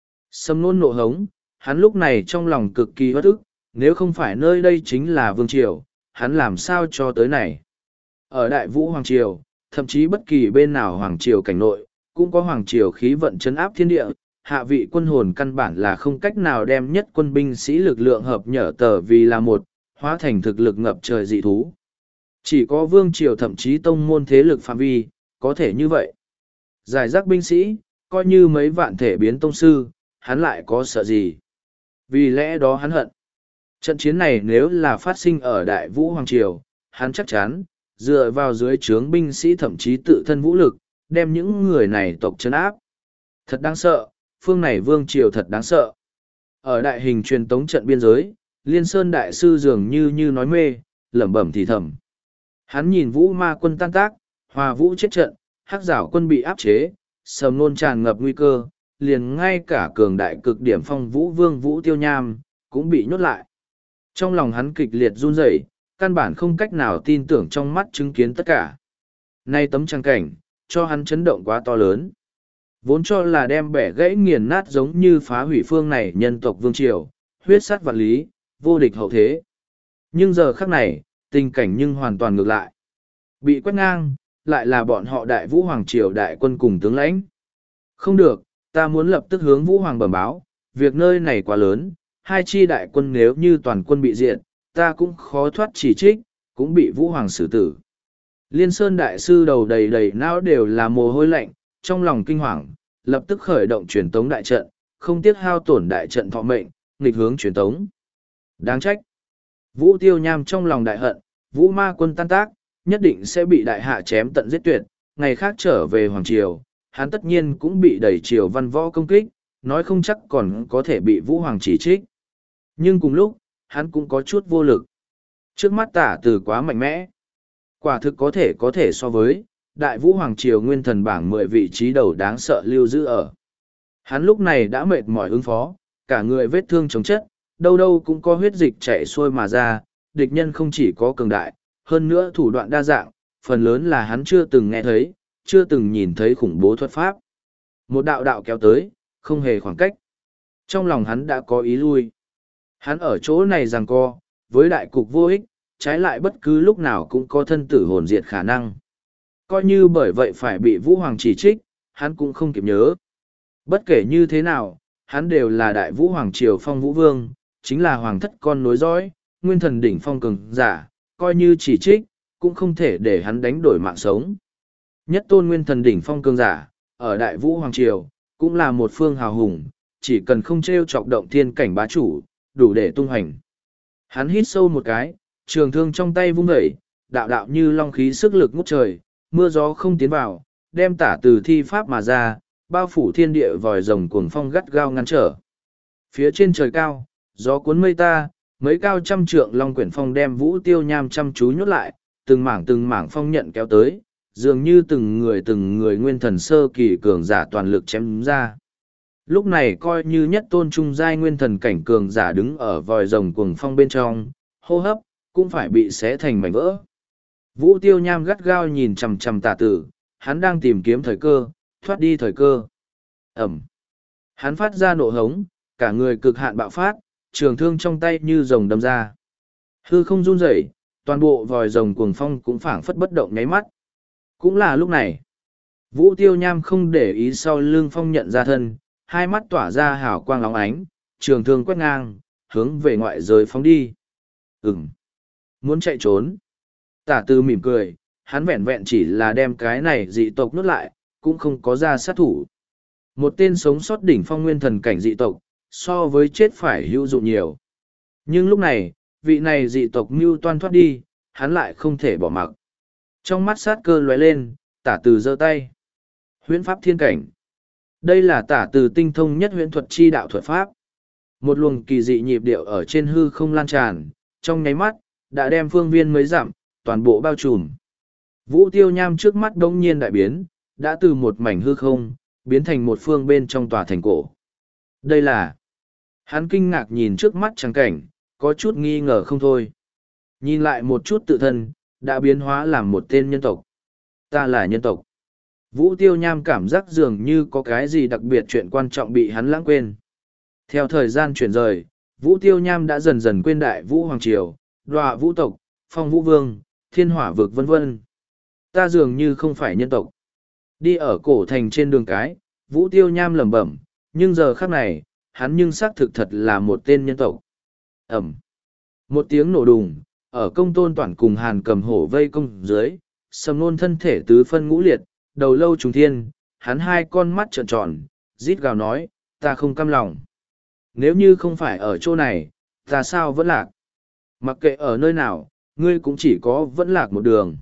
Sầm Nôn nộ hống, hắn lúc này trong lòng cực kỳ bất ức, nếu không phải nơi đây chính là vương triều, hắn làm sao cho tới này. Ở Đại Vũ Hoàng Triều, thậm chí bất kỳ bên nào Hoàng Triều cảnh nội, cũng có Hoàng Triều khí vận chấn áp thiên địa, hạ vị quân hồn căn bản là không cách nào đem nhất quân binh sĩ lực lượng hợp nhở tờ vì là một, hóa thành thực lực ngập trời dị thú. Chỉ có vương triều thậm chí tông môn thế lực phạm vi, có thể như vậy. Giải rác binh sĩ, coi như mấy vạn thể biến tông sư, hắn lại có sợ gì. Vì lẽ đó hắn hận. Trận chiến này nếu là phát sinh ở Đại Vũ Hoàng Triều, hắn chắc chắn, dựa vào dưới trướng binh sĩ thậm chí tự thân vũ lực, đem những người này tộc trấn áp. Thật đáng sợ, phương này vương triều thật đáng sợ. Ở đại hình truyền tống trận biên giới, Liên Sơn Đại Sư dường như như nói mê, lẩm bẩm thì thầm. Hắn nhìn Vũ Ma quân tan tác, Hòa Vũ chết trận, Hắc Giảo quân bị áp chế, Sầm Nôn tràn ngập nguy cơ, liền ngay cả cường đại cực điểm phong Vũ Vương Vũ Tiêu Nham, cũng bị nhốt lại. Trong lòng hắn kịch liệt run rẩy, căn bản không cách nào tin tưởng trong mắt chứng kiến tất cả. Nay tấm trang cảnh, cho hắn chấn động quá to lớn. Vốn cho là đem bẻ gãy nghiền nát giống như phá hủy phương này nhân tộc vương triều, huyết sát vạn lý, vô địch hậu thế. Nhưng giờ khắc này, tình cảnh nhưng hoàn toàn ngược lại. Bị quét ngang, lại là bọn họ Đại Vũ Hoàng Triều đại quân cùng tướng lãnh. Không được, ta muốn lập tức hướng Vũ Hoàng bẩm báo, việc nơi này quá lớn, hai chi đại quân nếu như toàn quân bị diệt, ta cũng khó thoát chỉ trích, cũng bị Vũ Hoàng xử tử. Liên Sơn Đại Sư đầu đầy đầy não đều là mồ hôi lạnh, trong lòng kinh hoàng, lập tức khởi động truyền tống đại trận, không tiếc hao tổn đại trận thọ mệnh, nghịch hướng truyền tống. Đáng trách. Vũ Tiêu Nham trong lòng đại hận, Vũ Ma quân tan tác, nhất định sẽ bị đại hạ chém tận giết tuyệt, ngày khác trở về Hoàng Triều, hắn tất nhiên cũng bị đẩy triều văn võ công kích, nói không chắc còn có thể bị Vũ Hoàng chỉ trích. Nhưng cùng lúc, hắn cũng có chút vô lực. Trước mắt Tả Từ quá mạnh mẽ. Quả thực có thể có thể so với, Đại Vũ Hoàng Triều nguyên thần bảng mười vị trí đầu đáng sợ lưu giữ ở. Hắn lúc này đã mệt mỏi ứng phó, cả người vết thương chống chất, đâu đâu cũng có huyết dịch chảy xuôi mà ra, địch nhân không chỉ có cường đại, hơn nữa thủ đoạn đa dạng, phần lớn là hắn chưa từng nghe thấy, chưa từng nhìn thấy khủng bố thuật pháp. Một đạo đạo kéo tới, không hề khoảng cách. Trong lòng hắn đã có ý lui. Hắn ở chỗ này giằng co, với đại cục vô ích, trái lại bất cứ lúc nào cũng có thân tử hồn diệt khả năng. Coi như bởi vậy phải bị Vũ Hoàng chỉ trích, hắn cũng không kịp nhớ. Bất kể như thế nào, hắn đều là Đại Vũ Hoàng Triều Phong Vũ Vương, chính là hoàng thất con nối dõi, nguyên thần đỉnh phong cường giả, coi như chỉ trích, cũng không thể để hắn đánh đổi mạng sống. Nhất tôn nguyên thần đỉnh phong cường giả, ở Đại Vũ Hoàng Triều, cũng là một phương hào hùng, chỉ cần không trêu chọc động thiên cảnh bá chủ, đủ để tung hành. Hắn hít sâu một cái, trường thương trong tay vung dậy, đạo đạo như long khí sức lực ngút trời, mưa gió không tiến vào, đem Tả Từ thi pháp mà ra, bao phủ thiên địa vòi rồng cuồng phong gắt gao ngăn trở. Phía trên trời cao, gió cuốn mây ta, mấy cao trăm trượng long quyển phong đem Vũ Tiêu Nham chăm chú nhốt lại, từng mảng từng mảng phong nhận kéo tới, dường như từng người từng người nguyên thần sơ kỳ cường giả toàn lực chém ra. Lúc này coi như nhất tôn trung giai nguyên thần cảnh cường giả đứng ở vòi rồng cuồng phong bên trong, hô hấp, cũng phải bị xé thành mảnh vỡ. Vũ Tiêu Nham gắt gao nhìn chằm chằm Tả Tử, hắn đang tìm kiếm thời cơ, thoát đi thời cơ. Ẩm. Hắn phát ra nộ hống, cả người cực hạn bạo phát, trường thương trong tay như rồng đâm ra. Hư không run rẩy, toàn bộ vòi rồng cuồng phong cũng phảng phất bất động nháy mắt. Cũng là lúc này, Vũ Tiêu Nham không để ý sau lưng phong nhận ra thân, hai mắt tỏa ra hào quang lóng ánh, trường thương quét ngang, hướng về ngoại giới phóng đi. Ừm. Muốn chạy trốn. Tả Tư mỉm cười, hắn vẹn vẹn chỉ là đem cái này dị tộc nuốt lại, cũng không có ra sát thủ. Một tên sống sót đỉnh phong nguyên thần cảnh dị tộc, so với chết phải hữu dụng nhiều. Nhưng lúc này, vị này dị tộc mưu toan thoát đi, hắn lại không thể bỏ mặc. Trong mắt sát cơ lóe lên, Tả Từ giơ tay. Huyễn pháp thiên cảnh. Đây là Tả Từ tinh thông nhất huyễn thuật chi đạo thuật pháp. Một luồng kỳ dị nhịp điệu ở trên hư không lan tràn, trong nháy mắt, đã đem phương viên mấy dặm, toàn bộ bao trùm. Vũ Tiêu Nham trước mắt đống nhiên đại biến, đã từ một mảnh hư không, biến thành một phương bên trong tòa thành cổ. Đây là... Hắn kinh ngạc nhìn trước mắt trắng cảnh, có chút nghi ngờ không thôi. Nhìn lại một chút tự thân, đã biến hóa làm một tên nhân tộc. Ta là nhân tộc. Vũ Tiêu Nham cảm giác dường như có cái gì đặc biệt chuyện quan trọng bị hắn lãng quên. Theo thời gian chuyển rời, Vũ Tiêu Nham đã dần dần quên đại Vũ Hoàng Triều, Đoạ Vũ tộc, Phong Vũ Vương, Thiên Hỏa vực vân vân. Ta dường như không phải nhân tộc. Đi ở cổ thành trên đường cái, Vũ Tiêu Nham lẩm bẩm, nhưng giờ khắc này, hắn nhưng xác thực thật là một tên nhân tộc. Ẩm. Một tiếng nổ đùng, ở công tôn toàn cùng Hàn Cầm Hổ vây công dưới, Sầm Nôn thân thể tứ phân ngũ liệt, đầu lâu trùng thiên, hắn hai con mắt trợn tròn, rít gào nói, ta không cam lòng. Nếu như không phải ở chỗ này, ta sao vẫn lạc? Mặc kệ ở nơi nào, ngươi cũng chỉ có vẫn lạc một đường.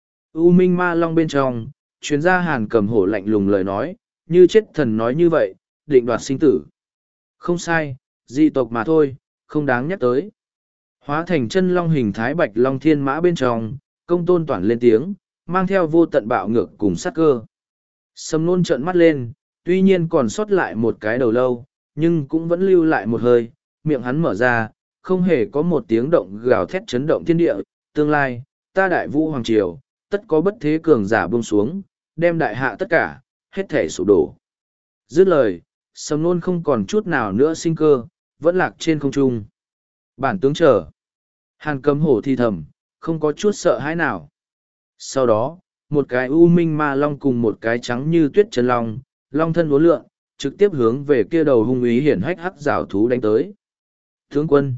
U Minh Ma Long bên trong, chuyên gia Hàn Cầm Hổ lạnh lùng lời nói, như chết thần nói như vậy, định đoạt sinh tử. Không sai, dị tộc mà thôi, không đáng nhắc tới. Hóa thành chân long hình thái bạch long thiên mã bên trong, công tôn toàn lên tiếng, mang theo vô tận bạo ngược cùng sát cơ. Sầm Nôn trợn mắt lên, tuy nhiên còn sót lại một cái đầu lâu, nhưng cũng vẫn lưu lại một hơi, miệng hắn mở ra, không hề có một tiếng động gào thét chấn động thiên địa. Tương lai, ta đại Vũ Hoàng Triều, tất có bất thế cường giả buông xuống, đem đại hạ tất cả, hết thể sụp đổ. Dứt lời, Sầm Nôn không còn chút nào nữa sinh cơ, vẫn lạc trên không trung. Bản tướng chờ. Hàn Cầm Hổ thi thầm, không có chút sợ hãi nào. Sau đó, một cái u minh ma long cùng một cái trắng như tuyết chân long, long thân uốn lượn, trực tiếp hướng về kia đầu hung ý hiển hách hắc giảo thú đánh tới. Tướng quân.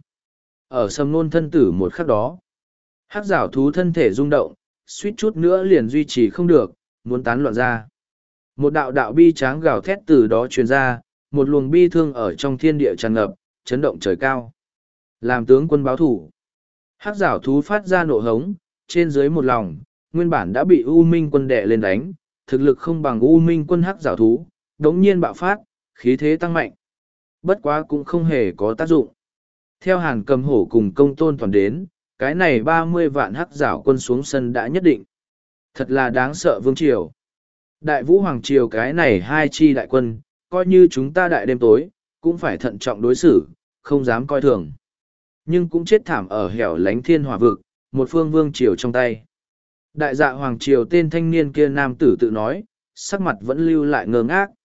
Ở Sầm Nôn thân tử một khắc đó, hắc giảo thú thân thể rung động, suýt chút nữa liền duy trì không được, muốn tán loạn ra. Một đạo đạo bi tráng gào thét từ đó truyền ra, một luồng bi thương ở trong thiên địa tràn ngập, chấn động trời cao. Làm tướng quân báo thủ. Hắc giảo thú phát ra nộ hống, trên dưới một lòng, nguyên bản đã bị U Minh quân đè lên đánh, thực lực không bằng U Minh quân hắc giảo thú, đống nhiên bạo phát, khí thế tăng mạnh. Bất quá cũng không hề có tác dụng. Theo Hàn Cầm Hổ cùng công tôn toàn đến, cái này ba mươi vạn hắc giảo quân xuống sân đã nhất định. Thật là đáng sợ vương triều. Đại Vũ Hoàng Triều cái này hai chi đại quân, coi như chúng ta đại đêm tối, cũng phải thận trọng đối xử, không dám coi thường. Nhưng cũng chết thảm ở hẻo lánh thiên hỏa vực, một phương vương triều trong tay. Đại dạ Hoàng Triều tên thanh niên kia nam tử tự nói, sắc mặt vẫn lưu lại ngơ ngác.